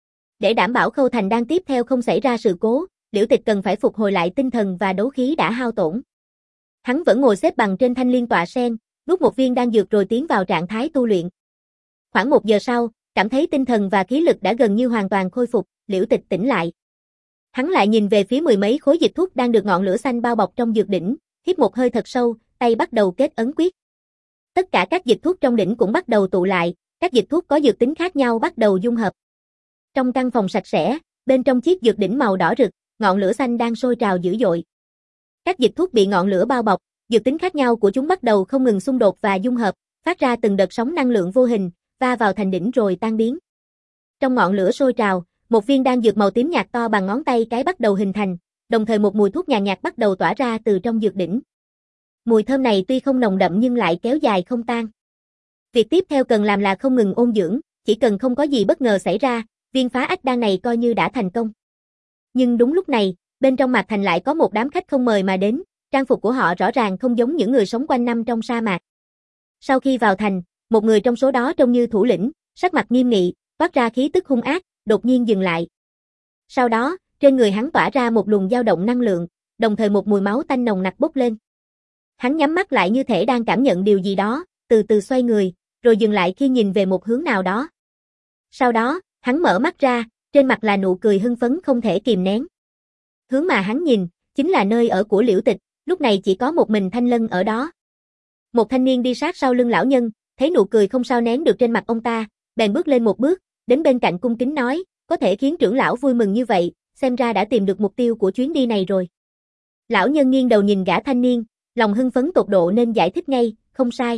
[SPEAKER 1] Để đảm bảo khâu thành đan tiếp theo không xảy ra sự cố, Liễu Tịch cần phải phục hồi lại tinh thần và đấu khí đã hao tổn. Hắn vẫn ngồi xếp bằng trên thanh liên tọa sen, nuốt một viên đan dược rồi tiến vào trạng thái tu luyện. Khoảng một giờ sau, cảm thấy tinh thần và khí lực đã gần như hoàn toàn khôi phục, Liễu Tịch tỉnh lại. Hắn lại nhìn về phía mười mấy khối dịch thuốc đang được ngọn lửa xanh bao bọc trong dược đỉnh, hít một hơi thật sâu, tay bắt đầu kết ấn quyết. Tất cả các dịch thuốc trong đỉnh cũng bắt đầu tụ lại, các dịch thuốc có dược tính khác nhau bắt đầu dung hợp. Trong căn phòng sạch sẽ, bên trong chiếc dược đỉnh màu đỏ rực, ngọn lửa xanh đang sôi trào dữ dội. Các dịch thuốc bị ngọn lửa bao bọc, dược tính khác nhau của chúng bắt đầu không ngừng xung đột và dung hợp, phát ra từng đợt sóng năng lượng vô hình, va vào thành đỉnh rồi tan biến. Trong ngọn lửa sôi trào, một viên đan dược màu tím nhạt to bằng ngón tay cái bắt đầu hình thành, đồng thời một mùi thuốc nhàn nhạt bắt đầu tỏa ra từ trong dược đỉnh. Mùi thơm này tuy không nồng đậm nhưng lại kéo dài không tan. Việc tiếp theo cần làm là không ngừng ôn dưỡng, chỉ cần không có gì bất ngờ xảy ra, viên phá ách đan này coi như đã thành công. Nhưng đúng lúc này, bên trong Mạc Thành lại có một đám khách không mời mà đến, trang phục của họ rõ ràng không giống những người sống quanh năm trong sa mạc. Sau khi vào thành, một người trong số đó trông như thủ lĩnh, sắc mặt nghiêm nghị, toát ra khí tức hung ác, đột nhiên dừng lại. Sau đó, trên người hắn tỏa ra một luồng dao động năng lượng, đồng thời một mùi máu tanh nồng nặc bốc lên. Hắn nhắm mắt lại như thể đang cảm nhận điều gì đó, từ từ xoay người, rồi dừng lại khi nhìn về một hướng nào đó. Sau đó, hắn mở mắt ra, trên mặt là nụ cười hưng phấn không thể kìm nén. Hướng mà hắn nhìn, chính là nơi ở của Liễu Tịch, lúc này chỉ có một mình Thanh Lân ở đó. Một thanh niên đi sát sau lưng lão nhân, thấy nụ cười không sao nén được trên mặt ông ta, bèn bước lên một bước, đến bên cạnh cung kính nói, có thể khiến trưởng lão vui mừng như vậy, xem ra đã tìm được mục tiêu của chuyến đi này rồi. Lão nhân nghiêng đầu nhìn gã thanh niên, lòng hưng phấn tột độ nên giải thích ngay, không sai.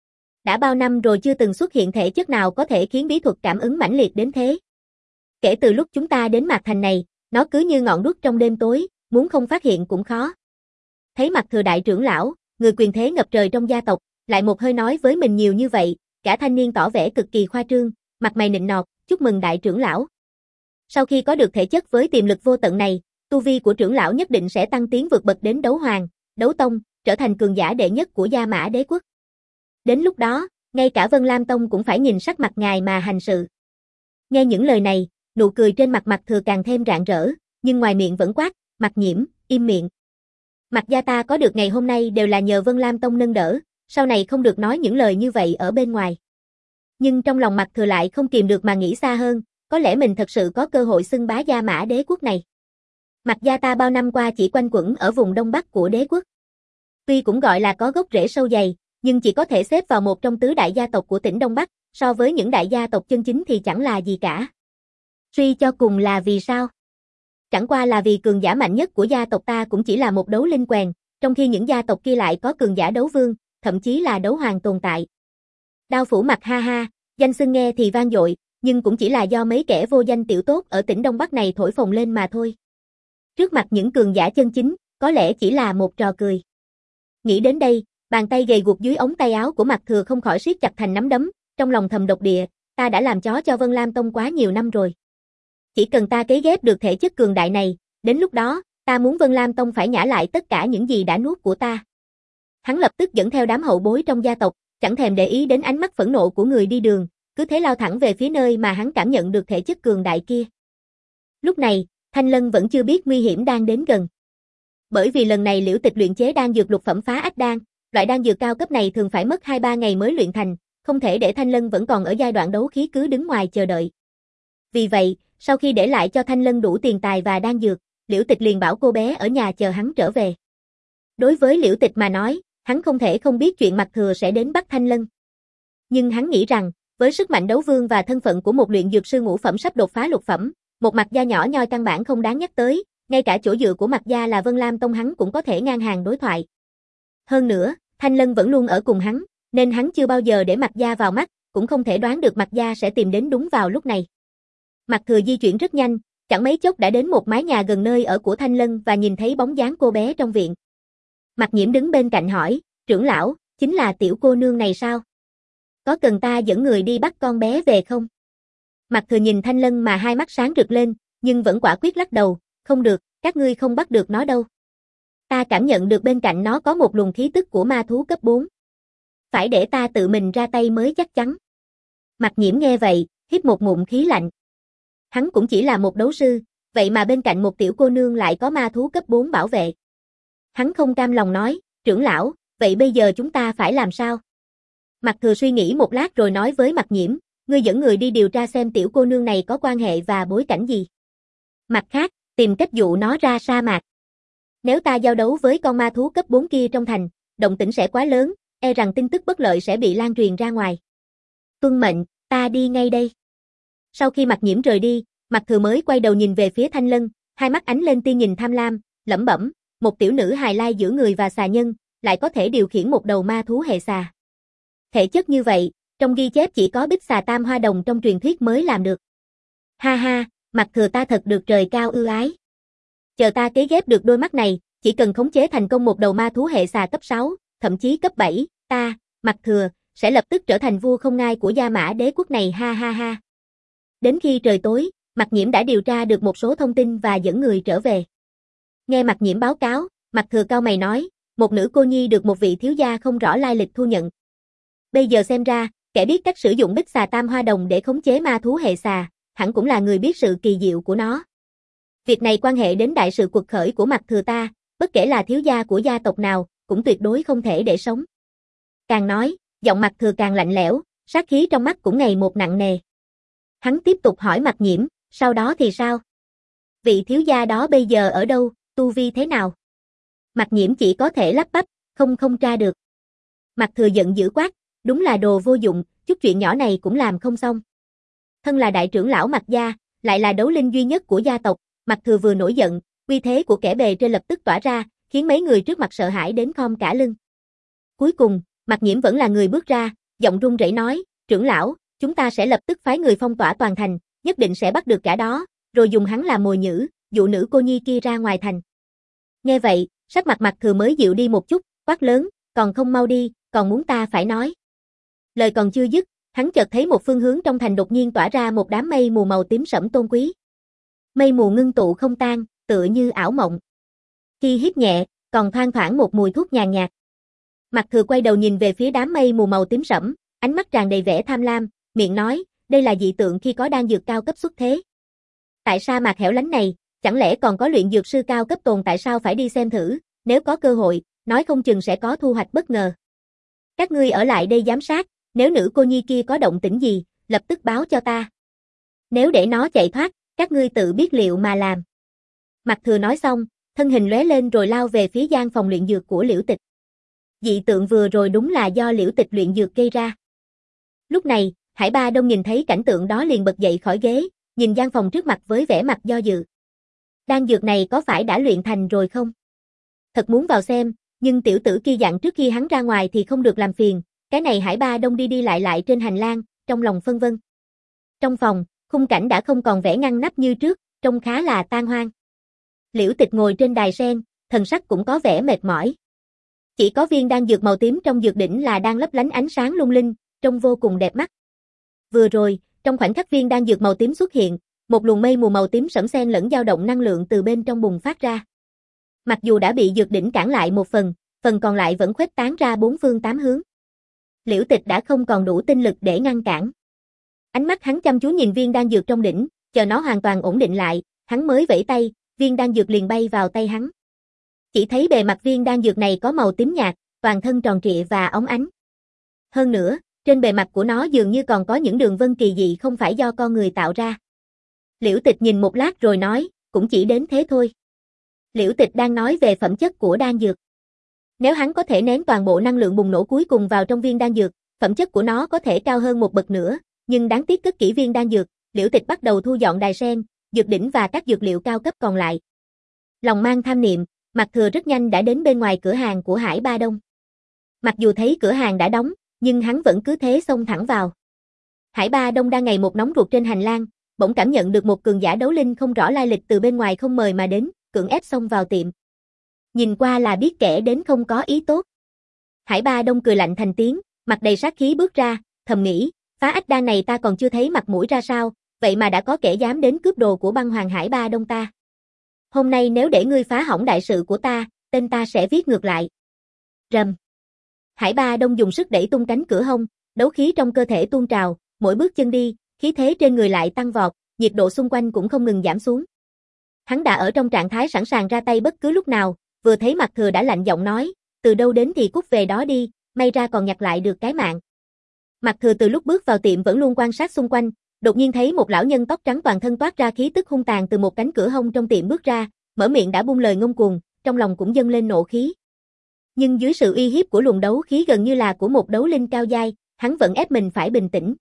[SPEAKER 1] Đã bao năm rồi chưa từng xuất hiện thể chất nào có thể khiến bí thuật cảm ứng mãnh liệt đến thế. Kể từ lúc chúng ta đến Mạc Thành này, nó cứ như ngọn đuốc trong đêm tối, muốn không phát hiện cũng khó. Thấy mặt Thừa đại trưởng lão, người quyền thế ngập trời trong gia tộc, lại một hơi nói với mình nhiều như vậy, cả thanh niên tỏ vẻ cực kỳ khoa trương, mặt mày nịnh nọt, chúc mừng đại trưởng lão. Sau khi có được thể chất với tiềm lực vô tận này, tu vi của trưởng lão nhất định sẽ tăng tiến vượt bậc đến đấu hoàng, đấu tông, trở thành cường giả đệ nhất của Gia Mã Đế quốc. Đến lúc đó, ngay cả Vân Lam Tông cũng phải nhìn sắc mặt ngài mà hành sự. Nghe những lời này, nụ cười trên mặt Mạc Thừa càng thêm rạng rỡ, nhưng ngoài miệng vẫn quát, Mạc Nhiễm, im miệng. Mạc gia ta có được ngày hôm nay đều là nhờ Vân Lam Tông nâng đỡ, sau này không được nói những lời như vậy ở bên ngoài. Nhưng trong lòng Mạc Thừa lại không kìm được mà nghĩ xa hơn, có lẽ mình thật sự có cơ hội xưng bá Gia Mã Đế quốc này. Mạc gia ta bao năm qua chỉ quanh quẩn ở vùng đông bắc của đế quốc. Tuy cũng gọi là có gốc rễ sâu dày, nhưng chỉ có thể xếp vào một trong tứ đại gia tộc của tỉnh Đông Bắc, so với những đại gia tộc chân chính thì chẳng là gì cả. Suy cho cùng là vì sao? Chẳng qua là vì cường giả mạnh nhất của gia tộc ta cũng chỉ là một đấu linh quèn, trong khi những gia tộc kia lại có cường giả đấu vương, thậm chí là đấu hoàng tồn tại. Đao Phủ mặt ha ha, danh xưng nghe thì vang dội, nhưng cũng chỉ là do mấy kẻ vô danh tiểu tốt ở tỉnh Đông Bắc này thổi phồng lên mà thôi. Trước mặt những cường giả chân chính, có lẽ chỉ là một trò cười. Nghĩ đến đây, bàn tay gầy guộc dưới ống tay áo của Mạc Thừa không khỏi siết chặt thành nắm đấm, trong lòng thầm độc địa, ta đã làm chó cho Vân Lam Tông quá nhiều năm rồi. Chỉ cần ta cấy ghép được thể chất cường đại này, đến lúc đó, ta muốn Vân Lam Tông phải nhả lại tất cả những gì đã nuốt của ta. Hắn lập tức dẫn theo đám hậu bối trong gia tộc, chẳng thèm để ý đến ánh mắt phẫn nộ của người đi đường, cứ thế lao thẳng về phía nơi mà hắn cảm nhận được thể chất cường đại kia. Lúc này, Thanh Lân vẫn chưa biết nguy hiểm đang đến gần. Bởi vì lần này Liễu Tịch luyện chế đan dược lục phẩm phá ách đan, loại đan dược cao cấp này thường phải mất hai ba ngày mới luyện thành, không thể để Thanh Lân vẫn còn ở giai đoạn đấu khí cứ đứng ngoài chờ đợi. Vì vậy, sau khi để lại cho Thanh Lân đủ tiền tài và đan dược, Liễu Tịch liền bảo cô bé ở nhà chờ hắn trở về. Đối với Liễu Tịch mà nói, hắn không thể không biết chuyện Mạc Thừa sẽ đến bắt Thanh Lân. Nhưng hắn nghĩ rằng, với sức mạnh đấu vương và thân phận của một luyện dược sư ngũ phẩm sắp đột phá lục phẩm, một Mạc gia nhỏ nhoi căn bản không đáng nhắc tới, ngay cả chỗ dựa của Mạc gia là Vân Lam Tông hắn cũng có thể ngang hàng đối thoại. Hơn nữa, Thanh Lân vẫn luôn ở cùng hắn, nên hắn chưa bao giờ để Mạc gia vào mắt, cũng không thể đoán được Mạc gia sẽ tìm đến đúng vào lúc này. Mạc Thừa di chuyển rất nhanh, chẳng mấy chốc đã đến một mái nhà gần nơi ở của Thanh Lân và nhìn thấy bóng dáng cô bé trong viện. Mạc Nhiễm đứng bên cạnh hỏi, trưởng lão, chính là tiểu cô nương này sao? Có cần ta dẫn người đi bắt con bé về không? Mạc Thừa nhìn Thanh Lân mà hai mắt sáng rực lên, nhưng vẫn quả quyết lắc đầu, không được, các ngươi không bắt được nó đâu. Ta cảm nhận được bên cạnh nó có một luồng khí tức của ma thú cấp bốn. Phải để ta tự mình ra tay mới chắc chắn. Mạc Nhiễm nghe vậy, hít một ngụm khí lạnh. Hắn cũng chỉ là một đấu sư, vậy mà bên cạnh một tiểu cô nương lại có ma thú cấp bốn bảo vệ. Hắn không cam lòng nói, trưởng lão, vậy bây giờ chúng ta phải làm sao? Mạc Thừa suy nghĩ một lát rồi nói với Mạc Nhiễm, ngươi dẫn người đi điều tra xem tiểu cô nương này có quan hệ và bối cảnh gì. Mặt khác, tìm cách dụ nó ra sa mạc. Nếu ta giao đấu với con ma thú cấp bốn kia trong thành, động tĩnh sẽ quá lớn, e rằng tin tức bất lợi sẽ bị lan truyền ra ngoài. Tuân mệnh, ta đi ngay đây. Sau khi Mạc Nhiễm rời đi, Mạc Thừa mới quay đầu nhìn về phía Thanh Lân, hai mắt ánh lên tia nhìn tham lam, lẩm bẩm, một tiểu nữ hài lai giữa người và xà nhân, lại có thể điều khiển một đầu ma thú hệ xà. Thể chất như vậy, trong ghi chép chỉ có Bích Xà Tam Hoa Đồng trong truyền thuyết mới làm được. Ha ha, Mặc Thừa ta thật được trời cao ưu ái. Chờ ta kế ghép được đôi mắt này, chỉ cần khống chế thành công một đầu ma thú hệ xà cấp sáu, thậm chí cấp bảy, ta, Mặc Thừa, sẽ lập tức trở thành vua không ngai của Gia Mã đế quốc này ha ha ha. Đến khi trời tối, Mặc Nhiễm đã điều tra được một số thông tin và dẫn người trở về. Nghe Mặc Nhiễm báo cáo, Mặc Thừa cau mày nói, một nữ cô nhi được một vị thiếu gia không rõ lai lịch thu nhận. Bây giờ xem ra, kẻ biết cách sử dụng Bích Xà Tam Hoa Đồng để khống chế ma thú hệ xà, hẳn cũng là người biết sự kỳ diệu của nó. Việc này quan hệ đến đại sự quật khởi của Mặc Thừa ta, bất kể là thiếu gia của gia tộc nào, cũng tuyệt đối không thể để sống. Càng nói, giọng Mặc Thừa càng lạnh lẽo, sát khí trong mắt cũng ngày một nặng nề. Hắn tiếp tục hỏi Mặc Nhiễm, sau đó thì sao? Vị thiếu gia đó bây giờ ở đâu, tu vi thế nào? Mặc Nhiễm chỉ có thể lắp bắp, không không tra được. Mặc Thừa giận dữ quát, đúng là đồ vô dụng, chút chuyện nhỏ này cũng làm không xong. Thân là đại trưởng lão Mặc gia, lại là đấu linh duy nhất của gia tộc, Mặc Thừa vừa nổi giận, uy thế của kẻ bề trên lập tức tỏa ra, khiến mấy người trước mặt sợ hãi đến khom cả lưng. Cuối cùng, Mặc Nhiễm vẫn là người bước ra, giọng run rẩy nói, trưởng lão, chúng ta sẽ lập tức phái người phong tỏa toàn thành, nhất định sẽ bắt được cả đó, rồi dùng hắn làm mồi nhử, dụ nữ cô nhi kia ra ngoài thành. Nghe vậy, sắc mặt Mặc Thừa mới dịu đi một chút, quát lớn, còn không mau đi, còn muốn ta phải nói. Lời còn chưa dứt, hắn chợt thấy một phương hướng trong thành đột nhiên tỏa ra một đám mây mù màu tím sẫm tôn quý. Mây mù ngưng tụ không tan, tựa như ảo mộng. Khi hít nhẹ, còn thoang thoảng một mùi thuốc nhàn nhạt. Mặc Thừa quay đầu nhìn về phía đám mây mù màu tím sẫm, ánh mắt tràn đầy vẻ tham lam, miệng nói, đây là dị tượng khi có đan dược cao cấp xuất thế. Tại sa mạc hẻo lánh này, chẳng lẽ còn có luyện dược sư cao cấp tồn tại sao phải đi xem thử, nếu có cơ hội, nói không chừng sẽ có thu hoạch bất ngờ. Các ngươi ở lại đây giám sát, nếu nữ cô nhi kia có động tĩnh gì, lập tức báo cho ta. Nếu để nó chạy thoát, các ngươi tự biết liệu mà làm. Mặc Thừa nói xong, thân hình lóe lên rồi lao về phía gian phòng luyện dược của Liễu Tịch. Dị tượng vừa rồi đúng là do Liễu Tịch luyện dược gây ra. Lúc này, Hải Ba Đông nhìn thấy cảnh tượng đó liền bật dậy khỏi ghế, nhìn gian phòng trước mặt với vẻ mặt do dự. Đan dược này có phải đã luyện thành rồi không? Thật muốn vào xem, nhưng tiểu tử kia dặn trước khi hắn ra ngoài thì không được làm phiền, cái này Hải Ba Đông đi đi lại lại trên hành lang, trong lòng phân vân. Trong phòng, khung cảnh đã không còn vẻ ngăn nắp như trước, trông khá là tan hoang. Liễu Tịch ngồi trên đài sen, thần sắc cũng có vẻ mệt mỏi. Chỉ có viên đan dược màu tím trong dược đỉnh là đang lấp lánh ánh sáng lung linh, trông vô cùng đẹp mắt. Vừa rồi, trong khoảnh khắc viên đan dược màu tím xuất hiện, một luồng mây mù màu tím sẫm xen lẫn dao động năng lượng từ bên trong bùng phát ra. Mặc dù đã bị dược đỉnh cản lại một phần, phần còn lại vẫn khuếch tán ra bốn phương tám hướng. Liễu Tịch đã không còn đủ tinh lực để ngăn cản. Ánh mắt hắn chăm chú nhìn viên đan dược trong đỉnh, chờ nó hoàn toàn ổn định lại, hắn mới vẫy tay, viên đan dược liền bay vào tay hắn. Chỉ thấy bề mặt viên đan dược này có màu tím nhạt, toàn thân tròn trịa và óng ánh. Hơn nữa, trên bề mặt của nó dường như còn có những đường vân kỳ dị không phải do con người tạo ra. Liễu Tịch nhìn một lát rồi nói, cũng chỉ đến thế thôi. Liễu Tịch đang nói về phẩm chất của đan dược. Nếu hắn có thể nén toàn bộ năng lượng bùng nổ cuối cùng vào trong viên đan dược, phẩm chất của nó có thể cao hơn một bậc nữa, nhưng đáng tiếc cất kỹ viên đan dược, Liễu Tịch bắt đầu thu dọn đài sen, dược đỉnh và các dược liệu cao cấp còn lại. Lòng mang tham niệm, Mặc Thừa rất nhanh đã đến bên ngoài cửa hàng của Hải Ba Đông. Mặc dù thấy cửa hàng đã đóng, nhưng hắn vẫn cứ thế xông thẳng vào. Hải Ba Đông đang ngày một nóng ruột trên hành lang, bỗng cảm nhận được một cường giả đấu linh không rõ lai lịch từ bên ngoài không mời mà đến, cưỡng ép xông vào tiệm. Nhìn qua là biết kẻ đến không có ý tốt. Hải Ba Đông cười lạnh thành tiếng, mặt đầy sát khí bước ra, thầm nghĩ, phá ách đan này ta còn chưa thấy mặt mũi ra sao, vậy mà đã có kẻ dám đến cướp đồ của băng hoàng Hải Ba Đông ta. Hôm nay nếu để ngươi phá hỏng đại sự của ta, tên ta sẽ viết ngược lại. Rầm. Hải Ba Đông dùng sức đẩy tung cánh cửa hông, đấu khí trong cơ thể tuôn trào, mỗi bước chân đi, khí thế trên người lại tăng vọt, nhiệt độ xung quanh cũng không ngừng giảm xuống. Hắn đã ở trong trạng thái sẵn sàng ra tay bất cứ lúc nào, vừa thấy Mặc Thừa đã lạnh giọng nói, từ đâu đến thì cút về đó đi, may ra còn nhặt lại được cái mạng. Mặc Thừa từ lúc bước vào tiệm vẫn luôn quan sát xung quanh, đột nhiên thấy một lão nhân tóc trắng toàn thân toát ra khí tức hung tàn từ một cánh cửa hông trong tiệm bước ra, mở miệng đã buông lời ngông cuồng, trong lòng cũng dâng lên nộ khí. Nhưng dưới sự uy hiếp của luồng đấu khí gần như là của một đấu linh cao giai, hắn vẫn ép mình phải bình tĩnh.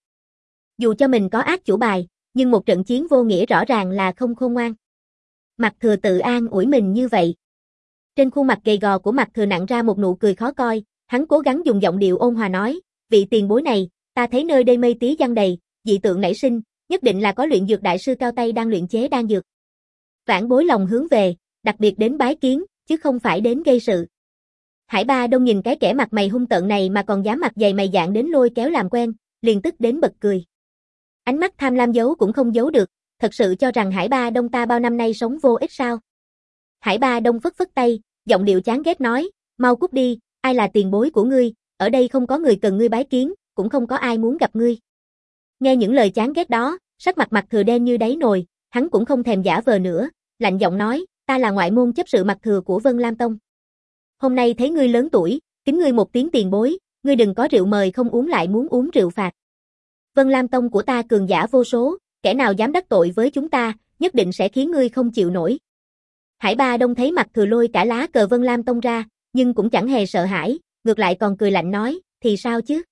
[SPEAKER 1] Dù cho mình có ác chủ bài, nhưng một trận chiến vô nghĩa rõ ràng là không khôn ngoan. Mặc Thừa tự an ủi mình như vậy. Trên khuôn mặt gầy gò của Mạc Thừa nặng ra một nụ cười khó coi, hắn cố gắng dùng giọng điệu ôn hòa nói, vị tiền bối này, ta thấy nơi đây mây tí giăng đầy, dị tượng nảy sinh, nhất định là có luyện dược đại sư cao tay đang luyện chế đan dược. Vãn bối lòng hướng về, đặc biệt đến bái kiến, chứ không phải đến gây sự. Hải Ba Đông nhìn cái kẻ mặt mày hung tợn này mà còn dám mặt dày mày dạn đến lôi kéo làm quen, liền tức đến bật cười. Ánh mắt tham lam giấu cũng không giấu được, thật sự cho rằng Hải Ba Đông ta bao năm nay sống vô ích sao? Hải Ba Đông phất phất tay, giọng điệu chán ghét nói, mau cút đi, ai là tiền bối của ngươi, ở đây không có người cần ngươi bái kiến, cũng không có ai muốn gặp ngươi. Nghe những lời chán ghét đó, sắc mặt Mạc Thừa đen như đáy nồi, hắn cũng không thèm giả vờ nữa, lạnh giọng nói, ta là ngoại môn chấp sự Mạc Thừa của Vân Lam Tông. Hôm nay thấy ngươi lớn tuổi, kính ngươi một tiếng tiền bối, ngươi đừng có rượu mời không uống lại muốn uống rượu phạt. Vân Lam Tông của ta cường giả vô số, kẻ nào dám đắc tội với chúng ta, nhất định sẽ khiến ngươi không chịu nổi. Hải Ba Đông thấy Mạc Thừa lôi cả lá cờ Vân Lam Tông ra, nhưng cũng chẳng hề sợ hãi, ngược lại còn cười lạnh nói, thì sao chứ?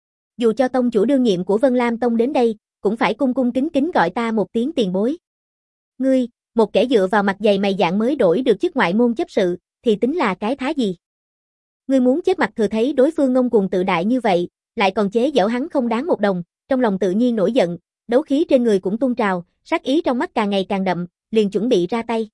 [SPEAKER 1] Dù cho tông chủ đương nhiệm của Vân Lam Tông đến đây, cũng phải cung cung kính kính gọi ta một tiếng tiền bối. Ngươi, một kẻ dựa vào mặt dày mày dạn mới đổi được chức ngoại môn chấp sự, thì tính là cái thá gì? Ngươi muốn chết Mạc Thừa thấy đối phương ngông cuồng tự đại như vậy, lại còn chế giễu hắn không đáng một đồng, trong lòng tự nhiên nổi giận, đấu khí trên người cũng tuôn trào, sát ý trong mắt càng ngày càng đậm, liền chuẩn bị ra tay.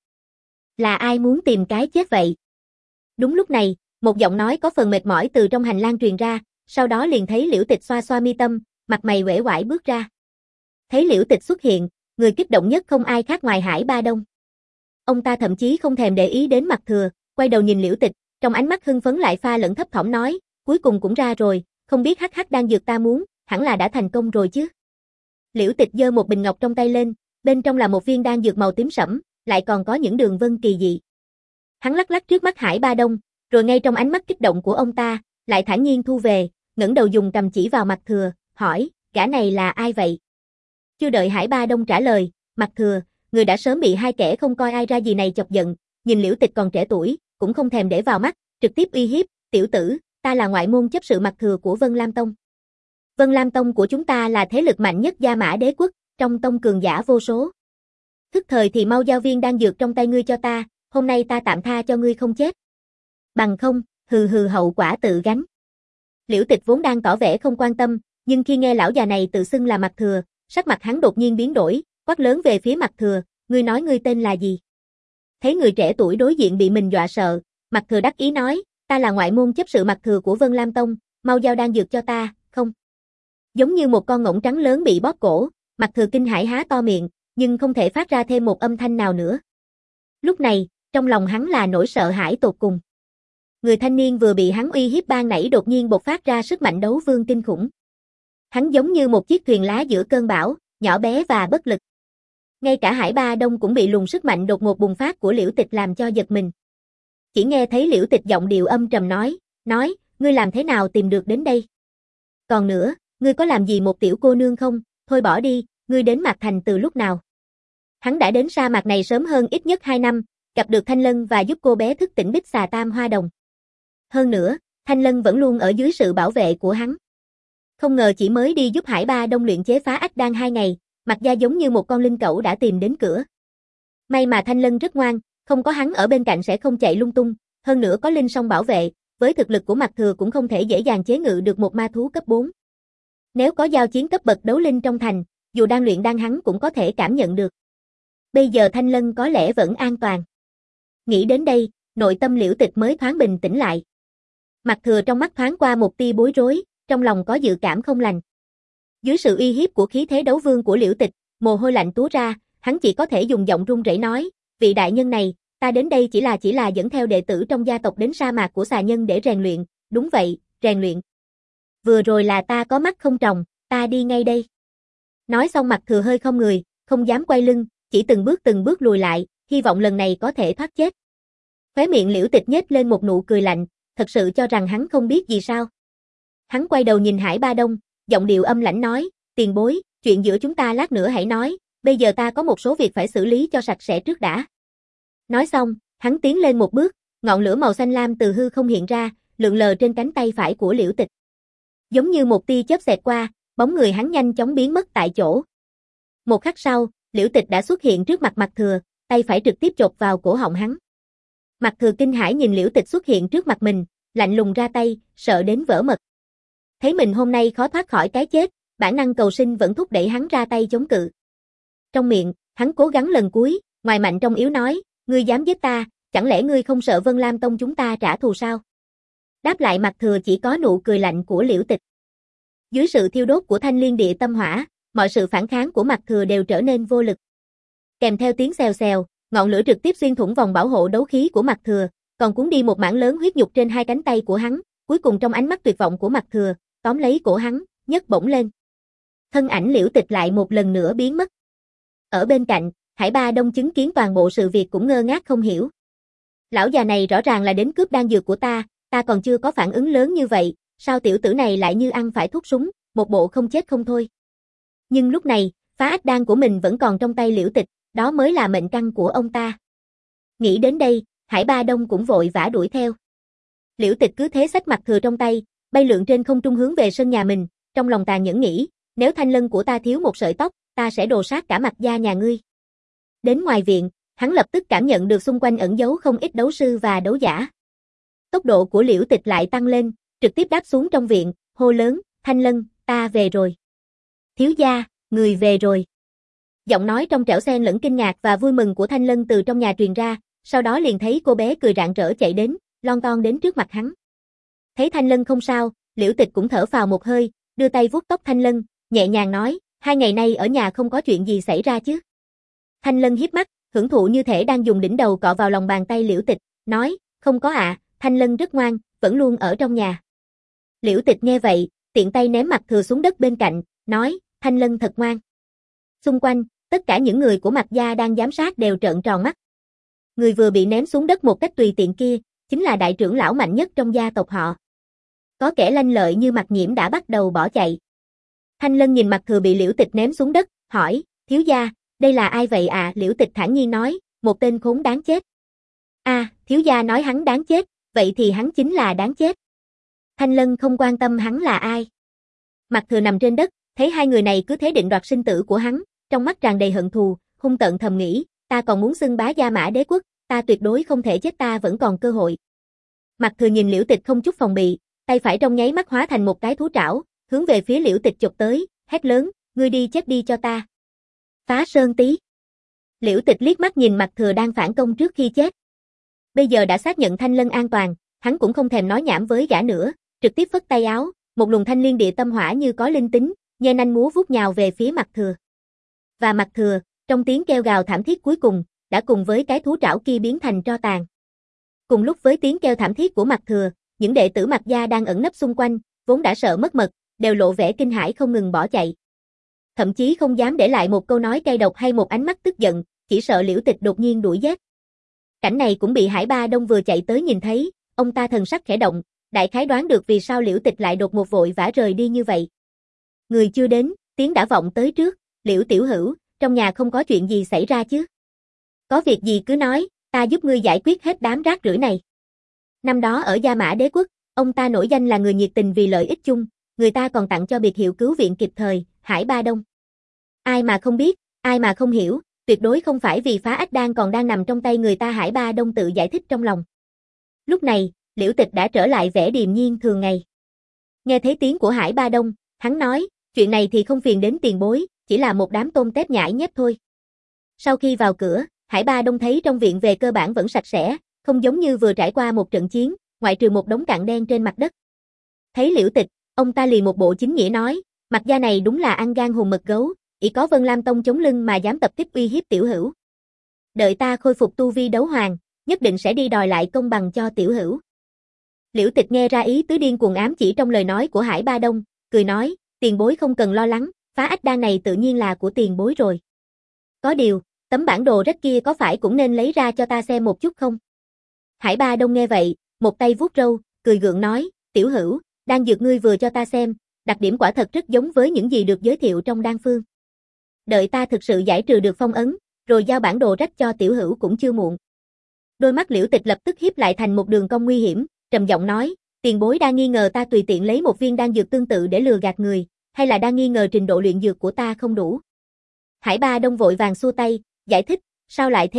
[SPEAKER 1] Là ai muốn tìm cái chết vậy? Đúng lúc này, một giọng nói có phần mệt mỏi từ trong hành lang truyền ra, sau đó liền thấy Liễu Tịch xoa xoa mi tâm, mặt mày uể oải bước ra. Thấy Liễu Tịch xuất hiện, người kích động nhất không ai khác ngoài Hải Ba Đông. Ông ta thậm chí không thèm để ý đến Mạc Thừa, quay đầu nhìn Liễu Tịch, trong ánh mắt hưng phấn lại pha lẫn thấp thỏm nói, cuối cùng cũng ra rồi, không biết hắc hắc đan dược ta muốn, hẳn là đã thành công rồi chứ. Liễu Tịch giơ một bình ngọc trong tay lên, bên trong là một viên đan dược màu tím sẫm, lại còn có những đường vân kỳ dị. Hắn lắc lắc trước mắt Hải Ba Đông, rồi ngay trong ánh mắt kích động của ông ta, lại thản nhiên thu về, ngẩng đầu dùng cầm chỉ vào Mạc Thừa, hỏi, gã này là ai vậy? Chưa đợi Hải Ba Đông trả lời, Mạc Thừa, người đã sớm bị hai kẻ không coi ai ra gì này chọc giận, nhìn Liễu Tịch còn trẻ tuổi, cũng không thèm để vào mắt, trực tiếp uy hiếp, tiểu tử, ta là ngoại môn chấp sự Mạc Thừa của Vân Lam Tông. Vân Lam Tông của chúng ta là thế lực mạnh nhất Gia Mã Đế quốc, trong tông cường giả vô số. Thức thời thì mau giao viên đan dược trong tay ngươi cho ta, hôm nay ta tạm tha cho ngươi không chết. Bằng không, hừ hừ hậu quả tự gánh. Liễu Tịch vốn đang tỏ vẻ không quan tâm, nhưng khi nghe lão già này tự xưng là Mạc Thừa, sắc mặt hắn đột nhiên biến đổi, quát lớn về phía Mạc Thừa, ngươi nói ngươi tên là gì? Thấy người trẻ tuổi đối diện bị mình dọa sợ, Mạc Thừa đắc ý nói, ta là ngoại môn chấp sự Mạc Thừa của Vân Lam Tông, mau giao đan dược cho ta, không? Giống như một con ngỗng trắng lớn bị bóp cổ, Mạc Thừa kinh hãi há to miệng, nhưng không thể phát ra thêm một âm thanh nào nữa. Lúc này, trong lòng hắn là nỗi sợ hãi tột cùng. Người thanh niên vừa bị hắn uy hiếp ban nãy đột nhiên bộc phát ra sức mạnh đấu vương kinh khủng. Hắn giống như một chiếc thuyền lá giữa cơn bão, nhỏ bé và bất lực. Ngay cả Hải Ba Đông cũng bị luồng sức mạnh đột ngột bùng phát của Liễu Tịch làm cho giật mình. Chỉ nghe thấy Liễu Tịch giọng điệu âm trầm nói, nói, ngươi làm thế nào tìm được đến đây? Còn nữa, ngươi có làm gì một tiểu cô nương không? Thôi bỏ đi, ngươi đến Mạc Thành từ lúc nào? Hắn đã đến sa mạc này sớm hơn ít nhất hai năm, gặp được Thanh Lân và giúp cô bé thức tỉnh Bích Xà Tam Hoa Đồng. Hơn nữa, Thanh Lân vẫn luôn ở dưới sự bảo vệ của hắn. Không ngờ chỉ mới đi giúp Hải Ba Đông luyện chế phá ách đan hai ngày, Mạc gia giống như một con linh cẩu đã tìm đến cửa. May mà Thanh Lân rất ngoan, không có hắn ở bên cạnh sẽ không chạy lung tung, hơn nữa có linh song bảo vệ, với thực lực của Mạc Thừa cũng không thể dễ dàng chế ngự được một ma thú cấp bốn. Nếu có giao chiến cấp bậc đấu linh trong thành, dù đang luyện đan hắn cũng có thể cảm nhận được. Bây giờ Thanh Lân có lẽ vẫn an toàn. Nghĩ đến đây, nội tâm Liễu Tịch mới thoáng bình tĩnh lại. Mạc Thừa trong mắt thoáng qua một tia bối rối, trong lòng có dự cảm không lành. Dưới sự uy hiếp của khí thế đấu vương của Liễu Tịch, mồ hôi lạnh túa ra, hắn chỉ có thể dùng giọng run rẩy nói, vị đại nhân này, ta đến đây chỉ là chỉ là dẫn theo đệ tử trong gia tộc đến sa mạc của xà nhân để rèn luyện, đúng vậy, rèn luyện. Vừa rồi là ta có mắt không tròng, ta đi ngay đây. Nói xong Mạc Thừa hơi không người, không dám quay lưng, chỉ từng bước từng bước lùi lại, hy vọng lần này có thể thoát chết. Khóe miệng Liễu Tịch nhếch lên một nụ cười lạnh, thật sự cho rằng hắn không biết gì sao. Hắn quay đầu nhìn Hải Ba Đông, giọng điệu âm lãnh nói, tiền bối, chuyện giữa chúng ta lát nữa hãy nói, bây giờ ta có một số việc phải xử lý cho sạch sẽ trước đã. Nói xong, hắn tiến lên một bước, ngọn lửa màu xanh lam từ hư không hiện ra, lượn lờ trên cánh tay phải của Liễu Tịch. Giống như một tia chớp xẹt qua, bóng người hắn nhanh chóng biến mất tại chỗ. Một khắc sau, Liễu Tịch đã xuất hiện trước mặt Mạc Thừa, tay phải trực tiếp chộp vào cổ họng hắn. Mạc Thừa kinh hãi nhìn Liễu Tịch xuất hiện trước mặt mình, lạnh lùng ra tay, sợ đến vỡ mật. Thấy mình hôm nay khó thoát khỏi cái chết, bản năng cầu sinh vẫn thúc đẩy hắn ra tay chống cự. Trong miệng, hắn cố gắng lần cuối, ngoài mạnh trong yếu nói, ngươi dám giết ta, chẳng lẽ ngươi không sợ Vân Lam Tông chúng ta trả thù sao? Đáp lại Mạc Thừa chỉ có nụ cười lạnh của Liễu Tịch. Dưới sự thiêu đốt của thanh liên địa tâm hỏa, mọi sự phản kháng của Mạc Thừa đều trở nên vô lực. Kèm theo tiếng xèo xèo, ngọn lửa trực tiếp xuyên thủng vòng bảo hộ đấu khí của Mạc Thừa, còn cuốn đi một mảng lớn huyết nhục trên hai cánh tay của hắn, cuối cùng trong ánh mắt tuyệt vọng của Mạc Thừa, tóm lấy cổ hắn, nhấc bổng lên. Thân ảnh Liễu Tịch lại một lần nữa biến mất. Ở bên cạnh, Hải Ba Đông chứng kiến toàn bộ sự việc cũng ngơ ngác không hiểu. Lão già này rõ ràng là đến cướp đan dược của ta, ta còn chưa có phản ứng lớn như vậy, sao tiểu tử này lại như ăn phải thuốc súng, một bộ không chết không thôi. Nhưng lúc này, phá ách đan của mình vẫn còn trong tay Liễu Tịch, đó mới là mệnh căn của ông ta. Nghĩ đến đây, Hải Ba Đông cũng vội vã đuổi theo. Liễu Tịch cứ thế xách Mạc Thừa trong tay, bay lượn trên không trung hướng về sân nhà mình, trong lòng tàn nhẫn nghĩ, nếu thanh lân của ta thiếu một sợi tóc, ta sẽ đồ sát cả Mạc gia nhà ngươi. Đến ngoài viện, hắn lập tức cảm nhận được xung quanh ẩn giấu không ít đấu sư và đấu giả. Tốc độ của Liễu Tịch lại tăng lên, trực tiếp đáp xuống trong viện, hô lớn, Thanh Lân, ta về rồi. Thiếu gia, người về rồi. Giọng nói trong trẻo xen lẫn kinh ngạc và vui mừng của Thanh Lân từ trong nhà truyền ra, sau đó liền thấy cô bé cười rạng rỡ chạy đến, lon ton đến trước mặt hắn. Thấy Thanh Lân không sao, Liễu Tịch cũng thở phào một hơi, đưa tay vuốt tóc Thanh Lân, nhẹ nhàng nói, hai ngày nay ở nhà không có chuyện gì xảy ra chứ. Thanh Lân hiếp mắt, hưởng thụ như thể đang dùng đỉnh đầu cọ vào lòng bàn tay Liễu Tịch, nói, không có ạ, à, Thanh Lân rất ngoan, vẫn luôn ở trong nhà. Liễu Tịch nghe vậy, tiện tay ném Mạc Thừa xuống đất bên cạnh, nói, Thanh Lân thật ngoan. Xung quanh, tất cả những người của Mạc gia đang giám sát đều trợn tròn mắt. Người vừa bị ném xuống đất một cách tùy tiện kia, chính là đại trưởng lão mạnh nhất trong gia tộc họ. Có kẻ lanh lợi như Mạc Nhiễm đã bắt đầu bỏ chạy. Thanh Lân nhìn Mạc Thừa bị Liễu Tịch ném xuống đất, hỏi, thiếu gia, đây là ai vậy à? Liễu Tịch thản nhiên nói, một tên khốn đáng chết. A, à, thiếu gia nói hắn đáng chết, vậy thì hắn chính là đáng chết. Thanh Lân không quan tâm hắn là ai. Mạc Thừa nằm trên đất, thấy hai người này cứ thế định đoạt sinh tử của hắn, trong mắt tràn đầy hận thù, hung tợn thầm nghĩ, ta còn muốn xưng bá Gia Mã Đế quốc, ta tuyệt đối không thể chết, ta vẫn còn cơ hội. Mạc Thừa nhìn Liễu Tịch không chút phòng bị, tay phải trong nháy mắt hóa thành một cái thú trảo, hướng về phía Liễu Tịch chụp tới, hét lớn, ngươi đi chết đi cho ta. Phá sơn tí. Liễu Tịch liếc mắt nhìn Mạc Thừa đang phản công trước khi chết. Bây giờ đã xác nhận Thanh Lân an toàn, hắn cũng không thèm nói nhảm với gã nữa, trực tiếp phất tay áo, một luồng thanh liên địa tâm hỏa như có linh tính, nhe nanh múa vuốt nhào về phía Mạc Thừa. Và Mạc Thừa, trong tiếng kêu gào thảm thiết cuối cùng, đã cùng với cái thú trảo kia biến thành tro tàn. Cùng lúc với tiếng kêu thảm thiết của Mạc Thừa, những đệ tử Mạc gia đang ẩn nấp xung quanh, vốn đã sợ mất mật, đều lộ vẻ kinh hãi không ngừng bỏ chạy. Thậm chí không dám để lại một câu nói cay độc hay một ánh mắt tức giận, chỉ sợ Liễu Tịch đột nhiên đuổi giết. Cảnh này cũng bị Hải Ba Đông vừa chạy tới nhìn thấy, ông ta thần sắc khẽ động, đại khái đoán được vì sao Liễu Tịch lại đột ngột vội vã rời đi như vậy. Người chưa đến, tiếng đã vọng tới trước, Liễu tiểu hữu, trong nhà không có chuyện gì xảy ra chứ? Có việc gì cứ nói, ta giúp ngươi giải quyết hết đám rác rưởi này. Năm đó ở Gia Mã Đế quốc, ông ta nổi danh là người nhiệt tình vì lợi ích chung, người ta còn tặng cho biệt hiệu cứu viện kịp thời, Hải Ba Đông. Ai mà không biết, ai mà không hiểu, tuyệt đối không phải vì phá ách đan còn đang nằm trong tay người ta. Hải Ba Đông tự giải thích trong lòng. Lúc này, Liễu Tịch đã trở lại vẻ điềm nhiên thường ngày. Nghe thấy tiếng của Hải Ba Đông, hắn nói, chuyện này thì không phiền đến tiền bối, chỉ là một đám tôm tép nhãi nhép thôi. Sau khi vào cửa, Hải Ba Đông thấy trong viện về cơ bản vẫn sạch sẽ, không giống như vừa trải qua một trận chiến, ngoại trừ một đống cặn đen trên mặt đất. Thấy Liễu Tịch, ông ta liền một bộ chính nghĩa nói, Mạc gia này đúng là ăn gan hùm mật gấu, ỷ có Vân Lam Tông chống lưng mà dám tập kích uy hiếp tiểu hữu. Đợi ta khôi phục tu vi đấu hoàng, nhất định sẽ đi đòi lại công bằng cho tiểu hữu. Liễu Tịch nghe ra ý tứ điên cuồng ám chỉ trong lời nói của Hải Ba Đông, cười nói, tiền bối không cần lo lắng, phá ách đan này tự nhiên là của tiền bối rồi. Có điều, tấm bản đồ rách kia có phải cũng nên lấy ra cho ta xem một chút không? Hải Ba Đông nghe vậy, một tay vuốt râu, cười gượng nói, tiểu hữu, đan dược ngươi vừa cho ta xem, đặc điểm quả thật rất giống với những gì được giới thiệu trong đan phương. Đợi ta thực sự giải trừ được phong ấn, rồi giao bản đồ rách cho tiểu hữu cũng chưa muộn. Đôi mắt Liễu Tịch lập tức hiếp lại thành một đường cong nguy hiểm, trầm giọng nói, tiền bối đang nghi ngờ ta tùy tiện lấy một viên đan dược tương tự để lừa gạt người, hay là đang nghi ngờ trình độ luyện dược của ta không đủ? Hải Ba Đông vội vàng xua tay, giải thích, sao lại thế được,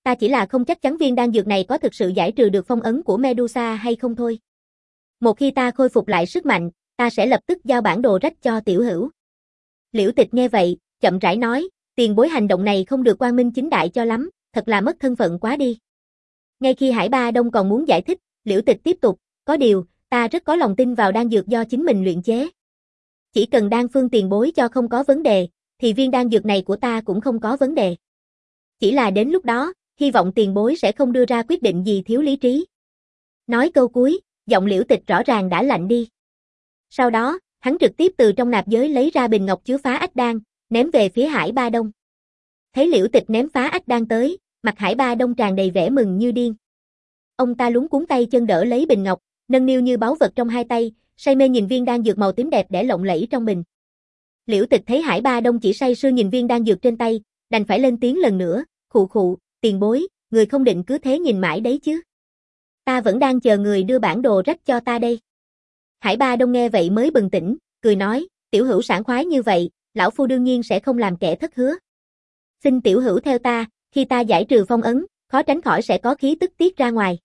[SPEAKER 1] ta chỉ là không chắc chắn viên đan dược này có thực sự giải trừ được phong ấn của Medusa hay không thôi. Một khi ta khôi phục lại sức mạnh, ta sẽ lập tức giao bản đồ rách cho tiểu hữu. Liễu Tịch nghe vậy, chậm rãi nói, tiền bối hành động này không được quang minh chính đại cho lắm, thật là mất thân phận quá đi. Ngay khi Hải Ba Đông còn muốn giải thích, Liễu Tịch tiếp tục, có điều, ta rất có lòng tin vào đan dược do chính mình luyện chế. Chỉ cần đan phương tiền bối cho không có vấn đề, thì viên đan dược này của ta cũng không có vấn đề. Chỉ là đến lúc đó, hy vọng tiền bối sẽ không đưa ra quyết định gì thiếu lý trí. Nói câu cuối, giọng Liễu Tịch rõ ràng đã lạnh đi. Sau đó, hắn trực tiếp từ trong nạp giới lấy ra bình ngọc chứa phá ách đan, ném về phía Hải Ba Đông. Thấy Liễu Tịch ném phá ách đan tới, mặt Hải Ba Đông tràn đầy vẻ mừng như điên. Ông ta luống cuống tay chân đỡ lấy bình ngọc, nâng niu như báu vật trong hai tay, say mê nhìn viên đan dược màu tím đẹp để lộng lẫy trong bình. Liễu Tịch thấy Hải Ba Đông chỉ say sưa nhìn viên đan dược trên tay, đành phải lên tiếng lần nữa, khụ khụ, tiền bối, người không định cứ thế nhìn mãi đấy chứ. Ta vẫn đang chờ người đưa bản đồ rách cho ta đây. Hải Ba Đông nghe vậy mới bừng tỉnh, cười nói, tiểu hữu sảng khoái như vậy, lão phu đương nhiên sẽ không làm kẻ thất hứa. Xin tiểu hữu theo ta, khi ta giải trừ phong ấn, khó tránh khỏi sẽ có khí tức tiết ra ngoài.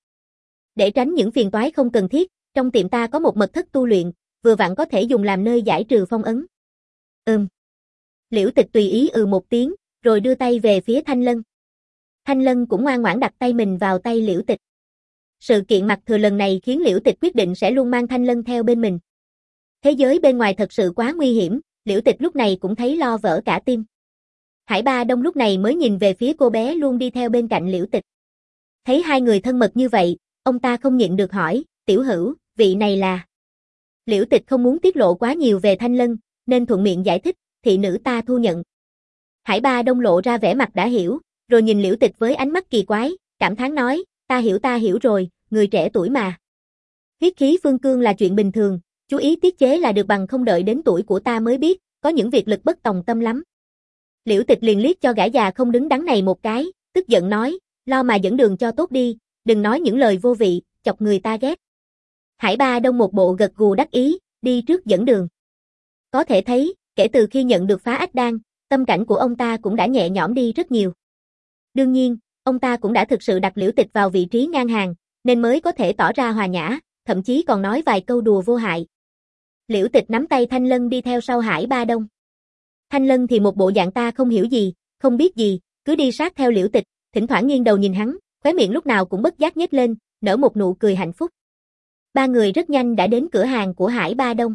[SPEAKER 1] Để tránh những phiền toái không cần thiết, trong tiệm ta có một mật thất tu luyện, vừa vặn có thể dùng làm nơi giải trừ phong ấn. Ừm. Liễu Tịch tùy ý ừ một tiếng, rồi đưa tay về phía Thanh Lân. Thanh Lân cũng ngoan ngoãn đặt tay mình vào tay Liễu Tịch. Sự kiện mặt thừa lần này khiến Liễu Tịch quyết định sẽ luôn mang Thanh Lân theo bên mình. Thế giới bên ngoài thật sự quá nguy hiểm, Liễu Tịch lúc này cũng thấy lo vỡ cả tim. Hải Ba Đông lúc này mới nhìn về phía cô bé luôn đi theo bên cạnh Liễu Tịch. Thấy hai người thân mật như vậy, ông ta không nhịn được hỏi, tiểu hữu, vị này là... Liễu Tịch không muốn tiết lộ quá nhiều về Thanh Lân, nên thuận miệng giải thích, thị nữ ta thu nhận. Hải Ba Đông lộ ra vẻ mặt đã hiểu, rồi nhìn Liễu Tịch với ánh mắt kỳ quái, cảm thán nói, ta hiểu ta hiểu rồi, người trẻ tuổi mà. Huyết khí phương cương là chuyện bình thường, chú ý tiết chế là được, bằng không đợi đến tuổi của ta mới biết, có những việc lực bất tòng tâm lắm. Liễu Tịch liền liếc cho gã già không đứng đắn này một cái, tức giận nói, lo mà dẫn đường cho tốt đi, đừng nói những lời vô vị, chọc người ta ghét. Hải Ba Đông một bộ gật gù đắc ý, đi trước dẫn đường. Có thể thấy, kể từ khi nhận được phá ách đan, tâm cảnh của ông ta cũng đã nhẹ nhõm đi rất nhiều. Đương nhiên, ông ta cũng đã thực sự đặt Liễu Tịch vào vị trí ngang hàng, nên mới có thể tỏ ra hòa nhã, thậm chí còn nói vài câu đùa vô hại. Liễu Tịch nắm tay Thanh Lân đi theo sau Hải Ba Đông. Thanh Lân thì một bộ dạng ta không hiểu gì, không biết gì, cứ đi sát theo Liễu Tịch, thỉnh thoảng nghiêng đầu nhìn hắn, khóe miệng lúc nào cũng bất giác nhếch lên, nở một nụ cười hạnh phúc. Ba người rất nhanh đã đến cửa hàng của Hải Ba Đông.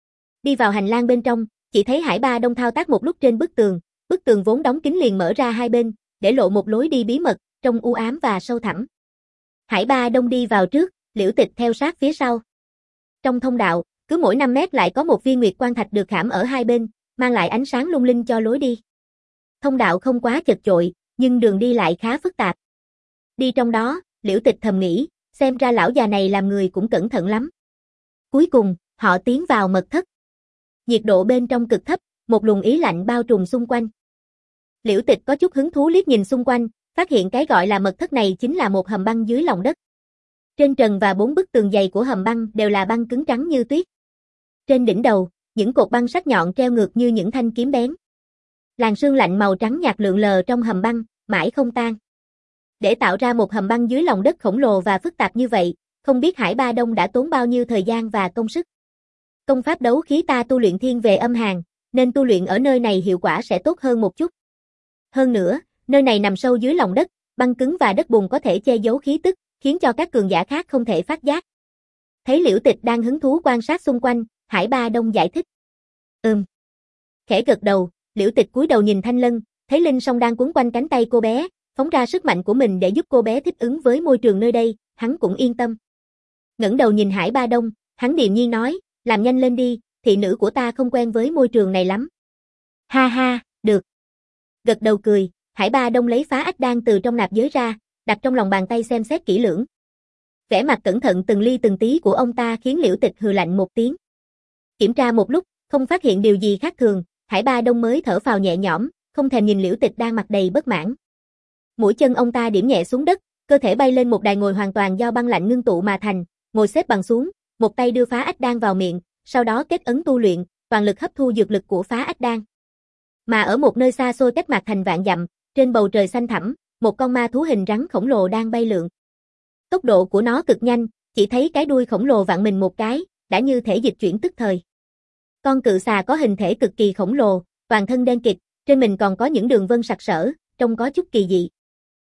[SPEAKER 1] Đi vào hành lang bên trong, chỉ thấy Hải Ba Đông thao tác một lúc trên bức tường, bức tường vốn đóng kín liền mở ra hai bên, để lộ một lối đi bí mật, trông u ám và sâu thẳm. Hải Ba Đông đi vào trước, Liễu Tịch theo sát phía sau. Trong thông đạo, cứ mỗi năm mét lại có một viên nguyệt quan thạch được khảm ở hai bên, mang lại ánh sáng lung linh cho lối đi. Thông đạo không quá chật chội, nhưng đường đi lại khá phức tạp. Đi trong đó, Liễu Tịch thầm nghĩ, xem ra lão già này làm người cũng cẩn thận lắm. Cuối cùng, họ tiến vào mật thất. Nhiệt độ bên trong cực thấp, một luồng ý lạnh bao trùm xung quanh. Liễu Tịch có chút hứng thú liếc nhìn xung quanh, phát hiện cái gọi là mật thất này chính là một hầm băng dưới lòng đất. Trên trần và bốn bức tường dày của hầm băng đều là băng cứng trắng như tuyết. Trên đỉnh đầu, những cột băng sắc nhọn treo ngược như những thanh kiếm bén. Làn sương lạnh màu trắng nhạt lượn lờ trong hầm băng, mãi không tan. Để tạo ra một hầm băng dưới lòng đất khổng lồ và phức tạp như vậy, không biết Hải Ba Đông đã tốn bao nhiêu thời gian và công sức. Công pháp đấu khí ta tu luyện thiên về âm hàn, nên tu luyện ở nơi này hiệu quả sẽ tốt hơn một chút. Hơn nữa, nơi này nằm sâu dưới lòng đất, băng cứng và đất bùn có thể che giấu khí tức, khiến cho các cường giả khác không thể phát giác. Thấy Liễu Tịch đang hứng thú quan sát xung quanh, Hải Ba Đông giải thích. Ừm. Khẽ gật đầu, Liễu Tịch cúi đầu nhìn Thanh Lân, thấy Linh Song đang quấn quanh cánh tay cô bé, phóng ra sức mạnh của mình để giúp cô bé thích ứng với môi trường nơi đây, hắn cũng yên tâm. Ngẩng đầu nhìn Hải Ba Đông, hắn điềm nhiên nói, làm nhanh lên đi, thị nữ của ta không quen với môi trường này lắm. Ha ha, được. Gật đầu cười, Hải Ba Đông lấy phá ách đan từ trong nạp giới ra, đặt trong lòng bàn tay xem xét kỹ lưỡng. Vẻ mặt cẩn thận từng ly từng tí của ông ta khiến Liễu Tịch hừ lạnh một tiếng. Kiểm tra một lúc, không phát hiện điều gì khác thường, Hải Ba Đông mới thở phào nhẹ nhõm, không thèm nhìn Liễu Tịch đang mặt đầy bất mãn. Mũi chân ông ta điểm nhẹ xuống đất, cơ thể bay lên một đài ngồi hoàn toàn do băng lạnh ngưng tụ mà thành, ngồi xếp bằng xuống, một tay đưa phá ách đan vào miệng, sau đó kết ấn tu luyện, toàn lực hấp thu dược lực của phá ách đan. Mà ở một nơi xa xôi cách Mạc Thành vạn dặm, trên bầu trời xanh thẳm, một con ma thú hình rắn khổng lồ đang bay lượn. Tốc độ của nó cực nhanh, chỉ thấy cái đuôi khổng lồ vặn mình một cái, đã như thể dịch chuyển tức thời. Con cự xà có hình thể cực kỳ khổng lồ, toàn thân đen kịt, trên mình còn có những đường vân sặc sỡ, trông có chút kỳ dị.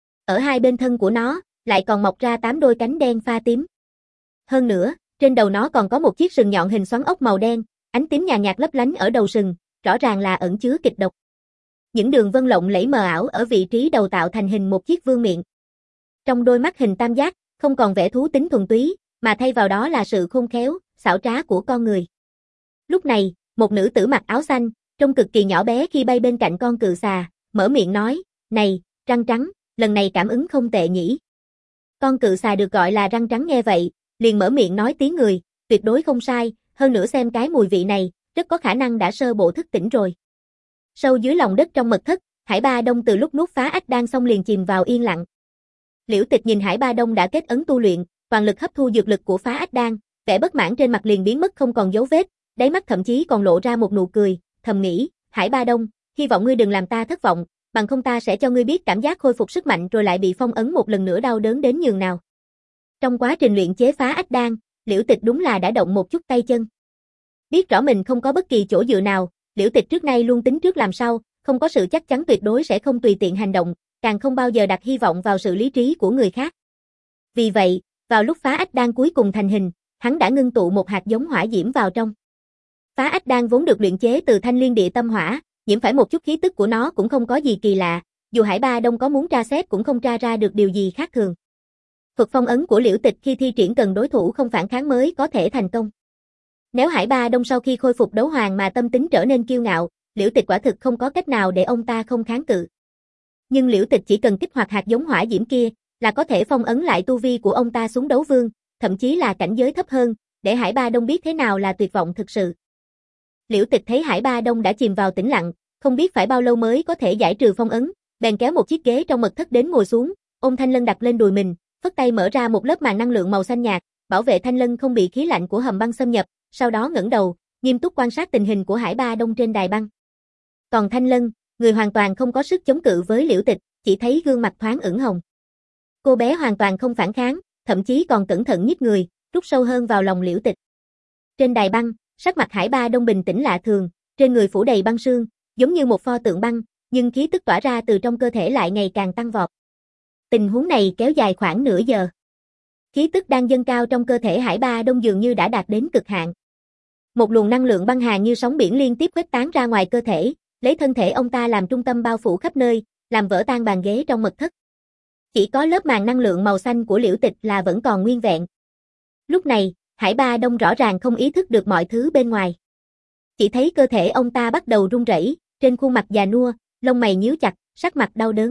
[SPEAKER 1] Ở hai bên thân của nó, lại còn mọc ra tám đôi cánh đen pha tím. Hơn nữa, trên đầu nó còn có một chiếc sừng nhọn hình xoắn ốc màu đen, ánh tím nhàn nhạt lấp lánh ở đầu sừng, rõ ràng là ẩn chứa kịch độc. Những đường vân lộng lẫy mờ ảo ở vị trí đầu tạo thành hình một chiếc vương miện. Trong đôi mắt hình tam giác, không còn vẻ thú tính thuần túy, mà thay vào đó là sự khôn khéo, xảo trá của con người. Lúc này, một nữ tử mặc áo xanh, trông cực kỳ nhỏ bé khi bay bên cạnh con cự xà, mở miệng nói, này, răng trắng, lần này cảm ứng không tệ nhỉ. Con cự xà được gọi là răng trắng nghe vậy, liền mở miệng nói tiếng người, tuyệt đối không sai, hơn nữa xem cái mùi vị này, rất có khả năng đã sơ bộ thức tỉnh rồi. Sâu dưới lòng đất trong mật thất, Hải Ba Đông từ lúc nuốt phá ách đan xong liền chìm vào yên lặng. Liễu Tịch nhìn Hải Ba Đông đã kết ấn tu luyện, toàn lực hấp thu dược lực của phá ách đan, vẻ bất mãn trên mặt liền biến mất không còn dấu vết, đáy mắt thậm chí còn lộ ra một nụ cười, thầm nghĩ, Hải Ba Đông, hy vọng ngươi đừng làm ta thất vọng, bằng không ta sẽ cho ngươi biết cảm giác khôi phục sức mạnh rồi lại bị phong ấn một lần nữa đau đớn đến nhường nào. Trong quá trình luyện chế phá ách đan, Liễu Tịch đúng là đã động một chút tay chân. Biết rõ mình không có bất kỳ chỗ dựa nào, Liễu Tịch trước nay luôn tính trước làm sau, không có sự chắc chắn tuyệt đối sẽ không tùy tiện hành động, càng không bao giờ đặt hy vọng vào sự lý trí của người khác. Vì vậy, vào lúc phá ách đan cuối cùng thành hình, hắn đã ngưng tụ một hạt giống hỏa diễm vào trong. Phá ách đan vốn được luyện chế từ thanh liên địa tâm hỏa, nhiễm phải một chút khí tức của nó cũng không có gì kỳ lạ, dù Hải Ba Đông có muốn tra xét cũng không tra ra được điều gì khác thường. Thuật phong ấn của Liễu Tịch khi thi triển cần đối thủ không phản kháng mới có thể thành công. Nếu Hải Ba Đông sau khi khôi phục đấu hoàng mà tâm tính trở nên kiêu ngạo, Liễu Tịch quả thực không có cách nào để ông ta không kháng cự. Nhưng Liễu Tịch chỉ cần kích hoạt hạt giống hỏa diễm kia, là có thể phong ấn lại tu vi của ông ta xuống đấu vương, thậm chí là cảnh giới thấp hơn, để Hải Ba Đông biết thế nào là tuyệt vọng thực sự. Liễu Tịch thấy Hải Ba Đông đã chìm vào tĩnh lặng, không biết phải bao lâu mới có thể giải trừ phong ấn, bèn kéo một chiếc ghế trong mật thất đến ngồi xuống, ôm Thanh Lân đặt lên đùi mình, phất tay mở ra một lớp màn năng lượng màu xanh nhạt, bảo vệ Thanh Lân không bị khí lạnh của hầm băng xâm nhập, sau đó ngẩng đầu, nghiêm túc quan sát tình hình của Hải Ba Đông trên đài băng. Còn Thanh Lân, người hoàn toàn không có sức chống cự với Liễu Tịch, chỉ thấy gương mặt thoáng ửng hồng. Cô bé hoàn toàn không phản kháng, thậm chí còn cẩn thận nhích người, rút sâu hơn vào lòng Liễu Tịch. Trên đài băng, sắc mặt Hải Ba Đông bình tĩnh lạ thường, trên người phủ đầy băng sương, giống như một pho tượng băng, nhưng khí tức tỏa ra từ trong cơ thể lại ngày càng tăng vọt. Tình huống này kéo dài khoảng nửa giờ. Khí tức đang dâng cao trong cơ thể Hải Ba Đông dường như đã đạt đến cực hạn. Một luồng năng lượng băng hàn như sóng biển liên tiếp khuếch tán ra ngoài cơ thể, lấy thân thể ông ta làm trung tâm bao phủ khắp nơi, làm vỡ tan bàn ghế trong mật thất. Chỉ có lớp màn năng lượng màu xanh của Liễu Tịch là vẫn còn nguyên vẹn. Lúc này, Hải Ba Đông rõ ràng không ý thức được mọi thứ bên ngoài. Chỉ thấy cơ thể ông ta bắt đầu run rẩy, trên khuôn mặt già nua, lông mày nhíu chặt, sắc mặt đau đớn.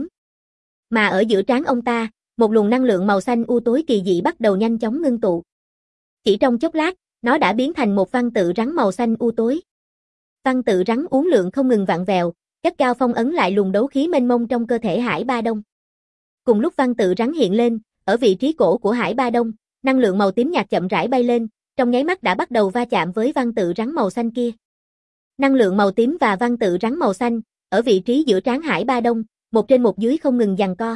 [SPEAKER 1] Mà ở giữa trán ông ta, một luồng năng lượng màu xanh u tối kỳ dị bắt đầu nhanh chóng ngưng tụ. Chỉ trong chốc lát, nó đã biến thành một văn tự rắn màu xanh u tối. Văn tự rắn uốn lượn không ngừng vặn vẹo, gắt gao phong ấn lại luồng đấu khí mênh mông trong cơ thể Hải Ba Đông. Cùng lúc văn tự rắn hiện lên, ở vị trí cổ của Hải Ba Đông, năng lượng màu tím nhạt chậm rãi bay lên, trong nháy mắt đã bắt đầu va chạm với văn tự rắn màu xanh kia. Năng lượng màu tím và văn tự rắn màu xanh, ở vị trí giữa trán Hải Ba Đông, một trên một dưới không ngừng giằng co.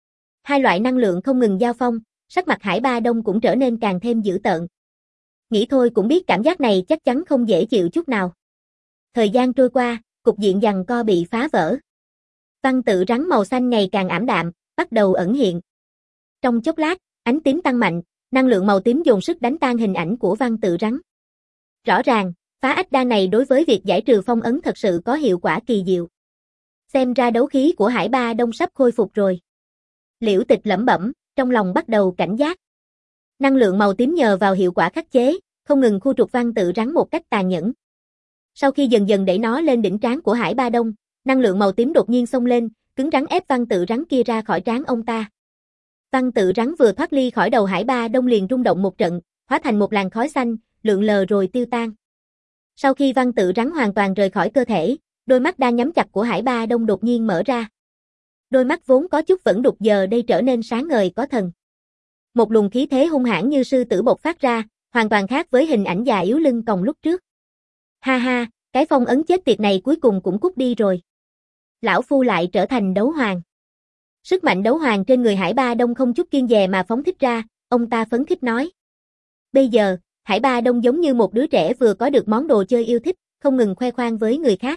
[SPEAKER 1] Hai loại năng lượng không ngừng giao phong, sắc mặt Hải Ba Đông cũng trở nên càng thêm dữ tợn. Nghĩ thôi cũng biết cảm giác này chắc chắn không dễ chịu chút nào. Thời gian trôi qua, cục diện giằng co bị phá vỡ. Văn tự rắn màu xanh ngày càng ảm đạm, bắt đầu ẩn hiện. Trong chốc lát, ánh tím tăng mạnh, năng lượng màu tím dồn sức đánh tan hình ảnh của văn tự rắn. Rõ ràng, phá ách đan này đối với việc giải trừ phong ấn thật sự có hiệu quả kỳ diệu. Xem ra đấu khí của Hải Ba Đông sắp khôi phục rồi. Liễu Tịch lẩm bẩm, trong lòng bắt đầu cảnh giác. Năng lượng màu tím nhờ vào hiệu quả khắc chế, không ngừng khu trục văn tự rắn một cách tàn nhẫn. Sau khi dần dần đẩy nó lên đỉnh trán của Hải Ba Đông, năng lượng màu tím đột nhiên xông lên, cứng rắn ép văn tự rắn kia ra khỏi trán ông ta. Văn tự rắn vừa thoát ly khỏi đầu Hải Ba Đông liền rung động một trận, hóa thành một làn khói xanh, lượn lờ rồi tiêu tan. Sau khi văn tự rắn hoàn toàn rời khỏi cơ thể, đôi mắt đang nhắm chặt của Hải Ba Đông đột nhiên mở ra. Đôi mắt vốn có chút vẫn đục giờ đây trở nên sáng ngời có thần. Một luồng khí thế hung hãn như sư tử bộc phát ra, hoàn toàn khác với hình ảnh già yếu lưng còng lúc trước. Ha ha, cái phong ấn chết tiệt này cuối cùng cũng cút đi rồi. Lão phu lại trở thành đấu hoàng. Sức mạnh đấu hoàng trên người Hải Ba Đông không chút kiêng dè mà phóng thích ra, ông ta phấn khích nói. Bây giờ, Hải Ba Đông giống như một đứa trẻ vừa có được món đồ chơi yêu thích, không ngừng khoe khoang với người khác.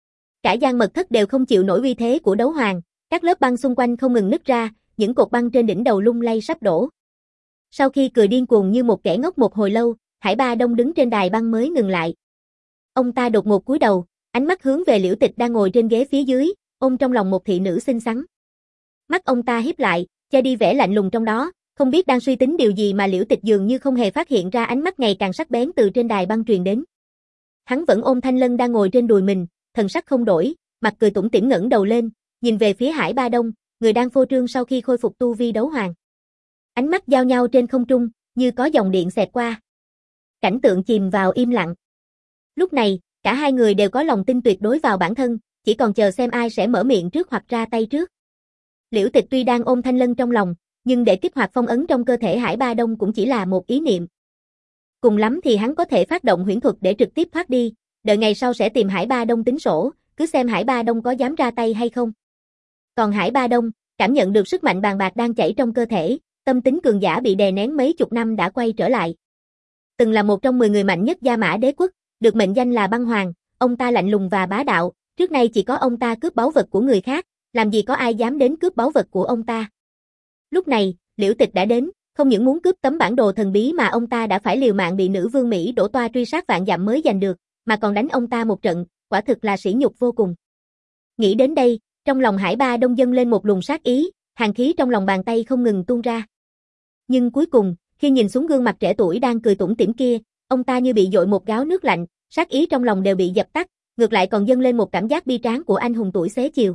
[SPEAKER 1] Cả gian mật thất đều không chịu nổi uy thế của đấu hoàng, các lớp băng xung quanh không ngừng nứt ra, những cột băng trên đỉnh đầu lung lay sắp đổ. Sau khi cười điên cuồng như một kẻ ngốc một hồi lâu, Hải Ba Đông đứng trên đài băng mới ngừng lại. Ông ta đột ngột cúi đầu, ánh mắt hướng về Liễu Tịch đang ngồi trên ghế phía dưới, ôm trong lòng một thị nữ xinh xắn. Mắt ông ta híp lại, che đi vẻ lạnh lùng trong đó, không biết đang suy tính điều gì mà Liễu Tịch dường như không hề phát hiện ra ánh mắt ngày càng sắc bén từ trên đài băng truyền đến. Hắn vẫn ôm Thanh Lân đang ngồi trên đùi mình, thần sắc không đổi, mặt cười tủm tỉm ngẩng đầu lên, nhìn về phía Hải Ba Đông, người đang phô trương sau khi khôi phục tu vi đấu hoàng. Ánh mắt giao nhau trên không trung, như có dòng điện xẹt qua. Cảnh tượng chìm vào im lặng. Lúc này, cả hai người đều có lòng tin tuyệt đối vào bản thân, chỉ còn chờ xem ai sẽ mở miệng trước hoặc ra tay trước. Liễu Tịch tuy đang ôm Thanh Lân trong lòng, nhưng để kích hoạt phong ấn trong cơ thể Hải Ba Đông cũng chỉ là một ý niệm. Cùng lắm thì hắn có thể phát động huyễn thuật để trực tiếp thoát đi, đợi ngày sau sẽ tìm Hải Ba Đông tính sổ, cứ xem Hải Ba Đông có dám ra tay hay không. Còn Hải Ba Đông, cảm nhận được sức mạnh bàn bạc đang chảy trong cơ thể, tâm tính cường giả bị đè nén mấy chục năm đã quay trở lại. Từng là một trong mười người mạnh nhất Gia Mã Đế quốc, được mệnh danh là băng hoàng, ông ta lạnh lùng và bá đạo, trước nay chỉ có ông ta cướp báu vật của người khác, làm gì có ai dám đến cướp báu vật của ông ta. Lúc này, Liễu Tịch đã đến, không những muốn cướp tấm bản đồ thần bí mà ông ta đã phải liều mạng bị nữ vương Mỹ đổ toa truy sát vạn dặm mới giành được, mà còn đánh ông ta một trận, quả thực là sỉ nhục vô cùng. Nghĩ đến đây, trong lòng Hải Ba Đông dâng lên một luồng sát ý, hàn khí trong lòng bàn tay không ngừng tuôn ra. Nhưng cuối cùng, khi nhìn xuống gương mặt trẻ tuổi đang cười tủm tỉm kia, ông ta như bị dội một gáo nước lạnh, sát ý trong lòng đều bị dập tắt, ngược lại còn dâng lên một cảm giác bi tráng của anh hùng tuổi xế chiều.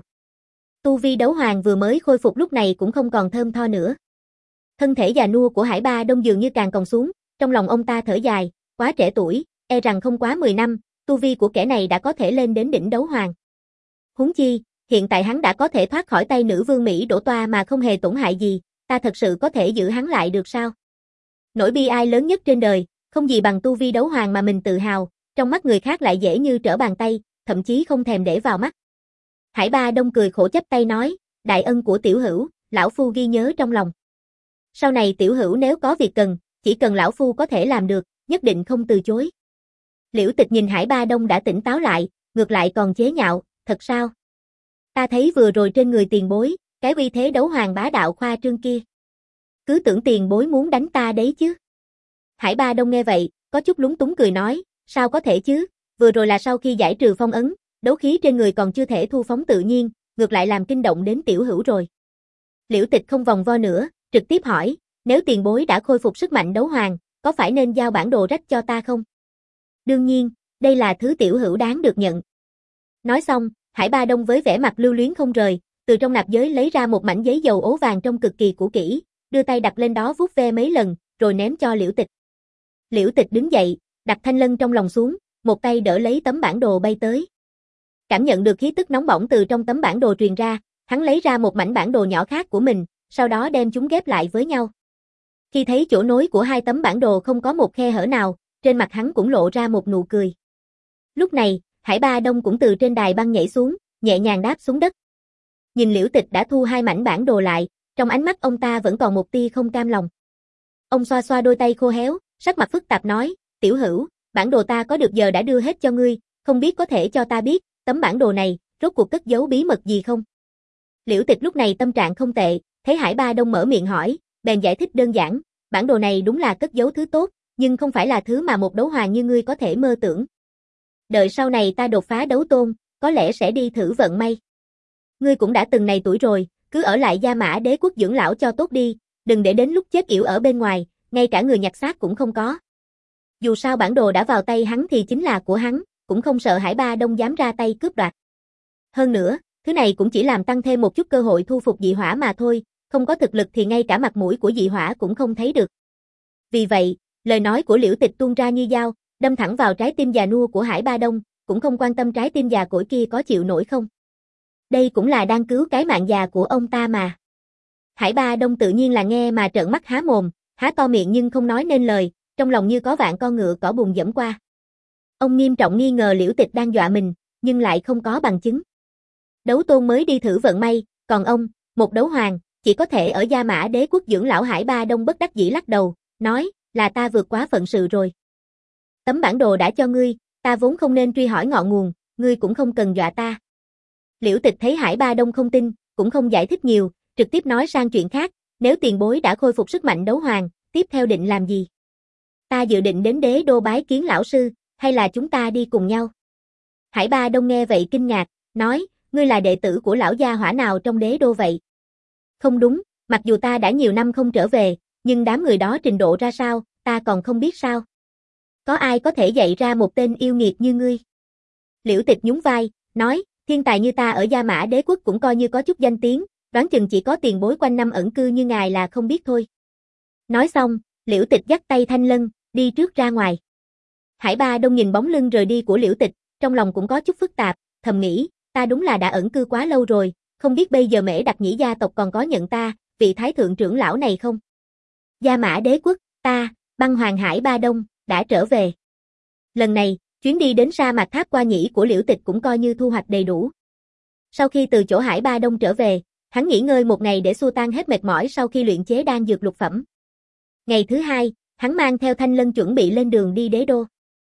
[SPEAKER 1] Tu vi đấu hoàng vừa mới khôi phục lúc này cũng không còn thơm tho nữa. Thân thể già nua của Hải Ba Đông dường như càng còng xuống, trong lòng ông ta thở dài, quá trẻ tuổi, e rằng không quá mười năm, tu vi của kẻ này đã có thể lên đến đỉnh đấu hoàng. Huống chi, hiện tại hắn đã có thể thoát khỏi tay nữ vương Mỹ đổ toa mà không hề tổn hại gì, ta thật sự có thể giữ hắn lại được sao? Nỗi bi ai lớn nhất trên đời, không gì bằng tu vi đấu hoàng mà mình tự hào, trong mắt người khác lại dễ như trở bàn tay, thậm chí không thèm để vào mắt. Hải Ba Đông cười khổ chắp tay nói, đại ân của tiểu hữu, lão phu ghi nhớ trong lòng. Sau này tiểu hữu nếu có việc cần, chỉ cần lão phu có thể làm được, nhất định không từ chối. Liễu Tịch nhìn Hải Ba Đông đã tỉnh táo lại, ngược lại còn chế nhạo, thật sao? Ta thấy vừa rồi trên người tiền bối, cái uy thế đấu hoàng bá đạo khoa trương kia. Cứ tưởng tiền bối muốn đánh ta đấy chứ. Hải Ba Đông nghe vậy, có chút lúng túng cười nói, sao có thể chứ, vừa rồi là sau khi giải trừ phong ấn, đấu khí trên người còn chưa thể thu phóng tự nhiên, ngược lại làm kinh động đến tiểu hữu rồi. Liễu Tịch không vòng vo nữa, trực tiếp hỏi, nếu tiền bối đã khôi phục sức mạnh đấu hoàng, có phải nên giao bản đồ rách cho ta không? Đương nhiên, đây là thứ tiểu hữu đáng được nhận. Nói xong, Hải Ba Đông với vẻ mặt lưu luyến không rời, từ trong nạp giới lấy ra một mảnh giấy dầu ố vàng trông cực kỳ cũ kỹ, đưa tay đặt lên đó vuốt ve mấy lần, rồi ném cho Liễu Tịch. Liễu Tịch đứng dậy, đặt Thanh Lân trong lòng xuống, một tay đỡ lấy tấm bản đồ bay tới. Cảm nhận được khí tức nóng bỏng từ trong tấm bản đồ truyền ra, hắn lấy ra một mảnh bản đồ nhỏ khác của mình, sau đó đem chúng ghép lại với nhau. Khi thấy chỗ nối của hai tấm bản đồ không có một khe hở nào, trên mặt hắn cũng lộ ra một nụ cười. Lúc này, Hải Ba Đông cũng từ trên đài băng nhảy xuống, nhẹ nhàng đáp xuống đất. Nhìn Liễu Tịch đã thu hai mảnh bản đồ lại, trong ánh mắt ông ta vẫn còn một tia không cam lòng. Ông xoa xoa đôi tay khô héo, sắc mặt phức tạp nói, tiểu hữu, bản đồ ta có được giờ đã đưa hết cho ngươi, không biết có thể cho ta biết, tấm bản đồ này, rốt cuộc cất giấu bí mật gì không? Liễu Tịch lúc này tâm trạng không tệ, thấy Hải Ba Đông mở miệng hỏi, bèn giải thích đơn giản, bản đồ này đúng là cất giấu thứ tốt, nhưng không phải là thứ mà một đấu hoàng như ngươi có thể mơ tưởng. Đợi sau này ta đột phá đấu tôn, có lẽ sẽ đi thử vận may. Ngươi cũng đã từng này tuổi rồi, cứ ở lại Gia Mã Đế quốc dưỡng lão cho tốt đi, đừng để đến lúc chết yểu ở bên ngoài, ngay cả người nhặt xác cũng không có. Dù sao bản đồ đã vào tay hắn thì chính là của hắn, cũng không sợ Hải Ba Đông dám ra tay cướp đoạt. Hơn nữa, thứ này cũng chỉ làm tăng thêm một chút cơ hội thu phục dị hỏa mà thôi, không có thực lực thì ngay cả mặt mũi của dị hỏa cũng không thấy được. Vì vậy, lời nói của Liễu Tịch tuôn ra như dao, đâm thẳng vào trái tim già nua của Hải Ba Đông, cũng không quan tâm trái tim già cỗi kia có chịu nổi không. Đây cũng là đang cứu cái mạng già của ông ta mà. Hải Ba Đông tự nhiên là nghe mà trợn mắt há mồm, há to miệng nhưng không nói nên lời, trong lòng như có vạn con ngựa cỏ bùn dẫm qua. Ông nghiêm trọng nghi ngờ Liễu Tịch đang dọa mình, nhưng lại không có bằng chứng. Đấu tôn mới đi thử vận may, còn ông, một đấu hoàng, chỉ có thể ở Gia Mã Đế quốc dưỡng lão. Hải Ba Đông bất đắc dĩ lắc đầu, nói, là ta vượt quá phận sự rồi. Tấm bản đồ đã cho ngươi, ta vốn không nên truy hỏi ngọn nguồn, ngươi cũng không cần dọa ta. Liễu Tịch thấy Hải Ba Đông không tin, cũng không giải thích nhiều, trực tiếp nói sang chuyện khác, nếu tiền bối đã khôi phục sức mạnh đấu hoàng, tiếp theo định làm gì? Ta dự định đến đế đô bái kiến lão sư, hay là chúng ta đi cùng nhau? Hải Ba Đông nghe vậy kinh ngạc, nói, ngươi là đệ tử của lão gia hỏa nào trong đế đô vậy? Không đúng, mặc dù ta đã nhiều năm không trở về, nhưng đám người đó trình độ ra sao, ta còn không biết sao? Có ai có thể dạy ra một tên yêu nghiệt như ngươi? Liễu Tịch nhún vai, nói, thiên tài như ta ở Gia Mã Đế quốc cũng coi như có chút danh tiếng, đoán chừng chỉ có tiền bối quanh năm ẩn cư như ngài là không biết thôi. Nói xong, Liễu Tịch dắt tay Thanh Lân, đi trước ra ngoài. Hải Ba Đông nhìn bóng lưng rời đi của Liễu Tịch, trong lòng cũng có chút phức tạp, thầm nghĩ, ta đúng là đã ẩn cư quá lâu rồi, không biết bây giờ Mễ Đặc Nhĩ gia tộc còn có nhận ta, vị thái thượng trưởng lão này không? Gia Mã Đế quốc, ta, Băng Hoàng Hải Ba Đông, đã trở về. Lần này, chuyến đi đến sa mạc Tháp Qua Nhĩ của Liễu Tịch cũng coi như thu hoạch đầy đủ. Sau khi từ chỗ Hải Ba Đông trở về, hắn nghỉ ngơi một ngày để xua tan hết mệt mỏi sau khi luyện chế đan dược lục phẩm. Ngày thứ hai, hắn mang theo Thanh Lân chuẩn bị lên đường đi đế đô.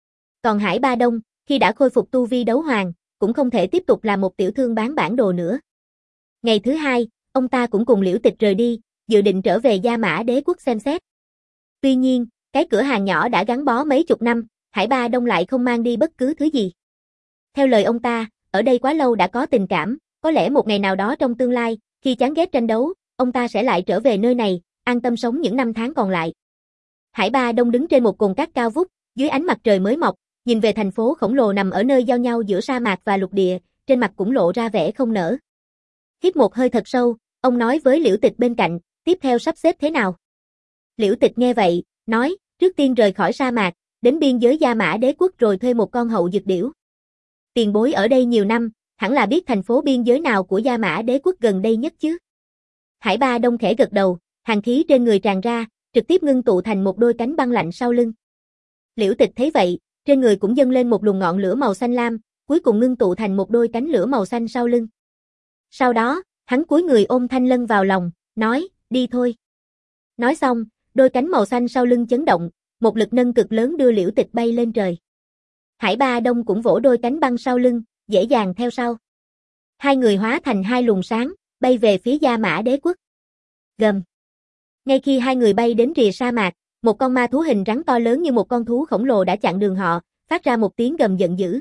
[SPEAKER 1] Còn Hải Ba Đông, khi đã khôi phục tu vi đấu hoàng, cũng không thể tiếp tục làm một tiểu thương bán bản đồ nữa. Ngày thứ hai, ông ta cũng cùng Liễu Tịch rời đi, dự định trở về Gia Mã Đế quốc xem xét. Tuy nhiên, cái cửa hàng nhỏ đã gắn bó mấy chục năm, Hải Ba Đông lại không mang đi bất cứ thứ gì. Theo lời ông ta, ở đây quá lâu đã có tình cảm, có lẽ một ngày nào đó trong tương lai, khi chán ghét tranh đấu, ông ta sẽ lại trở về nơi này, an tâm sống những năm tháng còn lại. Hải Ba Đông đứng trên một cồn cát cao vút, dưới ánh mặt trời mới mọc, nhìn về thành phố khổng lồ nằm ở nơi giao nhau giữa sa mạc và lục địa, trên mặt cũng lộ ra vẻ không nỡ. Hít một hơi thật sâu, ông nói với Liễu Tịch bên cạnh, tiếp theo sắp xếp thế nào? Liễu Tịch nghe vậy, nói, trước tiên rời khỏi sa mạc, đến biên giới Gia Mã Đế quốc rồi thuê một con hậu dược điểu. Tiền bối ở đây nhiều năm, hẳn là biết thành phố biên giới nào của Gia Mã Đế quốc gần đây nhất chứ? Hải Ba Đông khẽ gật đầu, hàn khí trên người tràn ra, trực tiếp ngưng tụ thành một đôi cánh băng lạnh sau lưng. Liễu Tịch thấy vậy, trên người cũng dâng lên một luồng ngọn lửa màu xanh lam, cuối cùng ngưng tụ thành một đôi cánh lửa màu xanh sau lưng. Sau đó, hắn cúi người ôm Thanh Lân vào lòng, nói, đi thôi. Nói xong, đôi cánh màu xanh sau lưng chấn động, một lực nâng cực lớn đưa Liễu Tịch bay lên trời. Hải Ba Đông cũng vỗ đôi cánh băng sau lưng, dễ dàng theo sau. Hai người hóa thành hai luồng sáng, bay về phía Gia Mã Đế quốc. Gầm. Ngay khi hai người bay đến rìa sa mạc, một con ma thú hình rắn to lớn như một con thú khổng lồ đã chặn đường họ, phát ra một tiếng gầm giận dữ.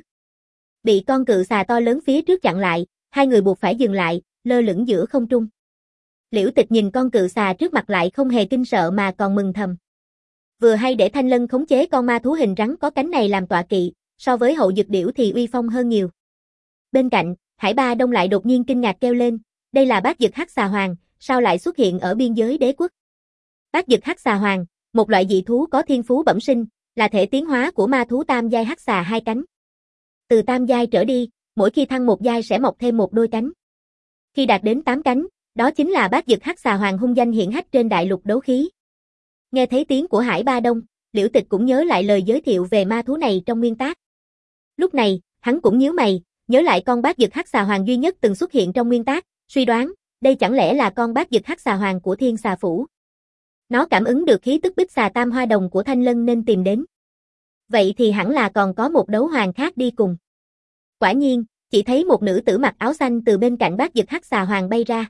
[SPEAKER 1] Bị con cự xà to lớn phía trước chặn lại, hai người buộc phải dừng lại, lơ lửng giữa không trung. Liễu Tịch nhìn con cự xà trước mặt lại không hề kinh sợ mà còn mừng thầm. Vừa hay để Thanh Lân khống chế con ma thú hình rắn có cánh này làm tọa kỵ, so với hậu dực điểu thì uy phong hơn nhiều. Bên cạnh, Hải Ba Đông lại đột nhiên kinh ngạc kêu lên, đây là bát dực hắc xà hoàng, sao lại xuất hiện ở biên giới đế quốc? Bát dực hắc xà hoàng, một loại dị thú có thiên phú bẩm sinh, là thể tiến hóa của ma thú tam giai hắc xà hai cánh. Từ tam giai trở đi, mỗi khi thăng một giai sẽ mọc thêm một đôi cánh. Khi đạt đến tám cánh, đó chính là bát dực hắc xà hoàng hung danh hiển hách trên đại lục đấu khí. Nghe thấy tiếng của Hải Ba Đông, Liễu Tịch cũng nhớ lại lời giới thiệu về ma thú này trong nguyên tác. Lúc này, hắn cũng nhíu mày, nhớ lại con bát dực hắc xà hoàng duy nhất từng xuất hiện trong nguyên tác, suy đoán, đây chẳng lẽ là con bát dực hắc xà hoàng của Thiên Xà Phủ. Nó cảm ứng được khí tức bích xà tam hoa đồng của Thanh Lân nên tìm đến. Vậy thì hẳn là còn có một đấu hoàng khác đi cùng. Quả nhiên, chỉ thấy một nữ tử mặc áo xanh từ bên cạnh bát dực hắc xà hoàng bay ra.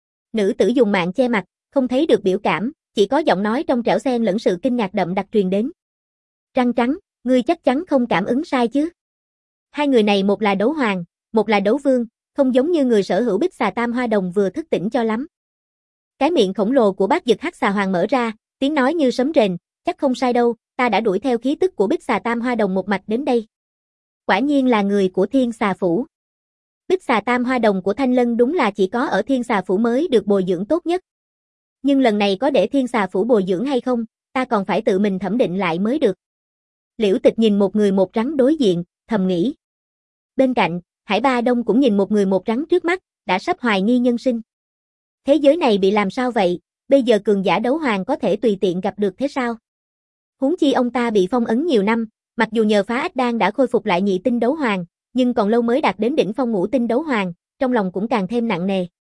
[SPEAKER 1] Nữ tử dùng mạng che mặt, không thấy được biểu cảm, chỉ có giọng nói trong trẻo xen lẫn sự kinh ngạc đậm đặc truyền đến. Trăng trắng, ngươi chắc chắn không cảm ứng sai chứ? Hai người này một là đấu hoàng, một là đấu vương, không giống như người sở hữu bích xà tam hoa đồng vừa thức tỉnh cho lắm. Cái miệng khổng lồ của bát dực hắc xà hoàng mở ra, tiếng nói như sấm rền, chắc không sai đâu, ta đã đuổi theo khí tức của bích xà tam hoa đồng một mạch đến đây. Quả nhiên là người của Thiên Xà Phủ. Bích xà tam hoa đồng của Thanh Lân đúng là chỉ có ở Thiên Xà Phủ mới được bồi dưỡng tốt nhất. Nhưng lần này có để Thiên Xà Phủ bồi dưỡng hay không, ta còn phải tự mình thẩm định lại mới được. Liễu Tịch nhìn một người một rắn đối diện, thầm nghĩ. Bên cạnh, Hải Ba Đông cũng nhìn một người một rắn trước mắt, đã sắp hoài nghi nhân sinh. Thế giới này bị làm sao vậy, bây giờ cường giả đấu hoàng có thể tùy tiện gặp được thế sao? Huống chi ông ta bị phong ấn nhiều năm, mặc dù nhờ phá ách đan đã khôi phục lại nhị tinh đấu hoàng, nhưng còn lâu mới đạt đến đỉnh phong ngũ tinh đấu hoàng, trong lòng cũng càng thêm nặng nề.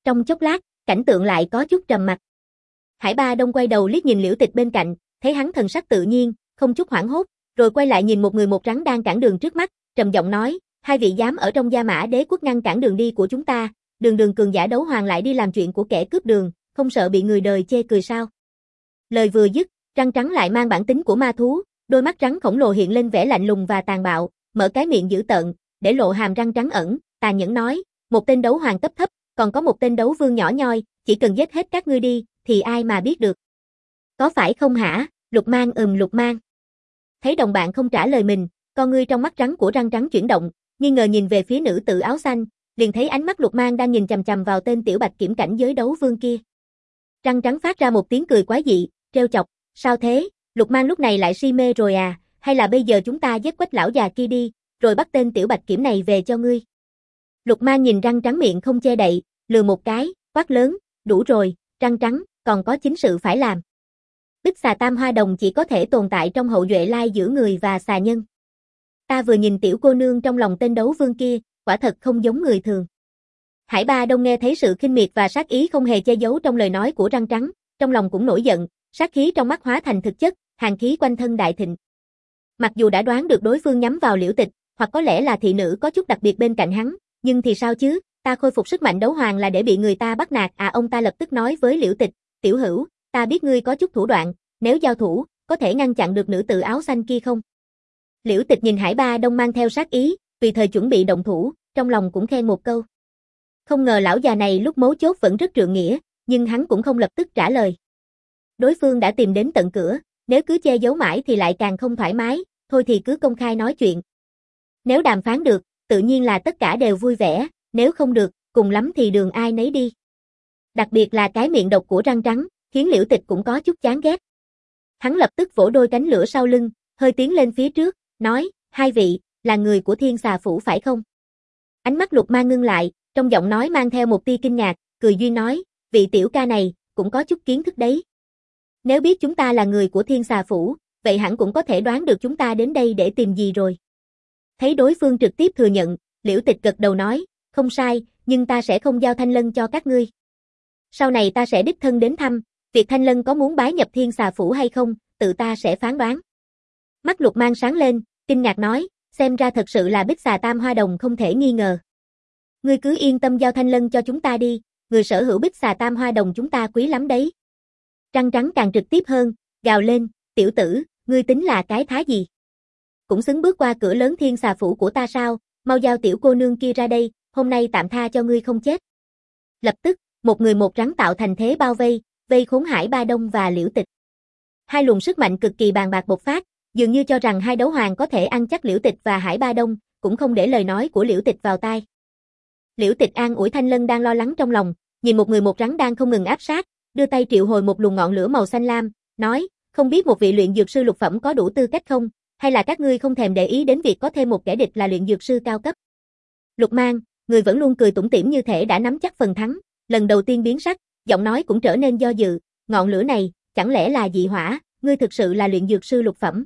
[SPEAKER 1] Trong chốc lát, cảnh tượng lại có chút trầm mặc. Hải Ba Đông quay đầu liếc nhìn Liễu Tịch bên cạnh, thấy hắn thần sắc tự nhiên, không chút hoảng hốt, rồi quay lại nhìn một người một rắn đang cản đường trước mắt, trầm giọng nói, hai vị dám ở trong Gia Mã Đế quốc ngăn cản đường đi của chúng ta, đường đường cường giả đấu hoàng lại đi làm chuyện của kẻ cướp đường, không sợ bị người đời chê cười sao? Lời vừa dứt, răng trắng lại mang bản tính của ma thú, đôi mắt rắn khổng lồ hiện lên vẻ lạnh lùng và tàn bạo, mở cái miệng dữ tợn, để lộ hàm răng trắng ẩn, tàn nhẫn nói, một tên đấu hoàng cấp thấp, còn có một tên đấu vương nhỏ nhoi, chỉ cần giết hết các ngươi đi, thì ai mà biết được. Có phải không hả? Lục Mang ừm Lục Mang. Thấy đồng bạn không trả lời mình, con ngươi trong mắt rắn của răng trắng chuyển động, nghi ngờ nhìn về phía nữ tử áo xanh, liền thấy ánh mắt Lục Mang đang nhìn chằm chằm vào tên tiểu bạch kiểm cảnh giới đấu vương kia. Răng trắng phát ra một tiếng cười quái dị, trêu chọc, sao thế, Lục Mang lúc này lại si mê rồi à, hay là bây giờ chúng ta giết quách lão già kia đi, rồi bắt tên tiểu bạch kiểm này về cho ngươi. Lục Mang nhìn răng trắng miệng không che đậy, lừa một cái, quát lớn, đủ rồi, răng trắng, còn có chính sự phải làm. Bích xà tam hoa đồng chỉ có thể tồn tại trong hậu duệ lai giữa người và xà nhân. Ta vừa nhìn tiểu cô nương trong lòng tên đấu vương kia, quả thật không giống người thường. Hải Ba Đông nghe thấy sự khinh miệt và sát ý không hề che giấu trong lời nói của răng trắng, trong lòng cũng nổi giận, sát khí trong mắt hóa thành thực chất, hàn khí quanh thân đại thịnh. Mặc dù đã đoán được đối phương nhắm vào Liễu Tịch, hoặc có lẽ là thị nữ có chút đặc biệt bên cạnh hắn, nhưng thì sao chứ, ta khôi phục sức mạnh đấu hoàng là để bị người ta bắt nạt à. Ông ta lập tức nói với Liễu Tịch, tiểu hữu, ta biết ngươi có chút thủ đoạn, nếu giao thủ, có thể ngăn chặn được nữ tử áo xanh kia không? Liễu Tịch nhìn Hải Ba Đông mang theo sát ý, tùy thời chuẩn bị động thủ, trong lòng cũng khen một câu. Không ngờ lão già này lúc mấu chốt vẫn rất trượng nghĩa, nhưng hắn cũng không lập tức trả lời. Đối phương đã tìm đến tận cửa, nếu cứ che giấu mãi thì lại càng không thoải mái, thôi thì cứ công khai nói chuyện. Nếu đàm phán được, tự nhiên là tất cả đều vui vẻ, nếu không được, cùng lắm thì đường ai nấy đi. Đặc biệt là cái miệng độc của răng trắng, khiến Liễu Tịch cũng có chút chán ghét. Hắn lập tức vỗ đôi cánh lửa sau lưng, hơi tiến lên phía trước, nói, hai vị, là người của Thiên Xà Phủ phải không? Ánh mắt Lục Mang ngưng lại, trong giọng nói mang theo một tia kinh ngạc, cười duyên nói, vị tiểu ca này, cũng có chút kiến thức đấy. Nếu biết chúng ta là người của Thiên Xà Phủ, vậy hẳn cũng có thể đoán được chúng ta đến đây để tìm gì rồi. Thấy đối phương trực tiếp thừa nhận, Liễu Tịch gật đầu nói, không sai, nhưng ta sẽ không giao Thanh Lân cho các ngươi. Sau này ta sẽ đích thân đến thăm, việc Thanh Lân có muốn bái nhập Thiên Xà Phủ hay không, tự ta sẽ phán đoán. Mắt Lục Mang sáng lên, kinh ngạc nói, xem ra thật sự là Bích xà tam hoa đồng không thể nghi ngờ. Ngươi cứ yên tâm giao Thanh Lân cho chúng ta đi, người sở hữu Bích xà tam hoa đồng chúng ta quý lắm đấy. Trăng trắng càng trực tiếp hơn, gào lên, tiểu tử, ngươi tính là cái thá gì? Cũng xứng bước qua cửa lớn Thiên Xà Phủ của ta sao, mau giao tiểu cô nương kia ra đây, hôm nay tạm tha cho ngươi không chết. Lập tức, một người một rắn tạo thành thế bao vây, vây khốn Hải Ba Đông và Liễu Tịch. Hai luồng sức mạnh cực kỳ bàn bạc bộc phát, dường như cho rằng hai đấu hoàng có thể ăn chắc Liễu Tịch và Hải Ba Đông, cũng không để lời nói của Liễu Tịch vào tai. Liễu Tịch an ủi Thanh Lân đang lo lắng trong lòng, nhìn một người một rắn đang không ngừng áp sát, đưa tay triệu hồi một luồng ngọn lửa màu xanh lam, nói, không biết một vị luyện dược sư lục phẩm có đủ tư cách không, hay là các ngươi không thèm để ý đến việc có thêm một kẻ địch là luyện dược sư cao cấp. Lục Mang, người vẫn luôn cười tủm tỉm như thể đã nắm chắc phần thắng, lần đầu tiên biến sắc, giọng nói cũng trở nên do dự, ngọn lửa này, chẳng lẽ là dị hỏa, ngươi thực sự là luyện dược sư lục phẩm?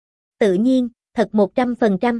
[SPEAKER 1] Tự nhiên, thật một trăm phần trăm.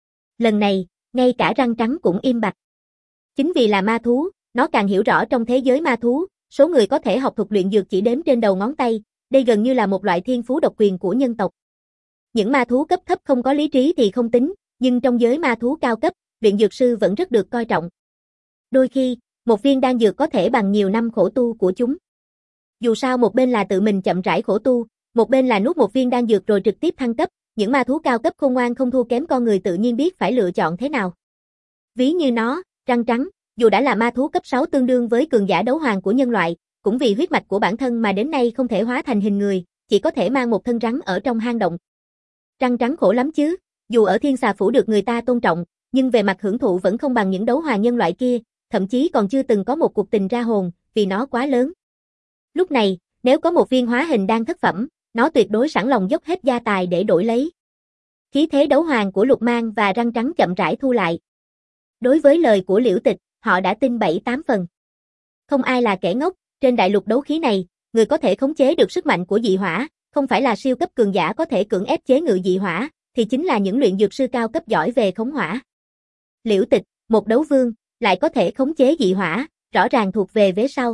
[SPEAKER 1] Lần này, ngay cả răng trắng cũng im bặt. Chính vì là ma thú, nó càng hiểu rõ trong thế giới ma thú, số người có thể học thuật luyện dược chỉ đếm trên đầu ngón tay, đây gần như là một loại thiên phú độc quyền của nhân tộc. Những ma thú cấp thấp không có lý trí thì không tính, nhưng trong giới ma thú cao cấp, luyện dược sư vẫn rất được coi trọng. Đôi khi, một viên đan dược có thể bằng nhiều năm khổ tu của chúng. Dù sao một bên là tự mình chậm rãi khổ tu, một bên là nuốt một viên đan dược rồi trực tiếp thăng cấp, những ma thú cao cấp khôn ngoan không thua kém con người tự nhiên biết phải lựa chọn thế nào. Ví như nó, răng trắng, dù đã là ma thú cấp sáu tương đương với cường giả đấu hoàng của nhân loại, cũng vì huyết mạch của bản thân mà đến nay không thể hóa thành hình người, chỉ có thể mang một thân rắn ở trong hang động. Răng trắng khổ lắm chứ, dù ở Thiên Xà Phủ được người ta tôn trọng, nhưng về mặt hưởng thụ vẫn không bằng những đấu hoàng nhân loại kia, thậm chí còn chưa từng có một cuộc tình ra hồn, vì nó quá lớn. Lúc này, nếu có một viên hóa hình đan thất phẩm, nó tuyệt đối sẵn lòng dốc hết gia tài để đổi lấy. Khí thế đấu hoàng của Lục Mang và răng trắng chậm rãi thu lại. Đối với lời của Liễu Tịch, họ đã tin bảy tám phần. Không ai là kẻ ngốc, trên đại lục đấu khí này, người có thể khống chế được sức mạnh của dị hỏa, không phải là siêu cấp cường giả có thể cưỡng ép chế ngự dị hỏa, thì chính là những luyện dược sư cao cấp giỏi về khống hỏa. Liễu Tịch, một đấu vương, lại có thể khống chế dị hỏa, rõ ràng thuộc về vế sau.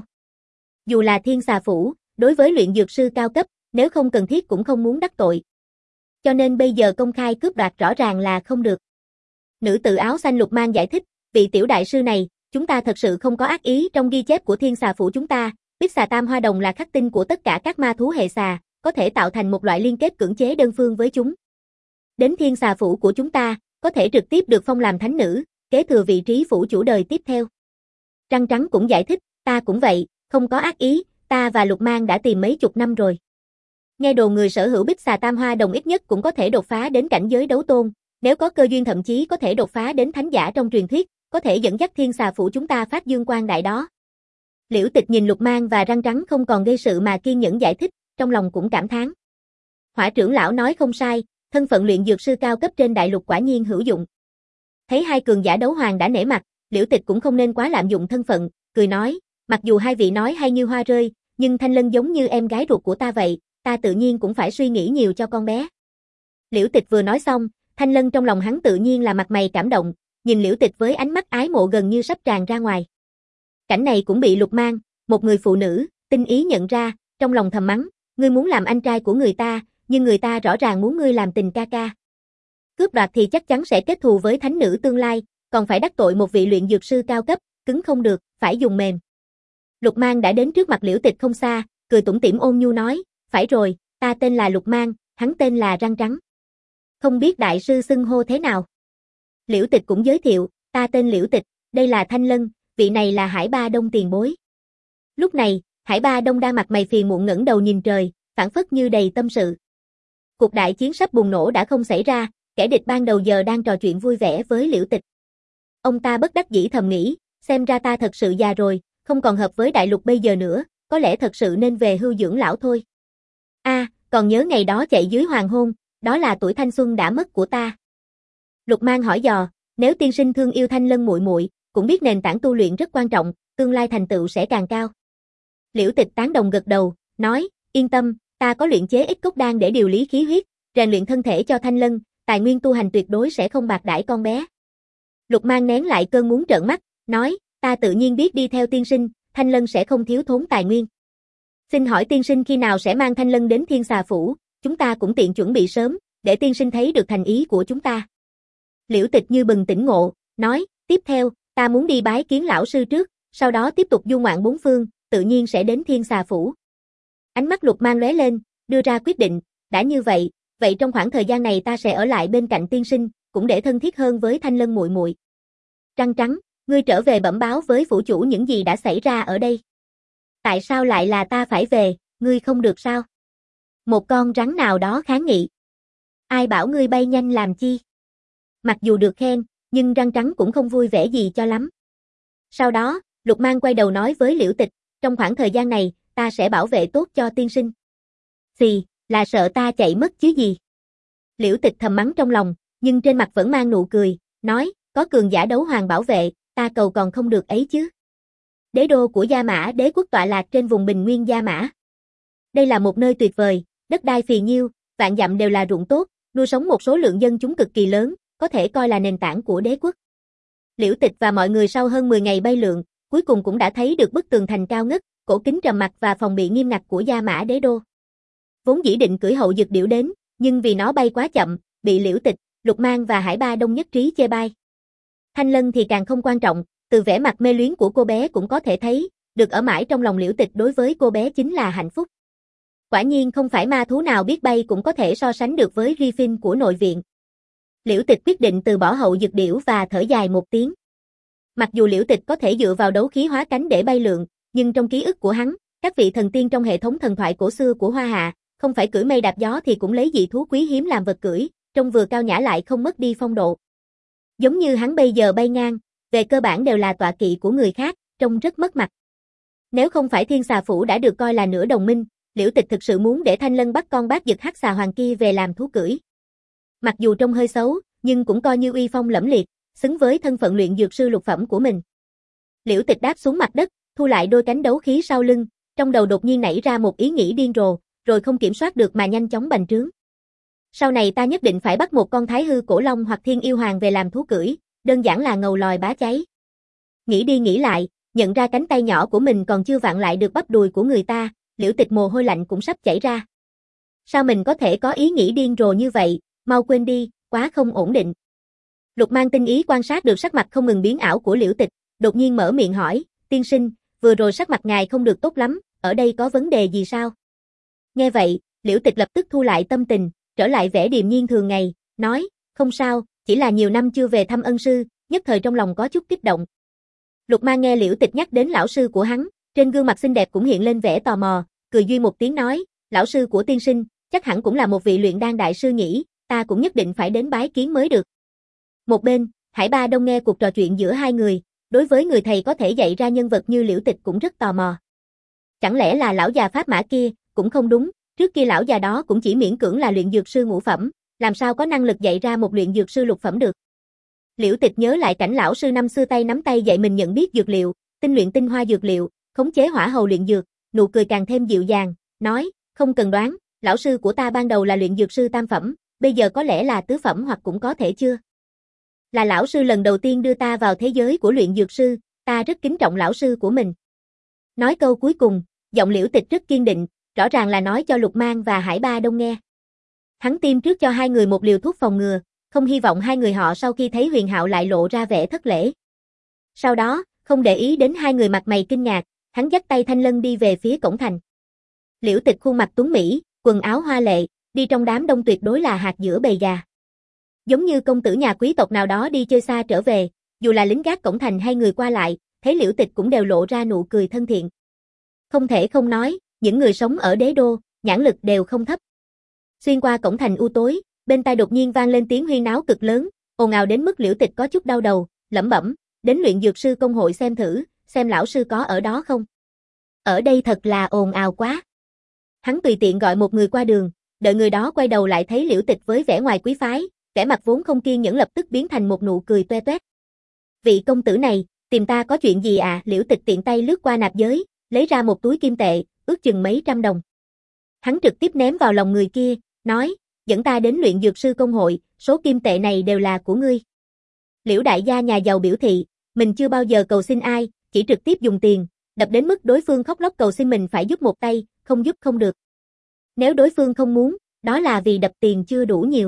[SPEAKER 1] Dù là Thiên Xà Phủ, đối với luyện dược sư cao cấp, nếu không cần thiết cũng không muốn đắc tội. Cho nên bây giờ công khai cướp đoạt rõ ràng là không được. Nữ tử áo xanh Lục Mang giải thích, vị tiểu đại sư này, chúng ta thật sự không có ác ý trong ghi chép của Thiên Xà Phủ chúng ta, biết xà tam hoa đồng là khắc tinh của tất cả các ma thú hệ xà, có thể tạo thành một loại liên kết cưỡng chế đơn phương với chúng. Đến Thiên Xà Phủ của chúng ta, có thể trực tiếp được phong làm thánh nữ, kế thừa vị trí phủ chủ đời tiếp theo. Trăng Trắng cũng giải thích, ta cũng vậy, không có ác ý, ta và Lục Mang đã tìm mấy chục năm rồi. Nghe đồn người sở hữu bích xà tam hoa đồng ít nhất cũng có thể đột phá đến cảnh giới đấu tôn, nếu có cơ duyên thậm chí có thể đột phá đến thánh giả trong truyền thuyết, có thể dẫn dắt Thiên Xà Phủ chúng ta phát dương quang đại đó. Liễu Tịch nhìn Lục Mang và Răng Trắng không còn gây sự mà kiên nhẫn giải thích, trong lòng cũng cảm thán. Hỏa trưởng lão nói không sai, thân phận luyện dược sư cao cấp trên đại lục quả nhiên hữu dụng. Thấy hai cường giả đấu hoàng đã nể mặt, Liễu Tịch cũng không nên quá lạm dụng thân phận, cười nói, mặc dù hai vị nói hay như hoa rơi, nhưng Thanh Lân giống như em gái ruột của ta vậy, ta tự nhiên cũng phải suy nghĩ nhiều cho con bé. Liễu Tịch vừa nói xong, Thanh Lân trong lòng hắn tự nhiên là mặt mày cảm động, nhìn Liễu Tịch với ánh mắt ái mộ gần như sắp tràn ra ngoài. Cảnh này cũng bị Lục Mang, một người phụ nữ, tinh ý nhận ra, trong lòng thầm mắng, ngươi muốn làm anh trai của người ta, nhưng người ta rõ ràng muốn ngươi làm tình ca ca. Cướp đoạt thì chắc chắn sẽ kết thù với thánh nữ tương lai, còn phải đắc tội một vị luyện dược sư cao cấp, cứng không được, phải dùng mềm. Lục Mang đã đến trước mặt Liễu Tịch không xa, cười tủm tỉm ôn nhu nói, phải rồi, ta tên là Lục Mang, hắn tên là Răng Trắng. Không biết đại sư xưng hô thế nào? Liễu Tịch cũng giới thiệu, ta tên Liễu Tịch, đây là Thanh Lân, vị này là Hải Ba Đông tiền bối. Lúc này, Hải Ba Đông đang mặt mày phiền muộn ngẩng đầu nhìn trời, phảng phất như đầy tâm sự. Cuộc đại chiến sắp bùng nổ đã không xảy ra, kẻ địch ban đầu giờ đang trò chuyện vui vẻ với Liễu Tịch. Ông ta bất đắc dĩ thầm nghĩ, xem ra ta thật sự già rồi, không còn hợp với đại lục bây giờ nữa, có lẽ thật sự nên về hưu dưỡng lão thôi. A, à, còn nhớ ngày đó chạy dưới hoàng hôn, đó là tuổi thanh xuân đã mất của ta. Lục Mang hỏi dò, nếu tiên sinh thương yêu Thanh Lân muội muội, cũng biết nền tảng tu luyện rất quan trọng, tương lai thành tựu sẽ càng cao. Liễu Tịch tán đồng gật đầu, nói, yên tâm, ta có luyện chế ít cốc đan để điều lý khí huyết, rèn luyện thân thể cho Thanh Lân, tài nguyên tu hành tuyệt đối sẽ không bạc đãi con bé. Lục Mang nén lại cơn muốn trợn mắt, nói, ta tự nhiên biết đi theo tiên sinh, Thanh Lân sẽ không thiếu thốn tài nguyên. Xin hỏi tiên sinh khi nào sẽ mang Thanh Lân đến Thiên Xà Phủ, chúng ta cũng tiện chuẩn bị sớm, để tiên sinh thấy được thành ý của chúng ta. Liễu Tịch như bừng tỉnh ngộ, nói, tiếp theo, ta muốn đi bái kiến lão sư trước, sau đó tiếp tục du ngoạn bốn phương, tự nhiên sẽ đến Thiên Xà Phủ. Ánh mắt Lục Mang lóe lên, đưa ra quyết định, đã như vậy, vậy trong khoảng thời gian này ta sẽ ở lại bên cạnh tiên sinh, cũng để thân thiết hơn với Thanh Lân muội muội. Trăng Trắng, ngươi trở về bẩm báo với phủ chủ những gì đã xảy ra ở đây. Tại sao lại là ta phải về, ngươi không được sao? Một con rắn nào đó kháng nghị. Ai bảo ngươi bay nhanh làm chi? Mặc dù được khen, nhưng Răng Trắng cũng không vui vẻ gì cho lắm. Sau đó, Lục Mang quay đầu nói với Liễu Tịch, trong khoảng thời gian này, ta sẽ bảo vệ tốt cho tiên sinh. Xì, là sợ ta chạy mất chứ gì? Liễu Tịch thầm mắng trong lòng, nhưng trên mặt vẫn mang nụ cười, nói, có cường giả đấu hoàng bảo vệ, ta cầu còn không được ấy chứ. Đế đô của Gia Mã Đế quốc tọa lạc trên vùng bình nguyên Gia Mã. Đây là một nơi tuyệt vời, đất đai phì nhiêu, vạn dặm đều là ruộng tốt, nuôi sống một số lượng dân chúng cực kỳ lớn, có thể coi là nền tảng của đế quốc. Liễu Tịch và mọi người sau hơn mười ngày bay lượn, cuối cùng cũng đã thấy được bức tường thành cao ngất, cổ kính trầm mặc và phòng bị nghiêm ngặt của Gia Mã Đế đô. Vốn dĩ định cưỡi hậu dực điểu đến, nhưng vì nó bay quá chậm, bị Liễu Tịch, Lục Mang và Hải Ba Đông nhất trí chê bai. Thanh Lân thì càng không quan trọng, từ vẻ mặt mê luyến của cô bé cũng có thể thấy, được ở mãi trong lòng Liễu Tịch đối với cô bé chính là hạnh phúc. Quả nhiên không phải ma thú nào biết bay cũng có thể so sánh được với Griffin của nội viện. Liễu Tịch quyết định từ bỏ hậu dực điểu và thở dài một tiếng. Mặc dù Liễu Tịch có thể dựa vào đấu khí hóa cánh để bay lượn, nhưng trong ký ức của hắn, các vị thần tiên trong hệ thống thần thoại cổ xưa của Hoa Hạ, không phải cưỡi mây đạp gió thì cũng lấy dị thú quý hiếm làm vật cưỡi, trông vừa cao nhã lại không mất đi phong độ. Giống như hắn bây giờ bay ngang, về cơ bản đều là tọa kỵ của người khác, trông rất mất mặt. Nếu không phải Thiên Xà Phủ đã được coi là nửa đồng minh, Liễu Tịch thực sự muốn để Thanh Lân bắt con bác dực hắc xà hoàng kia về làm thú cưỡi. Mặc dù trông hơi xấu, nhưng cũng coi như uy phong lẫm liệt, xứng với thân phận luyện dược sư lục phẩm của mình. Liễu Tịch đáp xuống mặt đất, thu lại đôi cánh đấu khí sau lưng, trong đầu đột nhiên nảy ra một ý nghĩ điên rồ, rồi không kiểm soát được mà nhanh chóng bành trướng. Sau này ta nhất định phải bắt một con thái hư cổ long hoặc thiên yêu hoàng về làm thú cưỡi, đơn giản là ngầu lòi bá cháy. Nghĩ đi nghĩ lại, Nhận ra cánh tay nhỏ của mình còn chưa vặn lại được bắp đùi của người ta, Liễu Tịch mồ hôi lạnh cũng sắp chảy ra. Sao mình có thể có ý nghĩ điên rồ như vậy, mau quên đi, quá không ổn định. Lục Mang tinh ý quan sát được sắc mặt không ngừng biến ảo của Liễu Tịch, đột nhiên mở miệng hỏi, tiên sinh, vừa rồi sắc mặt ngài không được tốt lắm, ở đây có vấn đề gì sao? Nghe vậy, Liễu Tịch lập tức thu lại tâm tình, trở lại vẻ điềm nhiên thường ngày, nói, không sao, chỉ là nhiều năm chưa về thăm ân sư, nhất thời trong lòng có chút kích động. Lục Mang nghe Liễu Tịch nhắc đến lão sư của hắn, trên gương mặt xinh đẹp cũng hiện lên vẻ tò mò, cười duy một tiếng nói, lão sư của tiên sinh, chắc hẳn cũng là một vị luyện đan đại sư nhỉ, ta cũng nhất định phải đến bái kiến mới được. Một bên, Hải Ba Đông nghe cuộc trò chuyện giữa hai người, đối với người thầy có thể dạy ra nhân vật như Liễu Tịch cũng rất tò mò. Chẳng lẽ là lão già Pháp Mã kia, cũng không đúng, trước kia lão già đó cũng chỉ miễn cưỡng là luyện dược sư ngũ phẩm, làm sao có năng lực dạy ra một luyện dược sư lục phẩm được. Liễu Tịch nhớ lại cảnh lão sư năm xưa tay nắm tay dạy mình nhận biết dược liệu, tinh luyện tinh hoa dược liệu, khống chế hỏa hầu luyện dược, nụ cười càng thêm dịu dàng, nói, không cần đoán, lão sư của ta ban đầu là luyện dược sư tam phẩm, bây giờ có lẽ là tứ phẩm hoặc cũng có thể chưa. Là lão sư lần đầu tiên đưa ta vào thế giới của luyện dược sư, ta rất kính trọng lão sư của mình. Nói câu cuối cùng, giọng Liễu Tịch rất kiên định, rõ ràng là nói cho Lục Mang và Hải Ba Đông nghe. Hắn tiêm trước cho hai người một liều thuốc phòng ngừa, không hy vọng hai người họ sau khi thấy Huyền Hạo lại lộ ra vẻ thất lễ. Sau đó, không để ý đến hai người mặt mày kinh ngạc, hắn dắt tay Thanh Lân đi về phía cổng thành. Liễu Tịch khuôn mặt tuấn mỹ, quần áo hoa lệ, đi trong đám đông tuyệt đối là hạt giữa bầy gà. Giống như công tử nhà quý tộc nào đó đi chơi xa trở về, dù là lính gác cổng thành hay người qua lại, thấy Liễu Tịch cũng đều lộ ra nụ cười thân thiện. Không thể không nói, những người sống ở đế đô, nhãn lực đều không thấp. Xuyên qua cổng thành u tối, bên tai đột nhiên vang lên tiếng huyên náo cực lớn, ồn ào đến mức Liễu Tịch có chút đau đầu, lẩm bẩm, đến luyện dược sư công hội xem thử, xem lão sư có ở đó không. Ở đây thật là ồn ào quá. Hắn tùy tiện gọi một người qua đường, đợi người đó quay đầu lại thấy Liễu Tịch với vẻ ngoài quý phái, vẻ mặt vốn không kiên nhẫn lập tức biến thành một nụ cười toe toét. Vị công tử này, tìm ta có chuyện gì à? Liễu Tịch tiện tay lướt qua nạp giới, lấy ra một túi kim tệ, ước chừng mấy trăm đồng. Hắn trực tiếp ném vào lòng người kia, nói, dẫn ta đến luyện dược sư công hội, số kim tệ này đều là của ngươi. Liễu đại gia nhà giàu biểu thị, mình chưa bao giờ cầu xin ai, chỉ trực tiếp dùng tiền, đập đến mức đối phương khóc lóc cầu xin mình phải giúp một tay, không giúp không được. Nếu đối phương không muốn, đó là vì đập tiền chưa đủ nhiều.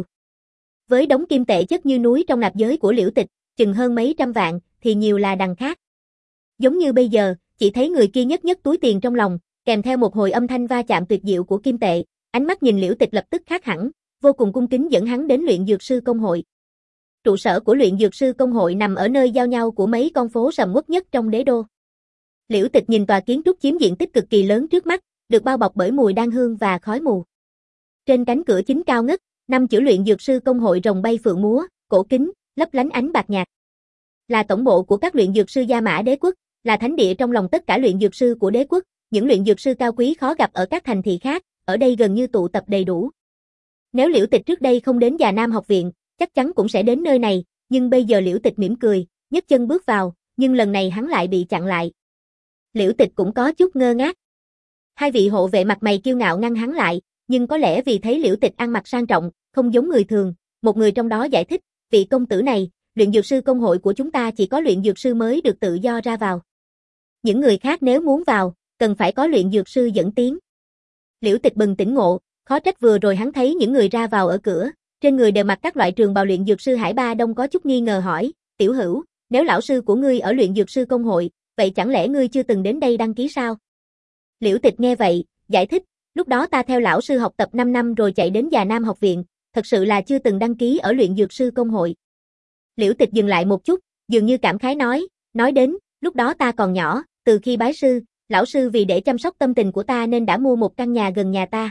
[SPEAKER 1] Với đống kim tệ chất như núi trong nạp giới của Liễu Tịch, chừng hơn mấy trăm vạn, thì nhiều là đằng khác. Giống như bây giờ, chỉ thấy người kia nhấc nhấc túi tiền trong lòng, kèm theo một hồi âm thanh va chạm tuyệt diệu của kim tệ, ánh mắt nhìn Liễu Tịch lập tức khác hẳn, vô cùng cung kính dẫn hắn đến luyện dược sư công hội. Trụ sở của luyện dược sư công hội nằm ở nơi giao nhau của mấy con phố sầm uất nhất trong đế đô. Liễu Tịch nhìn tòa kiến trúc chiếm diện tích cực kỳ lớn trước mắt, được bao bọc bởi mùi đan hương và khói mù. Trên cánh cửa chính cao ngất, năm chữ luyện dược sư công hội rồng bay phượng múa, cổ kính, lấp lánh ánh bạc nhạt. Là tổng bộ của các luyện dược sư Gia Mã đế quốc, là thánh địa trong lòng tất cả luyện dược sư của đế quốc, những luyện dược sư cao quý khó gặp ở các thành thị khác, ở đây gần như tụ tập đầy đủ. Nếu Liễu Tịch trước đây không đến Già Nam học viện, chắc chắn cũng sẽ đến nơi này, nhưng bây giờ Liễu Tịch mỉm cười, nhấc chân bước vào, nhưng lần này hắn lại bị chặn lại. Liễu Tịch cũng có chút ngơ ngác. Hai vị hộ vệ mặt mày kiêu ngạo ngăn hắn lại, nhưng có lẽ vì thấy Liễu Tịch ăn mặc sang trọng, không giống người thường, một người trong đó giải thích, vị công tử này, luyện dược sư công hội của chúng ta chỉ có luyện dược sư mới được tự do ra vào. Những người khác nếu muốn vào, cần phải có luyện dược sư dẫn tiến. Liễu Tịch bừng tỉnh ngộ, khó trách vừa rồi hắn thấy những người ra vào ở cửa, trên người đều mặc các loại trường bào luyện dược sư. Hải Ba Đông có chút nghi ngờ hỏi, tiểu hữu, nếu lão sư của ngươi ở luyện dược sư công hội, vậy chẳng lẽ ngươi chưa từng đến đây đăng ký sao? Liễu Tịch nghe vậy, giải thích, lúc đó ta theo lão sư học tập năm năm rồi chạy đến Già Nam học viện, thật sự là chưa từng đăng ký ở luyện dược sư công hội. Liễu Tịch dừng lại một chút, dường như cảm khái nói, nói đến, lúc đó ta còn nhỏ, từ khi bái sư, lão sư vì để chăm sóc tâm tình của ta nên đã mua một căn nhà gần nhà ta.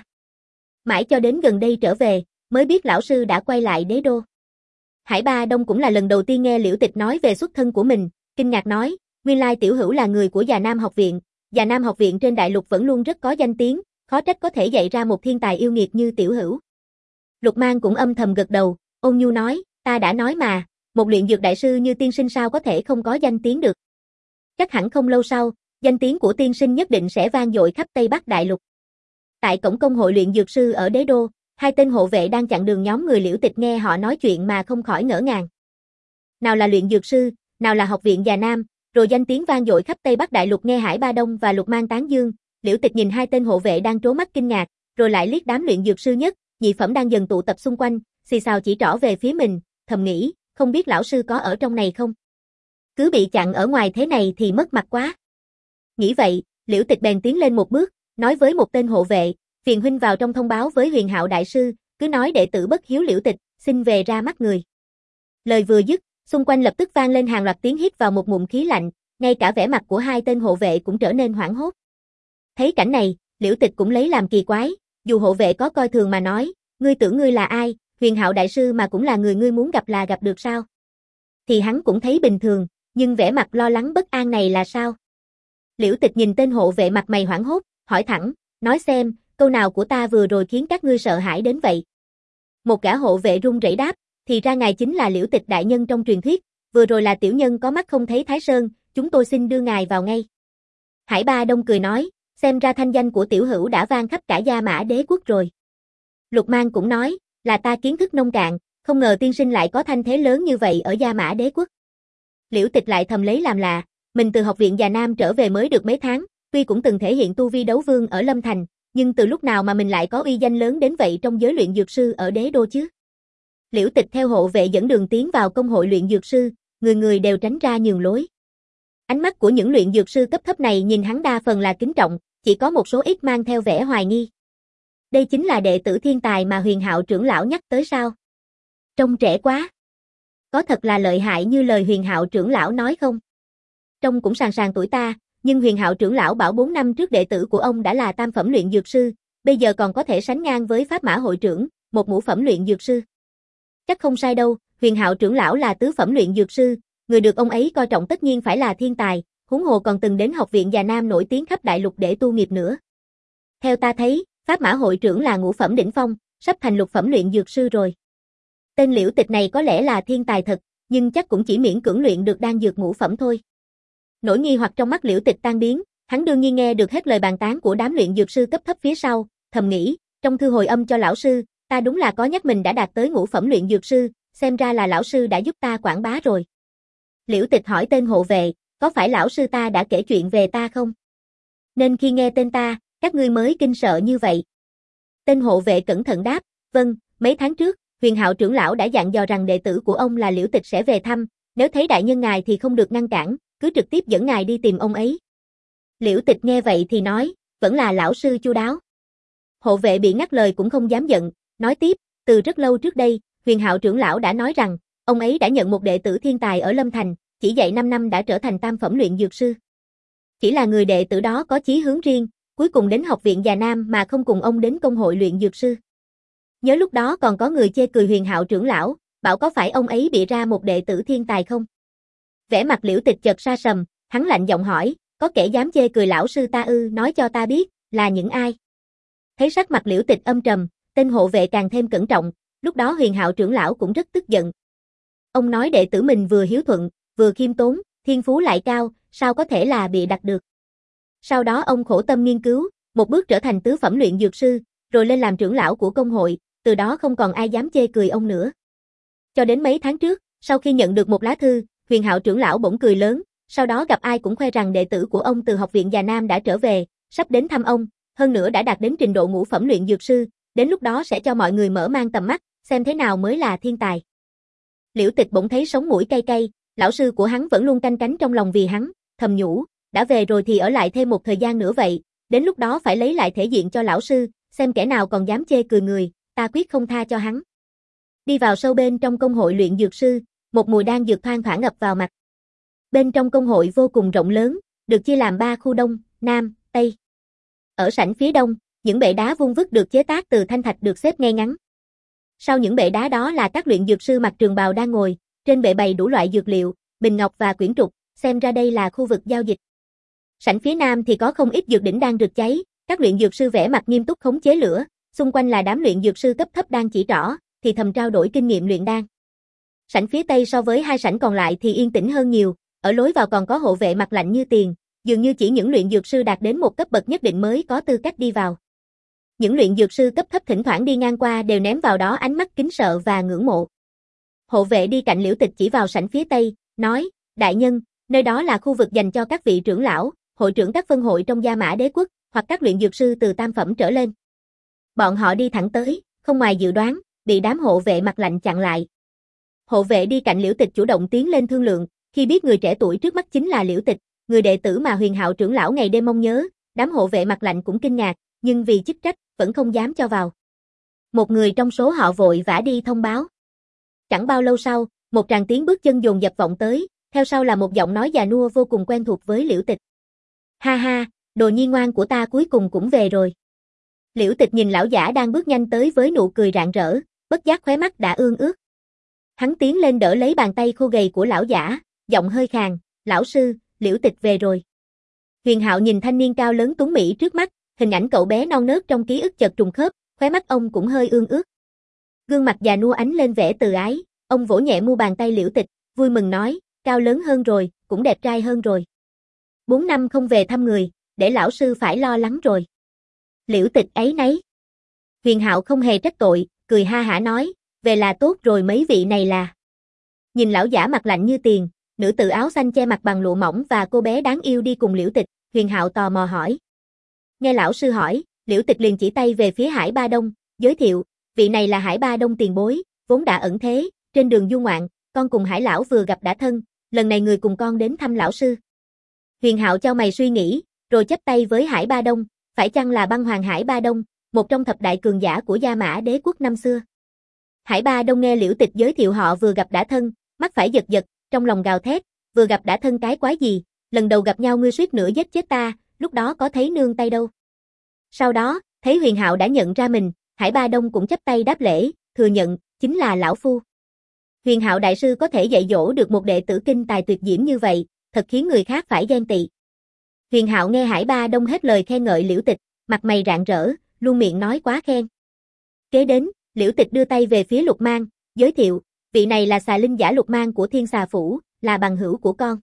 [SPEAKER 1] Mãi cho đến gần đây trở về, mới biết lão sư đã quay lại đế đô. Hải Ba Đông cũng là lần đầu tiên nghe Liễu Tịch nói về xuất thân của mình, kinh ngạc nói, nguyên lai tiểu hữu là người của Già Nam học viện, Già Nam học viện trên đại lục vẫn luôn rất có danh tiếng, khó trách có thể dạy ra một thiên tài yêu nghiệt như tiểu hữu. Lục Mang cũng âm thầm gật đầu, ôn nhu nói, ta đã nói mà, một luyện dược đại sư như tiên sinh sao có thể không có danh tiếng được. Chắc hẳn không lâu sau, danh tiếng của tiên sinh nhất định sẽ vang dội khắp Tây Bắc đại lục. Tại cổng công hội luyện dược sư ở đế đô, hai tên hộ vệ đang chặn đường nhóm người Liễu Tịch nghe họ nói chuyện mà không khỏi ngỡ ngàng. Nào là luyện dược sư, nào là học viện Già Nam, rồi danh tiếng vang dội khắp Tây Bắc Đại Lục nghe Hải Ba Đông và Lục Mang tán dương. Liễu Tịch nhìn hai tên hộ vệ đang trố mắt kinh ngạc, rồi lại liếc đám luyện dược sư nhất, nhị phẩm đang dần tụ tập xung quanh, xì xào chỉ trỏ về phía mình, thầm nghĩ, không biết lão sư có ở trong này không? Cứ bị chặn ở ngoài thế này thì mất mặt quá. Nghĩ vậy, Liễu Tịch bèn tiến lên một bước, nói với một tên hộ vệ, phiền huynh vào trong thông báo với Huyền Hạo đại sư, cứ nói đệ tử bất hiếu Liễu Tịch, xin về ra mắt người. Lời vừa dứt, xung quanh lập tức vang lên hàng loạt tiếng hít vào một ngụm khí lạnh, ngay cả vẻ mặt của hai tên hộ vệ cũng trở nên hoảng hốt. Thấy cảnh này, Liễu Tịch cũng lấy làm kỳ quái, dù hộ vệ có coi thường mà nói, ngươi tưởng ngươi là ai, Huyền Hạo đại sư mà cũng là người ngươi muốn gặp là gặp được sao? Thì hắn cũng thấy bình thường, nhưng vẻ mặt lo lắng bất an này là sao? Liễu Tịch nhìn tên hộ vệ mặt mày hoảng hốt, hỏi thẳng, nói xem, câu nào của ta vừa rồi khiến các ngươi sợ hãi đến vậy? Một gã hộ vệ run rẩy đáp, thì ra ngài chính là Liễu Tịch đại nhân trong truyền thuyết, vừa rồi là tiểu nhân có mắt không thấy Thái Sơn, chúng tôi xin đưa ngài vào ngay. Hải Ba Đông cười nói, xem ra thanh danh của tiểu hữu đã vang khắp cả Gia Mã Đế quốc rồi. Lục Mang cũng nói, là ta kiến thức nông cạn, không ngờ tiên sinh lại có thanh thế lớn như vậy ở Gia Mã Đế quốc. Liễu Tịch lại thầm lấy làm lạ, mình từ học viện Già Nam trở về mới được mấy tháng, tuy cũng từng thể hiện tu vi đấu vương ở Lâm Thành, nhưng từ lúc nào mà mình lại có uy danh lớn đến vậy trong giới luyện dược sư ở Đế đô chứ? Liễu Tịch theo hộ vệ dẫn đường tiến vào công hội luyện dược sư, người người đều tránh ra nhường lối. Ánh mắt của những luyện dược sư cấp thấp này nhìn hắn đa phần là kính trọng, chỉ có một số ít mang theo vẻ hoài nghi. Đây chính là đệ tử thiên tài mà Huyền Hạo trưởng lão nhắc tới sao? Trông trẻ quá. Có thật là lợi hại như lời Huyền Hạo trưởng lão nói không? Trông cũng sàn sàn tuổi ta, nhưng Huyền Hạo trưởng lão bảo bốn năm trước đệ tử của ông đã là tam phẩm luyện dược sư, bây giờ còn có thể sánh ngang với Pháp Mã hội trưởng, một ngũ phẩm luyện dược sư. Chắc không sai đâu, Huyền Hạo trưởng lão là tứ phẩm luyện dược sư, người được ông ấy coi trọng tất nhiên phải là thiên tài, huống hồ còn từng đến học viện Già Nam nổi tiếng khắp đại lục để tu nghiệp nữa. Theo ta thấy, Pháp Mã hội trưởng là ngũ phẩm đỉnh phong, sắp thành lục phẩm luyện dược sư rồi. Tên Liễu Tịch này có lẽ là thiên tài thật, nhưng chắc cũng chỉ miễn cưỡng luyện được đan dược ngũ phẩm thôi. Nỗi nghi hoặc trong mắt Liễu Tịch tan biến, hắn đương nhiên nghe được hết lời bàn tán của đám luyện dược sư cấp thấp phía sau, thầm nghĩ, trong thư hồi âm cho lão sư, ta đúng là có nhắc mình đã đạt tới ngũ phẩm luyện dược sư, xem ra là lão sư đã giúp ta quảng bá rồi. Liễu Tịch hỏi tên hộ vệ, có phải lão sư ta đã kể chuyện về ta không? Nên khi nghe tên ta, các ngươi mới kinh sợ như vậy. Tên hộ vệ cẩn thận đáp, vâng, mấy tháng trước, Huyền Hạo trưởng lão đã dặn dò rằng đệ tử của ông là Liễu Tịch sẽ về thăm, nếu thấy đại nhân ngài thì không được ngăn cản, cứ trực tiếp dẫn ngài đi tìm ông ấy. Liễu Tịch nghe vậy thì nói, vẫn là lão sư chu đáo. Hộ vệ bị ngắt lời cũng không dám giận, nói tiếp, từ rất lâu trước đây, Huyền Hạo trưởng lão đã nói rằng, ông ấy đã nhận một đệ tử thiên tài ở Lâm Thành, chỉ dạy năm năm đã trở thành tam phẩm luyện dược sư. Chỉ là người đệ tử đó có chí hướng riêng, cuối cùng đến học viện Già Nam mà không cùng ông đến công hội luyện dược sư. Nhớ lúc đó còn có người chê cười Huyền Hạo trưởng lão, bảo có phải ông ấy bị ra một đệ tử thiên tài không? Vẻ mặt Liễu Tịch chợt sa sầm, hắn lạnh giọng hỏi, có kẻ dám chê cười lão sư ta ư, nói cho ta biết, là những ai? Thấy sắc mặt Liễu Tịch âm trầm, tên hộ vệ càng thêm cẩn trọng, lúc đó Huyền Hạo trưởng lão cũng rất tức giận. Ông nói đệ tử mình vừa hiếu thuận, vừa khiêm tốn, thiên phú lại cao, sao có thể là bị đặt được? Sau đó ông khổ tâm nghiên cứu, một bước trở thành tứ phẩm luyện dược sư, rồi lên làm trưởng lão của công hội, từ đó không còn ai dám chê cười ông nữa. Cho đến mấy tháng trước, sau khi nhận được một lá thư, Huyền Hạo trưởng lão bỗng cười lớn, sau đó gặp ai cũng khoe rằng đệ tử của ông từ học viện Già Nam đã trở về, sắp đến thăm ông, hơn nữa đã đạt đến trình độ ngũ phẩm luyện dược sư, đến lúc đó sẽ cho mọi người mở mang tầm mắt, xem thế nào mới là thiên tài. Liễu Tịch bỗng thấy sống mũi cay cay, lão sư của hắn vẫn luôn canh cánh trong lòng vì hắn, thầm nhủ, đã về rồi thì ở lại thêm một thời gian nữa vậy, đến lúc đó phải lấy lại thể diện cho lão sư, xem kẻ nào còn dám chê cười người, ta quyết không tha cho hắn. Đi vào sâu bên trong công hội luyện dược sư, một mùi đan dược thoang thoảng ập vào mặt. Bên trong công hội vô cùng rộng lớn, được chia làm ba khu đông, nam, tây. Ở sảnh phía đông, những bệ đá vuông vức được chế tác từ thanh thạch được xếp ngay ngắn. Sau những bệ đá đó là các luyện dược sư mặc trường bào đang ngồi, trên bệ bày đủ loại dược liệu, bình ngọc và quyển trục, xem ra đây là khu vực giao dịch. Sảnh phía nam thì có không ít dược đỉnh đang rực cháy, các luyện dược sư vẽ mặt nghiêm túc khống chế lửa, xung quanh là đám luyện dược sư cấp thấp đang chỉ trỏ, thì thầm trao đổi kinh nghiệm luyện đan. Sảnh phía tây so với hai sảnh còn lại thì yên tĩnh hơn nhiều, ở lối vào còn có hộ vệ mặt lạnh như tiền, dường như chỉ những luyện dược sư đạt đến một cấp bậc nhất định mới có tư cách đi vào. Những luyện dược sư cấp thấp thỉnh thoảng đi ngang qua đều ném vào đó ánh mắt kính sợ và ngưỡng mộ. Hộ vệ đi cạnh Liễu Tịch chỉ vào sảnh phía tây, nói, đại nhân, Nơi đó là khu vực dành cho các vị trưởng lão, hội trưởng các phân hội trong Gia Mã Đế quốc, hoặc các luyện dược sư từ tam phẩm trở lên. Bọn họ đi thẳng tới, không ngoài dự đoán, bị đám hộ vệ mặt lạnh chặn lại. Hộ vệ đi cạnh Liễu Tịch chủ động tiến lên thương lượng, khi biết người trẻ tuổi trước mắt chính là Liễu Tịch, người đệ tử mà Huyền Hạo trưởng lão ngày đêm mong nhớ, đám hộ vệ mặt lạnh cũng kinh ngạc, nhưng vì chức trách, vẫn không dám cho vào. Một người trong số họ vội vã đi thông báo. Chẳng bao lâu sau, một tràng tiếng bước chân dồn dập vọng tới, theo sau là một giọng nói già nua vô cùng quen thuộc với Liễu Tịch. Ha ha, đồ nhi ngoan của ta cuối cùng cũng về rồi. Liễu Tịch nhìn lão giả đang bước nhanh tới với nụ cười rạng rỡ, bất giác khóe mắt đã ương ướt. Hắn tiến lên đỡ lấy bàn tay khô gầy của lão giả, giọng hơi khàn, lão sư, Liễu Tịch về rồi. Huyền Hạo nhìn thanh niên cao lớn tuấn mỹ trước mắt, hình ảnh cậu bé non nớt trong ký ức chợt trùng khớp, khóe mắt ông cũng hơi ương ướt. Gương mặt già nua ánh lên vẻ từ ái, ông vỗ nhẹ mu bàn tay Liễu Tịch, vui mừng nói, cao lớn hơn rồi, cũng đẹp trai hơn rồi. Bốn năm không về thăm người, để lão sư phải lo lắng rồi. Liễu Tịch ấy nấy. Huyền Hạo không hề trách tội, cười ha hả nói, về là tốt rồi, mấy vị này là. Nhìn lão giả mặt lạnh như tiền, nữ tử áo xanh che mặt bằng lụa mỏng và cô bé đáng yêu đi cùng Liễu Tịch, Huyền Hạo tò mò hỏi. Nghe lão sư hỏi, Liễu Tịch liền chỉ tay về phía Hải Ba Đông, giới thiệu, vị này là Hải Ba Đông tiền bối, vốn đã ẩn thế, trên đường du ngoạn, con cùng Hải lão vừa gặp đã thân, lần này người cùng con đến thăm lão sư. Huyền Hạo chau mày suy nghĩ, rồi chắp tay với Hải Ba Đông, phải chăng là băng hoàng Hải Ba Đông, một trong thập đại cường giả của Gia Mã Đế quốc năm xưa. Hải Ba Đông nghe Liễu Tịch giới thiệu họ vừa gặp đã thân, mắt phải giật giật, trong lòng gào thét, vừa gặp đã thân cái quái gì, lần đầu gặp nhau ngươi suýt nữa giết chết ta, lúc đó có thấy nương tay đâu. Sau đó, thấy Huyền Hạo đã nhận ra mình, Hải Ba Đông cũng chắp tay đáp lễ, thừa nhận, chính là lão phu. Huyền Hạo đại sư có thể dạy dỗ được một đệ tử kinh tài tuyệt diễm như vậy, thật khiến người khác phải ghen tị. Huyền Hạo nghe Hải Ba Đông hết lời khen ngợi Liễu Tịch, mặt mày rạng rỡ, luôn miệng nói quá khen. Kế đến, Liễu Tịch đưa tay về phía Lục Mang, giới thiệu, vị này là xà linh giả Lục Mang của Thiên Xà Phủ, là bằng hữu của con.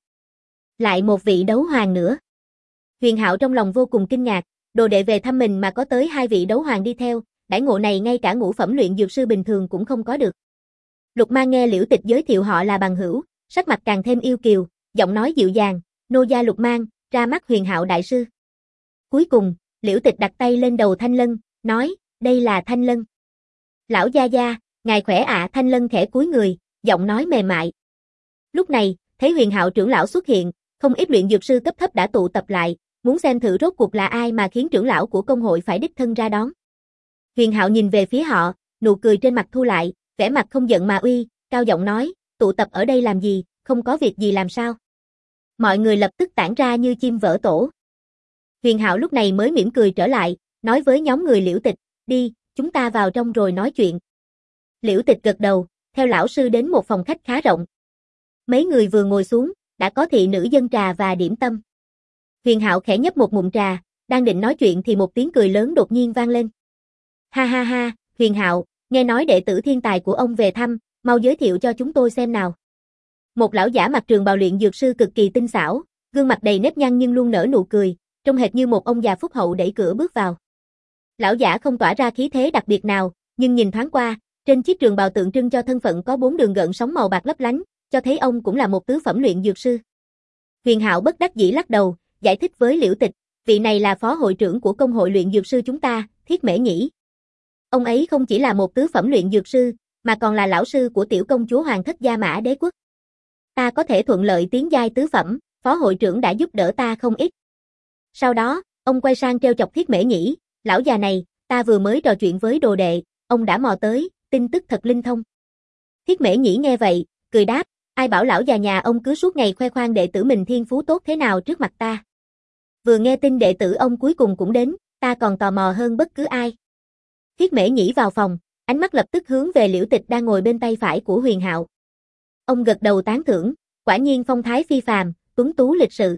[SPEAKER 1] Lại một vị đấu hoàng nữa. Huyền Hạo trong lòng vô cùng kinh ngạc, đồ đệ về thăm mình mà có tới hai vị đấu hoàng đi theo, đãi ngộ này ngay cả ngũ phẩm luyện dược sư bình thường cũng không có được. Lục Mang nghe Liễu Tịch giới thiệu họ là bằng hữu, sắc mặt càng thêm yêu kiều, giọng nói dịu dàng, nô gia Lục Mang, ra mắt Huyền Hạo đại sư. Cuối cùng, Liễu Tịch đặt tay lên đầu Thanh Lân, nói, đây là Thanh Lân. Lão gia gia, ngài khỏe ạ. Thanh Lân khẽ cúi người, giọng nói mềm mại. Lúc này, thấy Huyền Hạo trưởng lão xuất hiện, không ít luyện dược sư cấp thấp đã tụ tập lại, muốn xem thử rốt cuộc là ai mà khiến trưởng lão của công hội phải đích thân ra đón. Huyền Hạo nhìn về phía họ, nụ cười trên mặt thu lại, vẻ mặt không giận mà uy, cao giọng nói, tụ tập ở đây làm gì, không có việc gì làm sao? Mọi người lập tức tản ra như chim vỡ tổ. Huyền Hạo lúc này mới mỉm cười trở lại, nói với nhóm người Liễu Tịch, đi, chúng ta vào trong rồi nói chuyện. Liễu Tịch gật đầu, theo lão sư đến một phòng khách khá rộng. Mấy người vừa ngồi xuống, đã có thị nữ dâng trà và điểm tâm. Huyền Hạo khẽ nhấp một ngụm trà, đang định nói chuyện thì một tiếng cười lớn đột nhiên vang lên. Ha ha ha, Huyền Hạo, nghe nói đệ tử thiên tài của ông về thăm, mau giới thiệu cho chúng tôi xem nào. Một lão giả mặc trường bào luyện dược sư cực kỳ tinh xảo, gương mặt đầy nếp nhăn nhưng luôn nở nụ cười, trông hệt như một ông già phúc hậu đẩy cửa bước vào. Lão giả không tỏa ra khí thế đặc biệt nào, nhưng nhìn thoáng qua, trên chiếc trường bào tượng trưng cho thân phận có bốn đường gợn sóng màu bạc lấp lánh, cho thấy ông cũng là một tứ phẩm luyện dược sư. Huyền Hạo bất đắc dĩ lắc đầu, giải thích với Liễu Tịch, vị này là phó hội trưởng của công hội luyện dược sư chúng ta, Thiết Mễ Nhĩ. Ông ấy không chỉ là một tứ phẩm luyện dược sư, mà còn là lão sư của tiểu công chúa Hoàng thất Gia Mã Đế quốc. Ta có thể thuận lợi tiến giai tứ phẩm, phó hội trưởng đã giúp đỡ ta không ít. Sau đó, ông quay sang trêu chọc Thiết Mễ Nhĩ, lão già này, ta vừa mới trò chuyện với đồ đệ, ông đã mò tới, tin tức thật linh thông. Thiết Mễ Nhĩ nghe vậy, cười đáp, ai bảo lão già nhà ông cứ suốt ngày khoe khoang đệ tử mình thiên phú tốt thế nào trước mặt ta. Vừa nghe tin đệ tử ông cuối cùng cũng đến, ta còn tò mò hơn bất cứ ai. Thiết Mễ Nhĩ vào phòng, ánh mắt lập tức hướng về Liễu Tịch đang ngồi bên tay phải của Huyền Hạo. Ông gật đầu tán thưởng, quả nhiên phong thái phi phàm, tuấn tú lịch sự.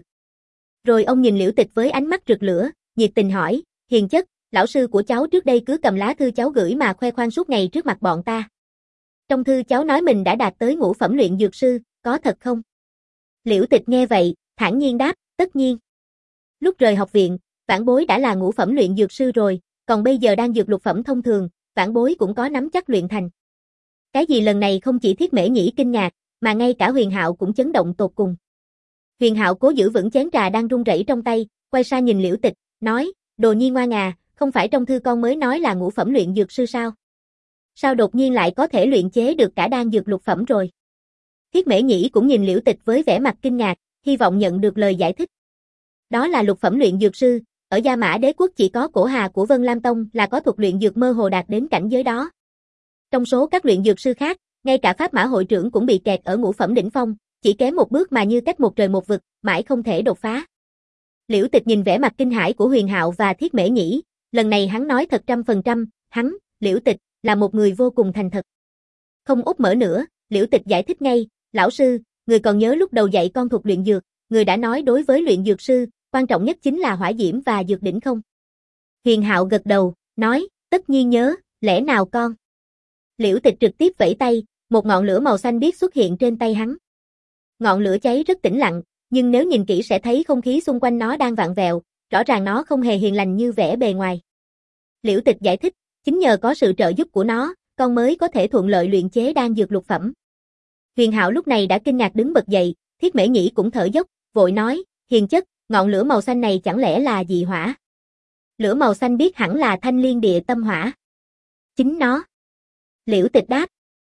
[SPEAKER 1] Rồi ông nhìn Liễu Tịch với ánh mắt rực lửa, nhiệt tình hỏi, hiền chất, lão sư của cháu trước đây cứ cầm lá thư cháu gửi mà khoe khoang suốt ngày trước mặt bọn ta. Trong thư cháu nói mình đã đạt tới ngũ phẩm luyện dược sư, có thật không? Liễu Tịch nghe vậy, thản nhiên đáp, tất nhiên. Lúc rời học viện, vãn bối đã là ngũ phẩm luyện dược sư rồi, còn bây giờ đang dược lục phẩm thông thường, vãn bối cũng có nắm chắc luyện thành. Cái gì lần này không chỉ Thiết Mễ Nhĩ kinh ngạc, mà ngay cả Huyền Hạo cũng chấn động tột cùng. Huyền Hạo cố giữ vững chén trà đang run rẩy trong tay, quay sang nhìn Liễu Tịch, nói, Đồ Nhi ngoan à, không phải trong thư con mới nói là ngũ phẩm luyện dược sư sao? Sao đột nhiên lại có thể luyện chế được cả đan dược lục phẩm rồi? Thiết Mễ Nhĩ cũng nhìn Liễu Tịch với vẻ mặt kinh ngạc, hy vọng nhận được lời giải thích. Đó là lục phẩm luyện dược sư, ở Gia Mã Đế quốc chỉ có Cổ Hà của Vân Lam Tông là có thuật luyện dược mơ hồ đạt đến cảnh giới đó. Trong số các luyện dược sư khác, ngay cả Pháp Mã hội trưởng cũng bị kẹt ở ngũ phẩm đỉnh phong, chỉ kém một bước mà như cách một trời một vực, mãi không thể đột phá. Liễu Tịch nhìn vẻ mặt kinh hãi của Huyền Hạo và Thiết Mễ Nhĩ, lần này hắn nói thật trăm phần trăm, hắn, Liễu Tịch, là một người vô cùng thành thật. Không úp mở nữa, Liễu Tịch giải thích ngay, lão sư, người còn nhớ lúc đầu dạy con thuật luyện dược, người đã nói đối với luyện dược sư, quan trọng nhất chính là hỏa diễm và dược đỉnh không? Huyền Hạo gật đầu, nói, tất nhiên nhớ, lẽ nào con? Liễu Tịch trực tiếp vẫy tay, một ngọn lửa màu xanh biếc xuất hiện trên tay hắn. Ngọn lửa cháy rất tĩnh lặng, nhưng nếu nhìn kỹ sẽ thấy không khí xung quanh nó đang vặn vẹo, rõ ràng nó không hề hiền lành như vẻ bề ngoài. Liễu Tịch giải thích, chính nhờ có sự trợ giúp của nó, con mới có thể thuận lợi luyện chế đan dược lục phẩm. Huyền Hạo lúc này đã kinh ngạc đứng bật dậy, Thiết Mễ Nhĩ cũng thở dốc, vội nói, hiền chất, ngọn lửa màu xanh này chẳng lẽ là dị hỏa? Lửa màu xanh biếc hẳn là thanh liên địa tâm hỏa. Chính nó. Liễu Tịch đáp.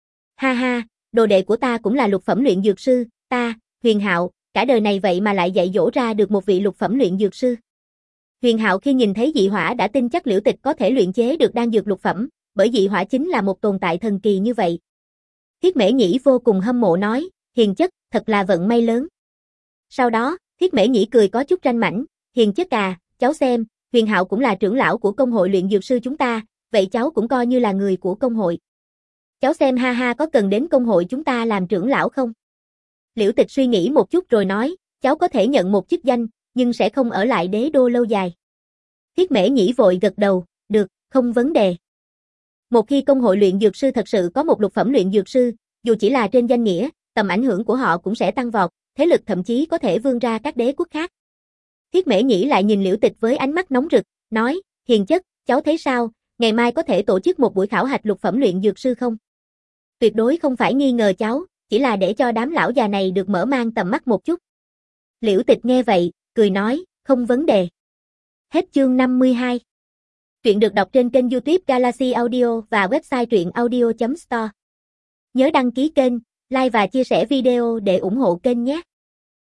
[SPEAKER 1] Ha ha, đồ đệ của ta cũng là lục phẩm luyện dược sư, ta, Huyền Hạo, cả đời này vậy mà lại dạy dỗ ra được một vị lục phẩm luyện dược sư. Huyền Hạo khi nhìn thấy dị hỏa đã tin chắc Liễu Tịch có thể luyện chế được đan dược lục phẩm, bởi dị hỏa chính là một tồn tại thần kỳ như vậy. Thiết Mễ Nhĩ vô cùng hâm mộ nói, hiền chất, thật là vận may lớn. Sau đó, Thiết Mễ Nhĩ cười có chút ranh mãnh, hiền chất à, cháu xem, Huyền Hạo cũng là trưởng lão của công hội luyện dược sư chúng ta, vậy cháu cũng coi như là người của công hội. Cháu xem ha ha có cần đến công hội chúng ta làm trưởng lão không? Liễu Tịch suy nghĩ một chút rồi nói, cháu có thể nhận một chức danh, nhưng sẽ không ở lại đế đô lâu dài. Thiết Mễ Nhĩ vội gật đầu, được, không vấn đề. Một khi công hội luyện dược sư thật sự có một lục phẩm luyện dược sư, dù chỉ là trên danh nghĩa, tầm ảnh hưởng của họ cũng sẽ tăng vọt, thế lực thậm chí có thể vươn ra các đế quốc khác. Thiết Mễ Nhĩ lại nhìn Liễu Tịch với ánh mắt nóng rực, nói, hiền chất, cháu thấy sao, ngày mai có thể tổ chức một buổi khảo hạch lục phẩm luyện dược sư không? Tuyệt đối không phải nghi ngờ cháu, chỉ là để cho đám lão già này được mở mang tầm mắt một chút. Liễu Tịch nghe vậy, cười nói, không vấn đề. Hết chương năm mươi hai. Truyện được đọc trên kênh YouTube Galaxy Audio và website truyện audio chấm store. Nhớ đăng ký kênh, like và chia sẻ video để ủng hộ kênh nhé.